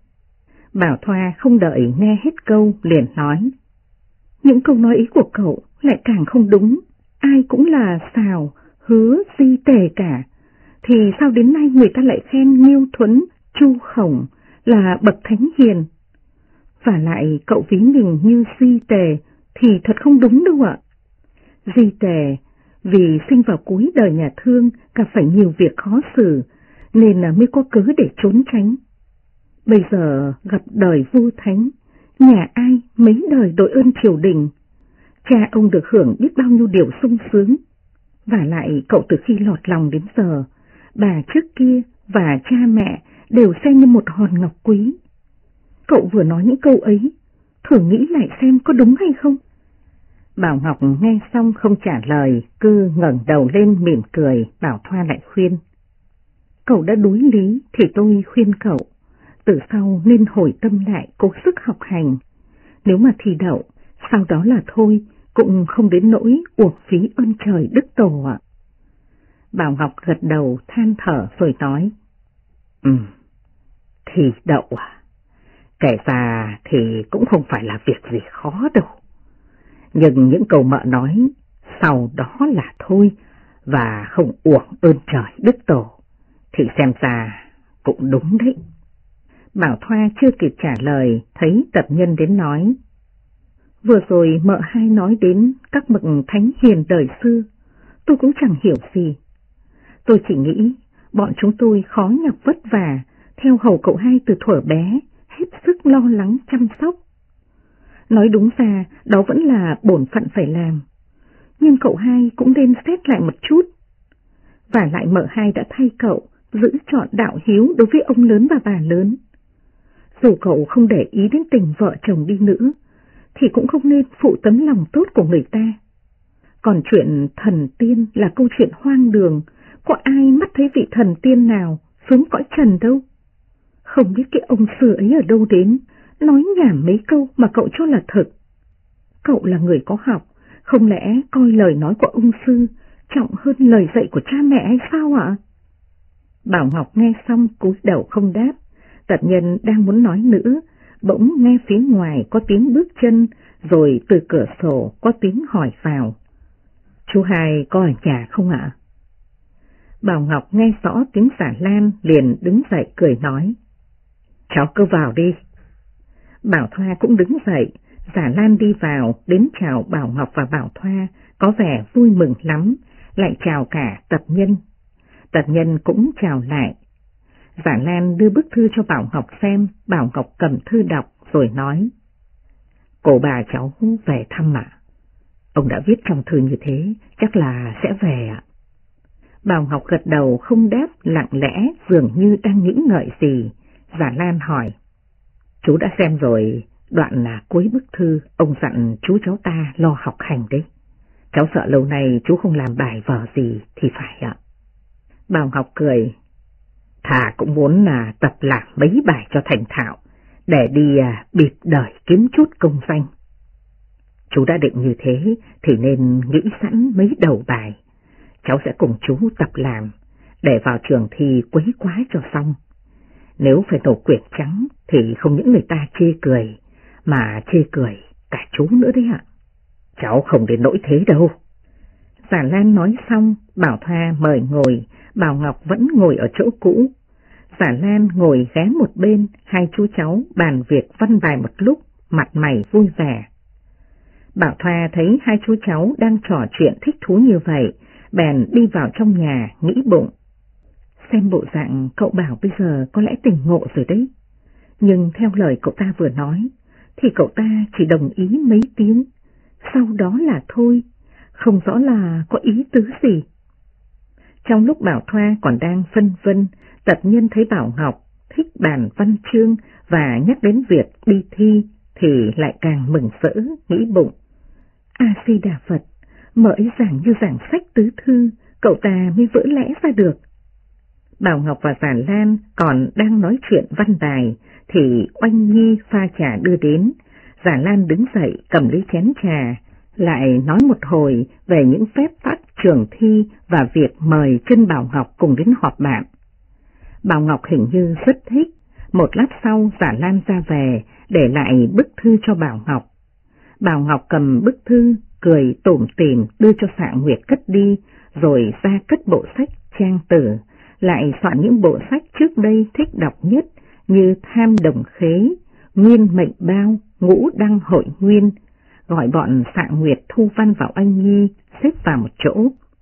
Speaker 1: Bảo Thoa không đợi nghe hết câu liền nói: Những câu nói ý của cậu lại càng không đúng. Ai cũng là Xào, Hứa, Di, Tề cả, thì sao đến nay người ta lại khen Nghiêu, Thuấn, Chu, Khổng là bậc thánh hiền? Và lại cậu ví mình như Di Tề thì thật không đúng đâu ạ. Di Tề
Speaker 2: Vì sinh vào cuối đời nhà Thương gặp phải nhiều việc khó xử nên mới có cớ để trốn tránh. Bây giờ gặp đời vua thánh, nhà ai mấy đời đội ơn triều đình, cha ông được hưởng biết bao nhiêu điều sung sướng. Và lại cậu từ khi lọt lòng đến giờ, bà trước kia và cha mẹ đều xem như một hòn ngọc quý. Cậu vừa nói những câu ấy, thử nghĩ lại xem có đúng hay không?
Speaker 1: Bảo Ngọc nghe xong không trả lời, cứ ngẩng đầu lên mỉm cười. Bảo Thoa lại khuyên:
Speaker 2: Cậu đã đuối lý thì tôi khuyên cậu, từ sau nên hồi tâm lại cố sức học hành. Nếu mà thi đậu, sau đó là thôi, cũng không đến nỗi uổng phí ơn trời đức tổ ạ.
Speaker 1: Bảo Ngọc gật đầu than thở rồi nói: Thi đậu à? Kể ra thì cũng không phải là việc gì khó đâu. Nhưng những câu mợ nói sau đó là thôi và không uổng ơn trời đức tổ thì xem ra cũng đúng đấy.
Speaker 2: Bảo Thoa chưa kịp trả lời, thấy Tập Nhân đến nói: Vừa rồi mợ hai nói đến các bậc thánh hiền đời xưa, tôi cũng chẳng hiểu gì. Tôi chỉ nghĩ bọn chúng tôi khó nhọc vất vả, theo hầu cậu hai từ thuở bé, hết sức lo lắng chăm sóc. Nói đúng ra đó vẫn là bổn phận phải làm, nhưng cậu hai cũng nên xét lại một chút. Và lại mợ hai đã thay cậu giữ trọn đạo hiếu đối với ông lớn và bà lớn. Dù cậu không để ý đến tình vợ chồng đi nữa, thì cũng không nên phụ tấm lòng tốt của người ta. Còn chuyện thần tiên là câu chuyện hoang đường, có ai mắt thấy vị thần tiên nào xuống cõi trần đâu. Không biết cái ông sư ấy ở đâu đến, nói nhảm mấy câu mà cậu cho là thật. Cậu là người có học, không lẽ coi lời nói của ông sư trọng hơn lời dạy của cha mẹ hay sao ạ?
Speaker 1: Bảo Ngọc nghe xong cúi đầu không đáp. Tập Nhân đang muốn nói nữa, bỗng nghe phía ngoài có tiếng bước chân, rồi từ cửa sổ có tiếng hỏi vào: Chú hai có ở nhà không ạ? Bảo Ngọc nghe rõ tiếng Giả Lan liền đứng dậy cười nói: Cháu cứ vào đi. Bảo Thoa cũng đứng dậy, Giả Lan đi vào đến chào Bảo Ngọc và Bảo Thoa, có vẻ vui mừng lắm, lại chào cả Tập Nhân. Tập Nhân cũng chào lại. Giả Lan đưa bức thư cho Bảo Ngọc xem, Bảo Ngọc cầm thư đọc rồi nói: Cô bà cháu về thăm ạ. Ông đã viết trong thư như thế, chắc là sẽ về ạ. Bảo Ngọc gật đầu không đáp, lặng lẽ dường như đang nghĩ ngợi gì. Giả Lan hỏi: Chú đã xem rồi, đoạn là cuối bức thư ông dặn chú cháu ta lo học hành đấy. Cháu sợ lâu nay chú không làm bài vở gì thì phải ạ. Bảo Ngọc cười: Thà cũng muốn là tập làm mấy bài cho thành thạo, để đi bịp đời kiếm chút công danh. Chú đã định như thế thì nên nghĩ sẵn mấy đầu bài, cháu sẽ cùng chú tập làm, để vào trường thi quấy quá cho xong. Nếu phải nộp quyển trắng thì không những người ta chê cười, mà chê cười cả chú nữa đấy ạ. Cháu không đến nỗi thế đâu. Giả Lan nói xong, Bảo Thoa mời ngồi, Bảo Ngọc vẫn ngồi ở chỗ cũ. Giả Lan ngồi ghé một bên, hai chú cháu bàn việc văn bài một lúc, mặt mày vui vẻ. Bảo Thoa thấy hai chú cháu đang trò chuyện thích thú như vậy, bèn đi vào trong nhà nghĩ bụng: Xem bộ dạng cậu Bảo bây giờ có lẽ tỉnh ngộ rồi đấy. Nhưng theo lời cậu ta vừa nói, thì cậu ta chỉ đồng ý mấy tiếng, sau đó là thôi, không rõ là có ý tứ gì. Trong lúc Bảo Thoa còn đang phân vân, Tập Nhân thấy Bảo Ngọc thích bàn văn chương và nhắc đến việc đi thi thì lại càng mừng rỡ, nghĩ bụng: A-di-đà Phật, mợ ấy giảng như giảng sách tứ thư, cậu ta mới vỡ lẽ ra được. Bảo Ngọc và Giả Lan còn đang nói chuyện văn bài thì Oanh Nhi pha trà đưa đến. Giả Lan đứng dậy cầm lấy chén trà, lại nói một hồi về những phép tắc trường thi và việc mời chân Bảo Ngọc cùng đến họp bạn. Bảo Ngọc hình như rất thích. Một lát sau Giả Lan ra về, để lại bức thư cho Bảo Ngọc. Bảo Ngọc cầm bức thư, cười tủm tỉm đưa cho Xạ Nguyệt cất đi, rồi ra cất bộ sách trang tử, lại soạn những bộ sách trước đây thích đọc nhất như Tham Đồng Khế, Nguyên Mệnh Bao, Ngũ Đăng Hội Nguyên, gọi bọn Xạ Nguyệt, Thu Văn và Oanh Nhi xếp vào một chỗ.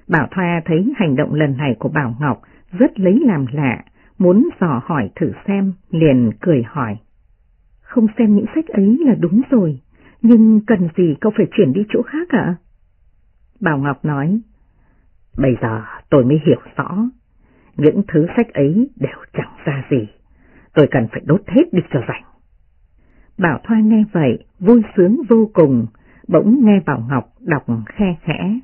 Speaker 1: Bảo Thoa thấy hành động lần này của Bảo Ngọc rất lấy làm lạ, muốn dò hỏi thử xem, liền cười hỏi. Không xem những sách ấy là đúng rồi, nhưng cần gì cậu phải chuyển đi chỗ khác ạ? Bảo Ngọc nói, bây giờ tôi mới hiểu rõ, những thứ sách ấy đều chẳng ra gì, tôi cần phải đốt hết đi cho rảnh. Bảo Thoa nghe vậy, vui sướng vô cùng, bỗng nghe Bảo Ngọc đọc khe khẽ.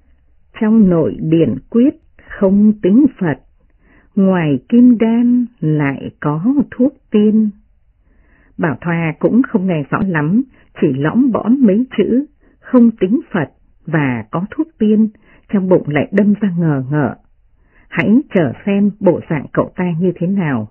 Speaker 1: Trong nội điển quyết không tính Phật, ngoài kim đan lại có thuốc tiên. Bảo Thoa cũng không nghe rõ lắm, chỉ lõm bõm mấy chữ không tính Phật và có thuốc tiên, trong bụng lại đâm ra ngờ ngợ. Hãy chờ xem bộ dạng cậu ta như thế nào.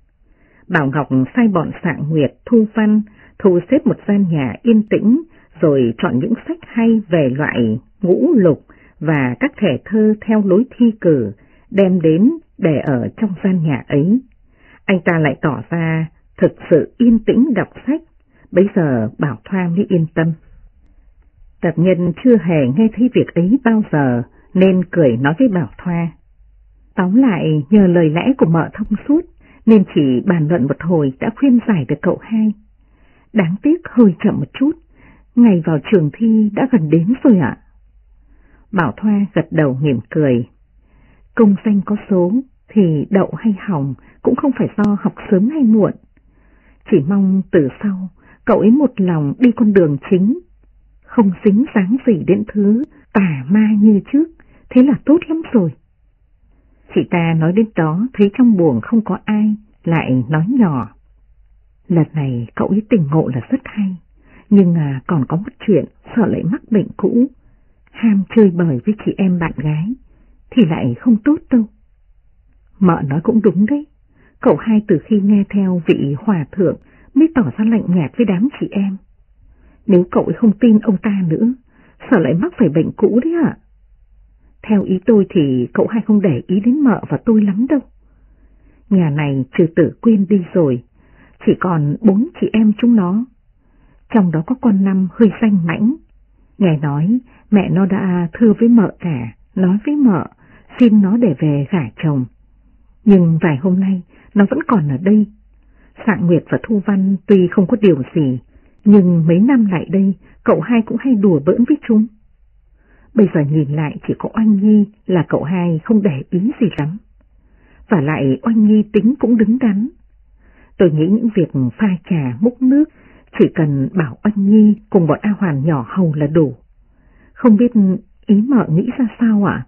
Speaker 1: Bảo Ngọc sai bọn Sạng Nguyệt, Thu Văn thu xếp một gian nhà yên tĩnh, rồi chọn những sách hay về loại ngũ lục và các thể thơ theo lối thi cử, đem đến để ở trong gian nhà ấy. Anh ta lại tỏ ra thực sự yên tĩnh đọc sách, bấy giờ Bảo Thoa mới yên tâm. Tập Nhân chưa hề nghe thấy việc ấy bao giờ, nên cười nói với Bảo Thoa. Tóm lại, nhờ lời lẽ của mợ thông suốt, nên chỉ bàn luận một hồi đã khuyên giải được cậu hai. Đáng tiếc hơi chậm một chút, ngày vào trường thi đã gần đến rồi ạ. Bảo Thoa gật đầu mỉm cười. Công danh có số thì đậu hay hỏng cũng không phải do học sớm hay muộn. Chỉ mong từ sau cậu ấy một lòng đi con đường chính, không dính dáng gì đến thứ tà ma như trước, thế là tốt lắm rồi. Chị ta nói đến đó thấy trong buồng không có ai, lại nói nhỏ. Lần này cậu ấy tỉnh ngộ là rất hay, nhưng còn có một chuyện sợ lại mắc bệnh cũ, ham chơi bời với chị em bạn gái, thì lại không tốt đâu. Mợ nói cũng đúng đấy, cậu hai từ khi nghe theo vị hòa thượng mới tỏ ra lạnh nhạt với đám chị em. Nếu cậu ấy không tin ông ta nữa, sợ lại mắc phải bệnh cũ đấy ạ. Theo ý tôi thì cậu hai không để ý đến mợ và tôi lắm đâu. Nhà này trừ Tử Quyên đi rồi, chỉ còn 4 chị em chúng nó. Trong đó có con Năm hơi danh mãnh. Nghe nói mẹ nó đã thưa với mợ cả, nói với mợ xin nó để về gả chồng. Nhưng vài hôm nay nó vẫn còn ở đây. Sạng Nguyệt và Thu Văn tuy không có điều gì, nhưng mấy năm lại đây cậu hai cũng hay đùa bỡn với chúng. Bây giờ nhìn lại chỉ có Oanh Nhi là cậu hai không để ý gì lắm. Và lại Oanh Nhi tính cũng đứng đắn. Tôi nghĩ những việc pha trà múc nước chỉ cần bảo Oanh Nhi cùng bọn A Hoàn nhỏ hầu là đủ. Không biết ý mợ nghĩ ra sao ạ?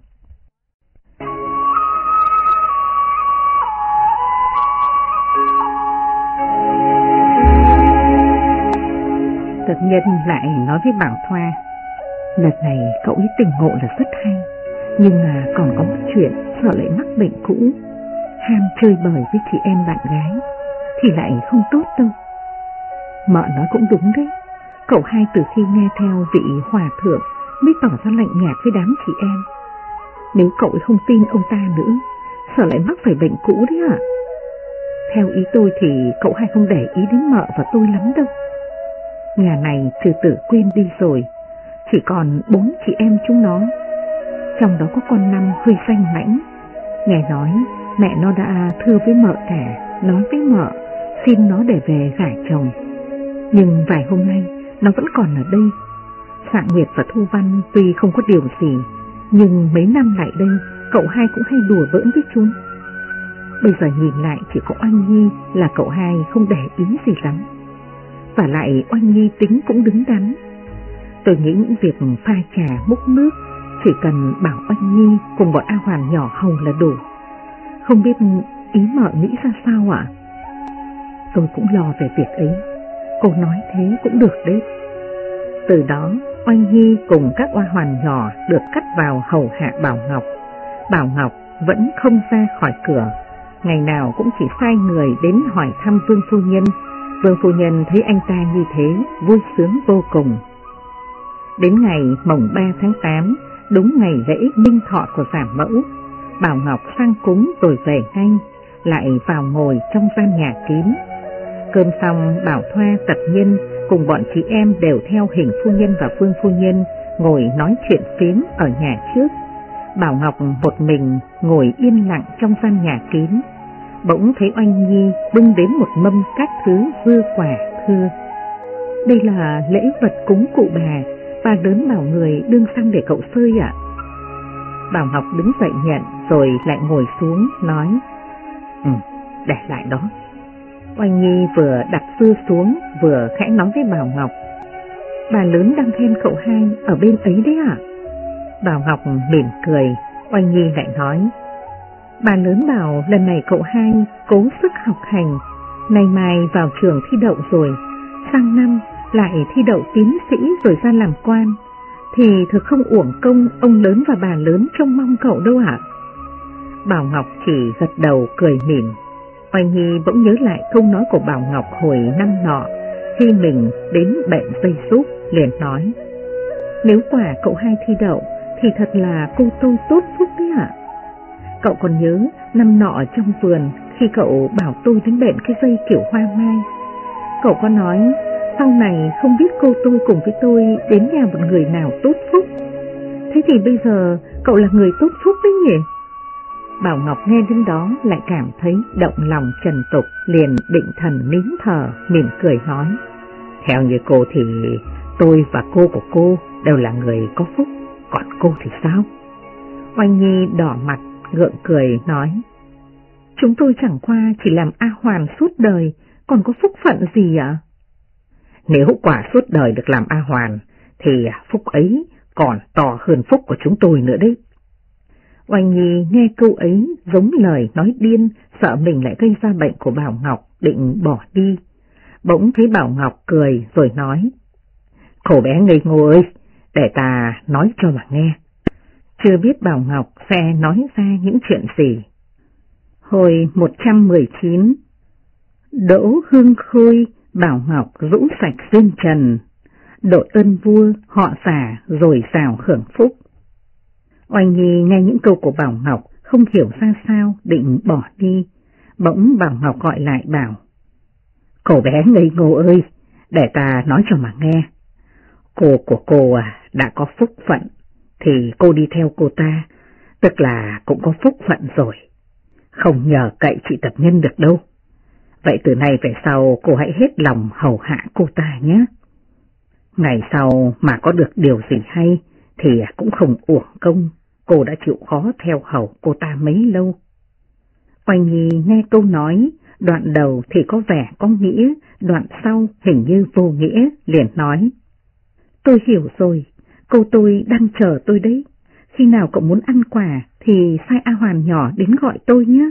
Speaker 1: Tập Nhân lại nói với Bảo Thoa. Lần này cậu ấy tỉnh ngộ là rất hay, nhưng còn có một chuyện sợ lại mắc bệnh cũ, ham chơi bời với chị em bạn gái, thì lại không tốt đâu. Mợ nói cũng đúng đấy, cậu hai từ khi nghe theo vị hòa thượng mới tỏ ra lạnh nhạt với đám chị em. Nếu cậu ấy không tin ông ta nữa, sợ lại mắc phải bệnh cũ đấy ạ. Theo ý tôi thì cậu hai không để ý đến mợ và tôi lắm đâu. Nhà này trừ Tử Quyên đi rồi, chỉ còn 4 chị em chúng nó. Trong đó có con Năm hơi danh mãnh. Nghe nói mẹ nó đã thưa với mợ cả, nói với mợ xin nó để về gả chồng. Nhưng vài hôm nay nó vẫn còn ở đây. Sạng Nguyệt và Thu Văn tuy không có điều gì, nhưng mấy năm lại đây cậu hai cũng hay đùa bỡn với chúng. Bây giờ nhìn lại chỉ có Oanh Nhi là cậu hai không để ý gì lắm. Và lại Oanh Nhi tính cũng đứng đắn. Tôi nghĩ những việc pha trà múc nước chỉ cần bảo Oanh Nhi cùng bọn A Hoàn nhỏ hầu là đủ. Không biết ý mợ nghĩ ra sao ạ? Tôi cũng lo về việc ấy. Cô nói thế cũng được đấy. Từ đó Oanh Nhi cùng các oa hoàn nhỏ được cắt vào hầu hạ Bảo Ngọc. Bảo Ngọc vẫn không ra khỏi cửa, ngày nào cũng chỉ sai người đến hỏi thăm Vương phu nhân. Vương phu nhân thấy anh ta như thế vui sướng vô cùng. Đến ngày mồng 3 tháng 8, đúng ngày lễ minh thọ của Giảm Mẫu, Bảo Ngọc sang cúng rồi về ngay, lại vào ngồi trong gian nhà kín. Cơm xong, Bảo Thoa, Tập Nhân cùng bọn chị em đều theo Hình phu nhân và Vương phu nhân ngồi nói chuyện phiếm ở nhà trước. Bảo Ngọc một mình ngồi yên lặng trong gian nhà kín, bỗng thấy Oanh Nhi bưng đến một mâm các thứ dưa quả thưa. Đây là lễ vật cúng cụ bà lớn bảo người đương sang để cậu xơi ạ. Bảo Ngọc đứng dậy nhận rồi lại ngồi xuống nói, để lại đó. Oanh Nhi vừa đặt dưa xuống vừa khẽ nói với Bảo Ngọc, bà lớn đang khen cậu hai ở bên ấy đấy ạ. Bảo Ngọc mỉm cười. Oanh Nhi lại nói, bà lớn bảo lần này cậu hai cố sức học hành, nay mai vào trường thi đậu rồi, sang năm lại thi đậu tiến sĩ rồi ra làm quan, thì thực không uổng công ông lớn và bà lớn trông mong cậu đâu ạ. Bảo Ngọc chỉ gật đầu cười mỉm. Oanh Nhi bỗng nhớ lại câu nói của Bảo Ngọc hồi năm nọ khi mình đến bệnh dây súp, liền nói, nếu quả cậu hai thi đậu thì thật là cô tôi tốt phúc đấy ạ. Cậu còn nhớ năm nọ trong vườn khi cậu bảo tôi đến bệnh cái dây kiểu hoa mai, cậu có nói sau này không biết cô tôi cùng với tôi đến nhà một người nào tốt phúc. Thế thì bây giờ cậu là người tốt phúc đấy nhỉ? Bảo Ngọc nghe đến đó lại cảm thấy động lòng trần tục, liền định thần nín thở, mỉm cười nói, theo như cô thì tôi và cô của cô đều là người có phúc, còn cô thì sao? Oanh Nhi đỏ mặt gượng cười nói, chúng tôi chẳng qua chỉ làm A Hoàn suốt đời, còn có phúc phận gì ạ? Nếu quả suốt đời được làm A Hoàn thì phúc ấy còn to hơn phúc của chúng tôi nữa đấy. Oanh Nhi nghe câu ấy giống lời nói điên, sợ mình lại gây ra bệnh của Bảo Ngọc, định bỏ đi. Bỗng thấy Bảo Ngọc cười rồi nói, cô bé ngây ngô ơi, để ta nói cho mà nghe. Chưa biết Bảo Ngọc sẽ nói ra những chuyện gì. Hồi 119, Đỗ Hương Khôi, Bảo Ngọc rũ sạch duyên trần, đội ơn vua họ xả rồi xào hưởng phúc. Oanh Nhi nghe những câu của Bảo Ngọc không hiểu ra sao, định bỏ đi. Bỗng Bảo Ngọc gọi lại bảo, cô bé ngây ngô ơi, để ta nói cho mà nghe. Cô của cô đã có phúc phận, thì cô đi theo cô ta, tức là cũng có phúc phận rồi, không nhờ cậy chị Tập Nhân được đâu. Vậy từ nay về sau cô hãy hết lòng hầu hạ cô ta nhé. Ngày sau mà có được điều gì hay thì cũng không uổng công cô đã chịu khó theo hầu cô ta mấy lâu. Oanh Nhi nghe câu nói, đoạn đầu thì có vẻ có nghĩa, đoạn sau hình như vô nghĩa, liền nói, tôi hiểu rồi, cô tôi đang chờ tôi đấy, khi nào cậu muốn ăn quà thì sai A Hoàn nhỏ đến gọi tôi nhé.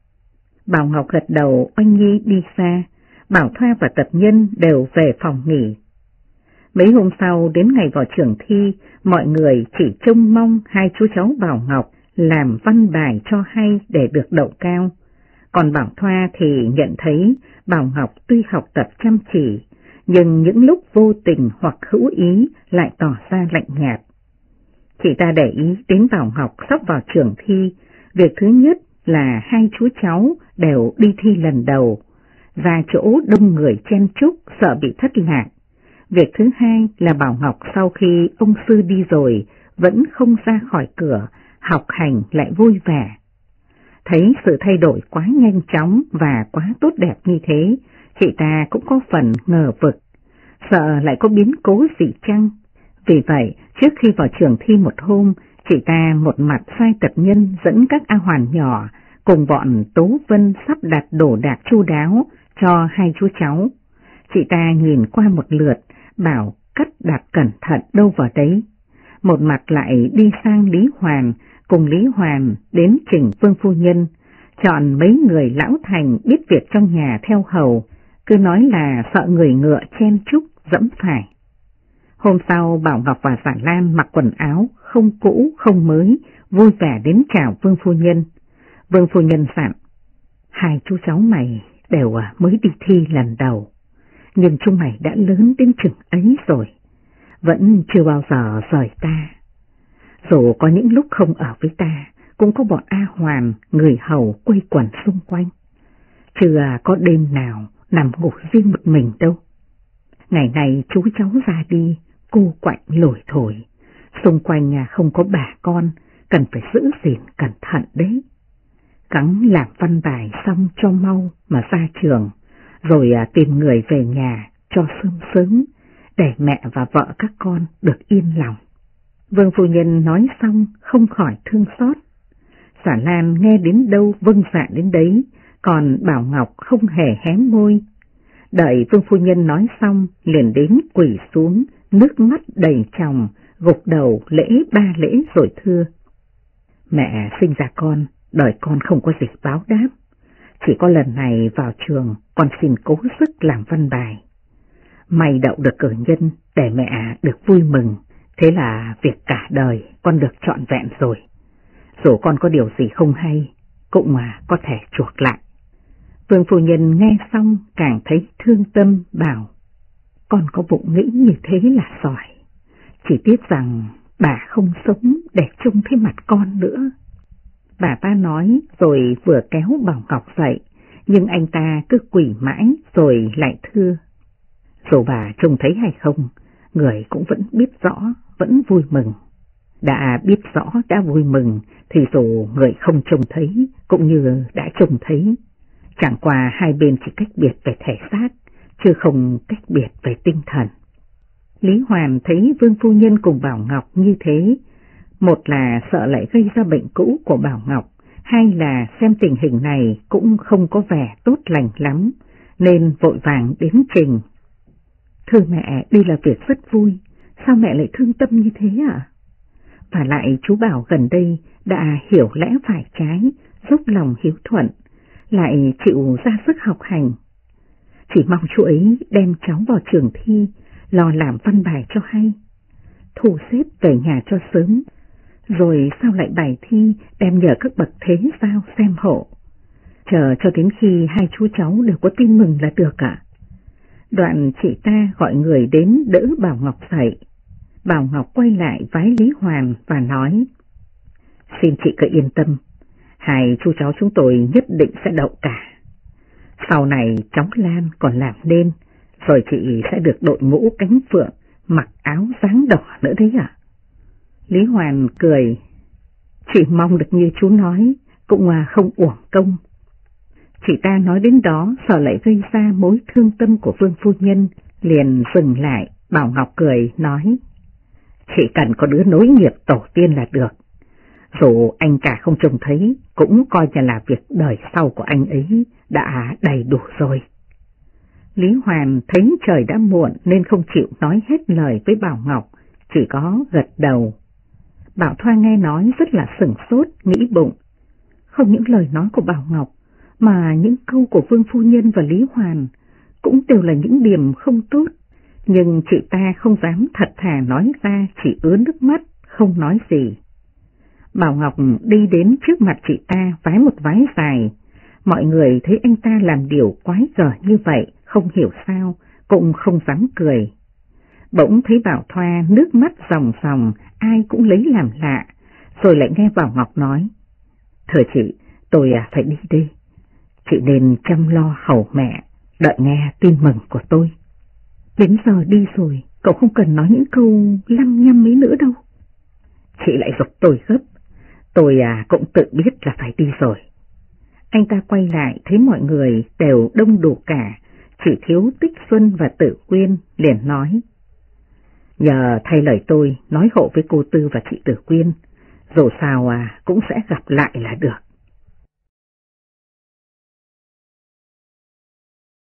Speaker 1: Bảo Ngọc gật đầu. Oanh Nhi đi xa, Bảo Thoa và Tập Nhân đều về phòng nghỉ. Mấy hôm sau đến ngày vào trường thi, mọi người chỉ trông mong hai chú cháu Bảo Ngọc làm văn bài cho hay để được đậu cao. Còn Bảo Thoa thì nhận thấy Bảo Ngọc tuy học tập chăm chỉ, nhưng những lúc vô tình hoặc hữu ý lại tỏ ra lạnh nhạt. Chị ta để ý đến Bảo Ngọc sắp vào trường thi, việc thứ nhất là hai chú cháu đều đi thi lần đầu, ra chỗ đông người chen chúc sợ bị thất lạc. Việc thứ hai là Bảo Ngọc sau khi ông sư đi rồi vẫn không ra khỏi cửa, học hành lại vui vẻ. Thấy sự thay đổi quá nhanh chóng và quá tốt đẹp như thế, chị ta cũng có phần ngờ vực, sợ lại có biến cố gì chăng. Vì vậy, trước khi vào trường thi một hôm, chị ta một mặt sai Tập Nhân dẫn các A Hoàn nhỏ cùng bọn Tố Vân sắp đặt đồ đạc chu đáo cho hai chú cháu. Chị ta nhìn qua một lượt, bảo cắt đặt cẩn thận đâu vào đấy. Một mặt lại đi sang Lý Hoàn, cùng Lý Hoàn đến trình Vương phu nhân, chọn mấy người lão thành biết việc trong nhà theo hầu, cứ nói là sợ người ngựa chen chúc dẫm phải. Hôm sau Bảo Ngọc và Giả Lan mặc quần áo không cũ không mới, vui vẻ đến chào Vương phu nhân. Vương phu nhân dặn, hai chú cháu mày đều mới đi thi lần đầu, nhưng chúng mày đã lớn đến chừng ấy rồi, vẫn chưa bao giờ rời ta. Dù có những lúc không ở với ta, cũng có bọn A Hoàn, người hầu quây quần xung quanh. Chưa có đêm nào nằm ngủ riêng một mình đâu. Ngày này chú cháu ra đi, cô quạnh lủi thổi, xung quanh không có bà con, cần phải giữ gìn cẩn thận đấy. Gắng làm văn bài xong cho mau mà ra trường, rồi tìm người về nhà cho sớm sớm, để mẹ và vợ các con được yên lòng. Vương phu nhân nói xong không khỏi thương xót. Xả Lan nghe đến đâu vâng dạ đến đấy, còn Bảo Ngọc không hề hé môi. Đợi Vương phu nhân nói xong liền đến quỳ xuống, nước mắt đầy tròng, gục đầu lễ 3 lễ rồi thưa: Mẹ sinh ra con, đời con không có gì báo đáp. Chỉ có lần này vào trường con xin cố sức làm văn bài. May đậu được cử nhân để mẹ được vui mừng, thế là việc cả đời con được trọn vẹn rồi. Dù con có điều gì không hay, cũng có thể chuộc lại. Vương phu nhân nghe xong càng thấy thương tâm, bảo: Con có bụng nghĩ như thế là giỏi, chỉ tiếc rằng bà không sống để trông thấy mặt con nữa. Bà ta nói rồi vừa kéo Bảo Ngọc dậy, nhưng anh ta cứ quỳ mãi rồi lại thưa: Dù bà trông thấy hay không, người cũng vẫn biết rõ, vẫn vui mừng. Đã biết rõ đã vui mừng thì dù người không trông thấy cũng như đã trông thấy. Chẳng qua hai bên chỉ cách biệt về thể xác, chứ không cách biệt về tinh thần. Lý Hoàn thấy Vương phu nhân cùng Bảo Ngọc như thế, một là sợ lại gây ra bệnh cũ của Bảo Ngọc, hai là xem tình hình này cũng không có vẻ tốt lành lắm, nên vội vàng đến trình: Thưa mẹ, đây là việc rất vui, sao mẹ lại thương tâm như thế ạ? Và lại chú Bảo gần đây đã hiểu lẽ phải trái, dốc lòng hiếu thuận, lại chịu ra sức học hành. Chỉ mong chú ấy đem cháu vào trường thi, lo làm văn bài cho hay, thu xếp về nhà cho sớm, rồi sau lại bài thi đem nhờ các bậc thế giao xem hộ. Chờ cho đến khi hai chú cháu đều có tin mừng là được ạ. Đoạn chị ta gọi người đến đỡ Bảo Ngọc dậy. Bảo Ngọc quay lại vái Lý Hoàn và nói: Xin chị cứ yên tâm, hai chú cháu chúng tôi nhất định sẽ đậu cả. Sau này cháu Lan còn làm nên, rồi chị sẽ được đội mũ cánh phượng, mặc áo dáng đỏ nữa đấy ạ. Lý Hoàn cười: Chị mong được như chú nói, cũng không uổng công. Chị ta nói đến đó sợ lại gây ra mối thương tâm của Vương phu nhân, liền dừng lại. Bảo Ngọc cười nói: Chỉ cần có đứa nối nghiệp tổ tiên là được. Dù anh cả không trông thấy, cũng coi như là việc đời sau của anh ấy đã đầy đủ rồi. Lý Hoàn thấy trời đã muộn nên không chịu nói hết lời với Bảo Ngọc, chỉ có gật đầu. Bảo Thoa nghe nói rất là sửng sốt, nghĩ bụng: Không những lời nói của Bảo Ngọc, mà những câu của Vương phu nhân và Lý Hoàn cũng đều là những điểm không tốt, nhưng chị ta không dám thật thà nói ra, chỉ ứa nước mắt, không nói gì. Bảo Ngọc đi đến trước mặt chị ta vái một vái dài. Mọi người thấy anh ta làm điều quái gở như vậy, không hiểu sao, cũng không dám cười. Bỗng thấy Bảo Thoa nước mắt ròng ròng, ai cũng lấy làm lạ, rồi lại nghe Bảo Ngọc nói: Thưa chị, tôi phải đi đây. Chị nên chăm lo hầu mẹ, đợi nghe tin mừng của tôi. Đến giờ đi rồi, cậu không cần nói những câu lăng nhăm ấy nữa đâu. Chị lại giục tôi gấp, tôi cũng tự biết là phải đi rồi. Anh ta quay lại thấy mọi người đều đông đủ cả, chỉ thiếu Tích Xuân và Tử Quyên, liền nói: Nhờ thay lời tôi nói hộ với cô Tư và chị Tử Quyên, dù sao cũng sẽ gặp lại là được.